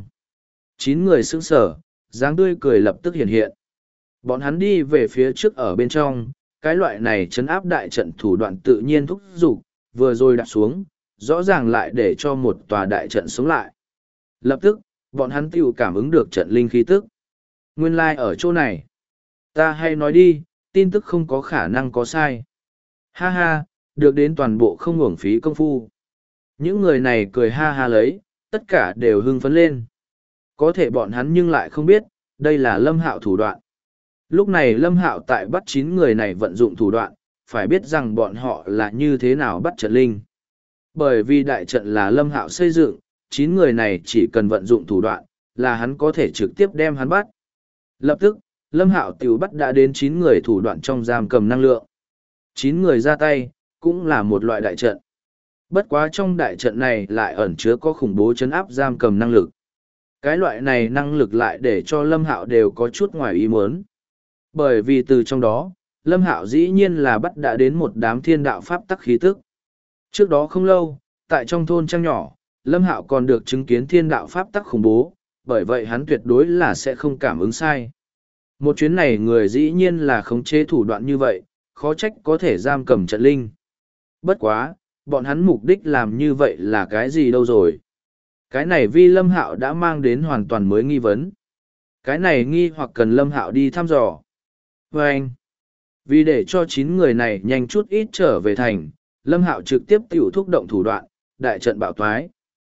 A: 9 người sững sở, dáng tươi cười lập tức hiện hiện. Bọn hắn đi về phía trước ở bên trong, cái loại này trấn áp đại trận thủ đoạn tự nhiên thúc giục, vừa rồi đạp xuống, rõ ràng lại để cho một tòa đại trận sống lại. Lập tức, bọn hắn tiểu cảm ứng được trận linh khí tức. Nguyên lai ở chỗ này. Ta hay nói đi, tin tức không có khả năng có sai. Ha ha, được đến toàn bộ không uổng phí công phu. Những người này cười ha ha lấy, tất cả đều hưng phấn lên. Có thể bọn hắn nhưng lại không biết, đây là Lâm Hạo thủ đoạn. Lúc này Lâm Hạo tại bắt 9 người này vận dụng thủ đoạn, phải biết rằng bọn họ là như thế nào bắt trận linh. Bởi vì đại trận là Lâm Hạo xây dựng, 9 người này chỉ cần vận dụng thủ đoạn, là hắn có thể trực tiếp đem hắn bắt. Lập tức, Lâm Hạo tiểu bắt đã đến 9 người thủ đoạn trong giam cầm năng lượng. 9 người ra tay, cũng là một loại đại trận. Bất quá trong đại trận này lại ẩn chứa có khủng bố chấn áp giam cầm năng lực. Cái loại này năng lực lại để cho Lâm Hạo đều có chút ngoài ý muốn. Bởi vì từ trong đó, Lâm Hạo dĩ nhiên là bắt đã đến một đám thiên đạo pháp tắc khí tức. Trước đó không lâu, tại trong thôn trang nhỏ, Lâm Hạo còn được chứng kiến thiên đạo pháp tắc khủng bố, bởi vậy hắn tuyệt đối là sẽ không cảm ứng sai. Một chuyến này người dĩ nhiên là khống chế thủ đoạn như vậy, khó trách có thể giam cầm trận linh. Bất quá, bọn hắn mục đích làm như vậy là cái gì đâu rồi? Cái này vì Lâm Hạo đã mang đến hoàn toàn mới nghi vấn. Cái này nghi hoặc cần Lâm Hạo đi thăm dò. Và anh, vì để cho 9 người này nhanh chút ít trở về thành, Lâm Hạo trực tiếp tiểu thúc động thủ đoạn, đại trận bạo thoái.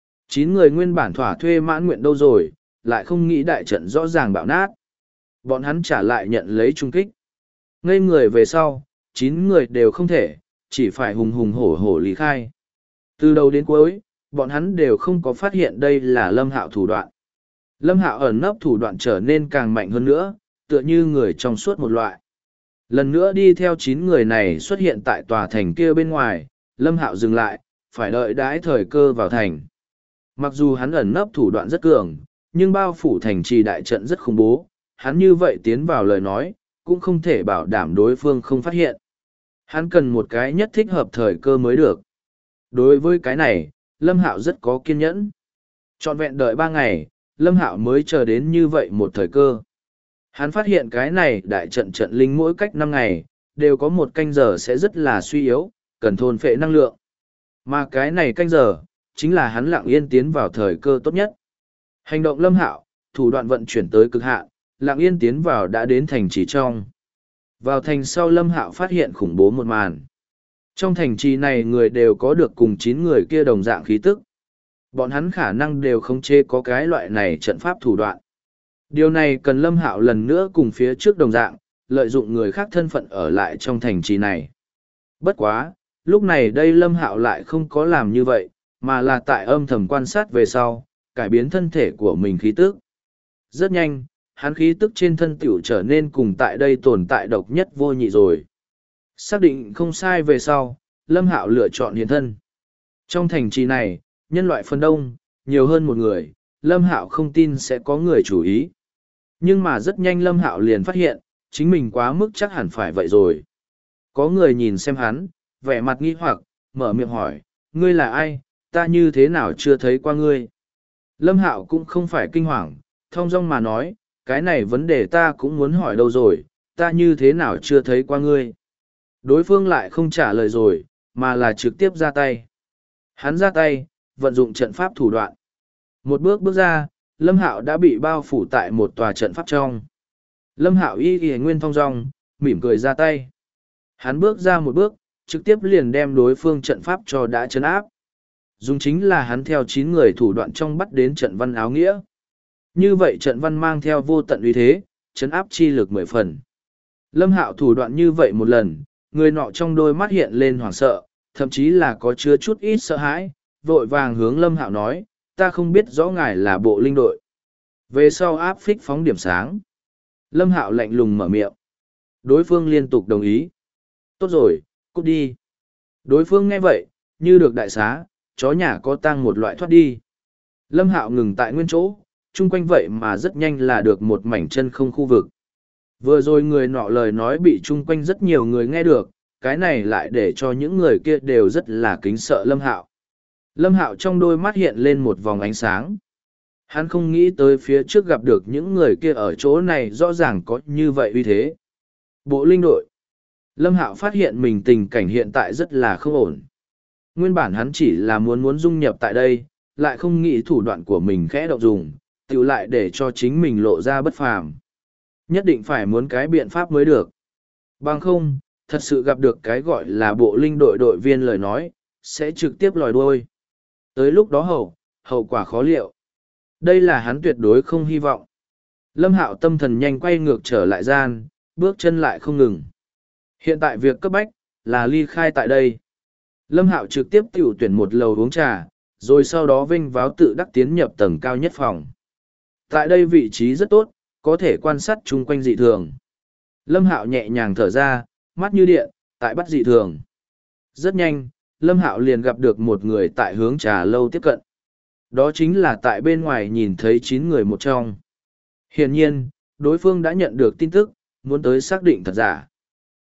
A: 9 người nguyên bản thỏa thuê mãn nguyện đâu rồi, lại không nghĩ đại trận rõ ràng bạo nát. Bọn hắn trả lại nhận lấy trung kích. Ngây người về sau, 9 người đều không thể, chỉ phải hùng hùng hổ hổ lý khai. Từ đầu đến cuối, bọn hắn đều không có phát hiện đây là Lâm Hạo thủ đoạn. Lâm Hạo ẩn nấp thủ đoạn trở nên càng mạnh hơn nữa, tựa như người trong suốt một loại. Lần nữa đi theo 9 người này xuất hiện tại tòa thành kia bên ngoài, Lâm Hạo dừng lại, phải đợi đãi thời cơ vào thành. Mặc dù hắn ẩn nấp thủ đoạn rất cường, nhưng bao phủ thành trì đại trận rất khủng bố, hắn như vậy tiến vào lời nói, cũng không thể bảo đảm đối phương không phát hiện. Hắn cần một cái nhất thích hợp thời cơ mới được. Đối với cái này, Lâm Hạo rất có kiên nhẫn. Trọn vẹn đợi 3 ngày, Lâm Hạo mới chờ đến như vậy một thời cơ. Hắn phát hiện cái này đại trận trận linh mỗi cách 5 ngày, đều có một canh giờ sẽ rất là suy yếu, cần thôn phệ năng lượng. Mà cái này canh giờ, chính là hắn lặng yên tiến vào thời cơ tốt nhất. Hành động Lâm Hạo, thủ đoạn vận chuyển tới cực hạn, lặng yên tiến vào đã đến thành trì trong. Vào thành sau Lâm Hạo phát hiện khủng bố một màn. Trong thành trì này người đều có được cùng 9 người kia đồng dạng khí tức. Bọn hắn khả năng đều không chê có cái loại này trận pháp thủ đoạn. Điều này cần Lâm Hạo lần nữa cùng phía trước đồng dạng, lợi dụng người khác thân phận ở lại trong thành trì này. Bất quá, lúc này đây Lâm Hạo lại không có làm như vậy, mà là tại âm thầm quan sát về sau, cải biến thân thể của mình khí tức. Rất nhanh, hắn khí tức trên thân tiểu trở nên cùng tại đây tồn tại độc nhất vô nhị rồi. Xác định không sai về sau, Lâm Hạo lựa chọn hiện thân. Trong thành trì này, nhân loại phần đông, nhiều hơn một người, Lâm Hạo không tin sẽ có người chú ý. Nhưng mà rất nhanh Lâm Hạo liền phát hiện, chính mình quá mức chắc hẳn phải vậy rồi. Có người nhìn xem hắn, vẻ mặt nghi hoặc, mở miệng hỏi, ngươi là ai, ta như thế nào chưa thấy qua ngươi. Lâm Hạo cũng không phải kinh hoàng, thong dong mà nói, cái này vấn đề ta cũng muốn hỏi đâu rồi, ta như thế nào chưa thấy qua ngươi. Đối phương lại không trả lời rồi, mà là trực tiếp ra tay. Hắn ra tay, vận dụng trận pháp thủ đoạn. Một bước bước ra, Lâm Hạo đã bị bao phủ tại một tòa trận pháp trong. Lâm Hạo y nguyên thong dong, mỉm cười ra tay. Hắn bước ra một bước, trực tiếp liền đem đối phương trận pháp cho đã trấn áp. Dùng chính là hắn theo 9 người thủ đoạn trong bắt đến trận văn áo nghĩa. Như vậy trận văn mang theo vô tận uy thế, trấn áp chi lực 10 phần. Lâm Hạo thủ đoạn như vậy một lần, người nọ trong đôi mắt hiện lên hoảng sợ, thậm chí là có chứa chút ít sợ hãi, vội vàng hướng Lâm Hạo nói, ta không biết rõ ngài là bộ linh đội. Về sau áp phích phóng điểm sáng. Lâm Hạo lạnh lùng mở miệng. Đối phương liên tục đồng ý. Tốt rồi, cút đi. Đối phương nghe vậy, như được đại xá, chó nhà có tang một loại thoát đi. Lâm Hạo ngừng tại nguyên chỗ, chung quanh vậy mà rất nhanh là được một mảnh chân không khu vực. Vừa rồi người nọ lời nói bị chung quanh rất nhiều người nghe được, cái này lại để cho những người kia đều rất là kính sợ Lâm Hạo. Lâm Hạo trong đôi mắt hiện lên một vòng ánh sáng. Hắn không nghĩ tới phía trước gặp được những người kia ở chỗ này rõ ràng có như vậy uy thế. Bộ linh đội. Lâm Hạo phát hiện mình tình cảnh hiện tại rất là không ổn. Nguyên bản hắn chỉ là muốn dung nhập tại đây, lại không nghĩ thủ đoạn của mình khẽ động dùng, tự lại để cho chính mình lộ ra bất phàm. Nhất định phải muốn cái biện pháp mới được. Bằng không, thật sự gặp được cái gọi là bộ linh đội đội viên lời nói, sẽ trực tiếp lòi đuôi. Tới lúc đó hậu quả khó liệu. Đây là hắn tuyệt đối không hy vọng. Lâm Hạo tâm thần nhanh quay ngược trở lại gian, bước chân lại không ngừng. Hiện tại việc cấp bách, là ly khai tại đây. Lâm Hạo trực tiếp tiểu tuyển một lầu uống trà, rồi sau đó vinh váo tự đắc tiến nhập tầng cao nhất phòng. Tại đây vị trí rất tốt, có thể quan sát chung quanh dị thường. Lâm Hạo nhẹ nhàng thở ra, mắt như điện, tại bắt dị thường. Rất nhanh, Lâm Hạo liền gặp được một người tại hướng trà lâu tiếp cận. Đó chính là tại bên ngoài nhìn thấy 9 người một trong. Hiển nhiên, đối phương đã nhận được tin tức, muốn tới xác định thật giả.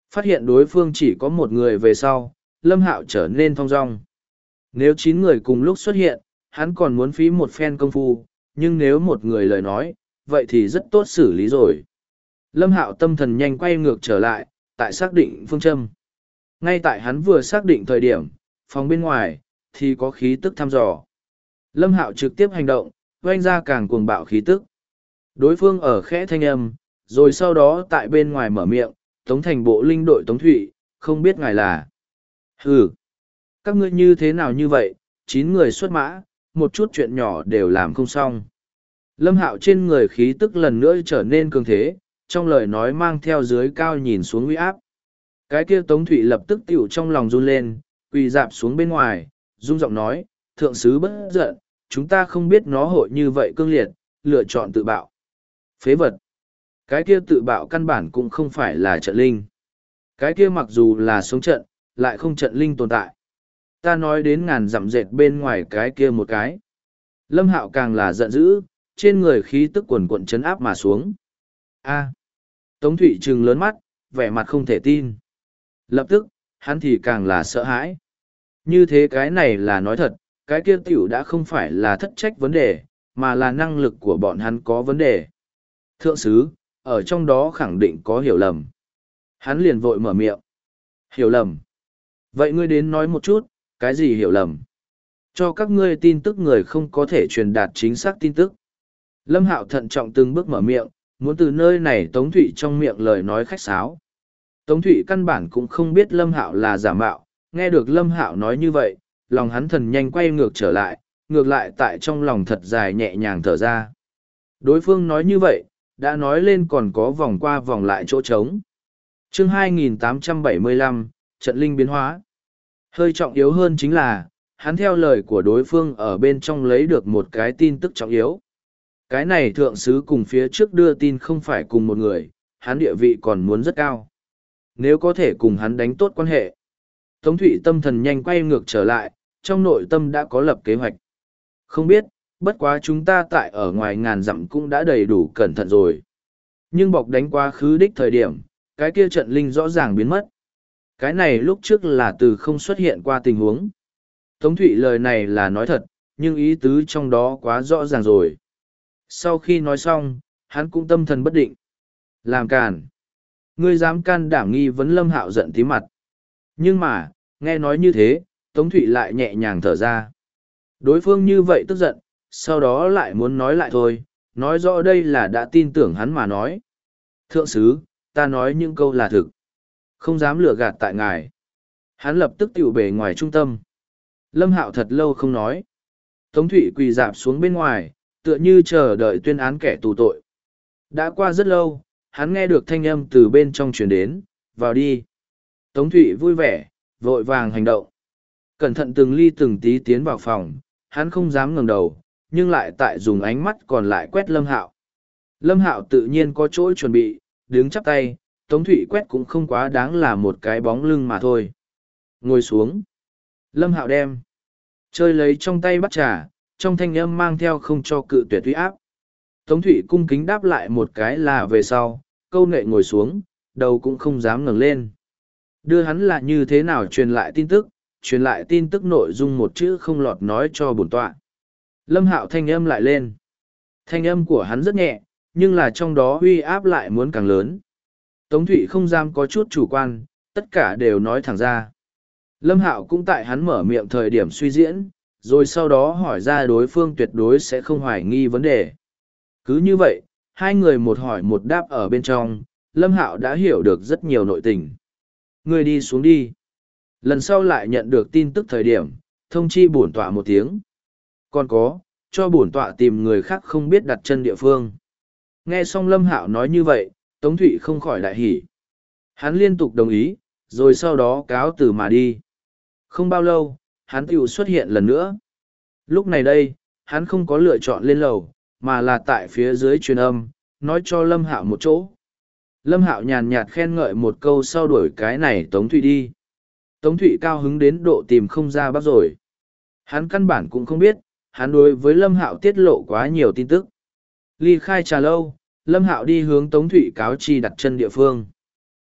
A: Phát hiện đối phương chỉ có một người về sau, Lâm Hạo trở nên thong dong. Nếu 9 người cùng lúc xuất hiện, hắn còn muốn phí một phen công phu, nhưng nếu một người lời nói, vậy thì rất tốt xử lý rồi. Lâm Hạo tâm thần nhanh quay ngược trở lại, tại xác định phương châm. Ngay tại hắn vừa xác định thời điểm, phòng bên ngoài, thì có khí tức thăm dò. Lâm Hạo trực tiếp hành động, oanh ra càng cuồng bạo khí tức. Đối phương ở khẽ thanh âm, rồi sau đó tại bên ngoài mở miệng, Tống Thành bộ linh đội Tống Thụy, không biết ngài là. Hừ, các ngươi như thế nào như vậy, 9 người xuất mã, một chút chuyện nhỏ đều làm không xong. Lâm Hạo trên người khí tức lần nữa trở nên cường thế, trong lời nói mang theo dưới cao nhìn xuống uy áp. Cái kia Tống Thụy lập tức tiểu trong lòng run lên, quỳ dạp xuống bên ngoài, rung giọng nói, thượng sứ bất giận, chúng ta không biết nó hội như vậy cương liệt, lựa chọn tự bạo. Phế vật. Cái kia tự bạo căn bản cũng không phải là trận linh. Cái kia mặc dù là sống trận, lại không trận linh tồn tại. Ta nói đến ngàn dặm dệt bên ngoài cái kia một cái. Lâm Hạo càng là giận dữ, trên người khí tức quần quận chấn áp mà xuống. A. Tống Thụy trừng lớn mắt, vẻ mặt không thể tin. Lập tức, hắn thì càng là sợ hãi. Như thế cái này là nói thật, cái kia tiểu đã không phải là thất trách vấn đề, mà là năng lực của bọn hắn có vấn đề. Thượng sứ, ở trong đó khẳng định có hiểu lầm. Hắn liền vội mở miệng. Hiểu lầm. Vậy ngươi đến nói một chút, cái gì hiểu lầm? Cho các ngươi tin tức người không có thể truyền đạt chính xác tin tức. Lâm Hạo thận trọng từng bước mở miệng, muốn từ nơi này Tống Thụy trong miệng lời nói khách sáo. Tống Thụy căn bản cũng không biết Lâm Hạo là giả mạo, nghe được Lâm Hạo nói như vậy, lòng hắn thần nhanh quay ngược trở lại, ngược lại tại trong lòng thật dài nhẹ nhàng thở ra. Đối phương nói như vậy, đã nói lên còn có vòng qua vòng lại chỗ trống. Chương 2875, Trận Linh biến hóa. Hơi trọng yếu hơn chính là, hắn theo lời của đối phương ở bên trong lấy được một cái tin tức trọng yếu. Cái này thượng sứ cùng phía trước đưa tin không phải cùng một người, hắn địa vị còn muốn rất cao. Nếu có thể cùng hắn đánh tốt quan hệ. Tống Thụy tâm thần nhanh quay ngược trở lại, trong nội tâm đã có lập kế hoạch. Không biết, bất quá chúng ta tại ở ngoài ngàn dặm cũng đã đầy đủ cẩn thận rồi. Nhưng bọc đánh quá khứ đích thời điểm, cái kia trận linh rõ ràng biến mất. Cái này lúc trước là từ không xuất hiện qua tình huống. Tống Thụy lời này là nói thật, nhưng ý tứ trong đó quá rõ ràng rồi. Sau khi nói xong, hắn cũng tâm thần bất định. Làm càn. Ngươi dám can đảm nghi vấn Lâm Hạo giận tí mặt. Nhưng mà, nghe nói như thế, Tống Thụy lại nhẹ nhàng thở ra. Đối phương như vậy tức giận, sau đó lại muốn nói lại thôi, nói rõ đây là đã tin tưởng hắn mà nói. Thượng sứ, ta nói những câu là thực. Không dám lừa gạt tại ngài. Hắn lập tức tiểu bề ngoài trung tâm. Lâm Hạo thật lâu không nói. Tống Thụy quỳ dạp xuống bên ngoài, tựa như chờ đợi tuyên án kẻ tù tội. Đã qua rất lâu, hắn nghe được thanh âm từ bên trong truyền đến, vào đi. Tống Thụy vui vẻ, vội vàng hành động. Cẩn thận từng ly từng tí tiến vào phòng, hắn không dám ngẩng đầu, nhưng lại tại dùng ánh mắt còn lại quét Lâm Hạo. Lâm Hạo tự nhiên có chỗ chuẩn bị, đứng chắp tay, Tống Thụy quét cũng không quá đáng là một cái bóng lưng mà thôi. Ngồi xuống. Lâm Hạo đem. Chơi lấy trong tay bắt trà, trong thanh âm mang theo không cho cự tuyệt uy áp. Tống Thụy cung kính đáp lại một cái là về sau, câu nệ ngồi xuống, đầu cũng không dám ngẩng lên. Đưa hắn là như thế nào truyền lại tin tức nội dung một chữ không lọt nói cho bổn tọa. Lâm Hạo thanh âm lại lên. Thanh âm của hắn rất nhẹ, nhưng là trong đó uy áp lại muốn càng lớn. Tống Thụy không dám có chút chủ quan, tất cả đều nói thẳng ra. Lâm Hạo cũng tại hắn mở miệng thời điểm suy diễn, rồi sau đó hỏi ra đối phương tuyệt đối sẽ không hoài nghi vấn đề. Cứ như vậy, hai người một hỏi một đáp ở bên trong, Lâm Hạo đã hiểu được rất nhiều nội tình. Người đi xuống đi. Lần sau lại nhận được tin tức thời điểm, thông chi bổn tọa một tiếng. Còn có, cho bổn tọa tìm người khác không biết đặt chân địa phương. Nghe xong Lâm Hạo nói như vậy, Tống Thụy không khỏi đại hỉ. Hắn liên tục đồng ý, rồi sau đó cáo từ mà đi. Không bao lâu, hắn tiểu xuất hiện lần nữa. Lúc này đây, hắn không có lựa chọn lên lầu, mà là tại phía dưới truyền âm, nói cho Lâm Hạo một chỗ. Lâm Hạo nhàn nhạt khen ngợi một câu sau đuổi cái này Tống Thụy đi. Tống Thụy cao hứng đến độ tìm không ra bác rồi. Hắn căn bản cũng không biết, hắn đối với Lâm Hạo tiết lộ quá nhiều tin tức. Ly khai trà lâu, Lâm Hạo đi hướng Tống Thụy cáo chi đặt chân địa phương.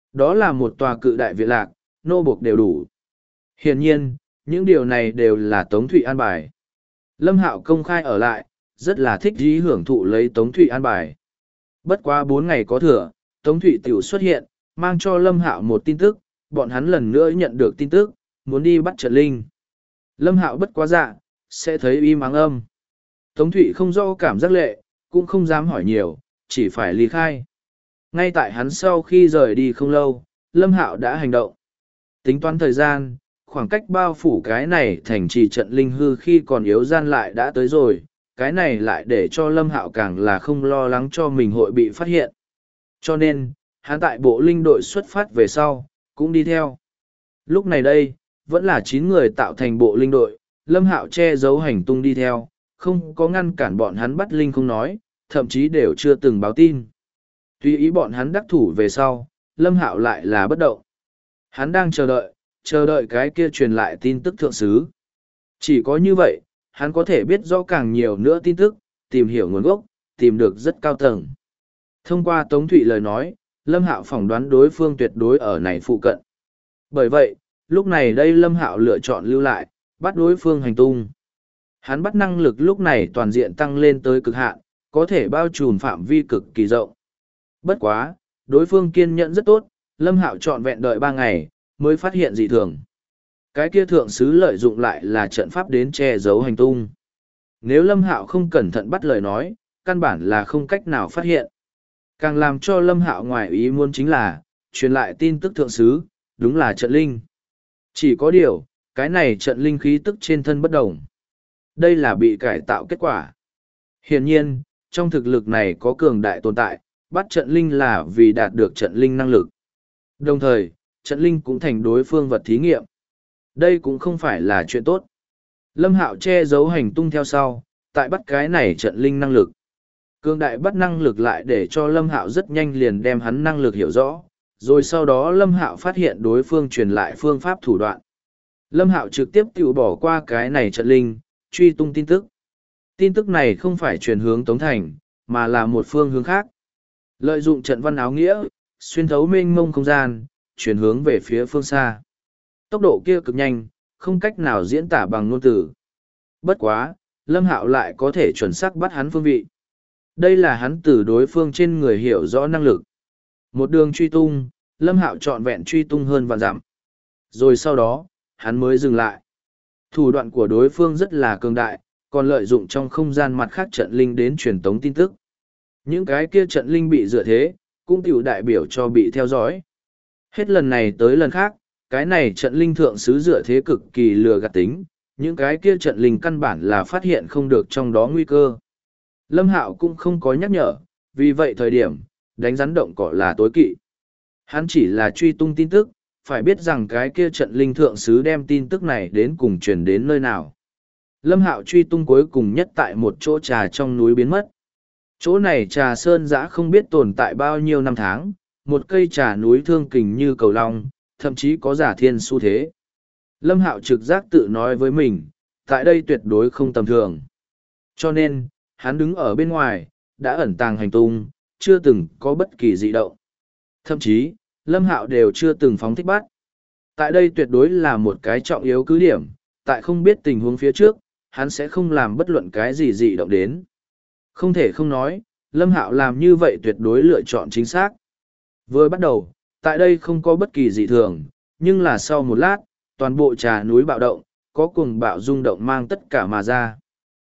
A: Đó là một tòa cự đại viện lạc, nô buộc đều đủ. Hiển nhiên, những điều này đều là Tống Thụy an bài. Lâm Hạo công khai ở lại, rất là thích dí hưởng thụ lấy Tống Thụy an bài. Bất quá 4 ngày có thừa, Tống Thụy tiểu xuất hiện, mang cho Lâm Hạo một tin tức, bọn hắn lần nữa nhận được tin tức, muốn đi bắt Trận Linh. Lâm Hạo bất quá dạ, sẽ thấy im ắng âm. Tống Thụy không rõ cảm giác lệ, cũng không dám hỏi nhiều, chỉ phải ly khai. Ngay tại hắn sau khi rời đi không lâu, Lâm Hạo đã hành động. Tính toán thời gian, khoảng cách bao phủ cái này thành trì Trận Linh hư khi còn yếu gian lại đã tới rồi, cái này lại để cho Lâm Hạo càng là không lo lắng cho mình hội bị phát hiện. Cho nên, hắn tại bộ linh đội xuất phát về sau, cũng đi theo. Lúc này đây, vẫn là 9 người tạo thành bộ linh đội, Lâm Hạo che giấu hành tung đi theo, không có ngăn cản bọn hắn bắt linh không nói, thậm chí đều chưa từng báo tin. Tuy ý bọn hắn đắc thủ về sau, Lâm Hạo lại là bất động. Hắn đang chờ đợi cái kia truyền lại tin tức thượng sứ. Chỉ có như vậy, hắn có thể biết rõ càng nhiều nữa tin tức, tìm hiểu nguồn gốc, tìm được rất cao tầng. Thông qua Tống Thụy lời nói, Lâm Hạo phỏng đoán đối phương tuyệt đối ở này phụ cận. Bởi vậy, lúc này đây Lâm Hạo lựa chọn lưu lại, bắt đối phương hành tung. Hắn bắt năng lực lúc này toàn diện tăng lên tới cực hạn, có thể bao trùm phạm vi cực kỳ rộng. Bất quá, đối phương kiên nhẫn rất tốt, Lâm Hạo trọn vẹn đợi 3 ngày, mới phát hiện dị thường. Cái kia thượng sứ lợi dụng lại là trận pháp đến che giấu hành tung. Nếu Lâm Hạo không cẩn thận bắt lời nói, căn bản là không cách nào phát hiện. Càng làm cho Lâm Hạo ngoài ý muốn chính là, truyền lại tin tức thượng sứ, đúng là Trận Linh. Chỉ có điều, cái này Trận Linh khí tức trên thân bất đồng. Đây là bị cải tạo kết quả. Hiển nhiên, trong thực lực này có cường đại tồn tại, bắt Trận Linh là vì đạt được Trận Linh năng lực. Đồng thời, Trận Linh cũng thành đối phương vật thí nghiệm. Đây cũng không phải là chuyện tốt. Lâm Hạo che giấu hành tung theo sau, tại bắt cái này Trận Linh năng lực. Cường đại bắt năng lực lại để cho Lâm Hạo rất nhanh liền đem hắn năng lực hiểu rõ, rồi sau đó Lâm Hạo phát hiện đối phương truyền lại phương pháp thủ đoạn. Lâm Hạo trực tiếp tự bỏ qua cái này Trận Linh, truy tung tin tức. Tin tức này không phải truyền hướng Tống Thành, mà là một phương hướng khác. Lợi dụng trận văn áo nghĩa, xuyên thấu mênh mông không gian, chuyển hướng về phía phương xa. Tốc độ kia cực nhanh, không cách nào diễn tả bằng ngôn từ. Bất quá, Lâm Hạo lại có thể chuẩn xác bắt hắn phương vị. Đây là hắn từ đối phương trên người hiểu rõ năng lực. Một đường truy tung, Lâm Hạo trọn vẹn truy tung hơn vạn dặm. Rồi sau đó, hắn mới dừng lại. Thủ đoạn của đối phương rất là cường đại, còn lợi dụng trong không gian mặt khác trận linh đến truyền tống tin tức. Những cái kia trận linh bị dựa thế, cũng tiểu đại biểu cho bị theo dõi. Hết lần này tới lần khác, cái này trận linh thượng sứ dựa thế cực kỳ lừa gạt tính, những cái kia trận linh căn bản là phát hiện không được trong đó nguy cơ. Lâm Hạo cũng không có nhắc nhở, vì vậy thời điểm, đánh rắn động cỏ là tối kỵ. Hắn chỉ là truy tung tin tức, phải biết rằng cái kia trận linh thượng sứ đem tin tức này đến cùng truyền đến nơi nào. Lâm Hạo truy tung cuối cùng nhất tại một chỗ trà trong núi biến mất. Chỗ này trà sơn dã không biết tồn tại bao nhiêu năm tháng, một cây trà núi thương kình như cầu long, thậm chí có giả thiên xu thế. Lâm Hạo trực giác tự nói với mình, tại đây tuyệt đối không tầm thường. Cho nên, hắn đứng ở bên ngoài, đã ẩn tàng hành tung, chưa từng có bất kỳ dị động. Thậm chí, Lâm Hạo đều chưa từng phóng thích bắt. Tại đây tuyệt đối là một cái trọng yếu cứ điểm, tại không biết tình huống phía trước, hắn sẽ không làm bất luận cái gì dị động đến. Không thể không nói, Lâm Hạo làm như vậy tuyệt đối lựa chọn chính xác. Vừa bắt đầu, tại đây không có bất kỳ dị thường, nhưng là sau một lát, toàn bộ trà núi bạo động, có cuồng bạo rung động mang tất cả mà ra.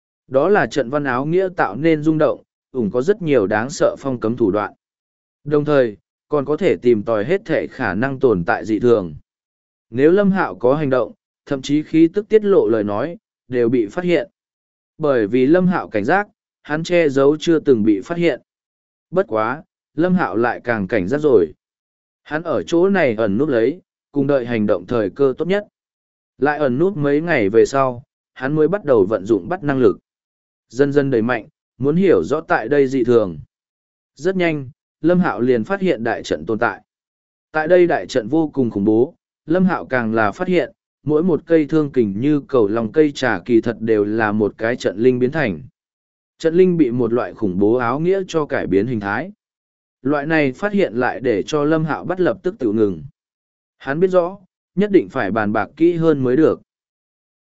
A: Đó là trận văn áo nghĩa tạo nên rung động, có rất nhiều đáng sợ phong cấm thủ đoạn. Đồng thời, còn có thể tìm tòi hết thể khả năng tồn tại dị thường. Nếu Lâm Hạo có hành động, thậm chí khi tức tiết lộ lời nói, đều bị phát hiện. Bởi vì Lâm Hạo cảnh giác, hắn che giấu chưa từng bị phát hiện. Bất quá, Lâm Hạo lại càng cảnh giác rồi. Hắn ở chỗ này ẩn núp lấy, cùng đợi hành động thời cơ tốt nhất. Lại ẩn núp mấy ngày về sau, hắn mới bắt đầu vận dụng bắt năng lực. Dần dần đẩy mạnh, muốn hiểu rõ tại đây dị thường. Rất nhanh, Lâm Hạo liền phát hiện đại trận tồn tại. Tại đây đại trận vô cùng khủng bố, Lâm Hạo càng là phát hiện, mỗi một cây thương kình như cầu lòng cây trà kỳ thật đều là một cái trận linh biến thành. Trận linh bị một loại khủng bố áo nghĩa cho cải biến hình thái. Loại này phát hiện lại để cho Lâm Hạo bắt lập tức tự ngừng. Hắn biết rõ, nhất định phải bàn bạc kỹ hơn mới được.